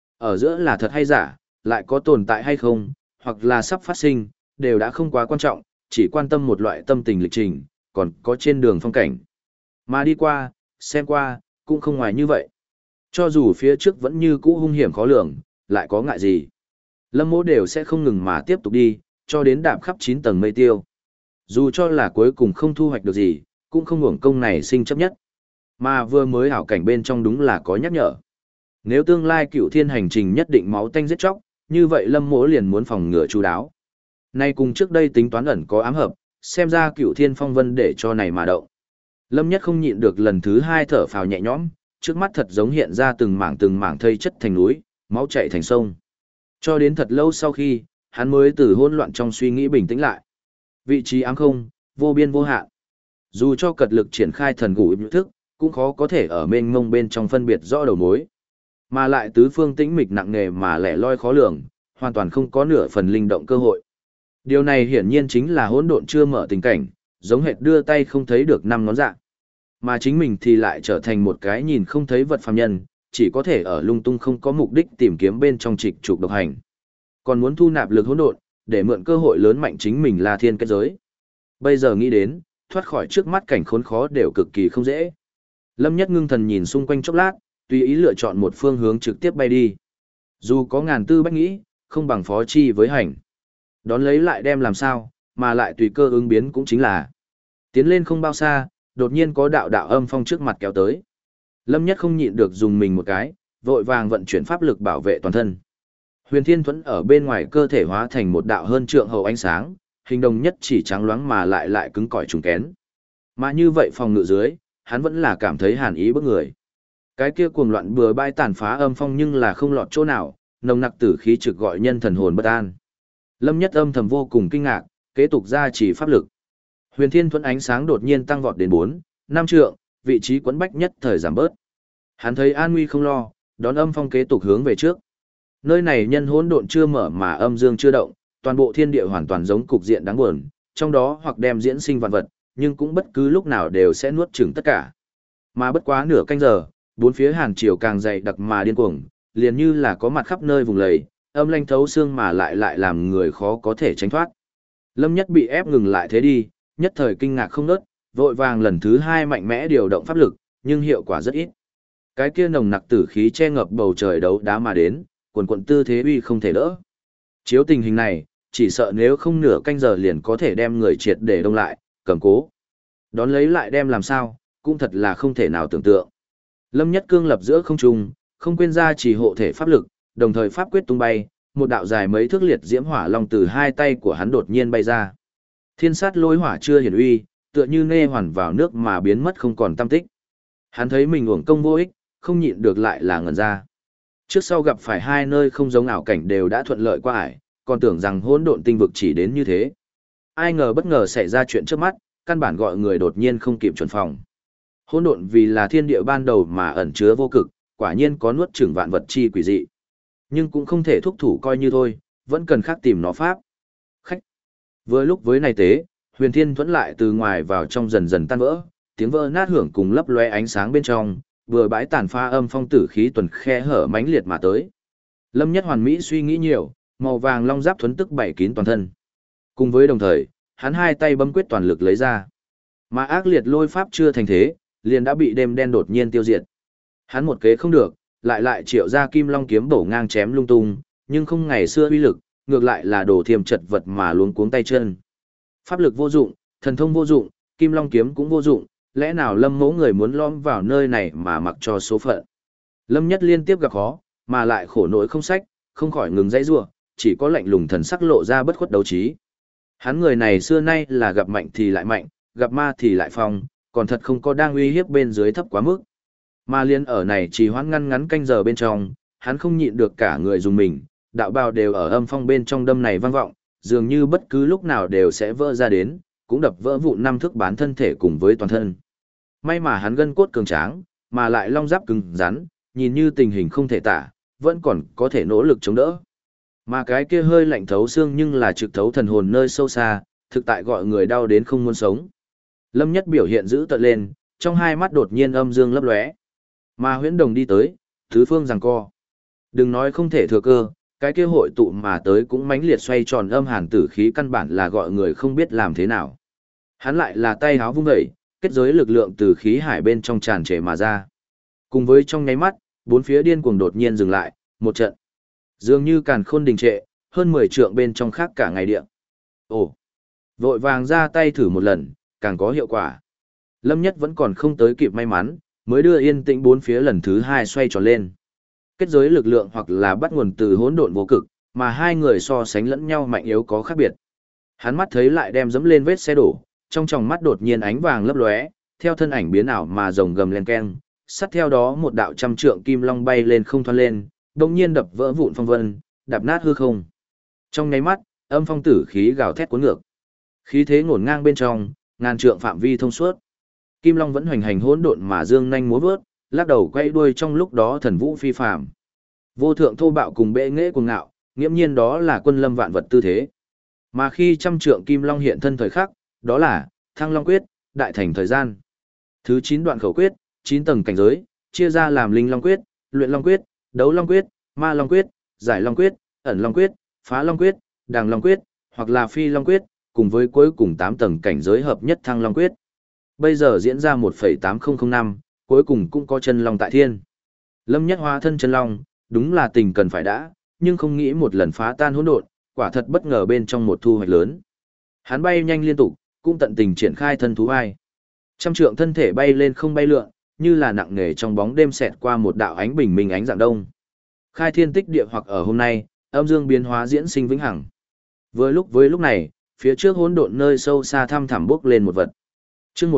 Ở giữa là thật hay giả, lại có tồn tại hay không, hoặc là sắp phát sinh, đều đã không quá quan trọng, chỉ quan tâm một loại tâm tình lịch trình, còn có trên đường phong cảnh. Mà đi qua, xem qua, cũng không ngoài như vậy. Cho dù phía trước vẫn như cũ hung hiểm khó lường, lại có ngại gì. Lâm Mỗ đều sẽ không ngừng mà tiếp tục đi, cho đến đạp khắp 9 tầng mây tiêu. Dù cho là cuối cùng không thu hoạch được gì, cũng không hưởng công này sinh chấp nhất. Mà vừa mới hảo cảnh bên trong đúng là có nhắc nhở. Nếu tương lai Cựu Thiên hành trình nhất định máu tanh giết chóc, như vậy Lâm Mỗ liền muốn phòng ngừa chú đáo. Nay cùng trước đây tính toán ẩn có ám hợp, xem ra Cựu Thiên phong vân để cho này mà động. Lâm Nhất không nhịn được lần thứ 2 thở phào nhẹ nhõm, trước mắt thật giống hiện ra từng mảng thây chất thành núi, máu chảy thành sông. Cho đến thật lâu sau khi, hắn mới từ hỗn loạn trong suy nghĩ bình tĩnh lại. Vị trí ám không, vô biên vô hạn. Dù cho cật lực triển khai thần ngủ nhũ thức, cũng khó có thể ở mênh mông bên trong phân biệt rõ đầu mối. Mà lại tứ phương tĩnh mịch nặng nề mà lẻ loi khó lường, hoàn toàn không có nửa phần linh động cơ hội. Điều này hiển nhiên chính là hỗn độn chưa mở tình cảnh, giống hệt đưa tay không thấy được 5 ngón dạ. Mà chính mình thì lại trở thành một cái nhìn không thấy vật phàm nhân, chỉ có thể ở lung tung không có mục đích tìm kiếm bên trong trịch trục độc hành. Còn muốn thu nạp lực hỗn độn, để mượn cơ hội lớn mạnh chính mình là thiên kết giới. Bây giờ nghĩ đến, thoát khỏi trước mắt cảnh khốn khó đều cực kỳ không dễ. Lâm Nhất ngưng thần nhìn xung quanh chốc lát, tùy ý lựa chọn một phương hướng trực tiếp bay đi. Dù có ngàn tư bách nghĩ, không bằng phó chi với hành. Đón lấy lại đem làm sao, mà lại tùy cơ ứng biến cũng chính là. Tiến lên không bao xa, đột nhiên có đạo đạo âm phong trước mặt kéo tới. Lâm Nhất không nhịn được dùng mình một cái, vội vàng vận chuyển pháp lực bảo vệ toàn thân. Huyền Thiên Thuẫn ở bên ngoài cơ thể hóa thành một đạo hơn trượng hậu ánh sáng, hình đồng nhất chỉ trắng loáng mà lại cứng cỏi trùng kén. Mà như vậy phòng ngự dưới, hắn vẫn là cảm thấy hàn ý bức người. Cái kia cuồng loạn bừa bãi tàn phá âm phong nhưng là không lọt chỗ nào, nồng nặc tử khí trực gọi nhân thần hồn bất an. Lâm Nhất âm thầm vô cùng kinh ngạc, kế tục ra chỉ pháp lực. Huyền Thiên Thuẫn ánh sáng đột nhiên tăng vọt đến 4, 5 trượng, vị trí quấn bách nhất thời giảm bớt. Hắn thấy an nguy không lo, đón âm phong kế tục hướng về trước. Nơi này nhân hỗn độn chưa mở mà âm dương chưa động, toàn bộ thiên địa hoàn toàn giống cục diện đáng buồn, trong đó hoặc đem diễn sinh vạn vật, nhưng cũng bất cứ lúc nào đều sẽ nuốt chửng tất cả. Mà bất quá nửa canh giờ, bốn phía hàn triều càng dày đặc mà điên cuồng, liền như là có mặt khắp nơi vùng lầy, âm lanh thấu xương mà lại làm người khó có thể tránh thoát. Lâm Nhất bị ép ngừng lại thế đi, nhất thời kinh ngạc không ngớt, vội vàng lần thứ 2 mạnh mẽ điều động pháp lực, nhưng hiệu quả rất ít. Cái kia nồng nặc tử khí che ngập bầu trời đấu đá mà đến, quần tư thế uy không thể đỡ. Chiếu tình hình này, chỉ sợ nếu không nửa canh giờ liền có thể đem người triệt để đông lại, cầm cố. Đón lấy lại đem làm sao, cũng thật là không thể nào tưởng tượng. Lâm Nhất cương lập giữa không trung, không quên ra chỉ hộ thể pháp lực, đồng thời pháp quyết tung bay, một đạo dài mấy thước liệt diễm hỏa long từ 2 tay của hắn đột nhiên bay ra. Thiên sát lôi hỏa chưa hiển uy, tựa như nê hoàn vào nước mà biến mất không còn tăm tích. Hắn thấy mình uổng công vô ích, không nhịn được lại là ngẩn ra. Trước sau gặp phải 2 nơi không giống ảo cảnh đều đã thuận lợi qua ải, còn tưởng rằng hỗn độn tinh vực chỉ đến như thế. Ai ngờ bất ngờ xảy ra chuyện trước mắt, căn bản gọi người đột nhiên không kịp chuẩn phòng. Hỗn độn vì là thiên địa ban đầu mà ẩn chứa vô cực, quả nhiên có nuốt chửng vạn vật chi quỷ dị. Nhưng cũng không thể thúc thủ coi như thôi, vẫn cần khác tìm nó pháp. Khách. Vừa lúc với này tế, Huyền Thiên Thuẫn lại từ ngoài vào trong dần dần tan vỡ, tiếng vỡ nát hưởng cùng lấp lóe ánh sáng bên trong, vừa bãi tàn pha âm phong tử khí tuần khe hở mãnh liệt mà tới. Lâm Nhất hoàn mỹ suy nghĩ nhiều, màu vàng long giáp thuẫn tức bảy kín toàn thân. Cùng với đồng thời, hắn 2 tay bấm quyết toàn lực lấy ra. Mà ác liệt lôi pháp chưa thành thế, liền đã bị đêm đen đột nhiên tiêu diệt. Hắn một kế không được, lại triệu ra kim long kiếm bổ ngang chém lung tung, nhưng không ngày xưa uy lực, ngược lại là đổ thiềm chật vật mà luống cuống tay chân. Pháp lực vô dụng, thần thông vô dụng, Kim Long kiếm cũng vô dụng, lẽ nào Lâm mẫu người muốn lõm vào nơi này mà mặc cho số phận. Lâm Nhất liên tiếp gặp khó, mà lại khổ nỗi không sách, không khỏi ngừng dãy rủa, chỉ có lạnh lùng thần sắc lộ ra bất khuất đấu trí. Hắn người này xưa nay là gặp mạnh thì lại mạnh, gặp ma thì lại phong, còn thật không có đang uy hiếp bên dưới thấp quá mức. Mà liên ở này chỉ hoãn ngăn ngắn canh giờ bên trong, hắn không nhịn được cả người dùng mình, đạo bào đều ở âm phong bên trong đâm này vang vọng, dường như bất cứ lúc nào đều sẽ vỡ ra đến, cũng đập vỡ vụn năm thước bán thân thể cùng với toàn thân. May mà hắn gân cốt cường tráng, mà lại long giáp cứng rắn, nhìn như tình hình không thể tả, vẫn còn có thể nỗ lực chống đỡ. Mà cái kia hơi lạnh thấu xương nhưng là trực thấu thần hồn nơi sâu xa, thực tại gọi người đau đến không muốn sống. Lâm Nhất biểu hiện dữ tợn lên, trong hai mắt đột nhiên âm dương lấp lóe. Mà Huyễn Đồng đi tới, tứ phương giằng co. Đừng nói không thể thừa cơ, cái kia hội tụ mà tới cũng mãnh liệt xoay tròn âm hàn tử khí căn bản là gọi người không biết làm thế nào. Hắn lại là tay háo vung dậy, kết giới lực lượng từ khí hải bên trong tràn trề mà ra. Cùng với trong nháy mắt, bốn phía điên cuồng đột nhiên dừng lại, một trận. Dường như càn khôn đình trệ, hơn 10 trượng bên trong khác cả ngày địa. Ồ! Vội vàng ra tay thử một lần, càng có hiệu quả. Lâm Nhất vẫn còn không tới kịp may mắn, mới đưa yên tĩnh bốn phía lần thứ 2 xoay tròn lên. Kết giới lực lượng hoặc là bắt nguồn từ hỗn độn vô cực, mà hai người so sánh lẫn nhau mạnh yếu có khác biệt. Hắn mắt thấy lại đem dẫm lên vết xe đổ, trong tròng mắt đột nhiên ánh vàng lấp lóe, theo thân ảnh biến ảo mà rồng gầm lên keng, sát theo đó một đạo trăm trượng kim long bay lên không thoăn lên, đột nhiên đập vỡ vụn phong vân, đạp nát hư không. Trong nháy mắt, âm phong tử khí gào thét cuốn ngược. Khí thế ngổn ngang bên trong, ngàn trượng phạm vi thông suốt. Kim long vẫn hoành hành hỗn độn mà dương nhanh múa vớt, lắc đầu quay đuôi trong lúc đó thần vũ phi phàm. Vô thượng thô bạo cùng bệ nghệ cuồng ngạo, nghiễm nhiên đó là quân lâm vạn vật tư thế. Mà khi trăm trượng kim long hiện thân thời khắc, đó là Thăng Long quyết, đại thành thời gian. Thứ 9 đoạn khẩu quyết, 9 tầng cảnh giới, chia ra làm Linh Long quyết, Luyện Long quyết, Đấu Long quyết, Ma Long quyết, Giải Long quyết, Ẩn Long quyết, Phá Long quyết, Đàng Long quyết, hoặc là Phi Long quyết, cùng với cuối cùng 8 tầng cảnh giới hợp nhất Thăng Long quyết. Bây giờ diễn ra 1,8005, cuối cùng cũng có chân long tại thiên. Lâm Nhất hóa thân chân long, đúng là tình cần phải đã, nhưng không nghĩ một lần phá tan hỗn độn, quả thật bất ngờ bên trong một thu hoạch lớn. Hắn bay nhanh liên tục, cũng tận tình triển khai thân thú ai. Trăm trượng thân thể bay lên không bay lượn, như là nặng nề trong bóng đêm xẹt qua một đạo ánh bình minh ánh dạng đông. Khai thiên tích địa hoặc ở hôm nay, âm dương biến hóa diễn sinh vĩnh hằng. Với lúc này, phía trước hỗn độn nơi sâu xa thăm thẳm bước lên một vật. Chương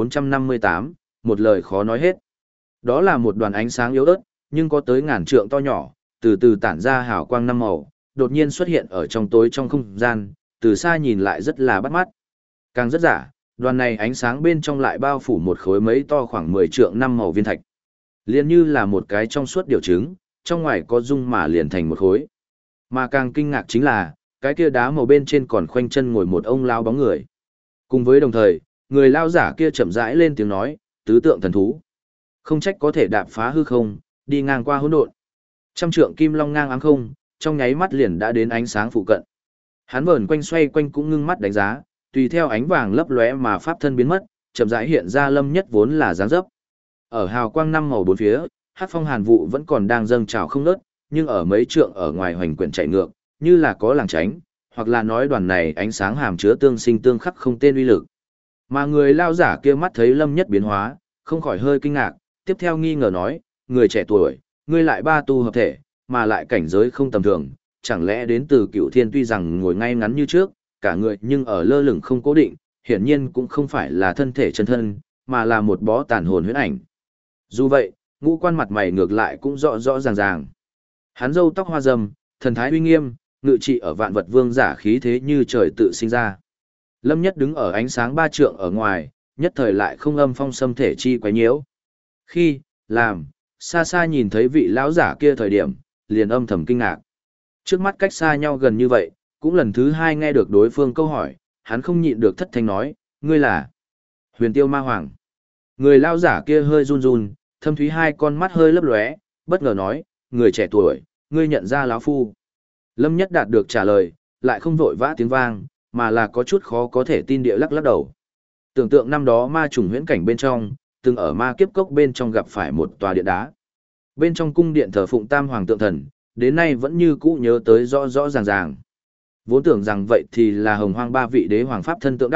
1458, một lời khó nói hết. Đó là một đoàn ánh sáng yếu ớt, nhưng có tới ngàn trượng to nhỏ, từ từ tản ra hào quang năm màu, đột nhiên xuất hiện ở trong tối trong không gian, từ xa nhìn lại rất là bắt mắt. Càng rất giả, đoàn này ánh sáng bên trong lại bao phủ một khối mấy to khoảng 10 trượng năm màu viên thạch. Liền như là một cái trong suốt điều trứng, trong ngoài có dung mà liền thành một khối. Mà càng kinh ngạc chính là, cái kia đá màu bên trên còn khoanh chân ngồi một ông lao bóng người. Cùng với đồng thời, người lao giả kia chậm rãi lên tiếng nói, tứ tượng thần thú. Không trách có thể đạp phá hư không, đi ngang qua hỗn độn. Trăm trượng kim long ngang áng không, trong nháy mắt liền đã đến ánh sáng phụ cận. Hắn vờn quanh xoay quanh cũng ngưng mắt đánh giá, tùy theo ánh vàng lấp lóe mà pháp thân biến mất, chậm rãi hiện ra Lâm Nhất vốn là dáng dấp. Ở hào quang năm màu bốn phía, hắc phong hàn vụ vẫn còn đang dâng trào không ngớt, nhưng ở mấy trượng ở ngoài hoành quyển chạy ngược, như là có làng tránh, hoặc là nói đoàn này ánh sáng hàm chứa tương sinh tương khắc không tên uy lực. Mà người lao giả kia mắt thấy Lâm Nhất biến hóa, không khỏi hơi kinh ngạc, tiếp theo nghi ngờ nói, người trẻ tuổi, ngươi lại ba tu hợp thể, mà lại cảnh giới không tầm thường, chẳng lẽ đến từ Cựu Thiên tuy rằng ngồi ngay ngắn như trước, cả người nhưng ở lơ lửng không cố định, hiển nhiên cũng không phải là thân thể chân thân, mà là một bó tàn hồn huyễn ảnh. Dù vậy, ngũ quan mặt mày ngược lại cũng rõ rõ ràng ràng. Hắn râu tóc hoa râm, thần thái uy nghiêm, ngự trị ở vạn vật vương giả khí thế như trời tự sinh ra. Lâm Nhất đứng ở ánh sáng ba trượng ở ngoài, nhất thời lại không âm phong xâm thể chi quấy nhiễu. Khi, làm, xa xa nhìn thấy vị lão giả kia thời điểm, liền âm thầm kinh ngạc. Trước mắt cách xa nhau gần như vậy, cũng lần thứ hai nghe được đối phương câu hỏi, hắn không nhịn được thất thanh nói, ngươi là Huyền Tiêu Ma Hoàng. Người lão giả kia hơi run run, thâm thúy hai con mắt hơi lấp lóe, bất ngờ nói, người trẻ tuổi, ngươi nhận ra lão phu. Lâm Nhất đạt được trả lời, lại không vội vã tiếng vang, mà là có chút khó có thể tin địa lắc lắc đầu. Tưởng tượng năm đó ma trùng huyễn cảnh bên trong, từng ở ma kiếp cốc bên trong gặp phải một tòa điện đá. Bên trong cung điện thờ phụng Tam Hoàng tượng thần, đến nay vẫn như cũ nhớ tới rõ rõ ràng ràng. Vốn tưởng rằng vậy thì là Hồng Hoang ba vị đế hoàng pháp thân tượng đắp,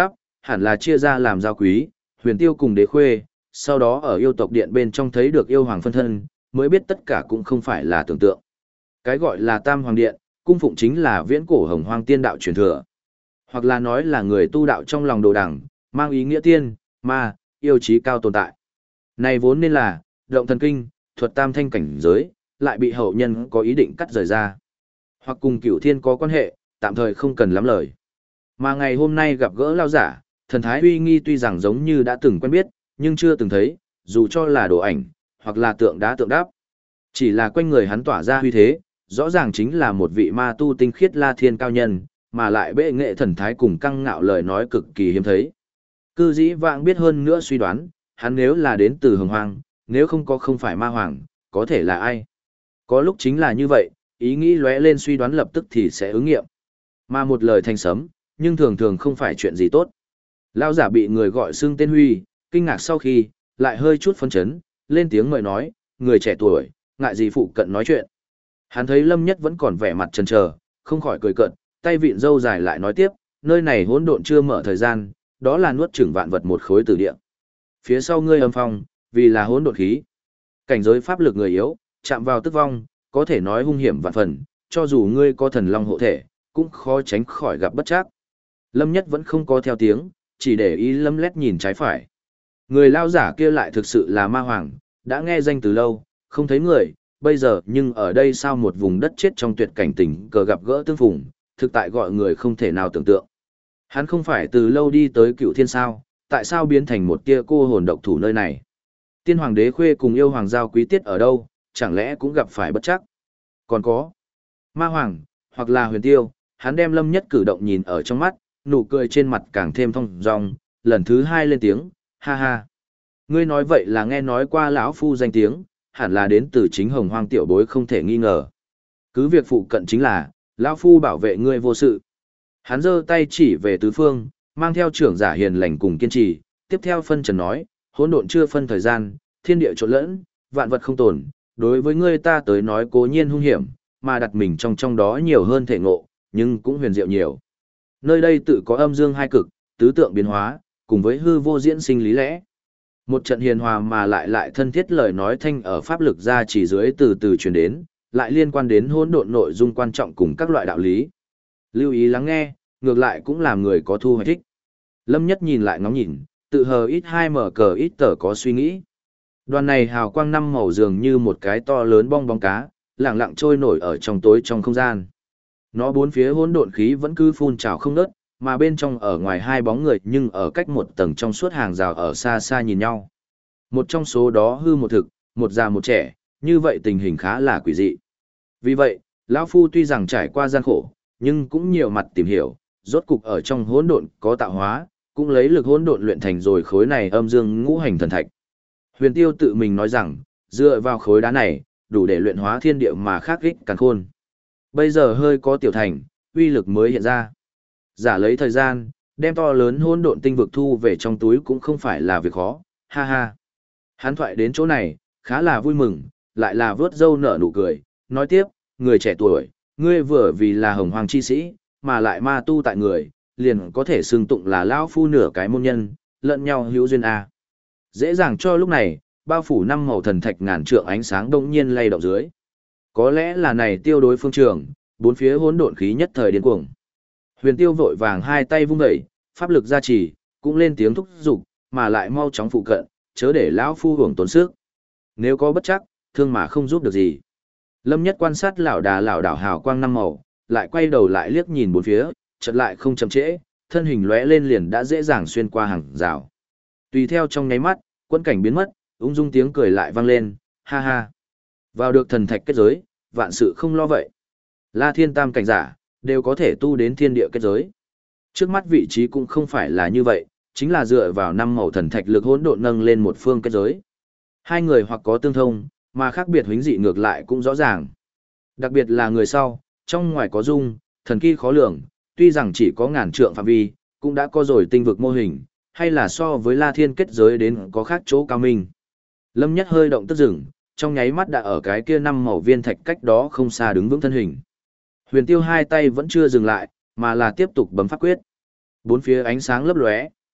hẳn là chia ra làm giao quý, huyền tiêu cùng đế khuê, sau đó ở yêu tộc điện bên trong thấy được yêu hoàng phân thân, mới biết tất cả cũng không phải là tưởng tượng. Cái gọi là Tam Hoàng Điện, cung phụng chính là viễn cổ hồng hoang tiên đạo truyền thừa. Hoặc là nói là người tu đạo trong lòng đồ đẳng, mang ý nghĩa tiên, ma, yêu trí cao tồn tại. Này vốn nên là, động thần kinh, thuật tam thanh cảnh giới, lại bị hậu nhân có ý định cắt rời ra. Hoặc cùng cửu thiên có quan hệ, tạm thời không cần lắm lời. Mà ngày hôm nay gặp gỡ lao giả, thần thái uy nghi tuy rằng giống như đã từng quen biết, nhưng chưa từng thấy, dù cho là đồ ảnh, hoặc là tượng đá tượng đáp. Chỉ là quanh người hắn tỏa ra huy thế, rõ ràng chính là một vị ma tu tinh khiết la thiên cao nhân, mà lại bệ nghệ thần thái cùng căng ngạo lời nói cực kỳ hiếm thấy. Cư dĩ vãng biết hơn nữa suy đoán, hắn nếu là đến từ hồng hoang, nếu không phải ma hoàng, có thể là ai? Có lúc chính là như vậy, ý nghĩ lóe lên suy đoán lập tức thì sẽ ứng nghiệm. Mà một lời thành sấm, nhưng thường thường không phải chuyện gì tốt. Lão giả bị người gọi xưng tên Huy, kinh ngạc sau khi, lại hơi chút phấn chấn, lên tiếng mời nói, người trẻ tuổi, ngại gì phụ cận nói chuyện. Hắn thấy Lâm Nhất vẫn còn vẻ mặt chần chờ, không khỏi cười cợt, tay vịn râu dài lại nói tiếp, nơi này hỗn độn chưa mở thời gian, đó là nuốt chửng vạn vật một khối từ địa. Phía sau ngươi âm phong, vì là hỗn độn khí. Cảnh giới pháp lực người yếu, chạm vào tức vong, có thể nói hung hiểm vạn phần, cho dù ngươi có thần long hộ thể, cũng khó tránh khỏi gặp bất trắc. Lâm Nhất vẫn không có theo tiếng, chỉ để ý lấm lét nhìn trái phải. Người lao giả kia lại thực sự là ma hoàng, đã nghe danh từ lâu, không thấy người, bây giờ nhưng ở đây sao một vùng đất chết trong tuyệt cảnh tình cờ gặp gỡ tương phùng, thực tại gọi người không thể nào tưởng tượng. Hắn không phải từ lâu đi tới Cựu Thiên sao, tại sao biến thành một tia cô hồn độc thủ nơi này? Tiên hoàng đế khuê cùng yêu hoàng giao quý tiết ở đâu, chẳng lẽ cũng gặp phải bất chắc? Còn có ma hoàng, hoặc là huyền tiêu, hắn đem Lâm Nhất cử động nhìn ở trong mắt, nụ cười trên mặt càng thêm thong dong, lần thứ hai lên tiếng, ha ha. Ngươi nói vậy là nghe nói qua lão phu danh tiếng, hẳn là đến từ chính hồng hoang tiểu bối không thể nghi ngờ. Cứ việc phụ cận chính là, lão phu bảo vệ ngươi vô sự. Hắn giơ tay chỉ về tứ phương, mang theo trưởng giả hiền lành cùng kiên trì, tiếp theo phân trần nói, hỗn độn chưa phân thời gian, thiên địa trộn lẫn, vạn vật không tồn, đối với ngươi ta tới nói cố nhiên hung hiểm, mà đặt mình trong đó nhiều hơn thể ngộ, nhưng cũng huyền diệu nhiều. Nơi đây tự có âm dương hai cực, tứ tượng biến hóa, cùng với hư vô diễn sinh lý lẽ. Một trận hiền hòa mà lại thân thiết lời nói thanh ở pháp lực ra chỉ dưới từ từ truyền đến, lại liên quan đến hỗn độn nội dung quan trọng cùng các loại đạo lý. Lưu ý lắng nghe, ngược lại cũng làm người có thu hoạch thích. Lâm Nhất nhìn lại ngóng nhìn, tự hờ ít hai mở cờ ít tờ có suy nghĩ. Đoàn này hào quang năm màu dường như một cái to lớn bong bóng cá, lẳng lặng trôi nổi ở trong tối trong không gian. Nó bốn phía hỗn độn khí vẫn cứ phun trào không ngớt, mà bên trong ở ngoài hai bóng người nhưng ở cách một tầng trong suốt hàng rào ở xa xa nhìn nhau. Một trong số đó hư một thực, một già một trẻ, như vậy tình hình khá là quỷ dị. Vì vậy, lão phu tuy rằng trải qua gian khổ, nhưng cũng nhiều mặt tìm hiểu, rốt cục ở trong hỗn độn có tạo hóa, cũng lấy lực hỗn độn luyện thành rồi khối này âm dương ngũ hành thần thạch. Huyền Tiêu tự mình nói rằng, dựa vào khối đá này, đủ để luyện hóa thiên địa mà khắc ích càn khôn. Bây giờ hơi có tiểu thành, uy lực mới hiện ra. Giả lấy thời gian, đem to lớn hỗn độn tinh vực thu về trong túi cũng không phải là việc khó, ha ha. Hắn thoại đến chỗ này, khá là vui mừng, lại là vớt râu nở nụ cười, nói tiếp, người trẻ tuổi, ngươi vừa vì là hồng hoàng chi sĩ, mà lại ma tu tại người, liền có thể xưng tụng là lão phu nửa cái môn nhân, lẫn nhau hữu duyên a. Dễ dàng cho lúc này, bao phủ năm màu thần thạch ngàn trượng ánh sáng đông nhiên lay động dưới. Có lẽ là này tiêu đối phương trường, bốn phía hỗn độn khí nhất thời điên cuồng. Huyền Tiêu vội vàng hai tay vung dậy, pháp lực gia trì, cũng lên tiếng thúc giục, mà lại mau chóng phụ cận, chớ để lão phu hưởng tốn sức. Nếu có bất chắc, thương mà không giúp được gì. Lâm Nhất quan sát lão đảo hào quang năm màu, lại quay đầu lại liếc nhìn bốn phía, chợt lại không chậm trễ, thân hình lóe lên liền đã dễ dàng xuyên qua hàng rào. Tùy theo trong nháy mắt, quân cảnh biến mất, ung dung tiếng cười lại vang lên, ha ha. Vào được thần thạch kết giới, vạn sự không lo vậy. La Thiên Tam cảnh giả, đều có thể tu đến thiên địa kết giới. Trước mắt vị trí cũng không phải là như vậy, chính là dựa vào năm màu thần thạch lực hỗn độn nâng lên một phương kết giới. Hai người hoặc có tương thông, mà khác biệt huống dị ngược lại cũng rõ ràng. Đặc biệt là người sau, trong ngoài có dung, thần kỳ khó lường, tuy rằng chỉ có ngàn trượng phạm vi, cũng đã có rồi tinh vực mô hình, hay là so với La Thiên kết giới đến có khác chỗ cao minh. Lâm Nhất hơi động tức dừng, trong nháy mắt đã ở cái kia năm màu viên thạch cách đó không xa đứng vững thân hình. Huyền Tiêu hai tay vẫn chưa dừng lại, mà là tiếp tục bấm pháp quyết. Bốn phía ánh sáng lấp lóe,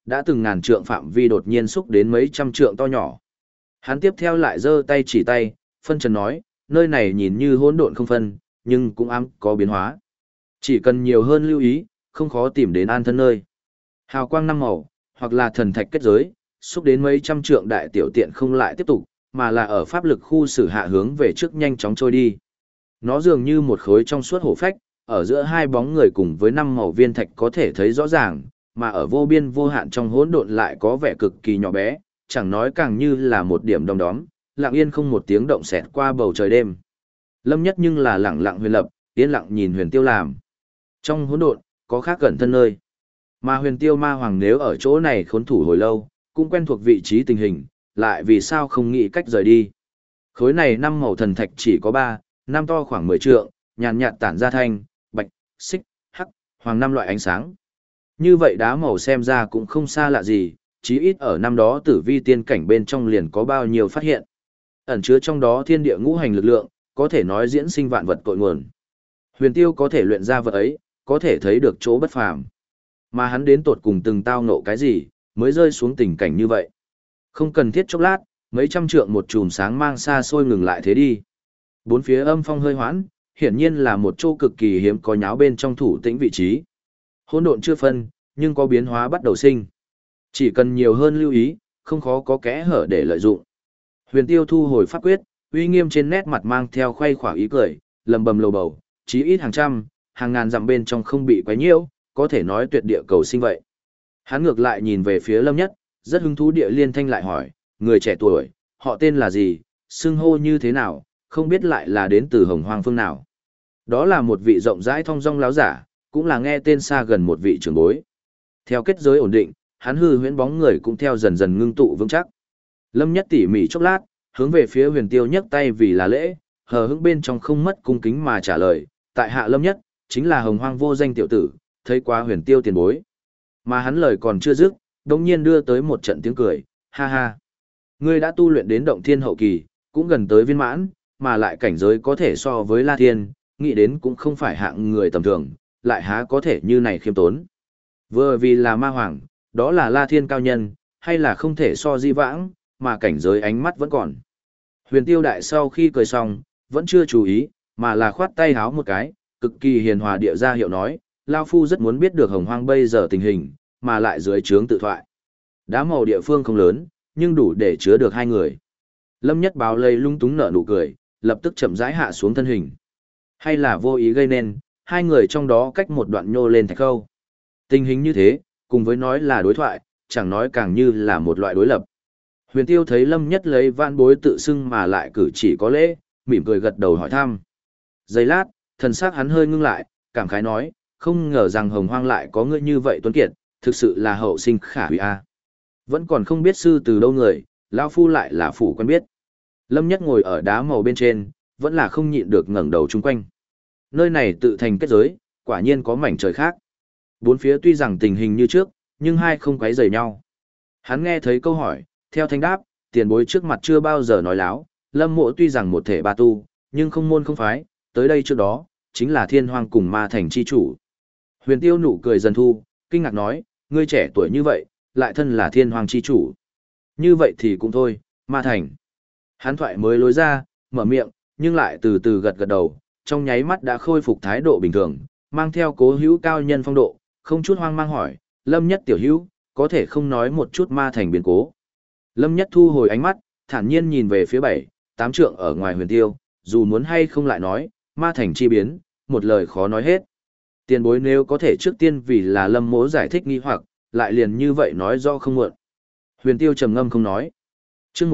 đã từng ngàn trượng phạm vi đột nhiên xúc đến mấy trăm trượng to nhỏ. Hắn tiếp theo lại giơ tay chỉ tay, phân trần nói, nơi này nhìn như hỗn độn không phân, nhưng cũng ám có biến hóa. Chỉ cần nhiều hơn lưu ý, không khó tìm đến an thân nơi. Hào quang năm màu, hoặc là thần thạch kết giới, xúc đến mấy trăm trượng đại tiểu tiện không lại tiếp tục, mà là ở pháp lực khu xử hạ hướng về trước nhanh chóng trôi đi. Nó dường như một khối trong suốt hổ phách, ở giữa hai bóng người cùng với năm màu viên thạch có thể thấy rõ ràng, mà ở vô biên vô hạn trong hỗn độn lại có vẻ cực kỳ nhỏ bé, chẳng nói càng như là một điểm đom đóm, lặng yên không một tiếng động xẹt qua bầu trời đêm. Lâm Nhất nhưng là lặng lặng huyền lập, yên lặng nhìn Huyền Tiêu làm. Trong hỗn độn, có khác gần thân nơi. Mà Huyền Tiêu ma hoàng nếu ở chỗ này khốn thủ hồi lâu, cũng quen thuộc vị trí tình hình, lại vì sao không nghĩ cách rời đi. Khối này năm màu thần thạch chỉ có 3, năm to khoảng 10 trượng, nhàn nhạt tản ra thanh, bạch, xích, hắc, hoàng năm loại ánh sáng. Như vậy đá màu xem ra cũng không xa lạ gì, chí ít ở năm đó tử vi tiên cảnh bên trong liền có bao nhiêu phát hiện. Ẩn chứa trong đó thiên địa ngũ hành lực lượng, có thể nói diễn sinh vạn vật cội nguồn. Huyền Tiêu có thể luyện ra vật ấy, có thể thấy được chỗ bất phàm. Mà hắn đến tột cùng từng tao ngộ cái gì, mới rơi xuống tình cảnh như vậy. Không cần thiết chốc lát, mấy trăm trượng một chùm sáng mang xa xôi ngừng lại thế đi. Bốn phía âm phong hơi hoãn, hiển nhiên là một chỗ cực kỳ hiếm có nháo bên trong thủ tĩnh vị trí. Hỗn độn chưa phân, nhưng có biến hóa bắt đầu sinh. Chỉ cần nhiều hơn lưu ý, không khó có kẽ hở để lợi dụng. Huyền Tiêu thu hồi pháp quyết, uy nghiêm trên nét mặt mang theo khoe khoang ý cười, lầm bầm lầu bầu, chí ít hàng trăm, hàng ngàn dặm bên trong không bị quấy nhiễu, có thể nói tuyệt địa cầu sinh vậy. Hắn ngược lại nhìn về phía Lâm Nhất, rất hứng thú địa liên thanh lại hỏi, người trẻ tuổi, họ tên là gì, xưng hô như thế nào, không biết lại là đến từ Hồng Hoang phương nào. Đó là một vị rộng rãi thong dong láo giả, cũng là nghe tên xa gần một vị trưởng bối. Theo kết giới ổn định, hắn hư huyễn bóng người cũng theo dần dần ngưng tụ vững chắc. Lâm Nhất tỉ mỉ chốc lát, hướng về phía Huyền Tiêu nhấc tay vì là lễ, hờ hững bên trong không mất cung kính mà trả lời, tại hạ Lâm Nhất, chính là Hồng Hoang vô danh tiểu tử, thấy qua Huyền Tiêu tiền bối. Mà hắn lời còn chưa dứt, đống nhiên đưa tới một trận tiếng cười, ha ha. Ngươi đã tu luyện đến động thiên hậu kỳ, cũng gần tới viên mãn, mà lại cảnh giới có thể so với La Thiên, nghĩ đến cũng không phải hạng người tầm thường, lại há có thể như này khiêm tốn. Vừa vì là ma hoàng, đó là La Thiên cao nhân, hay là không thể so di vãng, mà cảnh giới ánh mắt vẫn còn. Huyền Tiêu đại sau khi cười xong, vẫn chưa chú ý, mà là khoát tay háo một cái, cực kỳ hiền hòa địa ra hiệu nói, Lao Phu rất muốn biết được Hồng Hoang bây giờ tình hình, mà lại dưới trướng tự thoại. Đá màu địa phương không lớn, nhưng đủ để chứa được hai người. Lâm Nhất báo lây lung túng nở nụ cười, lập tức chậm rãi hạ xuống thân hình. Hay là vô ý gây nên, hai người trong đó cách một đoạn nhô lên thạch khâu. Tình hình như thế, cùng với nói là đối thoại, chẳng nói càng như là một loại đối lập. Huyền Tiêu thấy Lâm Nhất lấy van bối tự xưng mà lại cử chỉ có lễ, mỉm cười gật đầu hỏi thăm. Giây lát, thần sắc hắn hơi ngưng lại, cảm khái nói, không ngờ rằng Hồng Hoang lại có người như vậy tuấn kiệt, thực sự là hậu sinh khả hủy a. Vẫn còn không biết sư từ đâu người, lão phu lại là phủ quen biết. Lâm Nhất ngồi ở đá màu bên trên, vẫn là không nhịn được ngẩng đầu chung quanh. Nơi này tự thành kết giới, quả nhiên có mảnh trời khác. Bốn phía tuy rằng tình hình như trước, nhưng hai không quấy rầy nhau. Hắn nghe thấy câu hỏi, theo thanh đáp, tiền bối trước mặt chưa bao giờ nói láo, Lâm Mộ tuy rằng một thể ba tu, nhưng không môn không phái, tới đây trước đó, chính là Thiên Hoang cùng Ma Thành chi chủ. Huyền Tiêu nụ cười dần thu, kinh ngạc nói, ngươi trẻ tuổi như vậy, lại thân là Thiên Hoang chi chủ. Như vậy thì cũng thôi, Ma Thành. Hắn thoại mới lối ra, mở miệng, nhưng lại từ từ gật gật đầu, trong nháy mắt đã khôi phục thái độ bình thường, mang theo cố hữu cao nhân phong độ, không chút hoang mang hỏi, Lâm Nhất tiểu hữu, có thể không nói một chút Ma Thành biến cố. Lâm Nhất thu hồi ánh mắt, thản nhiên nhìn về phía 7, 8 trượng ở ngoài Huyền Tiêu, dù muốn hay không lại nói, Ma Thành chi biến, một lời khó nói hết. Tiền bối nếu có thể trước tiên vì là Lâm Mỗ giải thích nghi hoặc, lại liền như vậy nói do không muộn. Huyền Tiêu trầm ngâm không nói. Chương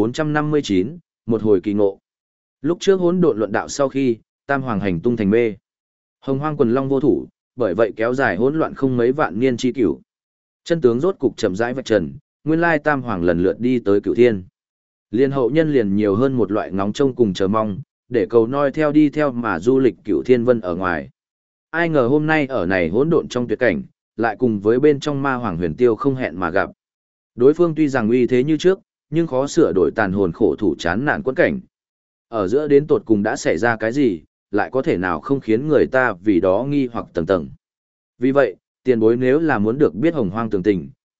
1459, một hồi kỳ ngộ. Lúc trước hỗn độn luận đạo sau khi, Tam Hoàng hành tung thành mê. Hồng Hoang quần long vô thủ, bởi vậy kéo dài hỗn loạn không mấy vạn niên chi cửu. Chân tướng rốt cục chậm rãi vạch trần, nguyên lai Tam Hoàng lần lượt đi tới Cửu Thiên. Liên hậu nhân liền nhiều hơn một loại ngóng trông cùng chờ mong, để cầu noi theo đi theo mà du lịch Cửu Thiên Vân ở ngoài. Ai ngờ hôm nay ở này hỗn độn trong tuyệt cảnh, lại cùng với bên trong Ma Hoàng Huyền Tiêu không hẹn mà gặp. Đối phương tuy rằng uy thế như trước, nhưng khó sửa đổi tàn hồn khổ thủ chán nản quẫn cảnh. Ở giữa đến tột cùng đã xảy ra cái gì, lại có thể nào không khiến người ta vì đó nghi hoặc tầng tầng. Vì vậy, tiền bối nếu là muốn được biết Hồng Hoang tường tình,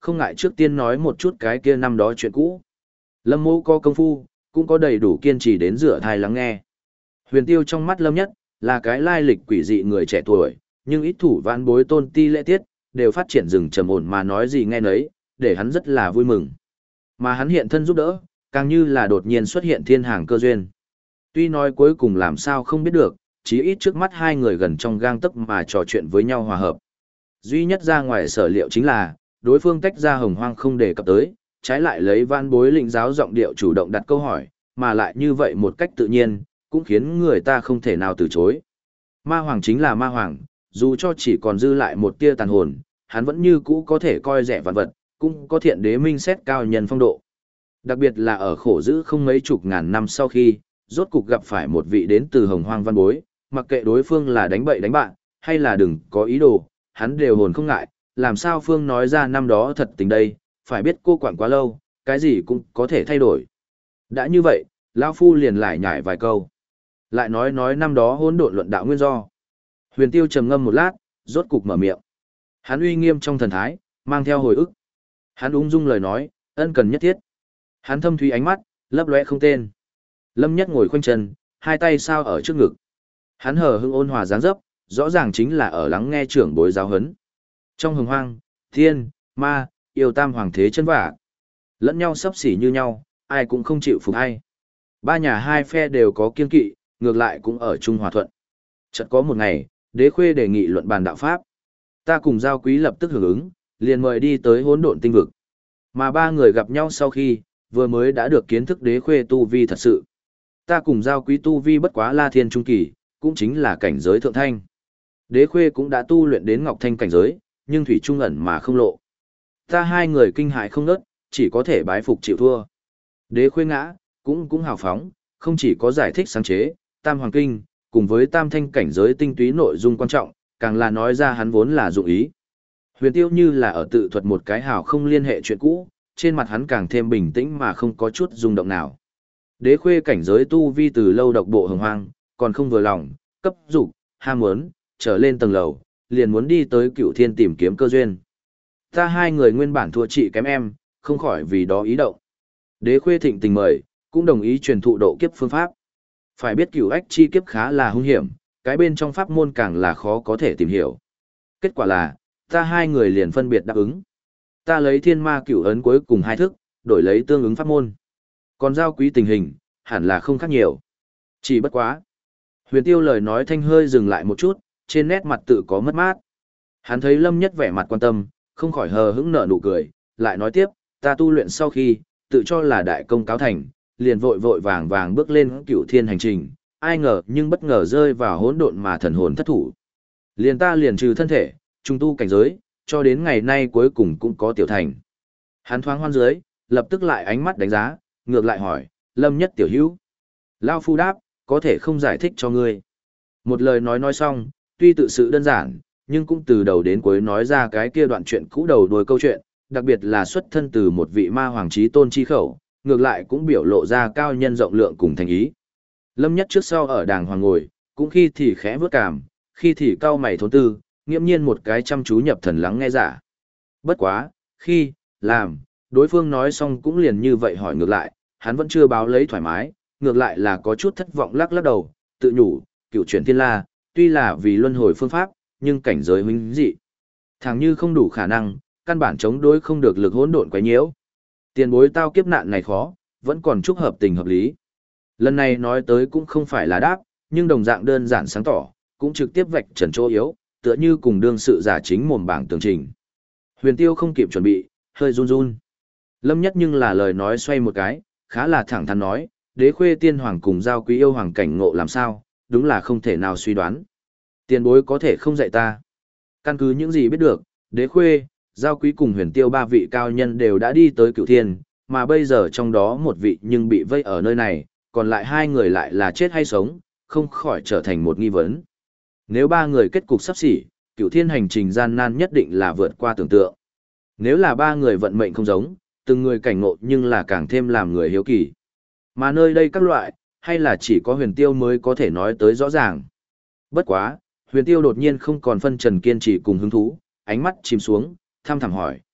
không ngại trước tiên nói một chút cái kia năm đó chuyện cũ. Lâm Mộ có công phu, cũng có đầy đủ kiên trì đến rửa thai lắng nghe. Huyền Tiêu trong mắt Lâm Nhất, là cái lai lịch quỷ dị người trẻ tuổi, nhưng ít thủ vãn bối tôn ti lễ tiết, đều phát triển rừng trầm ổn mà nói gì nghe nấy, để hắn rất là vui mừng. Mà hắn hiện thân giúp đỡ, càng như là đột nhiên xuất hiện thiên hàng cơ duyên. Tuy nói cuối cùng làm sao không biết được, chí ít trước mắt hai người gần trong gang tấc mà trò chuyện với nhau hòa hợp. Duy nhất ra ngoài sở liệu chính là, đối phương tách ra Hồng Hoang không đề cập tới, trái lại lấy vãn bối lĩnh giáo giọng điệu chủ động đặt câu hỏi, mà lại như vậy một cách tự nhiên, cũng khiến người ta không thể nào từ chối. Ma Hoàng chính là Ma Hoàng, dù cho chỉ còn dư lại một tia tàn hồn, hắn vẫn như cũ có thể coi rẻ vạn vật, cũng có thiện đế minh xét cao nhân phong độ. Đặc biệt là ở khổ giữ không mấy chục ngàn năm sau khi, rốt cục gặp phải một vị đến từ Hồng Hoang văn bối, mặc kệ đối phương là đánh bậy đánh bạn, hay là đừng có ý đồ, hắn đều hồn không ngại, làm sao Phương nói ra năm đó thật tình đây, phải biết cô quản quá lâu, cái gì cũng có thể thay đổi. Đã như vậy, Lão Phu liền lại nhải vài câu. Lại nói năm đó hỗn độn luận đạo nguyên do. Huyền Tiêu trầm ngâm một lát, rốt cục mở miệng. Hắn uy nghiêm trong thần thái, mang theo hồi ức. Hắn ung dung lời nói, ân cần nhất thiết. Hắn thâm thúy ánh mắt, lấp lóe không tên. Lâm Nhất ngồi khoanh chân, hai tay sao ở trước ngực. Hắn hờ hững ôn hòa dáng dấp, rõ ràng chính là ở lắng nghe trưởng bối giáo huấn. Trong Hồng Hoang, thiên, ma, yêu tam hoàng thế chân vả. Lẫn nhau xấp xỉ như nhau, ai cũng không chịu phục ai. Ba nhà hai phe đều có kiên kỵ, ngược lại cũng ở chung hòa thuận. Chợt có một ngày, Đế Khuê đề nghị luận bàn đạo pháp. Ta cùng Giao Quý lập tức hưởng ứng, liền mời đi tới hỗn độn tinh vực. Mà ba người gặp nhau sau khi, vừa mới đã được kiến thức Đế Khuê tu vi thật sự. Ta cùng Giao Quý tu vi bất quá La Thiên trung kỳ, cũng chính là cảnh giới thượng thanh. Đế Khuê cũng đã tu luyện đến Ngọc Thanh cảnh giới, nhưng thủy trung ẩn mà không lộ. Ta hai người kinh hại không ngớt, chỉ có thể bái phục chịu thua. Đế Khuê ngã, cũng hào phóng, không chỉ có giải thích sáng chế, Tam Hoàng Kinh, cùng với Tam Thanh cảnh giới tinh túy nội dung quan trọng, càng là nói ra hắn vốn là dụng ý. Huyền Tiêu như là ở tự thuật một cái hào không liên hệ chuyện cũ, trên mặt hắn càng thêm bình tĩnh mà không có chút rung động nào. Đế Khuê cảnh giới tu vi từ lâu độc bộ Hồng Hoang, còn không vừa lòng, cấp dục, ham muốn, trở lên tầng lầu, liền muốn đi tới Cửu Thiên tìm kiếm cơ duyên. Ta hai người nguyên bản thua chị kém em, không khỏi vì đó ý động. Đế Khuê thịnh tình mời, cũng đồng ý truyền thụ độ kiếp phương pháp. Phải biết Cửu Ách chi kiếp khá là hung hiểm, cái bên trong pháp môn càng là khó có thể tìm hiểu. Kết quả là, ta hai người liền phân biệt đáp ứng. Ta lấy Thiên Ma Cửu ấn cuối cùng hai thức, đổi lấy tương ứng pháp môn. Còn Giao Quý tình hình, hẳn là không khác nhiều. Chỉ bất quá. Huyền Tiêu lời nói thanh hơi dừng lại một chút, trên nét mặt tự có mất mát. Hắn thấy Lâm Nhất vẻ mặt quan tâm, không khỏi hờ hững nở nụ cười, lại nói tiếp, ta tu luyện sau khi, tự cho là đại công cáo thành, liền vội vội vàng vàng bước lên Cửu Thiên hành trình, ai ngờ nhưng bất ngờ rơi vào hỗn độn mà thần hồn thất thủ. Liền ta liền trừ thân thể, trung tu cảnh giới, cho đến ngày nay cuối cùng cũng có tiểu thành. Hắn thoáng hoan dưới, lập tức lại ánh mắt đánh giá, ngược lại hỏi, Lâm Nhất tiểu hữu. Lao Phu đáp, có thể không giải thích cho ngươi. Một lời nói xong, tuy tự sự đơn giản, nhưng cũng từ đầu đến cuối nói ra cái kia đoạn chuyện cũ đầu đuôi câu chuyện, đặc biệt là xuất thân từ một vị ma hoàng chí tôn chi khẩu, ngược lại cũng biểu lộ ra cao nhân rộng lượng cùng thành ý. Lâm Nhất trước sau ở đàng hoàng ngồi, cũng khi thì khẽ vớt cảm, khi thì cau mày thốn tư, nghiễm nhiên một cái chăm chú nhập thần lắng nghe giả. Bất quá, khi, làm, đối phương nói xong cũng liền như vậy hỏi ngược lại, hắn vẫn chưa báo lấy thoải mái, ngược lại là có chút thất vọng lắc lắc đầu, tự nhủ, Cửu chuyển thiên la, tuy là vì luân hồi phương pháp, nhưng cảnh giới huynh dị. Thằng như không đủ khả năng, căn bản chống đối không được lực hỗn độn quấy nhiễu. Tiền bối tao kiếp nạn này khó, vẫn còn chúc hợp tình hợp lý. Lần này nói tới cũng không phải là đáp, nhưng đồng dạng đơn giản sáng tỏ, cũng trực tiếp vạch trần chỗ yếu, tựa như cùng đương sự giả chính mồm bảng tường trình. Huyền Tiêu không kịp chuẩn bị, hơi run run. Lâm Nhất nhưng là lời nói xoay một cái, khá là thẳng thắn nói, Đế Khuê tiên hoàng cùng Giao Quý yêu hoàng cảnh ngộ làm sao, đúng là không thể nào suy đoán. Tiền bối có thể không dạy ta. Căn cứ những gì biết được, Đế Khuê, Giao Quý cùng Huyền Tiêu ba vị cao nhân đều đã đi tới Cửu Thiên, mà bây giờ trong đó một vị nhưng bị vây ở nơi này, còn lại hai người lại là chết hay sống, không khỏi trở thành một nghi vấn. Nếu ba người kết cục sắp xỉ, Cửu Thiên hành trình gian nan nhất định là vượt qua tưởng tượng. Nếu là ba người vận mệnh không giống, từng người cảnh ngộ nhưng là càng thêm làm người hiếu kỳ. Mà nơi đây các loại, hay là chỉ có Huyền Tiêu mới có thể nói tới rõ ràng. Bất quá, Huyền Tiêu đột nhiên không còn phân trần kiên trì cùng hứng thú, ánh mắt chìm xuống, thăm thẳm hỏi,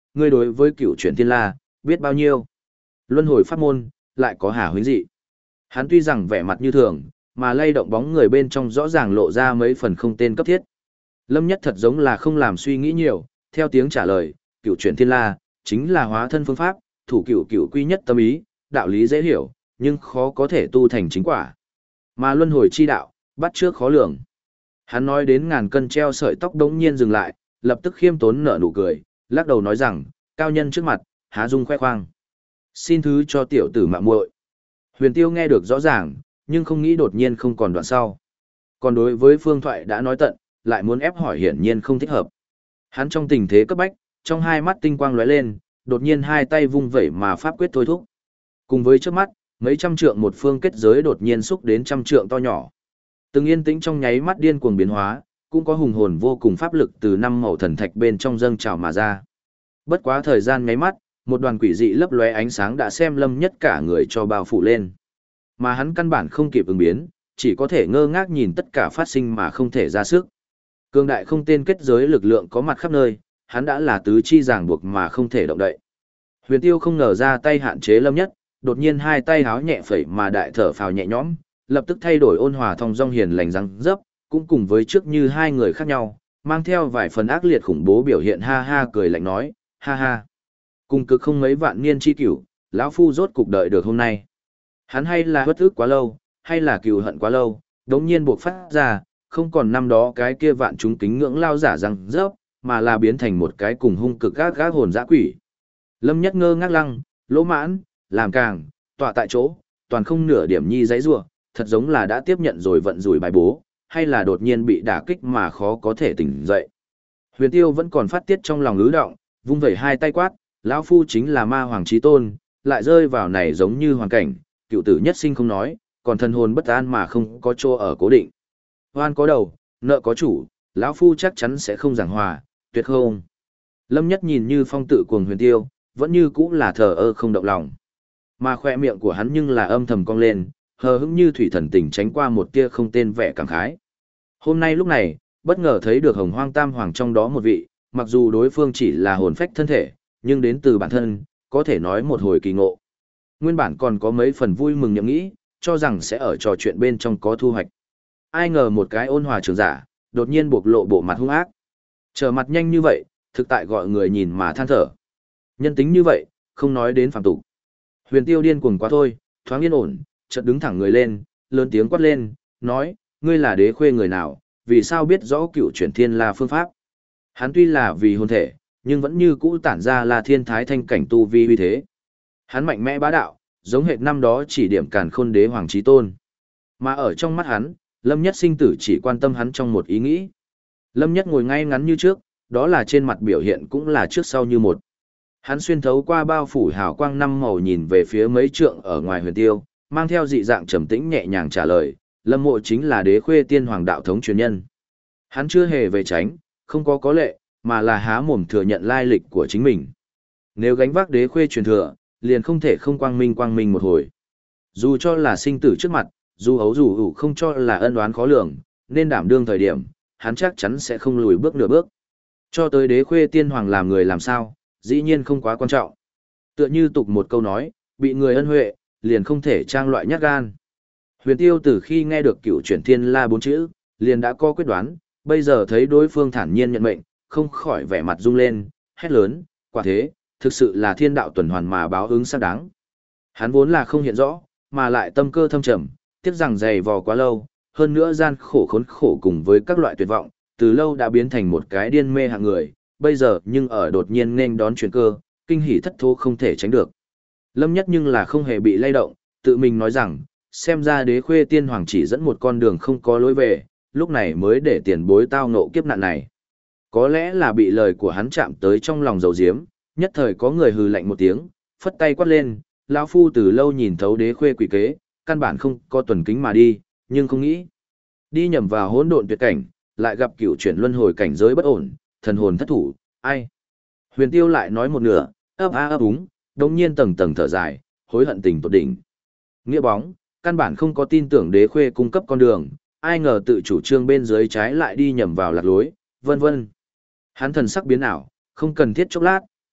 ngươi đối với cựu chuyển thiên la, biết bao nhiêu. Luân hồi pháp môn, lại có hà huynh dị. Hắn tuy rằng vẻ mặt như thường, mà lay động bóng người bên trong rõ ràng lộ ra mấy phần không tên cấp thiết. Lâm Nhất thật giống là không làm suy nghĩ nhiều, theo tiếng trả lời, cựu chuyển thiên la, chính là hóa thân phương pháp, thủ cựu cựu quy nhất tâm ý, đạo lý dễ hiểu, nhưng khó có thể tu thành chính quả. Mà luân hồi chi đạo, bắt trước khó lường. Hắn nói đến ngàn cân treo sợi tóc đống nhiên dừng lại, lập tức khiêm tốn nở nụ cười, lắc đầu nói rằng, cao nhân trước mặt, há dung khoe khoang. Xin thứ cho tiểu tử mạo muội. Huyền Tiêu nghe được rõ ràng, nhưng không nghĩ đột nhiên không còn đoạn sau. Còn đối với phương thoại đã nói tận, lại muốn ép hỏi hiển nhiên không thích hợp. Hắn trong tình thế cấp bách, trong hai mắt tinh quang lóe lên, đột nhiên hai tay vung vẩy mà pháp quyết thôi thúc. Cùng với trước mắt, mấy trăm trượng một phương kết giới đột nhiên xúc đến trăm trượng to nhỏ. Từng yên tĩnh trong nháy mắt điên cuồng biến hóa, cũng có hùng hồn vô cùng pháp lực từ năm màu thần thạch bên trong dâng trào mà ra. Bất quá thời gian nháy mắt, một đoàn quỷ dị lấp lóe ánh sáng đã xem Lâm Nhất cả người cho bao phủ lên. Mà hắn căn bản không kịp ứng biến, chỉ có thể ngơ ngác nhìn tất cả phát sinh mà không thể ra sức. Cương đại không tên kết giới lực lượng có mặt khắp nơi, hắn đã là tứ chi ràng buộc mà không thể động đậy. Huyền Tiêu không ngờ ra tay hạn chế Lâm Nhất, đột nhiên hai tay háo nhẹ phẩy mà đại thở phào nhẹ nhõm, lập tức thay đổi ôn hòa thong dong hiền lành răng dấp, cũng cùng với trước như hai người khác nhau, mang theo vài phần ác liệt khủng bố biểu hiện ha ha cười lạnh nói, ha ha. Cùng cực không mấy vạn niên chi cửu, lão phu rốt cục đợi được hôm nay. Hắn hay là bất ức quá lâu, hay là cừu hận quá lâu, đống nhiên buộc phát ra, không còn năm đó cái kia vạn chúng kính ngưỡng lao giả răng dấp, mà là biến thành một cái cùng hung cực gác gác hồn dã quỷ. Lâm Nhất ngơ ngác lăng, lỗ mãn, làm càng, tọa tại chỗ, toàn không nửa điểm nhi giãy giụa, thật giống là đã tiếp nhận rồi vận rủi bài bố, hay là đột nhiên bị đả kích mà khó có thể tỉnh dậy. Huyền Tiêu vẫn còn phát tiết trong lòng ứ động, vung vẩy hai tay quát, lão phu chính là ma hoàng chí tôn, lại rơi vào này giống như hoàn cảnh, cựu tử nhất sinh không nói, còn thần hồn bất an mà không có chỗ ở cố định. Oan có đầu, nợ có chủ, lão phu chắc chắn sẽ không giảng hòa, tuyệt không. Lâm Nhất nhìn như phong tự cuồng Huyền Tiêu, vẫn như cũ là thờ ơ không động lòng. Mà khoe miệng của hắn nhưng là âm thầm cong lên, hờ hững như thủy thần tình tránh qua một tia không tên vẻ cảm khái. Hôm nay lúc này, bất ngờ thấy được Hồng Hoang Tam Hoàng trong đó một vị, mặc dù đối phương chỉ là hồn phách thân thể, nhưng đến từ bản thân, có thể nói một hồi kỳ ngộ. Nguyên bản còn có mấy phần vui mừng nhậm nghĩ, cho rằng sẽ ở trò chuyện bên trong có thu hoạch. Ai ngờ một cái ôn hòa trưởng giả, đột nhiên bộc lộ bộ mặt hung ác. Trở mặt nhanh như vậy, thực tại gọi người nhìn mà than thở. Nhân tính như vậy, không nói đến phàm tục. Huyền Tiêu điên cuồng quá thôi, thoáng yên ổn, chợt đứng thẳng người lên, lớn tiếng quát lên, nói, ngươi là đế khuê người nào, vì sao biết rõ cựu chuyển thiên la phương pháp. Hắn tuy là vì hồn thể, nhưng vẫn như cũ tản ra là thiên thái thanh cảnh tu vi uy thế. Hắn mạnh mẽ bá đạo, giống hệt năm đó chỉ điểm càn khôn đế hoàng chí tôn. Mà ở trong mắt hắn, Lâm Nhất sinh tử chỉ quan tâm hắn trong một ý nghĩ. Lâm Nhất ngồi ngay ngắn như trước, đó là trên mặt biểu hiện cũng là trước sau như một. Hắn xuyên thấu qua bao phủ hào quang năm màu nhìn về phía mấy trượng ở ngoài Huyền Tiêu, mang theo dị dạng trầm tĩnh nhẹ nhàng trả lời, Lâm Mộ chính là đế khuê tiên hoàng đạo thống truyền nhân. Hắn chưa hề về tránh, không có lệ, mà là há mồm thừa nhận lai lịch của chính mình. Nếu gánh vác đế khuê truyền thừa, liền không thể không quang minh một hồi. Dù cho là sinh tử trước mặt, dù hấu dù ủ không cho là ân oán khó lường, nên đảm đương thời điểm, hắn chắc chắn sẽ không lùi bước nửa bước. Cho tới đế khuê tiên hoàng làm người làm sao, dĩ nhiên không quá quan trọng. Tựa như tục một câu nói, bị người ân huệ, liền không thể trang loại nhát gan. Huyền Tiêu từ khi nghe được cựu chuyển thiên la 4 chữ, liền đã có quyết đoán, bây giờ thấy đối phương thản nhiên nhận mệnh, không khỏi vẻ mặt rung lên, hét lớn, quả thế, thực sự là thiên đạo tuần hoàn mà báo ứng xác đáng. Hắn vốn là không hiện rõ, mà lại tâm cơ thâm trầm, tiếc rằng dày vò quá lâu, hơn nữa gian khổ khốn khổ cùng với các loại tuyệt vọng, từ lâu đã biến thành một cái điên mê hạng người, bây giờ nhưng ở đột nhiên nên đón chuyển cơ, kinh hỉ thất thố không thể tránh được. Lâm Nhất nhưng là không hề bị lay động, tự mình nói rằng, xem ra đế khuê tiên hoàng chỉ dẫn một con đường không có lối về, lúc này mới để tiền bối tao ngộ kiếp nạn này. Có lẽ là bị lời của hắn chạm tới trong lòng dầu diếm, nhất thời có người hừ lạnh một tiếng, phất tay quát lên, lão phu từ lâu nhìn thấu đế khuê quỷ kế, căn bản không có tuần kính mà đi, nhưng không nghĩ đi nhầm vào hỗn độn tuyệt cảnh, lại gặp cựu chuyển luân hồi cảnh giới bất ổn, thần hồn thất thủ, ai. Huyền Tiêu lại nói một nửa, ấp a ấp úng, đống nhiên tầng tầng thở dài, hối hận tình tột đỉnh. Nghĩa bóng, căn bản không có tin tưởng đế khuê cung cấp con đường, ai ngờ tự chủ trương bên dưới trái lại đi nhầm vào lạc lối, vân vân. Hắn thần sắc biến ảo, không cần thiết chốc lát,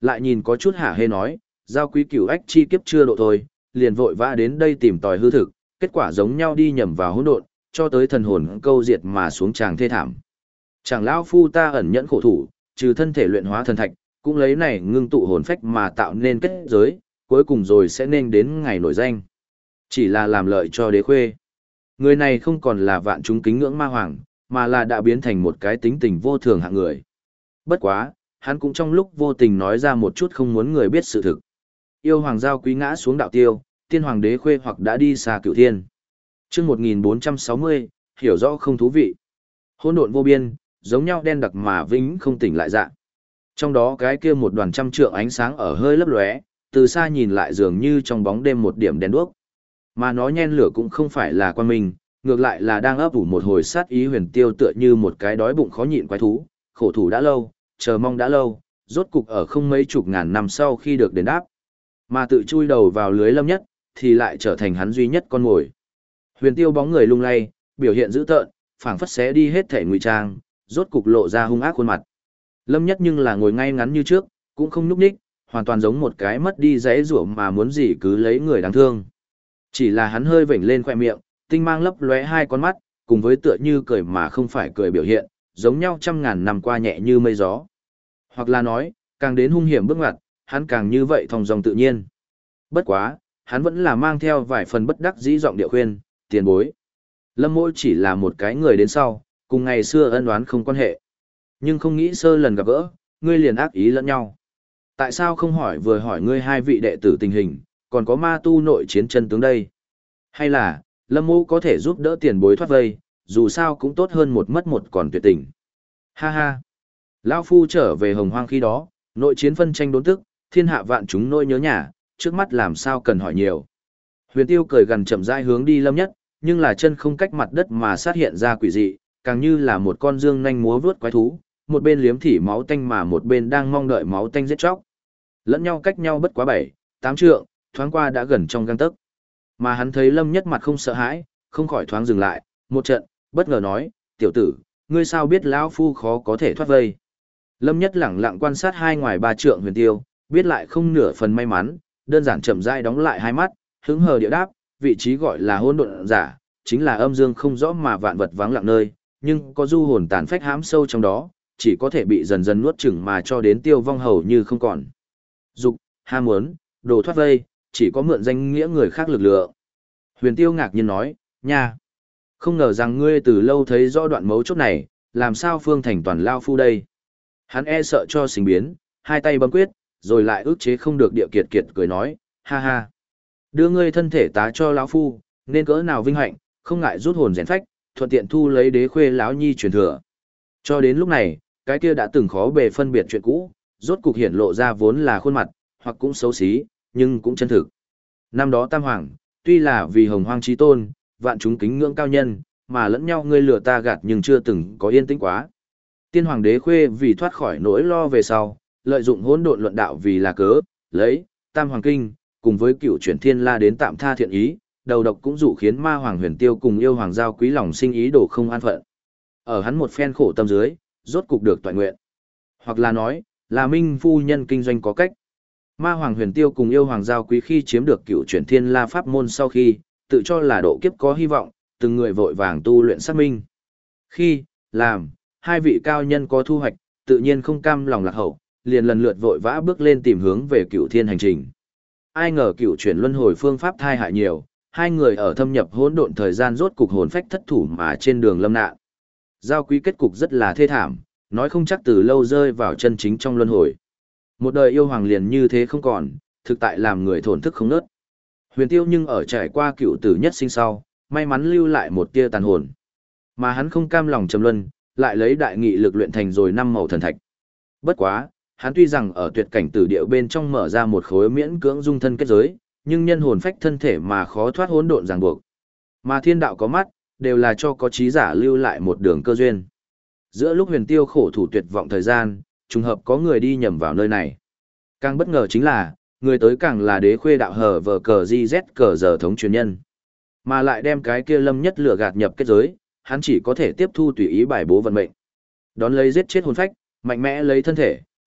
lại nhìn có chút hả hê nói, giao quý cửu ách chi kiếp chưa độ thôi, liền vội vã đến đây tìm tòi hư thực, kết quả giống nhau đi nhầm vào hỗn độn, cho tới thần hồn câu diệt mà xuống tràng thê thảm. Chẳng lão phu ta ẩn nhẫn khổ thủ, trừ thân thể luyện hóa thần thạch, cũng lấy này ngưng tụ hồn phách mà tạo nên kết giới, cuối cùng rồi sẽ nên đến ngày nổi danh. Chỉ là làm lợi cho đế khuê. Người này không còn là vạn chúng kính ngưỡng ma hoàng, mà là đã biến thành một cái tính tình vô thường hạng người. Bất quá, hắn cũng trong lúc vô tình nói ra một chút không muốn người biết sự thực. Yêu hoàng giao quý ngã xuống đạo tiêu, tiên hoàng đế khuê hoặc đã đi xa cửu thiên. Chương 1460, hiểu rõ không thú vị. Hỗn độn vô biên, giống nhau đen đặc mà vĩnh không tỉnh lại dạng. Trong đó cái kia một đoàn trăm trượng ánh sáng ở hơi lấp lóe, từ xa nhìn lại dường như trong bóng đêm một điểm đèn đuốc. Mà nó nhen lửa cũng không phải là quan minh, ngược lại là đang ấp ủ một hồi sát ý huyền tiêu tựa như một cái đói bụng khó nhịn quái thú, khổ thủ đã lâu, chờ mong đã lâu, rốt cục ở không mấy chục ngàn năm sau khi được đền đáp. Mà tự chui đầu vào lưới Lâm Nhất, thì lại trở thành hắn duy nhất con mồi. Huyền tiêu bóng người lung lay, biểu hiện dữ tợn, phảng phất xé đi hết thể ngụy trang, rốt cục lộ ra hung ác khuôn mặt. Lâm Nhất nhưng là ngồi ngay ngắn như trước, cũng không nhúc nhích, hoàn toàn giống một cái mất đi dãy rủa mà muốn gì cứ lấy người đáng thương. Chỉ là hắn hơi vểnh lên khoe miệng, tinh mang lấp lóe hai con mắt, cùng với tựa như cười mà không phải cười biểu hiện, giống nhau trăm ngàn năm qua nhẹ như mây gió. Hoặc là nói, càng đến hung hiểm bước ngoặt, hắn càng như vậy thong dong tự nhiên. Bất quá, hắn vẫn là mang theo vài phần bất đắc dĩ giọng điệu khuyên, tiền bối. Lâm Mỗ chỉ là một cái người đến sau, cùng ngày xưa ân oán không quan hệ. Nhưng không nghĩ sơ lần gặp gỡ, ngươi liền ác ý lẫn nhau. Tại sao không hỏi vừa hỏi ngươi hai vị đệ tử tình hình, còn có ma tu nội chiến chân tướng đây? Hay là, Lâm Mỗ có thể giúp đỡ tiền bối thoát vây, dù sao cũng tốt hơn một mất một còn tuyệt tình. Ha ha! Lão Phu trở về hồng hoang khi đó, nội chiến phân tranh đốn tức, thiên hạ vạn chúng nỗi nhớ nhà, trước mắt làm sao cần hỏi nhiều. Huyền Tiêu cười gần chậm rãi hướng đi Lâm Nhất, nhưng là chân không cách mặt đất mà sát hiện ra quỷ dị, càng như là một con dương nhanh múa vướt quái thú, một bên liếm thỉ máu tanh mà một bên đang mong đợi máu tanh giết chóc. Lẫn nhau cách nhau bất quá 7, 8 trượng, thoáng qua đã gần trong gang tấc. Mà hắn thấy Lâm Nhất mặt không sợ hãi, không khỏi thoáng dừng lại, một trận, bất ngờ nói, tiểu tử, ngươi sao biết lão phu khó có thể thoát vây. Lâm Nhất lẳng lặng quan sát hai ngoài 3 trượng Huyền Tiêu, biết lại không nửa phần may mắn, đơn giản chậm rãi đóng lại hai mắt, hứng hờ điệu đáp, vị trí gọi là hỗn độn giả, chính là âm dương không rõ mà vạn vật vắng lặng nơi, nhưng có du hồn tàn phách hãm sâu trong đó, chỉ có thể bị dần dần nuốt chửng mà cho đến tiêu vong hầu như không còn. Dục, ham muốn, đồ thoát vây, chỉ có mượn danh nghĩa người khác lực lượng. Huyền Tiêu ngạc nhiên nói, nha, không ngờ rằng ngươi từ lâu thấy rõ đoạn mấu chốt này, làm sao phương thành toàn lao phu đây. Hắn e sợ cho sinh biến, hai tay bấm quyết, rồi lại ức chế không được địa kiệt kiệt cười nói, ha ha. Đưa ngươi thân thể tá cho lão phu, nên cỡ nào vinh hạnh, không ngại rút hồn rèn phách, thuận tiện thu lấy đế khuê lão nhi truyền thừa. Cho đến lúc này, cái kia đã từng khó bề phân biệt chuyện cũ, rốt cục hiển lộ ra vốn là khuôn mặt, hoặc cũng xấu xí, nhưng cũng chân thực. Năm đó Tam Hoàng, tuy là vì hồng hoang chí tôn, vạn chúng kính ngưỡng cao nhân, mà lẫn nhau ngươi lừa ta gạt nhưng chưa từng có yên tĩnh quá. Tiên hoàng đế khuê vì thoát khỏi nỗi lo về sau, lợi dụng hỗn độn luận đạo vì là cớ, lấy Tam Hoàng kinh cùng với Cựu Chuyển Thiên La đến tạm tha thiện ý, đầu độc cũng dụ khiến ma hoàng Huyền Tiêu cùng yêu hoàng giao quý lòng sinh ý đồ không an phận. Ở hắn một phen khổ tâm dưới, rốt cục được toại nguyện. Hoặc là nói, là minh phu nhân kinh doanh có cách. Ma hoàng Huyền Tiêu cùng yêu hoàng giao quý khi chiếm được Cựu Chuyển Thiên La pháp môn sau khi, tự cho là độ kiếp có hy vọng, từng người vội vàng tu luyện xác minh. Khi làm hai vị cao nhân có thu hoạch, tự nhiên không cam lòng lạc hậu, liền lần lượt vội vã bước lên tìm hướng về Cựu Thiên hành trình. Ai ngờ Cựu Chuyển luân hồi phương pháp thai hại nhiều, hai người ở thâm nhập hỗn độn thời gian rốt cục hồn phách thất thủ mà trên đường lâm nạn. Giao quý kết cục rất là thê thảm, nói không chắc từ lâu rơi vào chân chính trong luân hồi. Một đời yêu hoàng liền như thế không còn, thực tại làm người thổn thức không nớt. Huyền Tiêu nhưng ở trải qua cựu tử nhất sinh sau, may mắn lưu lại một tia tàn hồn. Mà hắn không cam lòng trầm luân, lại lấy đại nghị lực luyện thành rồi 5 màu thần thạch. Bất quá, hắn tuy rằng ở tuyệt cảnh tử địa bên trong mở ra một khối miễn cưỡng dung thân kết giới, nhưng nhân hồn phách thân thể mà khó thoát hỗn độn ràng buộc. Mà thiên đạo có mắt, đều là cho có trí giả lưu lại một đường cơ duyên. Giữa lúc Huyền Tiêu khổ thủ tuyệt vọng thời gian, trùng hợp có người đi nhầm vào nơi này. Càng bất ngờ chính là, người tới càng là đế khuê đạo hờ vờ cờ GZ cờ giờ thống truyền nhân. Mà lại đem cái kia Lâm Nhất lừa gạt nhập kết giới, hắn chỉ có thể tiếp thu tùy ý bài bố vận mệnh. Đón lấy giết chết hồn phách, mạnh mẽ lấy thân thể,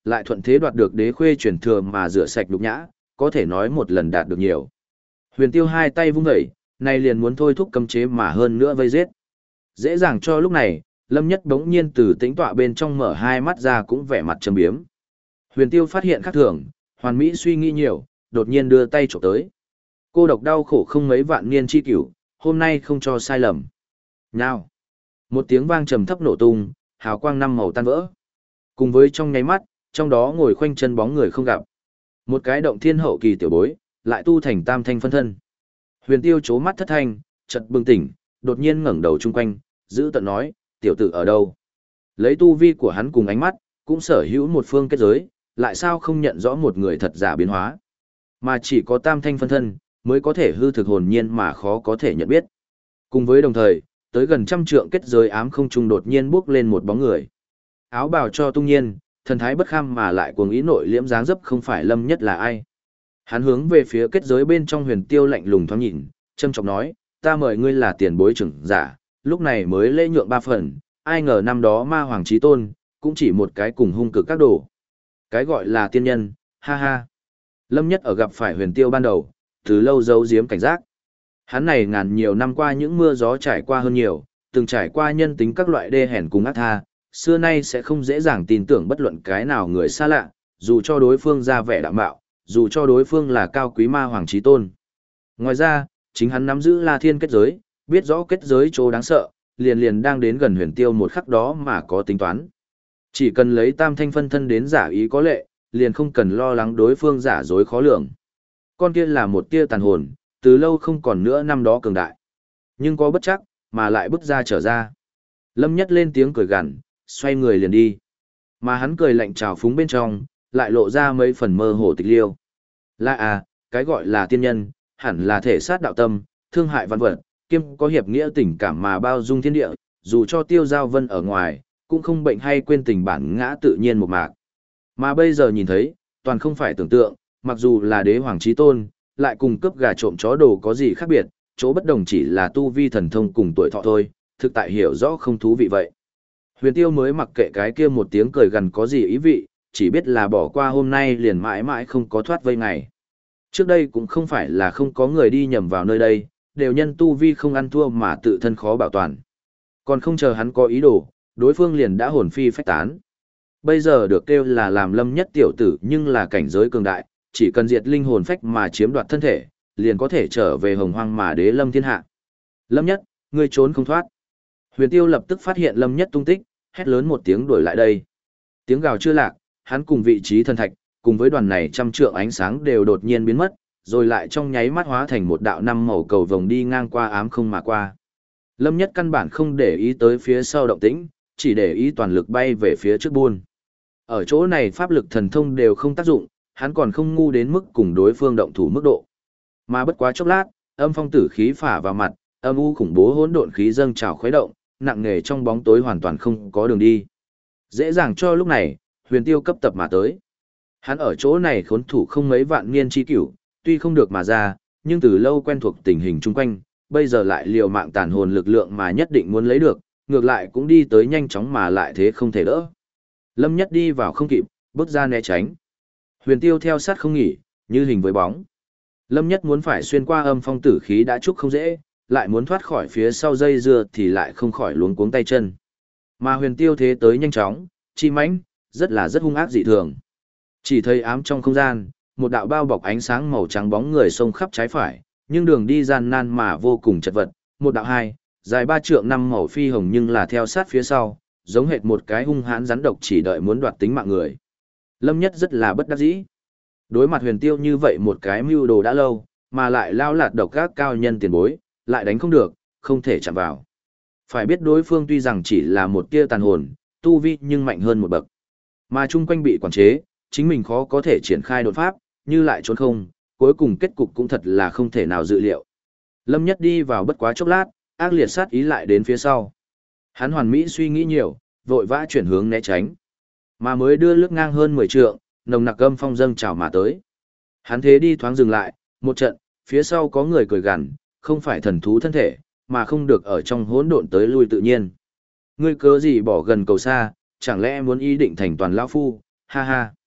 lại thuận thế đoạt được đế khuê truyền thừa mà rửa sạch nhục nhã, có thể nói một lần đạt được nhiều. Huyền Tiêu hai tay vung dậy, này liền muốn thôi thúc cấm chế mà hơn nữa vây giết. Dễ dàng cho lúc này, Lâm Nhất bỗng nhiên từ tĩnh tọa bên trong mở hai mắt ra cũng vẻ mặt trầm biếm. Huyền Tiêu phát hiện khác thường, hoàn mỹ suy nghĩ nhiều, đột nhiên đưa tay chụp tới. Cô độc đau khổ không mấy vạn niên chi cửu, hôm nay không cho sai lầm. Nào! Một tiếng vang trầm thấp nổ tung, hào quang năm màu tan vỡ. Cùng với trong nháy mắt, trong đó ngồi khoanh chân bóng người không gặp. Một cái động thiên hậu kỳ tiểu bối, lại tu thành tam thanh phân thân. Huyền Tiêu chố mắt thất thanh, chợt bừng tỉnh, đột nhiên ngẩng đầu chung quanh, giữ tận nói, tiểu tử ở đâu? Lấy tu vi của hắn cùng ánh mắt, cũng sở hữu một phương kết giới, lại sao không nhận rõ một người thật giả biến hóa. Mà chỉ có tam thanh phân thân, mới có thể hư thực hồn nhiên mà khó có thể nhận biết. Cùng với đồng thời, tới gần trăm trượng kết giới ám không trung đột nhiên bước lên một bóng người. Áo bào cho tung nhiên, thần thái bất kham mà lại cuồng ý nội liễm dáng dấp không phải Lâm Nhất là ai. Hắn hướng về phía kết giới bên trong Huyền Tiêu lạnh lùng thoáng nhìn, châm chọc nói, ta mời ngươi là tiền bối trưởng giả, lúc này mới lễ nhượng ba phần, ai ngờ năm đó ma hoàng chí tôn, cũng chỉ một cái cùng hung cực các đồ. Cái gọi là tiên nhân, ha ha. Lâm Nhất ở gặp phải Huyền Tiêu ban đầu, từ lâu giấu giếm cảnh giác. Hắn này ngàn nhiều năm qua những mưa gió trải qua hơn nhiều, từng trải qua nhân tính các loại đê hèn cùng ác tha, xưa nay sẽ không dễ dàng tin tưởng bất luận cái nào người xa lạ, dù cho đối phương ra vẻ đạm bạo, dù cho đối phương là cao quý ma hoàng chí tôn. Ngoài ra, chính hắn nắm giữ La Thiên kết giới, biết rõ kết giới chỗ đáng sợ, liền liền đang đến gần Huyền Tiêu một khắc đó mà có tính toán. Chỉ cần lấy tam thanh phân thân đến giả ý có lệ, liền không cần lo lắng đối phương giả dối khó lường. Con kia là một tia tàn hồn, từ lâu không còn nữa năm đó cường đại. Nhưng có bất chắc, mà lại bước ra trở ra. Lâm Nhất lên tiếng cười gằn, xoay người liền đi. Mà hắn cười lạnh trào phúng bên trong, lại lộ ra mấy phần mơ hồ tịch liêu. Là à, cái gọi là tiên nhân, hẳn là thể sát đạo tâm, thương hại văn vật, kiêm có hiệp nghĩa tình cảm mà bao dung thiên địa, dù cho Tiêu Giao Vân ở ngoài, cũng không bệnh hay quên tình bản ngã tự nhiên một mạc. Mà bây giờ nhìn thấy, toàn không phải tưởng tượng, mặc dù là đế hoàng chí tôn, lại cùng cướp gà trộm chó đồ có gì khác biệt, chỗ bất đồng chỉ là tu vi thần thông cùng tuổi thọ thôi, thực tại hiểu rõ không thú vị vậy. Huyền Tiêu mới mặc kệ cái kia một tiếng cười gần có gì ý vị, chỉ biết là bỏ qua hôm nay liền mãi mãi không có thoát vây ngày. Trước đây cũng không phải là không có người đi nhầm vào nơi đây, đều nhân tu vi không ăn thua mà tự thân khó bảo toàn. Còn không chờ hắn có ý đồ, đối phương liền đã hồn phi phách tán. Bây giờ được kêu là làm Lâm Nhất tiểu tử nhưng là cảnh giới cường đại, chỉ cần diệt linh hồn phách mà chiếm đoạt thân thể, liền có thể trở về hồng hoang mà đế lâm thiên hạ. Lâm Nhất, ngươi trốn không thoát. Huyền Tiêu lập tức phát hiện Lâm Nhất tung tích, hét lớn một tiếng đuổi lại đây. Tiếng gào chưa lạc, hắn cùng vị trí thần thạch, cùng với đoàn này trăm trượng ánh sáng đều đột nhiên biến mất, rồi lại trong nháy mắt hóa thành một đạo năm màu cầu vồng đi ngang qua ám không mà qua. Lâm Nhất căn bản không để ý tới phía sau động tĩnh, chỉ để ý toàn lực bay về phía trước buôn. Ở chỗ này pháp lực thần thông đều không tác dụng, hắn còn không ngu đến mức cùng đối phương động thủ mức độ. Mà bất quá chốc lát, âm phong tử khí phả vào mặt, âm u khủng bố hỗn độn khí dâng trào khuấy động, nặng nề trong bóng tối hoàn toàn không có đường đi. Dễ dàng cho lúc này, Huyền Tiêu cấp tập mà tới. Hắn ở chỗ này khốn thủ không mấy vạn niên chi cửu, tuy không được mà ra, nhưng từ lâu quen thuộc tình hình chung quanh, bây giờ lại liều mạng tàn hồn lực lượng mà nhất định muốn lấy được, ngược lại cũng đi tới nhanh chóng mà lại thế không thể đỡ. Lâm Nhất đi vào không kịp, bước ra né tránh. Huyền Tiêu theo sát không nghỉ, như hình với bóng. Lâm Nhất muốn phải xuyên qua âm phong tử khí đã chúc không dễ, lại muốn thoát khỏi phía sau dây dưa thì lại không khỏi luống cuống tay chân. Mà Huyền Tiêu thế tới nhanh chóng, chi mãnh, rất hung ác dị thường. Chỉ thấy ám trong không gian, một đạo bao bọc ánh sáng màu trắng bóng người xông khắp trái phải, nhưng đường đi gian nan mà vô cùng chật vật, một đạo hai, dài 3 trượng 5 màu phi hồng nhưng là theo sát phía sau, giống hệt một cái hung hãn rắn độc chỉ đợi muốn đoạt tính mạng người. Lâm Nhất rất là bất đắc dĩ. Đối mặt Huyền Tiêu như vậy một cái mưu đồ đã lâu, mà lại lao lạt độc các cao nhân tiền bối, lại đánh không được, không thể chạm vào. Phải biết đối phương tuy rằng chỉ là một tia tàn hồn, tu vi nhưng mạnh hơn một bậc. Mà chung quanh bị quản chế, chính mình khó có thể triển khai đột pháp, như lại trốn không, cuối cùng kết cục cũng thật là không thể nào dự liệu. Lâm Nhất đi vào bất quá chốc lát, ác liệt sát ý lại đến phía sau. Hắn hoàn mỹ suy nghĩ nhiều, vội vã chuyển hướng né tránh. Mà mới đưa lướt ngang hơn 10 trượng, nồng nặc âm phong dâng trào mà tới. Hắn thế đi thoáng dừng lại, một trận, phía sau có người cười gằn, không phải thần thú thân thể, mà không được ở trong hỗn độn tới lui tự nhiên. Ngươi cớ gì bỏ gần cầu xa, chẳng lẽ muốn ý định thành toàn lão phu, ha ha.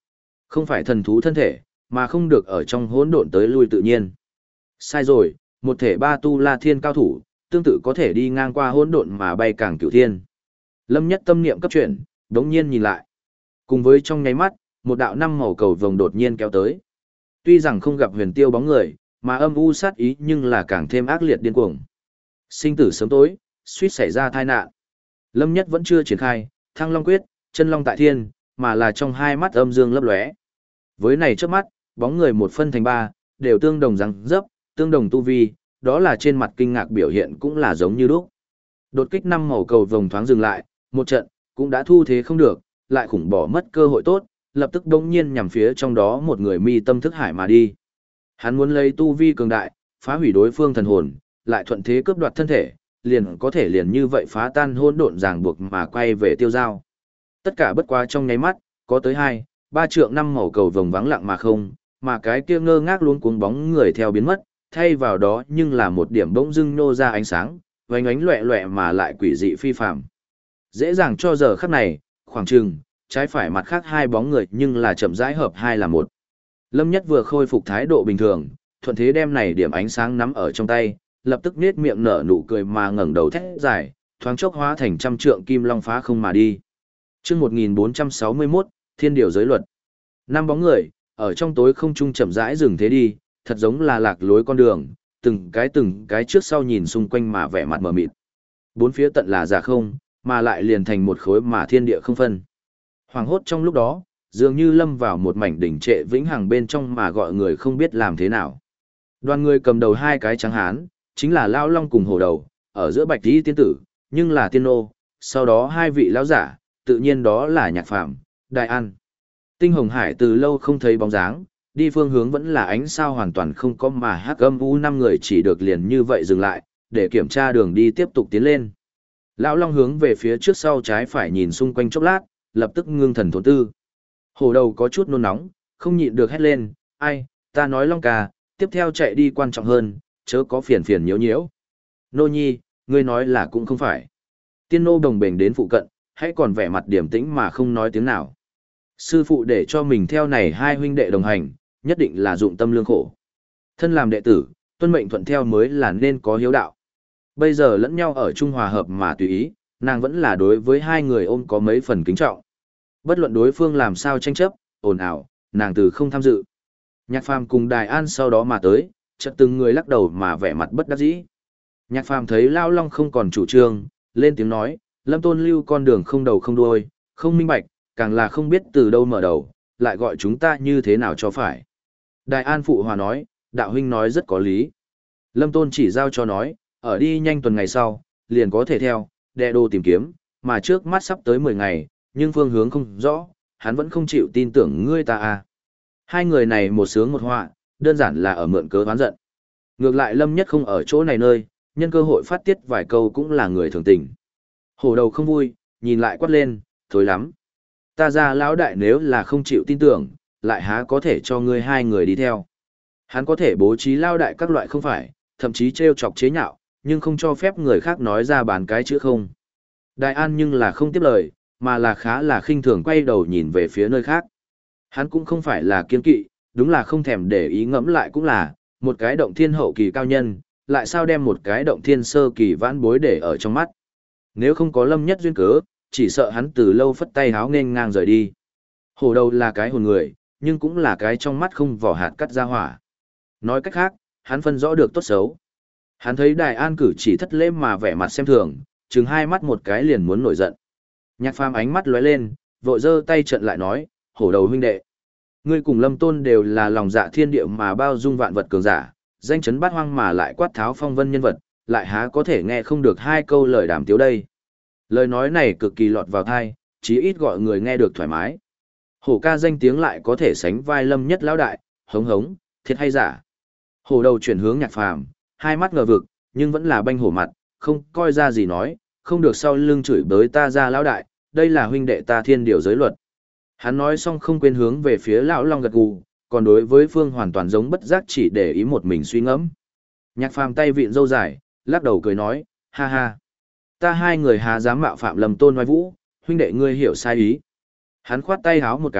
Không phải thần thú thân thể, mà không được ở trong hỗn độn tới lui tự nhiên. Sai rồi, một thể ba tu la thiên cao thủ, tương tự có thể đi ngang qua hỗn độn mà bay càng cửu thiên. Lâm Nhất tâm niệm cấp chuyển, đống nhiên nhìn lại. Cùng với trong nháy mắt, một đạo năm màu cầu vồng đột nhiên kéo tới. Tuy rằng không gặp huyền tiêu bóng người, mà âm u sát ý nhưng là càng thêm ác liệt điên cuồng. Sinh tử sớm tối, suýt xảy ra tai nạn. Lâm Nhất vẫn chưa triển khai, Thăng Long quyết, chân long tại thiên, mà là trong hai mắt âm dương lấp lóe. Với này trước mắt, bóng người một phân thành ba, đều tương đồng răng dấp, tương đồng tu vi, đó là trên mặt kinh ngạc biểu hiện cũng là giống như lúc. Đột kích năm màu cầu vồng thoáng dừng lại, một trận, cũng đã thu thế không được, lại khủng bỏ mất cơ hội tốt, lập tức đống nhiên nhằm phía trong đó một người mi tâm thức hải mà đi. Hắn muốn lấy tu vi cường đại, phá hủy đối phương thần hồn, lại thuận thế cướp đoạt thân thể, liền có thể liền như vậy phá tan hỗn độn ràng buộc mà quay về tiêu giao. Tất cả bất quá trong nháy mắt, có tới 2, 3 trượng năm màu cầu vồng vắng lặng mà không, mà cái kia ngơ ngác luống cuống bóng người theo biến mất, thay vào đó nhưng là một điểm bỗng dưng nô ra ánh sáng, vánh ánh loẹ loẹ mà lại quỷ dị phi phàm. Dễ dàng cho giờ khắc này, khoảng chừng, trái phải mặt khác hai bóng người nhưng là chậm rãi hợp hai là một. Lâm Nhất vừa khôi phục thái độ bình thường, thuận thế đem này điểm ánh sáng nắm ở trong tay, lập tức nết miệng nở nụ cười mà ngẩng đầu thét dài, thoáng chốc hóa thành trăm trượng kim long phá không mà đi. Chương 1461, Thiên điều giới luật. Năm bóng người, ở trong tối không trung chậm rãi dừng thế đi, thật giống là lạc lối con đường, từng cái trước sau nhìn xung quanh mà vẻ mặt mờ mịt. Bốn phía tận là giả không, mà lại liền thành một khối mà thiên địa không phân. Hoàng hốt trong lúc đó, dường như lâm vào một mảnh đỉnh trệ vĩnh hằng bên trong mà gọi người không biết làm thế nào. Đoàn người cầm đầu hai cái trắng hán, chính là Lão Long cùng Hổ Đầu, ở giữa Bạch Tí tiên tử, nhưng là tiên nô, sau đó hai vị lão giả, tự nhiên đó là Nhạc Phàm, Đại An. Tinh Hồng Hải từ lâu không thấy bóng dáng, đi phương hướng vẫn là ánh sao hoàn toàn không có mà hắc âm u năm người chỉ được liền như vậy dừng lại, để kiểm tra đường đi tiếp tục tiến lên. Lão Long hướng về phía trước sau trái phải nhìn xung quanh chốc lát, lập tức ngưng thần thốn tư. Hổ Đầu có chút nôn nóng, không nhịn được hét lên, ai, ta nói Long ca, tiếp theo chạy đi quan trọng hơn, chớ có phiền phiền nhiễu nhiễu. Nô nhi, ngươi nói là cũng không phải. Tiên nô đồng bền đến phụ cận, hãy còn vẻ mặt điềm tĩnh mà không nói tiếng nào. Sư phụ để cho mình theo này hai huynh đệ đồng hành, nhất định là dụng tâm lương khổ. Thân làm đệ tử, tuân mệnh thuận theo mới là nên có hiếu đạo. Bây giờ lẫn nhau ở chung hòa hợp mà tùy ý, nàng vẫn là đối với hai người ôm có mấy phần kính trọng. Bất luận đối phương làm sao tranh chấp, ồn ào, nàng từ không tham dự. Nhạc Phàm cùng Đài An sau đó mà tới, chợt từng người lắc đầu mà vẻ mặt bất đắc dĩ. Nhạc Phàm thấy Lão Long không còn chủ trương, lên tiếng nói, Lâm Tôn lưu con đường không đầu không đuôi, không minh bạch, càng là không biết từ đâu mở đầu, lại gọi chúng ta như thế nào cho phải. Đại An phụ hòa nói, đạo huynh nói rất có lý. Lâm Tôn chỉ giao cho nói, ở đi nhanh tuần ngày sau, liền có thể theo, đệ đồ tìm kiếm, mà trước mắt sắp tới 10 ngày, nhưng phương hướng không rõ, hắn vẫn không chịu tin tưởng ngươi ta à. Hai người này một sướng một họa, đơn giản là ở mượn cớ oán giận. Ngược lại Lâm Nhất không ở chỗ này nơi, nhân cơ hội phát tiết vài câu cũng là người thường tình. Hổ Đầu không vui, nhìn lại quát lên, thối lắm. Ta ra lão đại nếu là không chịu tin tưởng, lại há có thể cho ngươi hai người đi theo. Hắn có thể bố trí lao đại các loại không phải, thậm chí trêu chọc chế nhạo, nhưng không cho phép người khác nói ra bàn cái chữ không. Đại An nhưng là không tiếp lời, mà là khá là khinh thường quay đầu nhìn về phía nơi khác. Hắn cũng không phải là kiên kỵ, đúng là không thèm để ý ngẫm lại cũng là, một cái động thiên hậu kỳ cao nhân, lại sao đem một cái động thiên sơ kỳ vãn bối để ở trong mắt. Nếu không có Lâm Nhất duyên cớ, chỉ sợ hắn từ lâu phất tay háo nghênh ngang rời đi. Hổ Đầu là cái hồn người, nhưng cũng là cái trong mắt không vỏ hạt cắt ra hỏa. Nói cách khác, hắn phân rõ được tốt xấu. Hắn thấy Đại An cử chỉ thất lễ mà vẻ mặt xem thường, chừng hai mắt một cái liền muốn nổi giận. Nhạc Phàm ánh mắt lóe lên, vội giơ tay trận lại nói, Hổ Đầu huynh đệ. Ngươi cùng Lâm Tôn đều là lòng dạ thiên địa mà bao dung vạn vật cường giả, danh chấn bát hoang mà lại quát tháo phong vân nhân vật, lại há có thể nghe không được hai câu lời đàm tiếu đây. Lời nói này cực kỳ lọt vào tai, chí ít gọi người nghe được thoải mái. Hổ ca danh tiếng lại có thể sánh vai Lâm Nhất lão đại, hống hống, thiệt hay giả. Hổ Đầu chuyển hướng Nhạc Phàm, hai mắt ngờ vực, nhưng vẫn là banh hổ mặt, không coi ra gì nói, không được sau lưng chửi bới ta ra lão đại, đây là huynh đệ ta thiên điều giới luật. Hắn nói xong không quên hướng về phía lão Long gật gù, còn đối với Phương hoàn toàn giống bất giác chỉ để ý một mình suy ngẫm. Nhạc Phàm tay vịn râu dài, lắc đầu cười nói, ha ha. Ta hai người há dám mạo phạm Lâm Tôn oai vũ, huynh đệ ngươi hiểu sai ý. Hắn khoát tay háo một cái,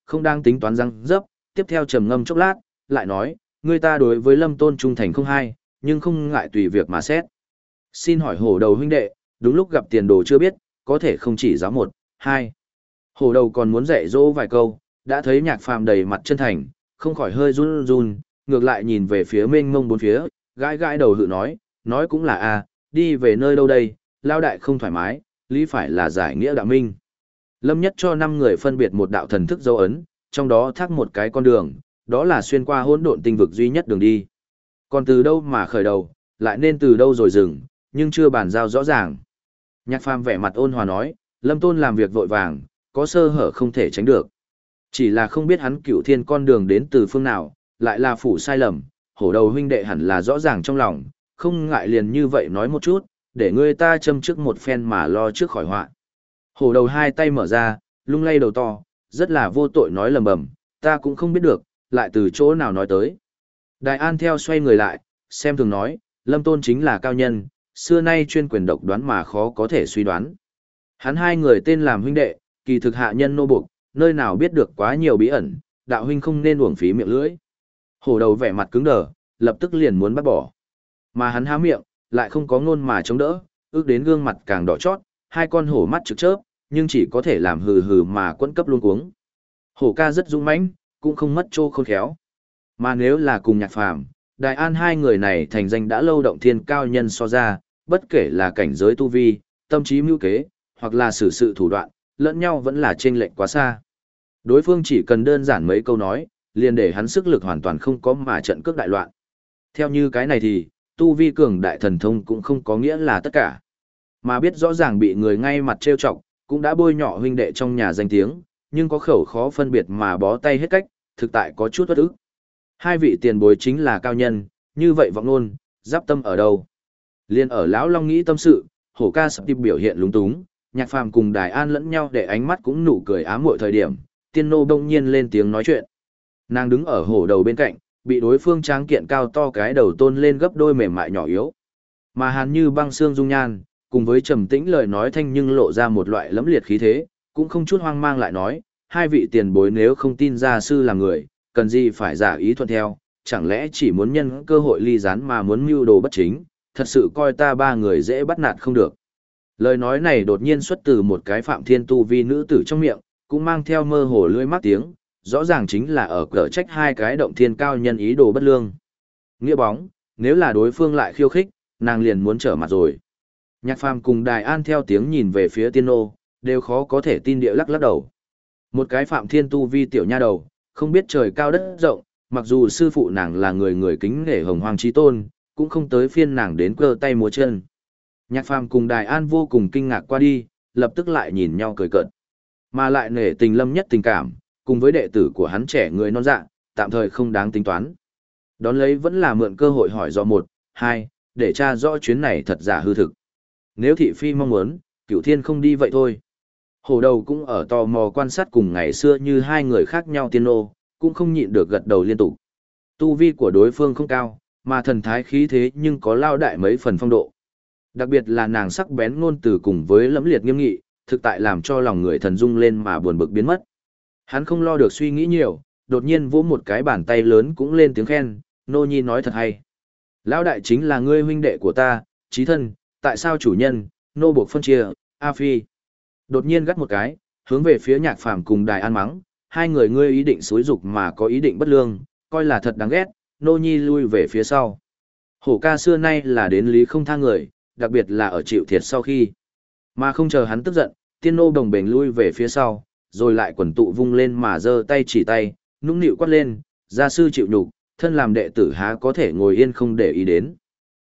Không đang tính toán răng dấp, tiếp theo trầm ngâm chốc lát, lại nói, người ta đối với Lâm Tôn trung thành không hay, nhưng không ngại tùy việc mà xét. Xin hỏi hổ đầu huynh đệ, đúng lúc gặp tiền đồ chưa biết, có thể không chỉ giáo một, hai. Hổ đầu còn muốn dạy dỗ vài câu, đã thấy Nhạc Phàm đầy mặt chân thành, không khỏi hơi run run, ngược lại nhìn về phía mênh mông bốn phía, gãi gãi đầu hự nói cũng là a, đi về nơi đâu đây, lao đại không thoải mái, lý phải là giải nghĩa đạo minh. Lâm Nhất cho 5 người phân biệt một đạo thần thức dấu ấn, trong đó thác một cái con đường, đó là xuyên qua hỗn độn tinh vực duy nhất đường đi. Còn từ đâu mà khởi đầu, lại nên từ đâu rồi dừng, nhưng chưa bàn giao rõ ràng. Nhạc Phàm vẻ mặt ôn hòa nói, Lâm Tôn làm việc vội vàng, có sơ hở không thể tránh được. Chỉ là không biết hắn Cửu Thiên con đường đến từ phương nào, lại là phủ sai lầm, hổ đầu huynh đệ hẳn là rõ ràng trong lòng, không ngại liền như vậy nói một chút, để người ta châm trước một phen mà lo trước khỏi họa. Hổ đầu hai tay mở ra, lung lay đầu to, rất là vô tội nói lầm bầm, ta cũng không biết được, lại từ chỗ nào nói tới. Đại An theo xoay người lại, xem thường nói, Lâm Tôn chính là cao nhân, xưa nay chuyên quyền độc đoán mà khó có thể suy đoán. Hắn hai người tên làm huynh đệ, kỳ thực hạ nhân nô buộc, nơi nào biết được quá nhiều bí ẩn, đạo huynh không nên uổng phí miệng lưỡi. Hổ đầu vẻ mặt cứng đờ, lập tức liền muốn bắt bỏ. Mà hắn há miệng, lại không có ngôn mà chống đỡ, ước đến gương mặt càng đỏ chót, hai con hổ mắt trực chớp, nhưng chỉ có thể làm hừ hừ mà quẫn cấp luôn cuống. Hổ ca rất dũng mãnh, cũng không mất trô khôn khéo. Mà nếu là cùng Nhạc Phàm, Đại An hai người này thành danh đã lâu động thiên cao nhân so ra, bất kể là cảnh giới tu vi, tâm trí mưu kế, hoặc là xử sự thủ đoạn, lẫn nhau vẫn là chênh lệch quá xa. Đối phương chỉ cần đơn giản mấy câu nói, liền để hắn sức lực hoàn toàn không có mà trận cước đại loạn. Theo như cái này thì, tu vi cường đại thần thông cũng không có nghĩa là tất cả. Mà biết rõ ràng bị người ngay mặt trêu chọc, cũng đã bôi nhọ huynh đệ trong nhà danh tiếng, nhưng có khẩu khó phân biệt mà bó tay hết cách, thực tại có chút bất ức. Hai vị tiền bối chính là cao nhân, như vậy vọng luôn, giáp tâm ở đâu? Liên ở lão Long nghĩ tâm sự, hổ ca sập tiệp biểu hiện lúng túng, Nhạc Phàm cùng Đài An lẫn nhau để ánh mắt cũng nụ cười ám muội thời điểm, Tiên Nô đông nhiên lên tiếng nói chuyện. Nàng đứng ở hổ đầu bên cạnh, bị đối phương tráng kiện cao to cái đầu tôn lên gấp đôi mềm mại nhỏ yếu. Mà Hàn Như băng xương dung nhan, cùng với trầm tĩnh lời nói thanh nhưng lộ ra một loại lẫm liệt khí thế, cũng không chút hoang mang lại nói, hai vị tiền bối nếu không tin gia sư là người, cần gì phải giả ý thuận theo, chẳng lẽ chỉ muốn nhân cơ hội ly gián mà muốn mưu đồ bất chính, thật sự coi ta ba người dễ bắt nạt không được. Lời nói này đột nhiên xuất từ một cái phạm thiên tu vi nữ tử trong miệng, cũng mang theo mơ hồ lưỡi mắc tiếng, rõ ràng chính là ở cỡ trách hai cái động thiên cao nhân ý đồ bất lương. Nghĩa bóng, nếu là đối phương lại khiêu khích, nàng liền muốn trở mặt rồi. Nhạc Phàm cùng Đài An theo tiếng nhìn về phía Tiên Nô, đều khó có thể tin địa lắc lắc đầu. Một cái phạm thiên tu vi tiểu nha đầu, không biết trời cao đất rộng, mặc dù sư phụ nàng là người người kính nể hồng hoàng chí tôn, cũng không tới phiên nàng đến cơ tay múa chân. Nhạc Phàm cùng Đài An vô cùng kinh ngạc qua đi, lập tức lại nhìn nhau cười cợt. Mà lại nể tình Lâm Nhất tình cảm, cùng với đệ tử của hắn trẻ người non dạ, tạm thời không đáng tính toán. Đón lấy vẫn là mượn cơ hội hỏi rõ một, hai, để tra rõ chuyến này thật giả hư thực. Nếu thị phi mong muốn, Cửu Thiên không đi vậy thôi. Hổ đầu cũng ở tò mò quan sát cùng ngày xưa như hai người khác nhau Tiên Nô, cũng không nhịn được gật đầu liên tục. Tu vi của đối phương không cao, mà thần thái khí thế nhưng có lao đại mấy phần phong độ. Đặc biệt là nàng sắc bén ngôn từ cùng với lẫm liệt nghiêm nghị, thực tại làm cho lòng người thần rung lên mà buồn bực biến mất. Hắn không lo được suy nghĩ nhiều, đột nhiên vỗ một cái bàn tay lớn cũng lên tiếng khen, Nô Nhi nói thật hay. Lão đại chính là ngươi huynh đệ của ta, chí thân, tại sao chủ nhân, nô buộc phân chia, A Phi. Đột nhiên gắt một cái, hướng về phía Nhạc Phàm cùng Đài An mắng, hai người ngươi ý định xúi dục mà có ý định bất lương, coi là thật đáng ghét, Nô Nhi lui về phía sau. Hổ ca xưa nay là đến lý không tha người, đặc biệt là ở chịu thiệt sau khi. Mà không chờ hắn tức giận, Tiên Nô đồng bền lui về phía sau, rồi lại quần tụ vung lên mà giơ tay chỉ tay, nũng nịu quát lên, gia sư chịu nhục, thân làm đệ tử há có thể ngồi yên không để ý đến.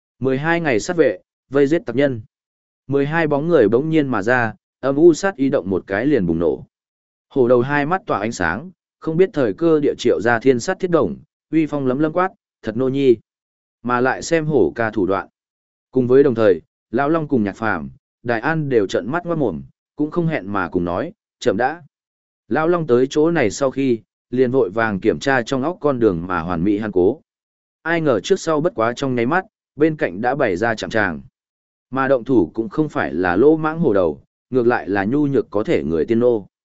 12 ngày sát vệ, vây giết tặc nhân. 12 bóng người bỗng nhiên mà ra, âm u sát ý động một cái liền bùng nổ. Hổ đầu hai mắt tỏa ánh sáng, không biết thời cơ địa triệu ra thiên sát thiết đồng, uy phong lấm lấm quát, thật Nô Nhi. Mà lại xem hổ ca thủ đoạn. Cùng với đồng thời, Lão Long cùng Nhạc Phàm, Đại An đều trợn mắt ngoát mồm, cũng không hẹn mà cùng nói, chậm đã. Lão Long tới chỗ này sau khi, liền vội vàng kiểm tra trong óc con đường mà hoàn mỹ hắn cố. Ai ngờ trước sau bất quá trong nháy mắt, bên cạnh đã bày ra chạm tràng. Mà động thủ cũng không phải là lỗ mãng hổ đầu, ngược lại là nhu nhược có thể người Tiên Nô.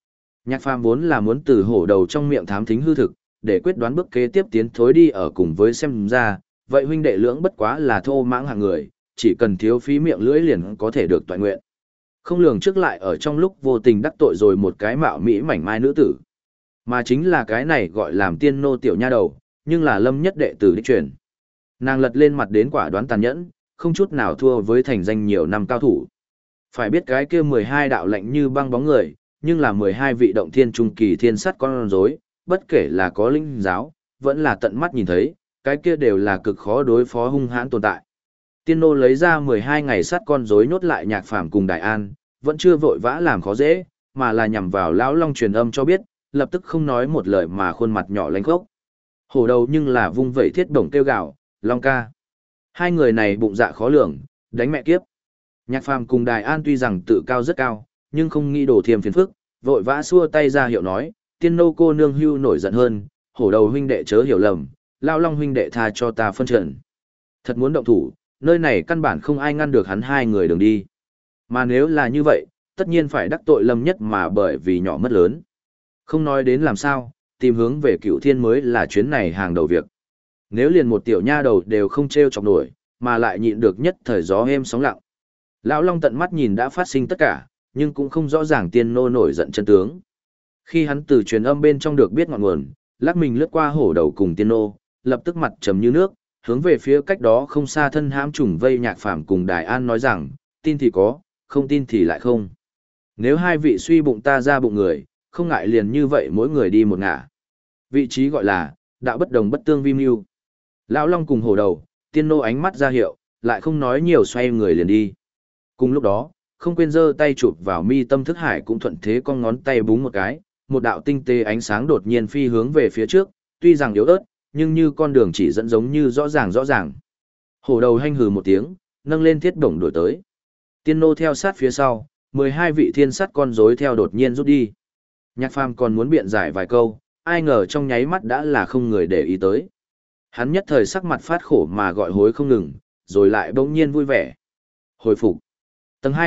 Nhạc Phàm vốn là muốn từ hổ đầu trong miệng thám thính hư thực, để quyết đoán bước kế tiếp tiến thối đi ở cùng với xem ra, vậy huynh đệ lưỡng bất quá là thô mãng hạng người, chỉ cần thiếu phí miệng lưỡi liền có thể được toại nguyện. Không lường trước lại ở trong lúc vô tình đắc tội rồi một cái mạo mỹ mảnh mai nữ tử. Mà chính là cái này gọi làm tiên nô tiểu nha đầu, nhưng là Lâm Nhất đệ tử đích truyền. Nàng lật lên mặt đến quả đoán tàn nhẫn, không chút nào thua với thành danh nhiều năm cao thủ. Phải biết cái kia 12 đạo lạnh như băng bóng người, nhưng là 12 vị động thiên trung kỳ thiên sắt con rối, bất kể là có linh giáo, vẫn là tận mắt nhìn thấy, cái kia đều là cực khó đối phó hung hãn tồn tại. Tiên nô lấy ra 12 ngày sắt con rối nhốt lại Nhạc Phàm cùng Đại An, vẫn chưa vội vã làm khó dễ, mà là nhằm vào lão long truyền âm cho biết, lập tức không nói một lời mà khuôn mặt nhỏ lánh khốc. Hổ đầu nhưng là vung vẩy thiết bổng kêu gào, Long ca. Hai người này bụng dạ khó lường, đánh mẹ kiếp. Nhạc Phàm cùng Đại An tuy rằng tự cao rất cao, nhưng không nghĩ đổ thiềm phiền phức, vội vã xua tay ra hiệu nói, tiên nô cô nương hưu nổi giận hơn, hổ đầu huynh đệ chớ hiểu lầm, lão long huynh đệ tha cho ta phân trận. Thật muốn động thủ, nơi này căn bản không ai ngăn được hắn hai người đường đi. Mà nếu là như vậy, tất nhiên phải đắc tội Lâm Nhất mà bởi vì nhỏ mất lớn. Không nói đến làm sao, tìm hướng về Cửu Thiên mới là chuyến này hàng đầu việc. Nếu liền một tiểu nha đầu đều không treo chọc nổi, mà lại nhịn được nhất thời gió êm sóng lặng. Lão Long tận mắt nhìn đã phát sinh tất cả, nhưng cũng không rõ ràng tiên nô nổi giận chân tướng. Khi hắn từ truyền âm bên trong được biết ngọn nguồn, lắc mình lướt qua hổ đầu cùng tiên nô, lập tức mặt trầm như nước, hướng về phía cách đó không xa thân hãm trùng vây Nhạc Phàm cùng Đài An nói rằng, tin thì có, không tin thì lại không. Nếu hai vị suy bụng ta ra bụng người, không ngại liền như vậy mỗi người đi một ngả. Vị trí gọi là, đạo bất đồng bất tương vi mưu. Lão Long cùng hổ đầu, tiên nô ánh mắt ra hiệu, lại không nói nhiều xoay người liền đi. Cùng lúc đó, không quên giơ tay chụp vào mi tâm thức hải cũng thuận thế con ngón tay búng một cái, một đạo tinh tế ánh sáng đột nhiên phi hướng về phía trước, tuy rằng yếu ớt, nhưng như con đường chỉ dẫn giống như rõ ràng rõ ràng. Hổ đầu hanh hừ một tiếng, nâng lên thiết bổng đổi tới. Tiên nô theo sát phía sau, 12 vị thiên sắt con rối theo đột nhiên rút đi. Nhạc Phàm còn muốn biện giải vài câu, ai ngờ trong nháy mắt đã là không người để ý tới. Hắn nhất thời sắc mặt phát khổ mà gọi hối không ngừng, rồi lại bỗng nhiên vui vẻ. Hồi phục. Tầng 2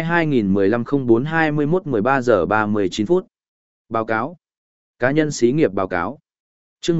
2015-04-21-13 giờ 39 phút. Báo cáo. Cá nhân xí nghiệp báo cáo. Chương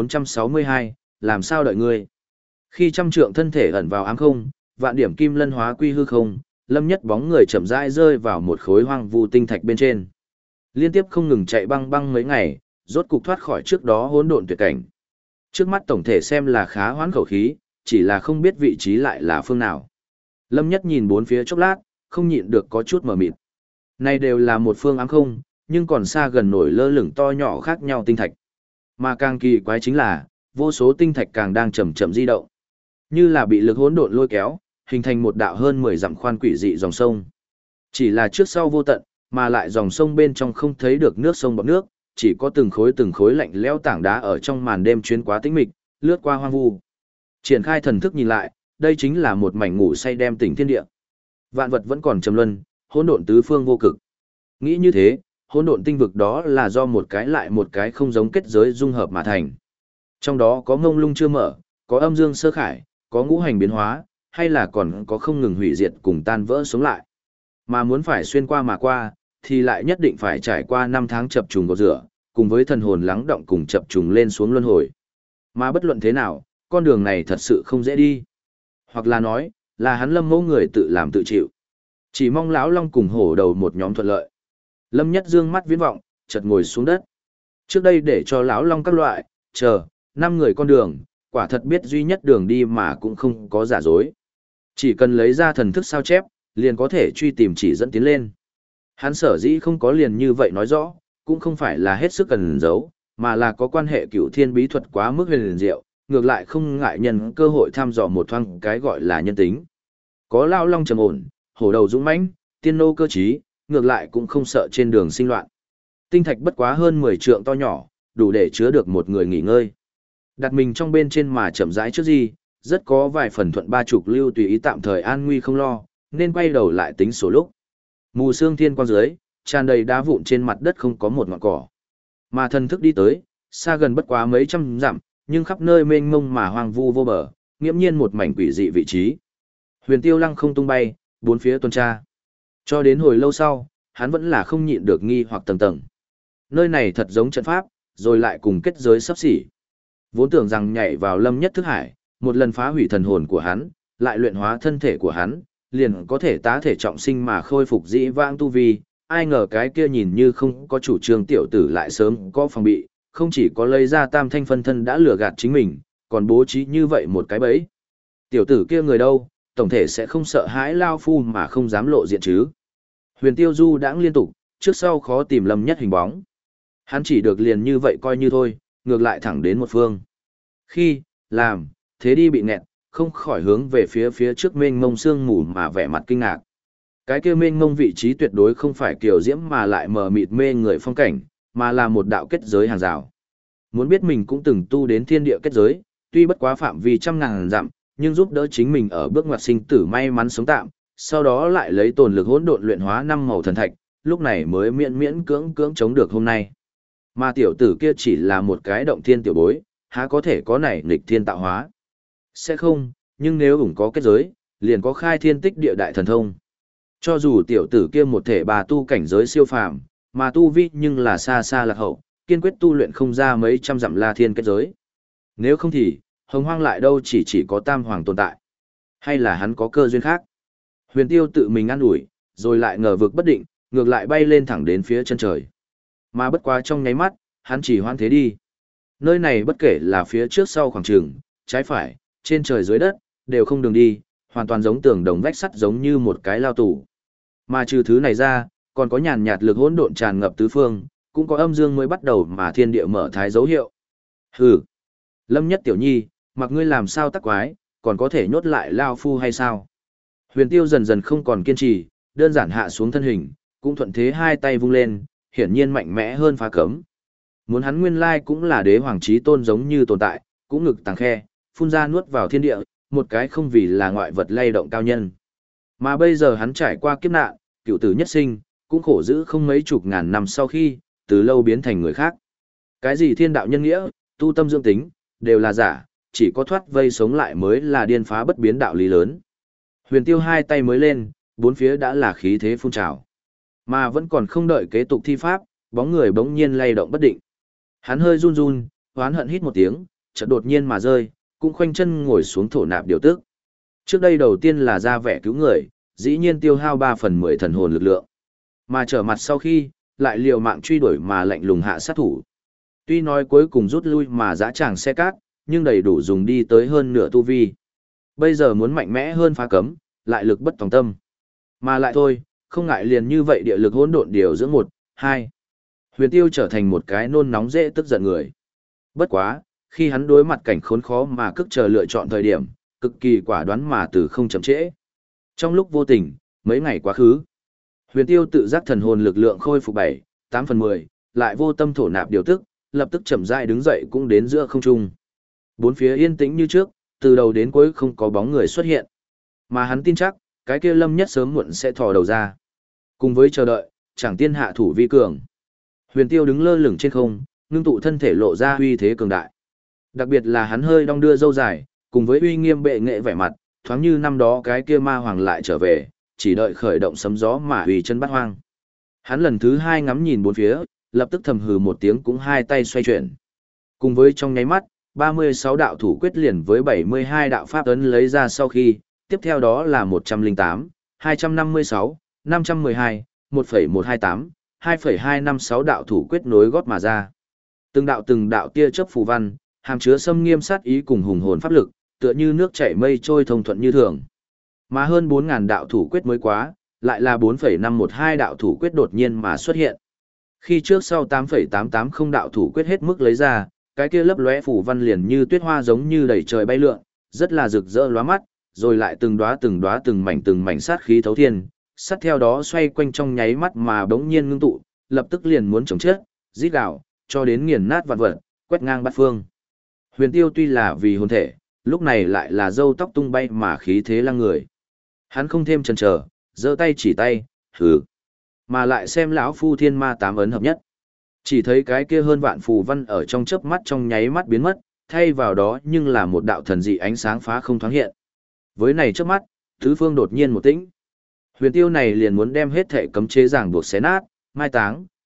1462, làm sao đợi ngươi? Khi trăm trượng thân thể ẩn vào ám không, vạn điểm kim lân hóa quy hư không, Lâm Nhất bóng người chậm rãi rơi vào một khối hoang vu tinh thạch bên trên. Liên tiếp không ngừng chạy băng băng mấy ngày, rốt cục thoát khỏi trước đó hỗn độn tuyệt cảnh. Trước mắt tổng thể xem là khá hoán khẩu khí, chỉ là không biết vị trí lại là phương nào. Lâm Nhất nhìn bốn phía chốc lát, không nhịn được có chút mờ mịt. Này đều là một phương ám không, nhưng còn xa gần nổi lơ lửng to nhỏ khác nhau tinh thạch. Mà càng kỳ quái chính là, vô số tinh thạch càng đang chậm chậm di động. Như là bị lực hỗn độn lôi kéo, hình thành một đạo hơn 10 dặm khoan quỷ dị dòng sông. Chỉ là trước sau vô tận, mà lại dòng sông bên trong không thấy được nước sông bọt nước, chỉ có từng khối lạnh lẽo tảng đá ở trong màn đêm chuyến quá tĩnh mịch, lướt qua hoang vu. Triển khai thần thức nhìn lại, đây chính là một mảnh ngủ say đem tỉnh thiên địa. Vạn vật vẫn còn trầm luân, hỗn độn tứ phương vô cực. Nghĩ như thế, hỗn độn tinh vực đó là do một cái lại một cái không giống kết giới dung hợp mà thành. Trong đó có ngông lung chưa mở, có âm dương sơ khải, có ngũ hành biến hóa, hay là còn có không ngừng hủy diệt cùng tan vỡ sống lại. Mà muốn phải xuyên qua mà qua, thì lại nhất định phải trải qua 5 tháng chập trùng gột rửa, cùng với thần hồn lắng động cùng chập trùng lên xuống luân hồi. Mà bất luận thế nào, con đường này thật sự không dễ đi. Hoặc là nói, là hắn Lâm Mẫu người tự làm tự chịu. Chỉ mong lão Long cùng hổ đầu một nhóm thuận lợi. Lâm Nhất dương mắt viễn vọng, chợt ngồi xuống đất. Trước đây để cho lão Long các loại, chờ, 5 người con đường, quả thật biết duy nhất đường đi mà cũng không có giả dối. Chỉ cần lấy ra thần thức sao chép, liền có thể truy tìm chỉ dẫn tiến lên. Hắn sở dĩ không có liền như vậy nói rõ, cũng không phải là hết sức cần giấu, mà là có quan hệ Cửu Thiên bí thuật quá mức huyền diệu, ngược lại không ngại nhân cơ hội thăm dò một thoáng cái gọi là nhân tính. Có lão Long trầm ổn, hổ đầu dũng mãnh, tiên nô cơ trí, ngược lại cũng không sợ trên đường sinh loạn. Tinh thạch bất quá hơn 10 trượng to nhỏ, đủ để chứa được một người nghỉ ngơi. Đặt mình trong bên trên mà chậm rãi trước gì, rất có vài phần thuận ba trục lưu tùy ý tạm thời an nguy không lo, nên quay đầu lại tính sổ lúc. Mù sương thiên quang dưới, tràn đầy đá vụn trên mặt đất không có một ngọn cỏ. Mà thần thức đi tới, xa gần bất quá mấy trăm dặm, nhưng khắp nơi mênh mông mà hoang vu vô bờ, nghiễm nhiên một mảnh quỷ dị vị trí. Huyền Tiêu Lăng không tung bay, bốn phía tuần tra. Cho đến hồi lâu sau, hắn vẫn là không nhịn được nghi hoặc tầng tầng. Nơi này thật giống trận pháp, rồi lại cùng kết giới sắp xỉ. Vốn tưởng rằng nhảy vào lâm nhất thức hải, một lần phá hủy thần hồn của hắn, lại luyện hóa thân thể của hắn, liền có thể tá thể trọng sinh mà khôi phục dĩ vãng tu vi. Ai ngờ cái kia nhìn như không có chủ trương tiểu tử lại sớm có phòng bị, không chỉ có lấy ra tam thanh phân thân đã lừa gạt chính mình, còn bố trí như vậy một cái bẫy. Tiểu tử kia người đâu, tổng thể sẽ không sợ hãi lao phu mà không dám lộ diện chứ. Huyền Tiêu du đãng liên tục, trước sau khó tìm lâm nhất hình bóng. Hắn chỉ được liền như vậy coi như thôi, ngược lại thẳng đến một phương. Khi, làm, thế đi bị nghẹt, không khỏi hướng về phía trước mênh mông sương mù mà vẻ mặt kinh ngạc. Cái kia mênh mông vị trí tuyệt đối không phải kiều diễm mà lại mờ mịt mê người phong cảnh, mà là một đạo kết giới hàng rào. Muốn biết mình cũng từng tu đến thiên địa kết giới, tuy bất quá phạm vi trăm ngàn dặm, nhưng giúp đỡ chính mình ở bước ngoặt sinh tử may mắn sống tạm, sau đó lại lấy tồn lực hỗn độn luyện hóa năm màu thần thạch, lúc này mới miễn miễn cưỡng cưỡng chống được hôm nay. Mà tiểu tử kia chỉ là một cái động thiên tiểu bối, há có thể có này nghịch thiên tạo hóa. Sẽ không, nhưng nếu ủng có kết giới, liền có khai thiên tích địa đại thần thông. Cho dù tiểu tử kia một thể bà tu cảnh giới siêu phàm, mà tu vi nhưng là xa xa lạc hậu, kiên quyết tu luyện không ra mấy trăm dặm la thiên kết giới. Nếu không thì, hồng hoang lại đâu chỉ có tam hoàng tồn tại. Hay là hắn có cơ duyên khác. Huyền Tiêu tự mình ăn ủi, rồi lại ngờ vực bất định, ngược lại bay lên thẳng đến phía chân trời. Mà bất quá trong nháy mắt, hắn chỉ hoan thế đi. Nơi này bất kể là phía trước sau khoảng trường, trái phải, trên trời dưới đất, đều không đường đi, hoàn toàn giống tường đồng vách sắt giống như một cái lao tủ. Mà trừ thứ này ra, còn có nhàn nhạt lực hỗn độn tràn ngập tứ phương, cũng có âm dương mới bắt đầu mà thiên địa mở thái dấu hiệu. Hừ, Lâm Nhất tiểu nhi, mặc ngươi làm sao tắc quái, còn có thể nhốt lại lao phu hay sao? Huyền Tiêu dần dần không còn kiên trì, đơn giản hạ xuống thân hình, cũng thuận thế hai tay vung lên, hiển nhiên mạnh mẽ hơn phá cấm. Muốn hắn nguyên lai cũng là đế hoàng chí tôn giống như tồn tại, cũng ngực tàng khe, phun ra nuốt vào thiên địa, một cái không vì là ngoại vật lay động cao nhân. Mà bây giờ hắn trải qua kiếp nạn, cựu tử nhất sinh, cũng khổ giữ không mấy chục ngàn năm sau khi, từ lâu biến thành người khác. Cái gì thiên đạo nhân nghĩa, tu tâm dưỡng tính, đều là giả, chỉ có thoát vây sống lại mới là điên phá bất biến đạo lý lớn. Huyền Tiêu hai tay mới lên, bốn phía đã là khí thế phun trào. Mà vẫn còn không đợi kế tục thi pháp, bóng người bỗng nhiên lay động bất định. Hắn hơi run run, hoán hận hít một tiếng, chợt đột nhiên mà rơi, cũng khoanh chân ngồi xuống thổ nạp điều tức. Trước đây đầu tiên là ra vẻ cứu người, dĩ nhiên tiêu hao 3/10 thần hồn lực lượng. Mà trở mặt sau khi, lại liều mạng truy đuổi mà lạnh lùng hạ sát thủ. Tuy nói cuối cùng rút lui mà dã tràng xe cát, nhưng đầy đủ dùng đi tới hơn nửa tu vi. Bây giờ muốn mạnh mẽ hơn phá cấm, lại lực bất tòng tâm. Mà lại thôi, không ngại liền như vậy địa lực hỗn độn điều giữa 1, 2. Huyền Tiêu trở thành một cái nôn nóng dễ tức giận người. Bất quá, khi hắn đối mặt cảnh khốn khó mà cức chờ lựa chọn thời điểm, cực kỳ quả đoán mà từ không chậm trễ. Trong lúc vô tình, mấy ngày quá khứ, Huyền Tiêu tự giác thần hồn lực lượng khôi phục 7, 8/10, lại vô tâm thổ nạp điều tức, lập tức chậm rãi đứng dậy cũng đến giữa không trung. Bốn phía yên tĩnh như trước, từ đầu đến cuối không có bóng người xuất hiện. Mà hắn tin chắc, cái kia Lâm Nhất sớm muộn sẽ thò đầu ra. Cùng với chờ đợi, chẳng tiên hạ thủ vi cường. Huyền Tiêu đứng lơ lửng trên không, ngưng tụ thân thể lộ ra uy thế cường đại. Đặc biệt là hắn hơi đong đưa râu dài, cùng với uy nghiêm bệ nghệ vẻ mặt, thoáng như năm đó cái kia ma hoàng lại trở về, chỉ đợi khởi động sấm gió mà hủy chân bắt hoang. Hắn lần thứ hai ngắm nhìn bốn phía, lập tức thầm hừ một tiếng cũng hai tay xoay chuyển. Cùng với trong nháy mắt, 36 đạo thủ quyết liền với 72 đạo pháp ấn lấy ra sau khi, tiếp theo đó là 108, 256, 512, 1,128, 2,256 đạo thủ quyết nối gót mà ra. Từng đạo tia chớp phù văn, hàm chứa xâm nghiêm sát ý cùng hùng hồn pháp lực, tựa như nước chảy mây trôi thông thuận như thường. Mà hơn 4000 đạo thủ quyết mới quá, lại là 4,512 đạo thủ quyết đột nhiên mà xuất hiện. Khi trước sau 8,880 đạo thủ quyết hết mức lấy ra, cái kia lấp lóe phù văn liền như tuyết hoa giống như đầy trời bay lượn, rất là rực rỡ lóa mắt, rồi lại từng đóa từng mảnh sát khí thấu thiên, sát theo đó xoay quanh trong nháy mắt mà bỗng nhiên ngưng tụ, lập tức liền muốn chống chết, rít gào, cho đến nghiền nát vạn vật, quét ngang bát phương. Huyền Tiêu tuy là vì hồn thể, lúc này lại là râu tóc tung bay mà khí thế lăng người. Hắn không thêm chần chờ, giơ tay chỉ tay, hừ. Mà lại xem lão phu thiên ma tám ấn hợp nhất. Chỉ thấy cái kia hơn vạn phù văn ở trong chớp mắt trong nháy mắt biến mất, thay vào đó nhưng là một đạo thần dị ánh sáng phá không thoáng hiện. Với này chớp mắt, tứ phương đột nhiên một tĩnh. Huyền Tiêu này liền muốn đem hết thể cấm chế ràng buộc xé nát, mai táng,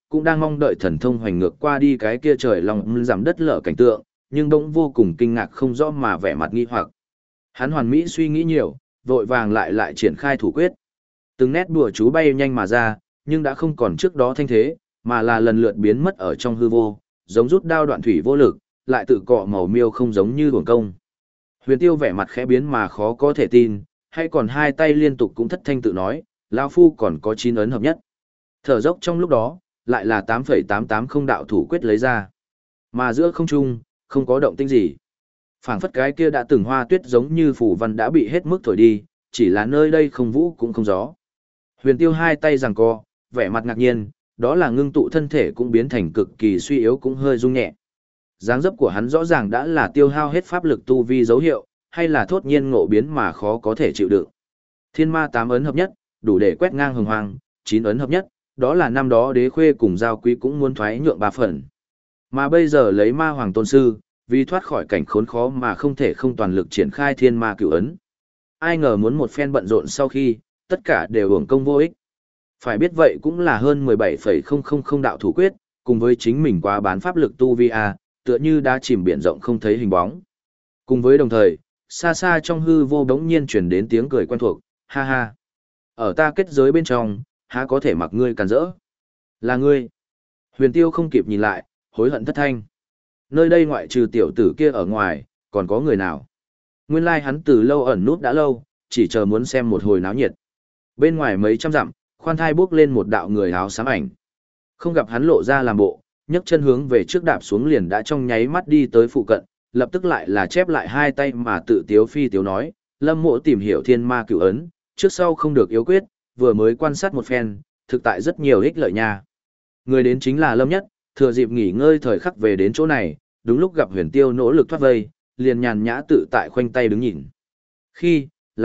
cũng đang mong đợi thần thông hoành ngược qua đi cái kia trời lòng giảm đất lở cảnh tượng, nhưng bỗng vô cùng kinh ngạc không rõ mà vẻ mặt nghi hoặc. Hắn hoàn mỹ suy nghĩ nhiều, vội vàng lại triển khai thủ quyết. Từng nét bùa chú bay nhanh mà ra, nhưng đã không còn trước đó thanh thế, mà là lần lượt biến mất ở trong hư vô, giống rút đao đoạn thủy vô lực, lại tự cọ màu miêu không giống như uổng công. Huyền Tiêu vẻ mặt khẽ biến mà khó có thể tin, hay còn hai tay liên tục cũng thất thanh tự nói, lão phu còn có 9 ấn hợp nhất. Thở dốc trong lúc đó, lại là 8,880 đạo thủ quyết lấy ra. Mà giữa không trung, không có động tĩnh gì. Phảng phất cái kia đã từng hoa tuyết giống như phủ văn đã bị hết mức thổi đi, chỉ là nơi đây không vũ cũng không gió. Huyền Tiêu hai tay giằng co, vẻ mặt ngạc nhiên, đó là ngưng tụ thân thể cũng biến thành cực kỳ suy yếu cũng hơi rung nhẹ. Dáng dấp của hắn rõ ràng đã là tiêu hao hết pháp lực tu vi dấu hiệu, hay là thốt nhiên ngộ biến mà khó có thể chịu đựng. Thiên ma 8 ấn hợp nhất, đủ để quét ngang hồng hoang, 9 ấn hợp nhất, đó là năm đó Đế Khuê cùng Giao Quý cũng muốn thoái nhượng 3 phần. Mà bây giờ lấy ma hoàng tôn sư, vì thoát khỏi cảnh khốn khó mà không thể không toàn lực triển khai thiên ma cửu ấn. Ai ngờ muốn một phen bận rộn sau khi, tất cả đều uổng công vô ích. Phải biết vậy cũng là hơn 17,000 đạo thủ quyết, cùng với chính mình quá bán pháp lực tu vi a, tựa như đã chìm biển rộng không thấy hình bóng. Cùng với đồng thời, xa xa trong hư vô đống nhiên truyền đến tiếng cười quen thuộc, ha ha. Ở ta kết giới bên trong, há có thể mặc ngươi càn rỡ. Là ngươi. Huyền Tiêu không kịp nhìn lại, hối hận thất thanh. Nơi đây ngoại trừ tiểu tử kia ở ngoài, còn có người nào? Nguyên lai hắn từ lâu ẩn nút đã lâu, chỉ chờ muốn xem một hồi náo nhiệt. Bên ngoài mấy trăm dặm, khoan thai bước lên một đạo người áo xám ảnh. Không gặp hắn lộ ra làm bộ, nhấc chân hướng về trước đạp xuống liền đã trong nháy mắt đi tới phụ cận, lập tức lại là chép lại hai tay mà tự tiếu phi tiếu nói, Lâm Mộ tìm hiểu thiên ma cửu ấn, trước sau không được yếu quyết, vừa mới quan sát một phen, thực tại rất nhiều ích lợi nha. Người đến chính là Lâm Nhất, thừa dịp nghỉ ngơi thời khắc về đến chỗ này, đúng lúc gặp Huyền Tiêu nỗ lực thoát vây, liền nhàn nhã tự tại khoanh tay đứng nhìn. Khi,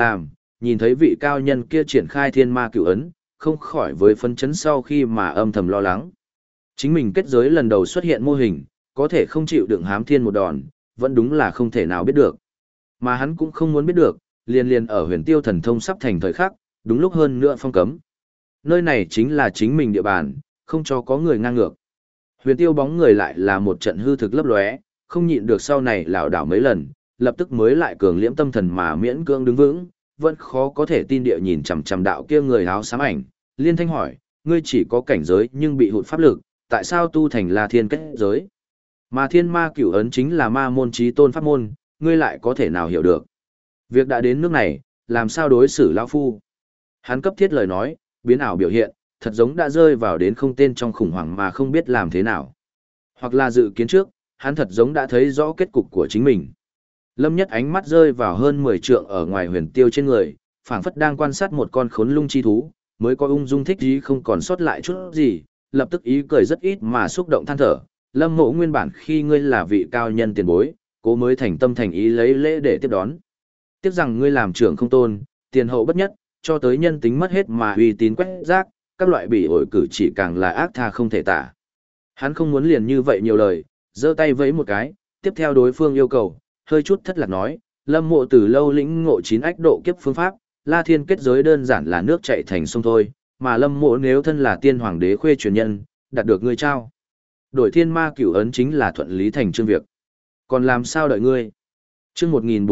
nhìn thấy vị cao nhân kia triển khai thiên ma cửu ấn, không khỏi với phấn chấn sau khi mà âm thầm lo lắng. Chính mình kết giới lần đầu xuất hiện mô hình, có thể không chịu đựng hám thiên một đòn, vẫn đúng là không thể nào biết được. Mà hắn cũng không muốn biết được, liền ở Huyền Tiêu thần thông sắp thành thời khắc, đúng lúc hơn nữa phong cấm. Nơi này chính là chính mình địa bàn, không cho có người ngang ngược. Huyền Tiêu bóng người lại là một trận hư thực lấp lóe, không nhịn được sau này lảo đảo mấy lần, lập tức mới lại cường liễm tâm thần mà miễn cưỡng đứng vững, vẫn khó có thể tin địa nhìn chằm chằm đạo kia người áo xám ảnh, liên thanh hỏi, ngươi chỉ có cảnh giới nhưng bị hụt pháp lực, tại sao tu thành là thiên kết giới? Mà thiên ma cửu ấn chính là ma môn chí tôn pháp môn, ngươi lại có thể nào hiểu được? Việc đã đến nước này, làm sao đối xử lão phu? Hắn cấp thiết lời nói, biến ảo biểu hiện, thật giống đã rơi vào đến không tên trong khủng hoảng mà không biết làm thế nào. Hoặc là dự kiến trước, hắn thật giống đã thấy rõ kết cục của chính mình. Lâm Nhất ánh mắt rơi vào hơn 10 trượng ở ngoài Huyền Tiêu trên người, phảng phất đang quan sát một con khốn lung chi thú, mới có ung dung thích ý không còn sót lại chút gì, lập tức ý cười rất ít mà xúc động than thở. Lâm Mộ nguyên bản khi ngươi là vị cao nhân tiền bối, cố mới thành tâm thành ý lấy lễ để tiếp đón. Tiếc rằng ngươi làm trưởng không tôn, tiền hậu bất nhất, cho tới nhân tính mất hết mà uy tín quét rác, các loại bị ổi cử chỉ càng là ác tha không thể tả. Hắn không muốn liền như vậy nhiều lời, giơ tay vẫy một cái, tiếp theo đối phương yêu cầu, hơi chút thất lạc nói, Lâm Mộ từ lâu lĩnh ngộ 9 ách độ kiếp phương pháp, La Thiên kết giới đơn giản là nước chảy thành sông thôi, mà Lâm Mộ nếu thân là tiên hoàng đế khuê truyền nhân, đạt được ngươi trao. Đổi thiên ma cửu ấn chính là thuận lý thành chương việc. Còn làm sao đợi ngươi? Chương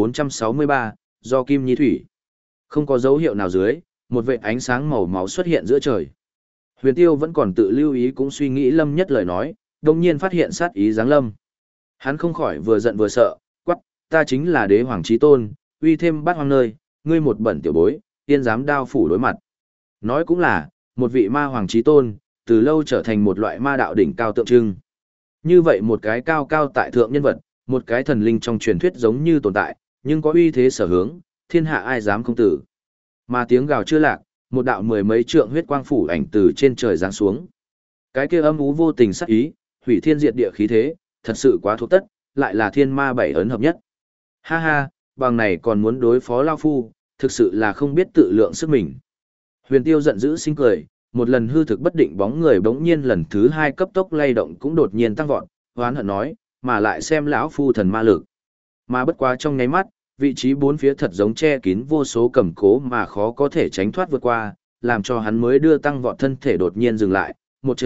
1463, do Kim Nhi Thủy. Không có dấu hiệu nào dưới, một vệt ánh sáng màu máu xuất hiện giữa trời. Huyền Tiêu vẫn còn tự lưu ý cũng suy nghĩ Lâm Nhất lời nói, đồng nhiên phát hiện sát ý giáng lâm. Hắn không khỏi vừa giận vừa sợ, quắc, ta chính là đế hoàng chí tôn, uy thêm bát hoang nơi, ngươi một bẩn tiểu bối, tiên dám đao phủ đối mặt. Nói cũng là, một vị ma hoàng chí tôn, từ lâu trở thành một loại ma đạo đỉnh cao tượng trưng. Như vậy một cái cao cao tại thượng nhân vật, một cái thần linh trong truyền thuyết giống như tồn tại, nhưng có uy thế sở hướng, thiên hạ ai dám không tử. Mà tiếng gào chưa lạc, một đạo 10 mấy trượng huyết quang phủ ảnh từ trên trời giáng xuống. Cái kia âm u vô tình sắc ý, hủy thiên diệt địa khí thế, thật sự quá thuộc tất, lại là thiên ma 7 ấn hợp nhất. Ha ha, bằng này còn muốn đối phó lao phu, thực sự là không biết tự lượng sức mình. Huyền Tiêu giận dữ sinh cười, một lần hư thực bất định bóng người bỗng nhiên lần thứ 2 cấp tốc lay động cũng đột nhiên tăng vọt, hoán hận nói, mà lại xem lão phu thần ma lực. Mà bất quá trong nháy mắt, vị trí bốn phía thật giống che kín vô số cầm cố mà khó có thể tránh thoát vượt qua, làm cho hắn mới đưa tăng vọt thân thể đột nhiên dừng lại, một trận,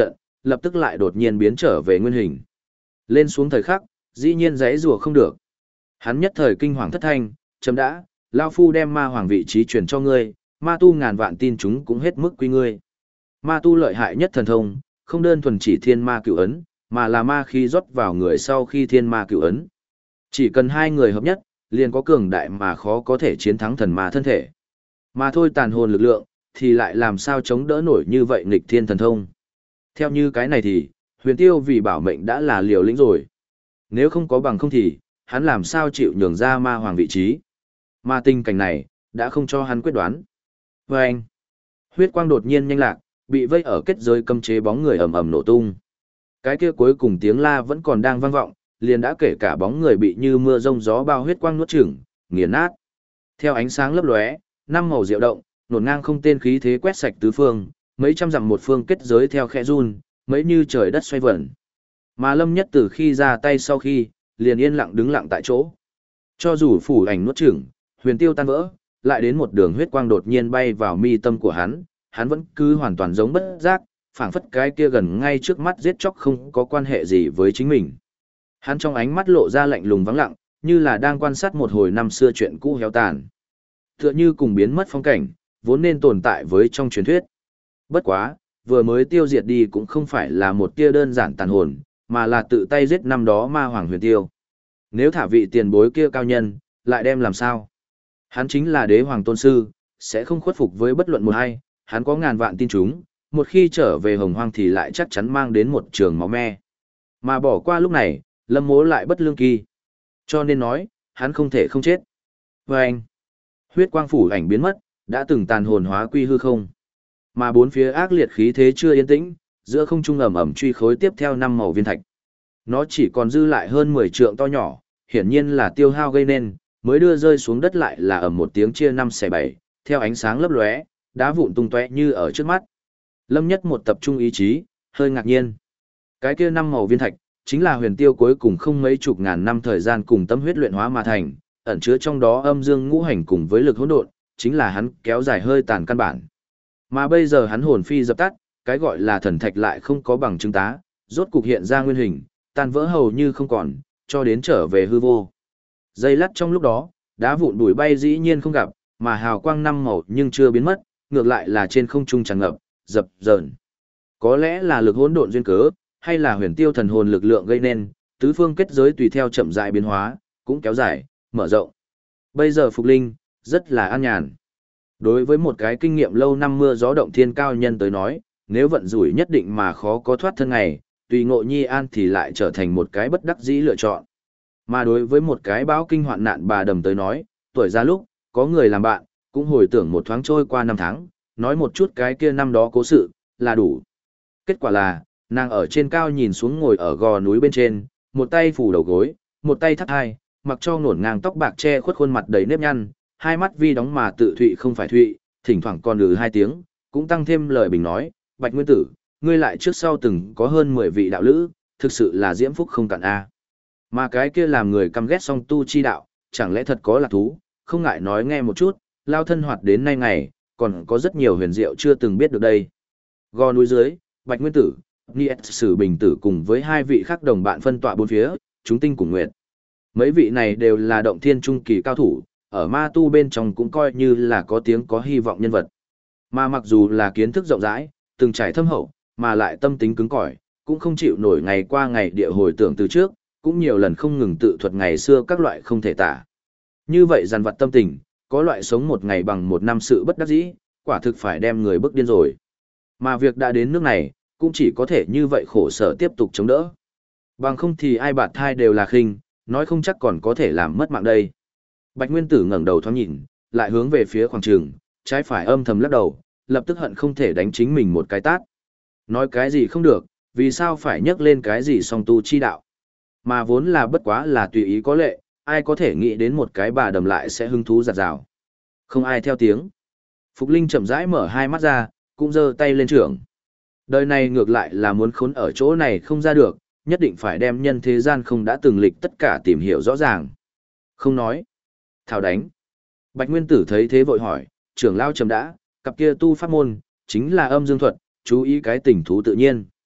lập tức lại đột nhiên biến trở về nguyên hình. Lên xuống thời khắc, dĩ nhiên giãy rùa không được. Hắn nhất thời kinh hoàng thất thanh, chấm đã, Lao Phu đem ma hoàng vị trí truyền cho ngươi, ma tu ngàn vạn tin chúng cũng hết mức quy ngươi. Ma tu lợi hại nhất thần thông, không đơn thuần chỉ thiên ma cửu ấn, mà là ma khí rót vào người sau khi thiên ma cửu ấn. Chỉ cần hai người hợp nhất, liền có cường đại mà khó có thể chiến thắng thần ma thân thể. Mà thôi tàn hồn lực lượng, thì lại làm sao chống đỡ nổi như vậy nghịch thiên thần thông. Theo như cái này thì, huyền tiêu vì bảo mệnh đã là liều lĩnh rồi. Nếu không có bằng không thì, hắn làm sao chịu nhường ra ma hoàng vị trí. Mà tình cảnh này, đã không cho hắn quyết đoán. Và anh, huyết quang đột nhiên nhanh lạc, bị vây ở kết giới cấm chế bóng người ầm ầm nổ tung. Cái kia cuối cùng tiếng la vẫn còn đang vang vọng, liền đã kể cả bóng người bị như mưa rông gió bao huyết quang nuốt chửng, nghiền nát. Theo ánh sáng lấp lóe, năm màu diệu động, nổ ngang không tên khí thế quét sạch tứ phương, mấy trăm dặm một phương kết giới theo khẽ run, mấy như trời đất xoay vẩn. Mà Lâm Nhất từ khi ra tay sau khi, liền yên lặng đứng lặng tại chỗ. Cho dù phủ ảnh nuốt chửng, huyền tiêu tan vỡ, lại đến một đường huyết quang đột nhiên bay vào mi tâm của hắn vẫn cứ hoàn toàn giống bất giác, phảng phất cái kia gần ngay trước mắt giết chóc không có quan hệ gì với chính mình. Hắn trong ánh mắt lộ ra lạnh lùng vắng lặng, như là đang quan sát một hồi năm xưa chuyện cũ héo tàn. Tựa như cùng biến mất phong cảnh, vốn nên tồn tại với trong truyền thuyết. Bất quá, vừa mới tiêu diệt đi cũng không phải là một tia đơn giản tàn hồn, mà là tự tay giết năm đó ma hoàng huyền tiêu. Nếu thả vị tiền bối kia cao nhân, lại đem làm sao? Hắn chính là đế hoàng tôn sư, sẽ không khuất phục với bất luận một ai, hắn có ngàn vạn tin chúng, một khi trở về hồng hoang thì lại chắc chắn mang đến một trường máu me. Mà bỏ qua lúc này, Lâm Mỗ lại bất lương kỳ. Cho nên nói, hắn không thể không chết. Và anh, huyết quang phủ ảnh biến mất, đã từng tàn hồn hóa quy hư không. Mà bốn phía ác liệt khí thế chưa yên tĩnh, giữa không trung ẩm ẩm truy khối tiếp theo năm màu viên thạch. Nó chỉ còn dư lại hơn 10 trượng to nhỏ, hiển nhiên là tiêu hao gây nên, mới đưa rơi xuống đất lại là ầm một tiếng chia 5/7, theo ánh sáng lấp lóe, đá vụn tung tóe như ở trước mắt. Lâm Nhất một tập trung ý chí, hơi ngạc nhiên. Cái kia năm màu viên thạch, chính là huyền tiêu cuối cùng không mấy chục ngàn năm thời gian cùng tâm huyết luyện hóa mà thành, ẩn chứa trong đó âm dương ngũ hành cùng với lực hỗn độn, chính là hắn kéo dài hơi tàn căn bản. Mà bây giờ hắn hồn phi dập tắt, cái gọi là thần thạch lại không có bằng chứng tá, rốt cục hiện ra nguyên hình, tan vỡ hầu như không còn, cho đến trở về hư vô. Giây lát trong lúc đó, đá vụn bụi bay dĩ nhiên không gặp, mà hào quang năm màu nhưng chưa biến mất, ngược lại là trên không trung tràn ngập, dập dờn. Có lẽ là lực hỗn độn duyên cớ, hay là huyền tiêu thần hồn lực lượng gây nên, tứ phương kết giới tùy theo chậm rãi biến hóa, cũng kéo dài, mở rộng. Bây giờ Phục Linh, rất là an nhàn. Đối với một cái kinh nghiệm lâu năm mưa gió động thiên cao nhân tới nói, nếu vận rủi nhất định mà khó có thoát thân ngày, tùy ngộ nhi an thì lại trở thành một cái bất đắc dĩ lựa chọn. Mà đối với một cái bão kinh hoạn nạn bà đầm tới nói, tuổi ra lúc, có người làm bạn, cũng hồi tưởng một thoáng trôi qua năm tháng, nói một chút cái kia năm đó cố sự, là đủ. Kết quả là, nàng ở trên cao nhìn xuống ngồi ở gò núi bên trên, một tay phủ đầu gối, một tay thắt hai, mặc cho ngổn ngang tóc bạc che khuất khuôn mặt đầy nếp nhăn, hai mắt vi đóng mà tự thụy không phải thụy, thỉnh thoảng còn hai tiếng, cũng tăng thêm lời bình nói, Bạch Nguyên Tử, ngươi lại trước sau từng có hơn 10 vị đạo lữ, thực sự là diễm phúc không cạn a. Mà cái kia làm người căm ghét song tu chi đạo, chẳng lẽ thật có lạc thú, không ngại nói nghe một chút, lao thân hoạt đến nay ngày, còn có rất nhiều huyền diệu chưa từng biết được đây. Gò núi dưới, Bạch Nguyên Tử, Niết Sử Bình Tử cùng với hai vị khác đồng bạn phân tọa bốn phía, chúng tinh cùng nguyệt. Mấy vị này đều là động thiên trung kỳ cao thủ, ở ma tu bên trong cũng coi như là có tiếng có hy vọng nhân vật. Mà mặc dù là kiến thức rộng rãi, từng trải thâm hậu, mà lại tâm tính cứng cỏi, cũng không chịu nổi ngày qua ngày địa hồi tưởng từ trước, cũng nhiều lần không ngừng tự thuật ngày xưa các loại không thể tả. Như vậy dằn vặt tâm tình, có loại sống một ngày bằng một năm sự bất đắc dĩ, quả thực phải đem người bức điên rồi. Mà việc đã đến nước này, cũng chỉ có thể như vậy khổ sở tiếp tục chống đỡ. Bằng không thì ai bạt thai đều là khinh, nói không chắc còn có thể làm mất mạng đây. Bạch Nguyên Tử ngẩng đầu thoáng nhìn, lại hướng về phía khoảng trường, trái phải âm thầm lắc đầu, lập tức hận không thể đánh chính mình một cái tát. Nói cái gì không được, vì sao phải nhắc lên cái gì song tu chi đạo. Mà vốn là bất quá là tùy ý có lệ, ai có thể nghĩ đến một cái bà đầm lại sẽ hứng thú giặt rào. Không ai theo tiếng. Phục Linh chậm rãi mở hai mắt ra, cũng giơ tay lên trưởng. Đời này ngược lại là muốn khốn ở chỗ này không ra được, nhất định phải đem nhân thế gian không đã từng lịch tất cả tìm hiểu rõ ràng. Không nói. Thảo đánh. Bạch Nguyên Tử thấy thế vội hỏi, trưởng lao trầm đã, cặp kia tu pháp môn, chính là âm dương thuật, chú ý cái tình thú tự nhiên.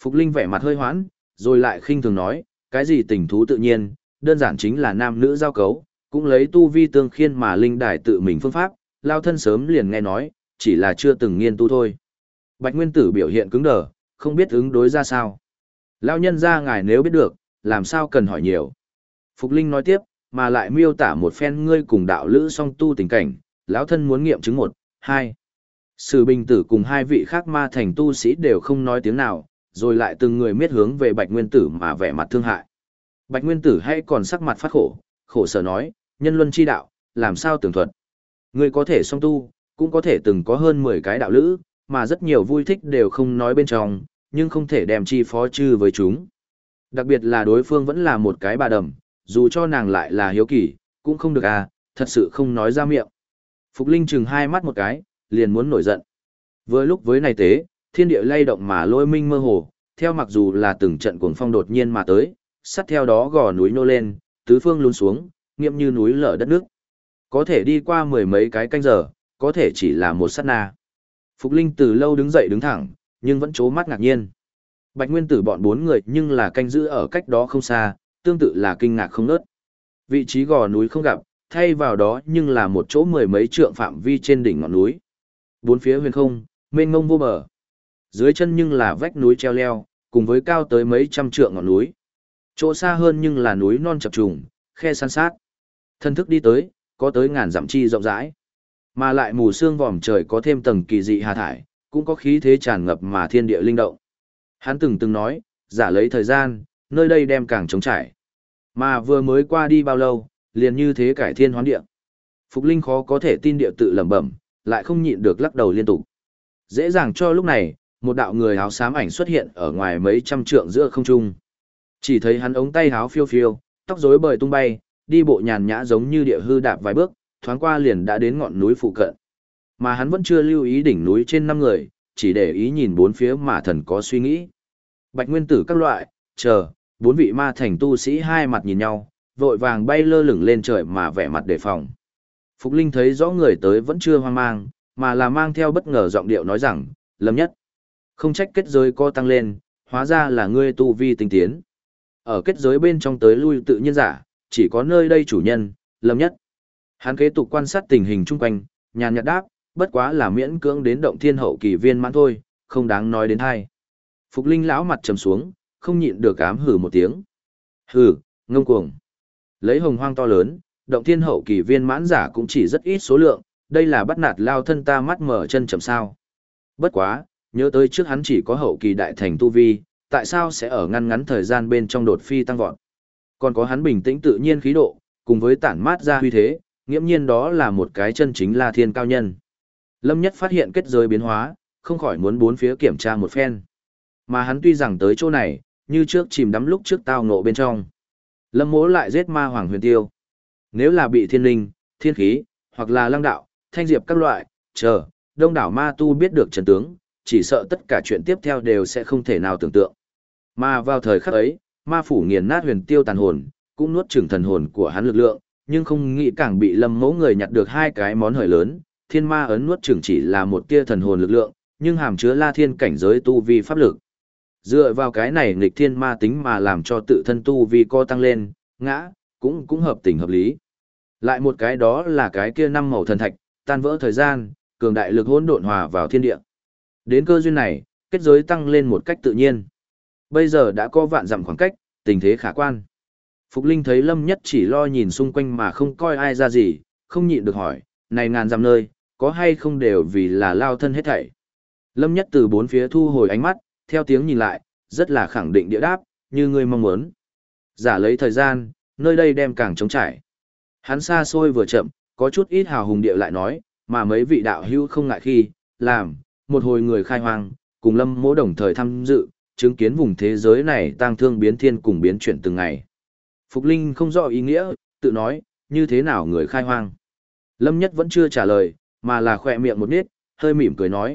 Phục Linh vẻ mặt hơi hoãn, rồi lại khinh thường nói, cái gì tình thú tự nhiên, đơn giản chính là nam nữ giao cấu, cũng lấy tu vi tương khiên mà linh đài tự mình phương pháp, lao thân sớm liền nghe nói, chỉ là chưa từng nghiên tu thôi. Bạch Nguyên Tử biểu hiện cứng đờ, không biết ứng đối ra sao. Lao nhân ra ngài nếu biết được, làm sao cần hỏi nhiều. Phục Linh nói tiếp, mà lại miêu tả một phen ngươi cùng đạo lữ song tu tình cảnh, lão thân muốn nghiệm chứng 1, 2. Sử Bình Tử cùng hai vị khác ma thành tu sĩ đều không nói tiếng nào, rồi lại từng người miết hướng về Bạch Nguyên Tử mà vẻ mặt thương hại. Bạch Nguyên Tử hay còn sắc mặt phát khổ, khổ sở nói, nhân luân chi đạo, làm sao tường thuật. Ngươi có thể song tu, cũng có thể từng có hơn 10 cái đạo lữ, mà rất nhiều vui thích đều không nói bên trong, nhưng không thể đem chi phó chư với chúng. Đặc biệt là đối phương vẫn là một cái bà đầm, dù cho nàng lại là hiếu kỳ, cũng không được à, thật sự không nói ra miệng. Phục Linh chừng hai mắt một cái, liền muốn nổi giận. Vừa lúc với này tế, thiên địa lay động mà lôi minh mơ hồ, theo mặc dù là từng trận cuồng phong đột nhiên mà tới, sát theo đó gò núi nô lên, tứ phương lún xuống, nghiêm như núi lở đất nước. Có thể đi qua mười mấy cái canh giờ, có thể chỉ là một sát na. Phục Linh từ lâu đứng dậy đứng thẳng, nhưng vẫn trố mắt ngạc nhiên. Bạch Nguyên Tử bọn 4 người nhưng là canh giữ ở cách đó không xa, tương tự là kinh ngạc không ngớt. Vị trí gò núi không gặp, thay vào đó nhưng là một chỗ mười mấy trượng phạm vi trên đỉnh ngọn núi. Bốn phía huyền không, mênh mông vô bờ. Dưới chân nhưng là vách núi treo leo, cùng với cao tới mấy trăm trượng ngọn núi. Chỗ xa hơn nhưng là núi non chập trùng, khe san sát. Thân thức đi tới, có tới ngàn dặm chi rộng rãi. Mà lại mù sương vòm trời có thêm tầng kỳ dị hà thải, cũng có khí thế tràn ngập mà thiên địa linh động. Hắn từng nói, giả lấy thời gian, nơi đây đem càng trống trải. Mà vừa mới qua đi bao lâu, liền như thế cải thiên hoán địa. Phục Linh khó có thể tin địa tự lẩm bẩm, lại không nhịn được lắc đầu liên tục. Dễ dàng cho lúc này, một đạo người áo xám ảnh xuất hiện ở ngoài mấy trăm trượng giữa không trung. Chỉ thấy hắn ống tay áo phiêu phiêu, tóc rối bời tung bay, đi bộ nhàn nhã giống như địa hư đạp vài bước, thoáng qua liền đã đến ngọn núi phụ cận. Mà hắn vẫn chưa lưu ý đỉnh núi trên 5 người, chỉ để ý nhìn bốn phía mà thần có suy nghĩ. Bạch Nguyên Tử các loại, chờ, 4 vị ma thành tu sĩ hai mặt nhìn nhau, vội vàng bay lơ lửng lên trời mà vẻ mặt đề phòng. Phục Linh thấy rõ người tới vẫn chưa hoang mang, mà là mang theo bất ngờ giọng điệu nói rằng, Lâm Nhất, không trách kết giới co tăng lên, hóa ra là ngươi tu vi tinh tiến. Ở kết giới bên trong tới lui tự nhiên giả, chỉ có nơi đây chủ nhân, Lâm Nhất. Hắn kế tục quan sát tình hình chung quanh, nhàn nhạt đáp, bất quá là miễn cưỡng đến động thiên hậu kỳ viên mãn thôi, không đáng nói đến hay. Phục Linh lão mặt trầm xuống, không nhịn được ám hử một tiếng. Hử, ngông cuồng. Lấy hồng hoang to lớn, động thiên hậu kỳ viên mãn giả cũng chỉ rất ít số lượng, đây là bắt nạt lao thân ta mắt mở chân chậm sao. Bất quá, nhớ tới trước hắn chỉ có hậu kỳ đại thành tu vi, tại sao sẽ ở ngăn ngắn thời gian bên trong đột phi tăng vọt. Còn có hắn bình tĩnh tự nhiên khí độ, cùng với tản mát ra huy thế, nghiễm nhiên đó là một cái chân chính La Thiên cao nhân. Lâm Nhất phát hiện kết giới biến hóa, không khỏi muốn bốn phía kiểm tra một phen. Mà hắn tuy rằng tới chỗ này, như trước chìm đắm lúc trước tao ngộ bên trong. Lâm Mỗ lại giết ma hoàng huyền tiêu. Nếu là bị thiên linh, thiên khí, hoặc là lăng đạo, thanh diệp các loại, chờ, đông đảo ma tu biết được trận tướng, chỉ sợ tất cả chuyện tiếp theo đều sẽ không thể nào tưởng tượng. Mà vào thời khắc ấy, ma phủ nghiền nát huyền tiêu tàn hồn, cũng nuốt chửng thần hồn của hắn lực lượng, nhưng không nghĩ càng bị Lâm Mỗ người nhặt được hai cái món hời lớn, thiên ma ấn nuốt chửng chỉ là một tia thần hồn lực lượng, nhưng hàm chứa La Thiên cảnh giới tu vi pháp lực. Dựa vào cái này nghịch thiên ma tính mà làm cho tự thân tu vi co tăng lên, ngã, cũng hợp tình hợp lý. Lại một cái đó là cái kia 5 màu thần thạch, tan vỡ thời gian, cường đại lực hỗn độn hòa vào thiên địa. Đến cơ duyên này, kết giới tăng lên một cách tự nhiên. Bây giờ đã có vạn dặm khoảng cách, tình thế khả quan. Phục Linh thấy Lâm Nhất chỉ lo nhìn xung quanh mà không coi ai ra gì, không nhịn được hỏi, này ngàn dặm nơi, có hay không đều vì là lao thân hết thảy. Lâm Nhất từ bốn phía thu hồi ánh mắt, theo tiếng nhìn lại, rất là khẳng định địa đáp, như ngươi mong muốn. Giả lấy thời gian, nơi đây đem càng trống trải. Hắn xa xôi vừa chậm, có chút ít hào hùng địa lại nói, mà mấy vị đạo hữu không ngại khi, làm, một hồi người khai hoang, cùng Lâm Mỗ đồng thời tham dự, chứng kiến vùng thế giới này tang thương biến thiên cùng biến chuyển từng ngày. Phục Linh không rõ ý nghĩa, tự nói, như thế nào người khai hoang. Lâm Nhất vẫn chưa trả lời, mà là khỏe miệng một nít, hơi mỉm cười nói,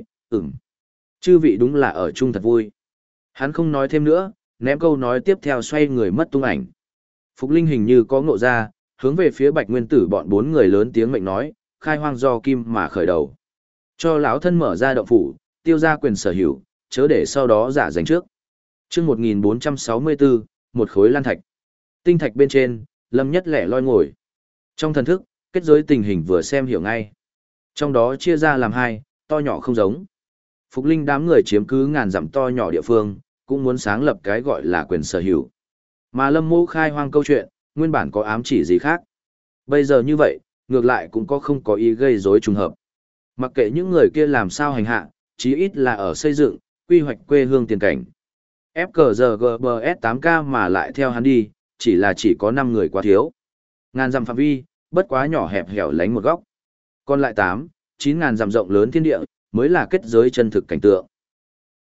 chư vị đúng là ở chung thật vui. Hắn không nói thêm nữa, ném câu nói tiếp theo xoay người mất tung ảnh. Phục Linh hình như có ngộ ra, hướng về phía Bạch Nguyên Tử bọn 4 người lớn tiếng mệnh nói, khai hoang do kim mà khởi đầu. Cho lão thân mở ra động phủ, tiêu ra quyền sở hữu, chớ để sau đó giả giành trước. Chương 1464, một khối lan thạch. Tinh thạch bên trên, Lâm Nhất lẻ loi ngồi. Trong thần thức, kết giới tình hình vừa xem hiểu ngay. Trong đó chia ra làm hai, to nhỏ không giống. Phục Linh đám người chiếm cứ ngàn dặm to nhỏ địa phương, cũng muốn sáng lập cái gọi là quyền sở hữu. Mà Lâm Mộ khai hoang câu chuyện, nguyên bản có ám chỉ gì khác. Bây giờ như vậy, ngược lại cũng không có ý gây rối trùng hợp. Mặc kệ những người kia làm sao hành hạ, chí ít là ở xây dựng, quy hoạch quê hương tiền cảnh. FKGBS 8K mà lại theo hắn đi, chỉ có 5 người quá thiếu. Ngàn dặm phạm vi, bất quá nhỏ hẹp hẻo lánh một góc. Còn lại 8, 9 ngàn dặm rộng lớn thiên địa, mới là kết giới chân thực cảnh tượng.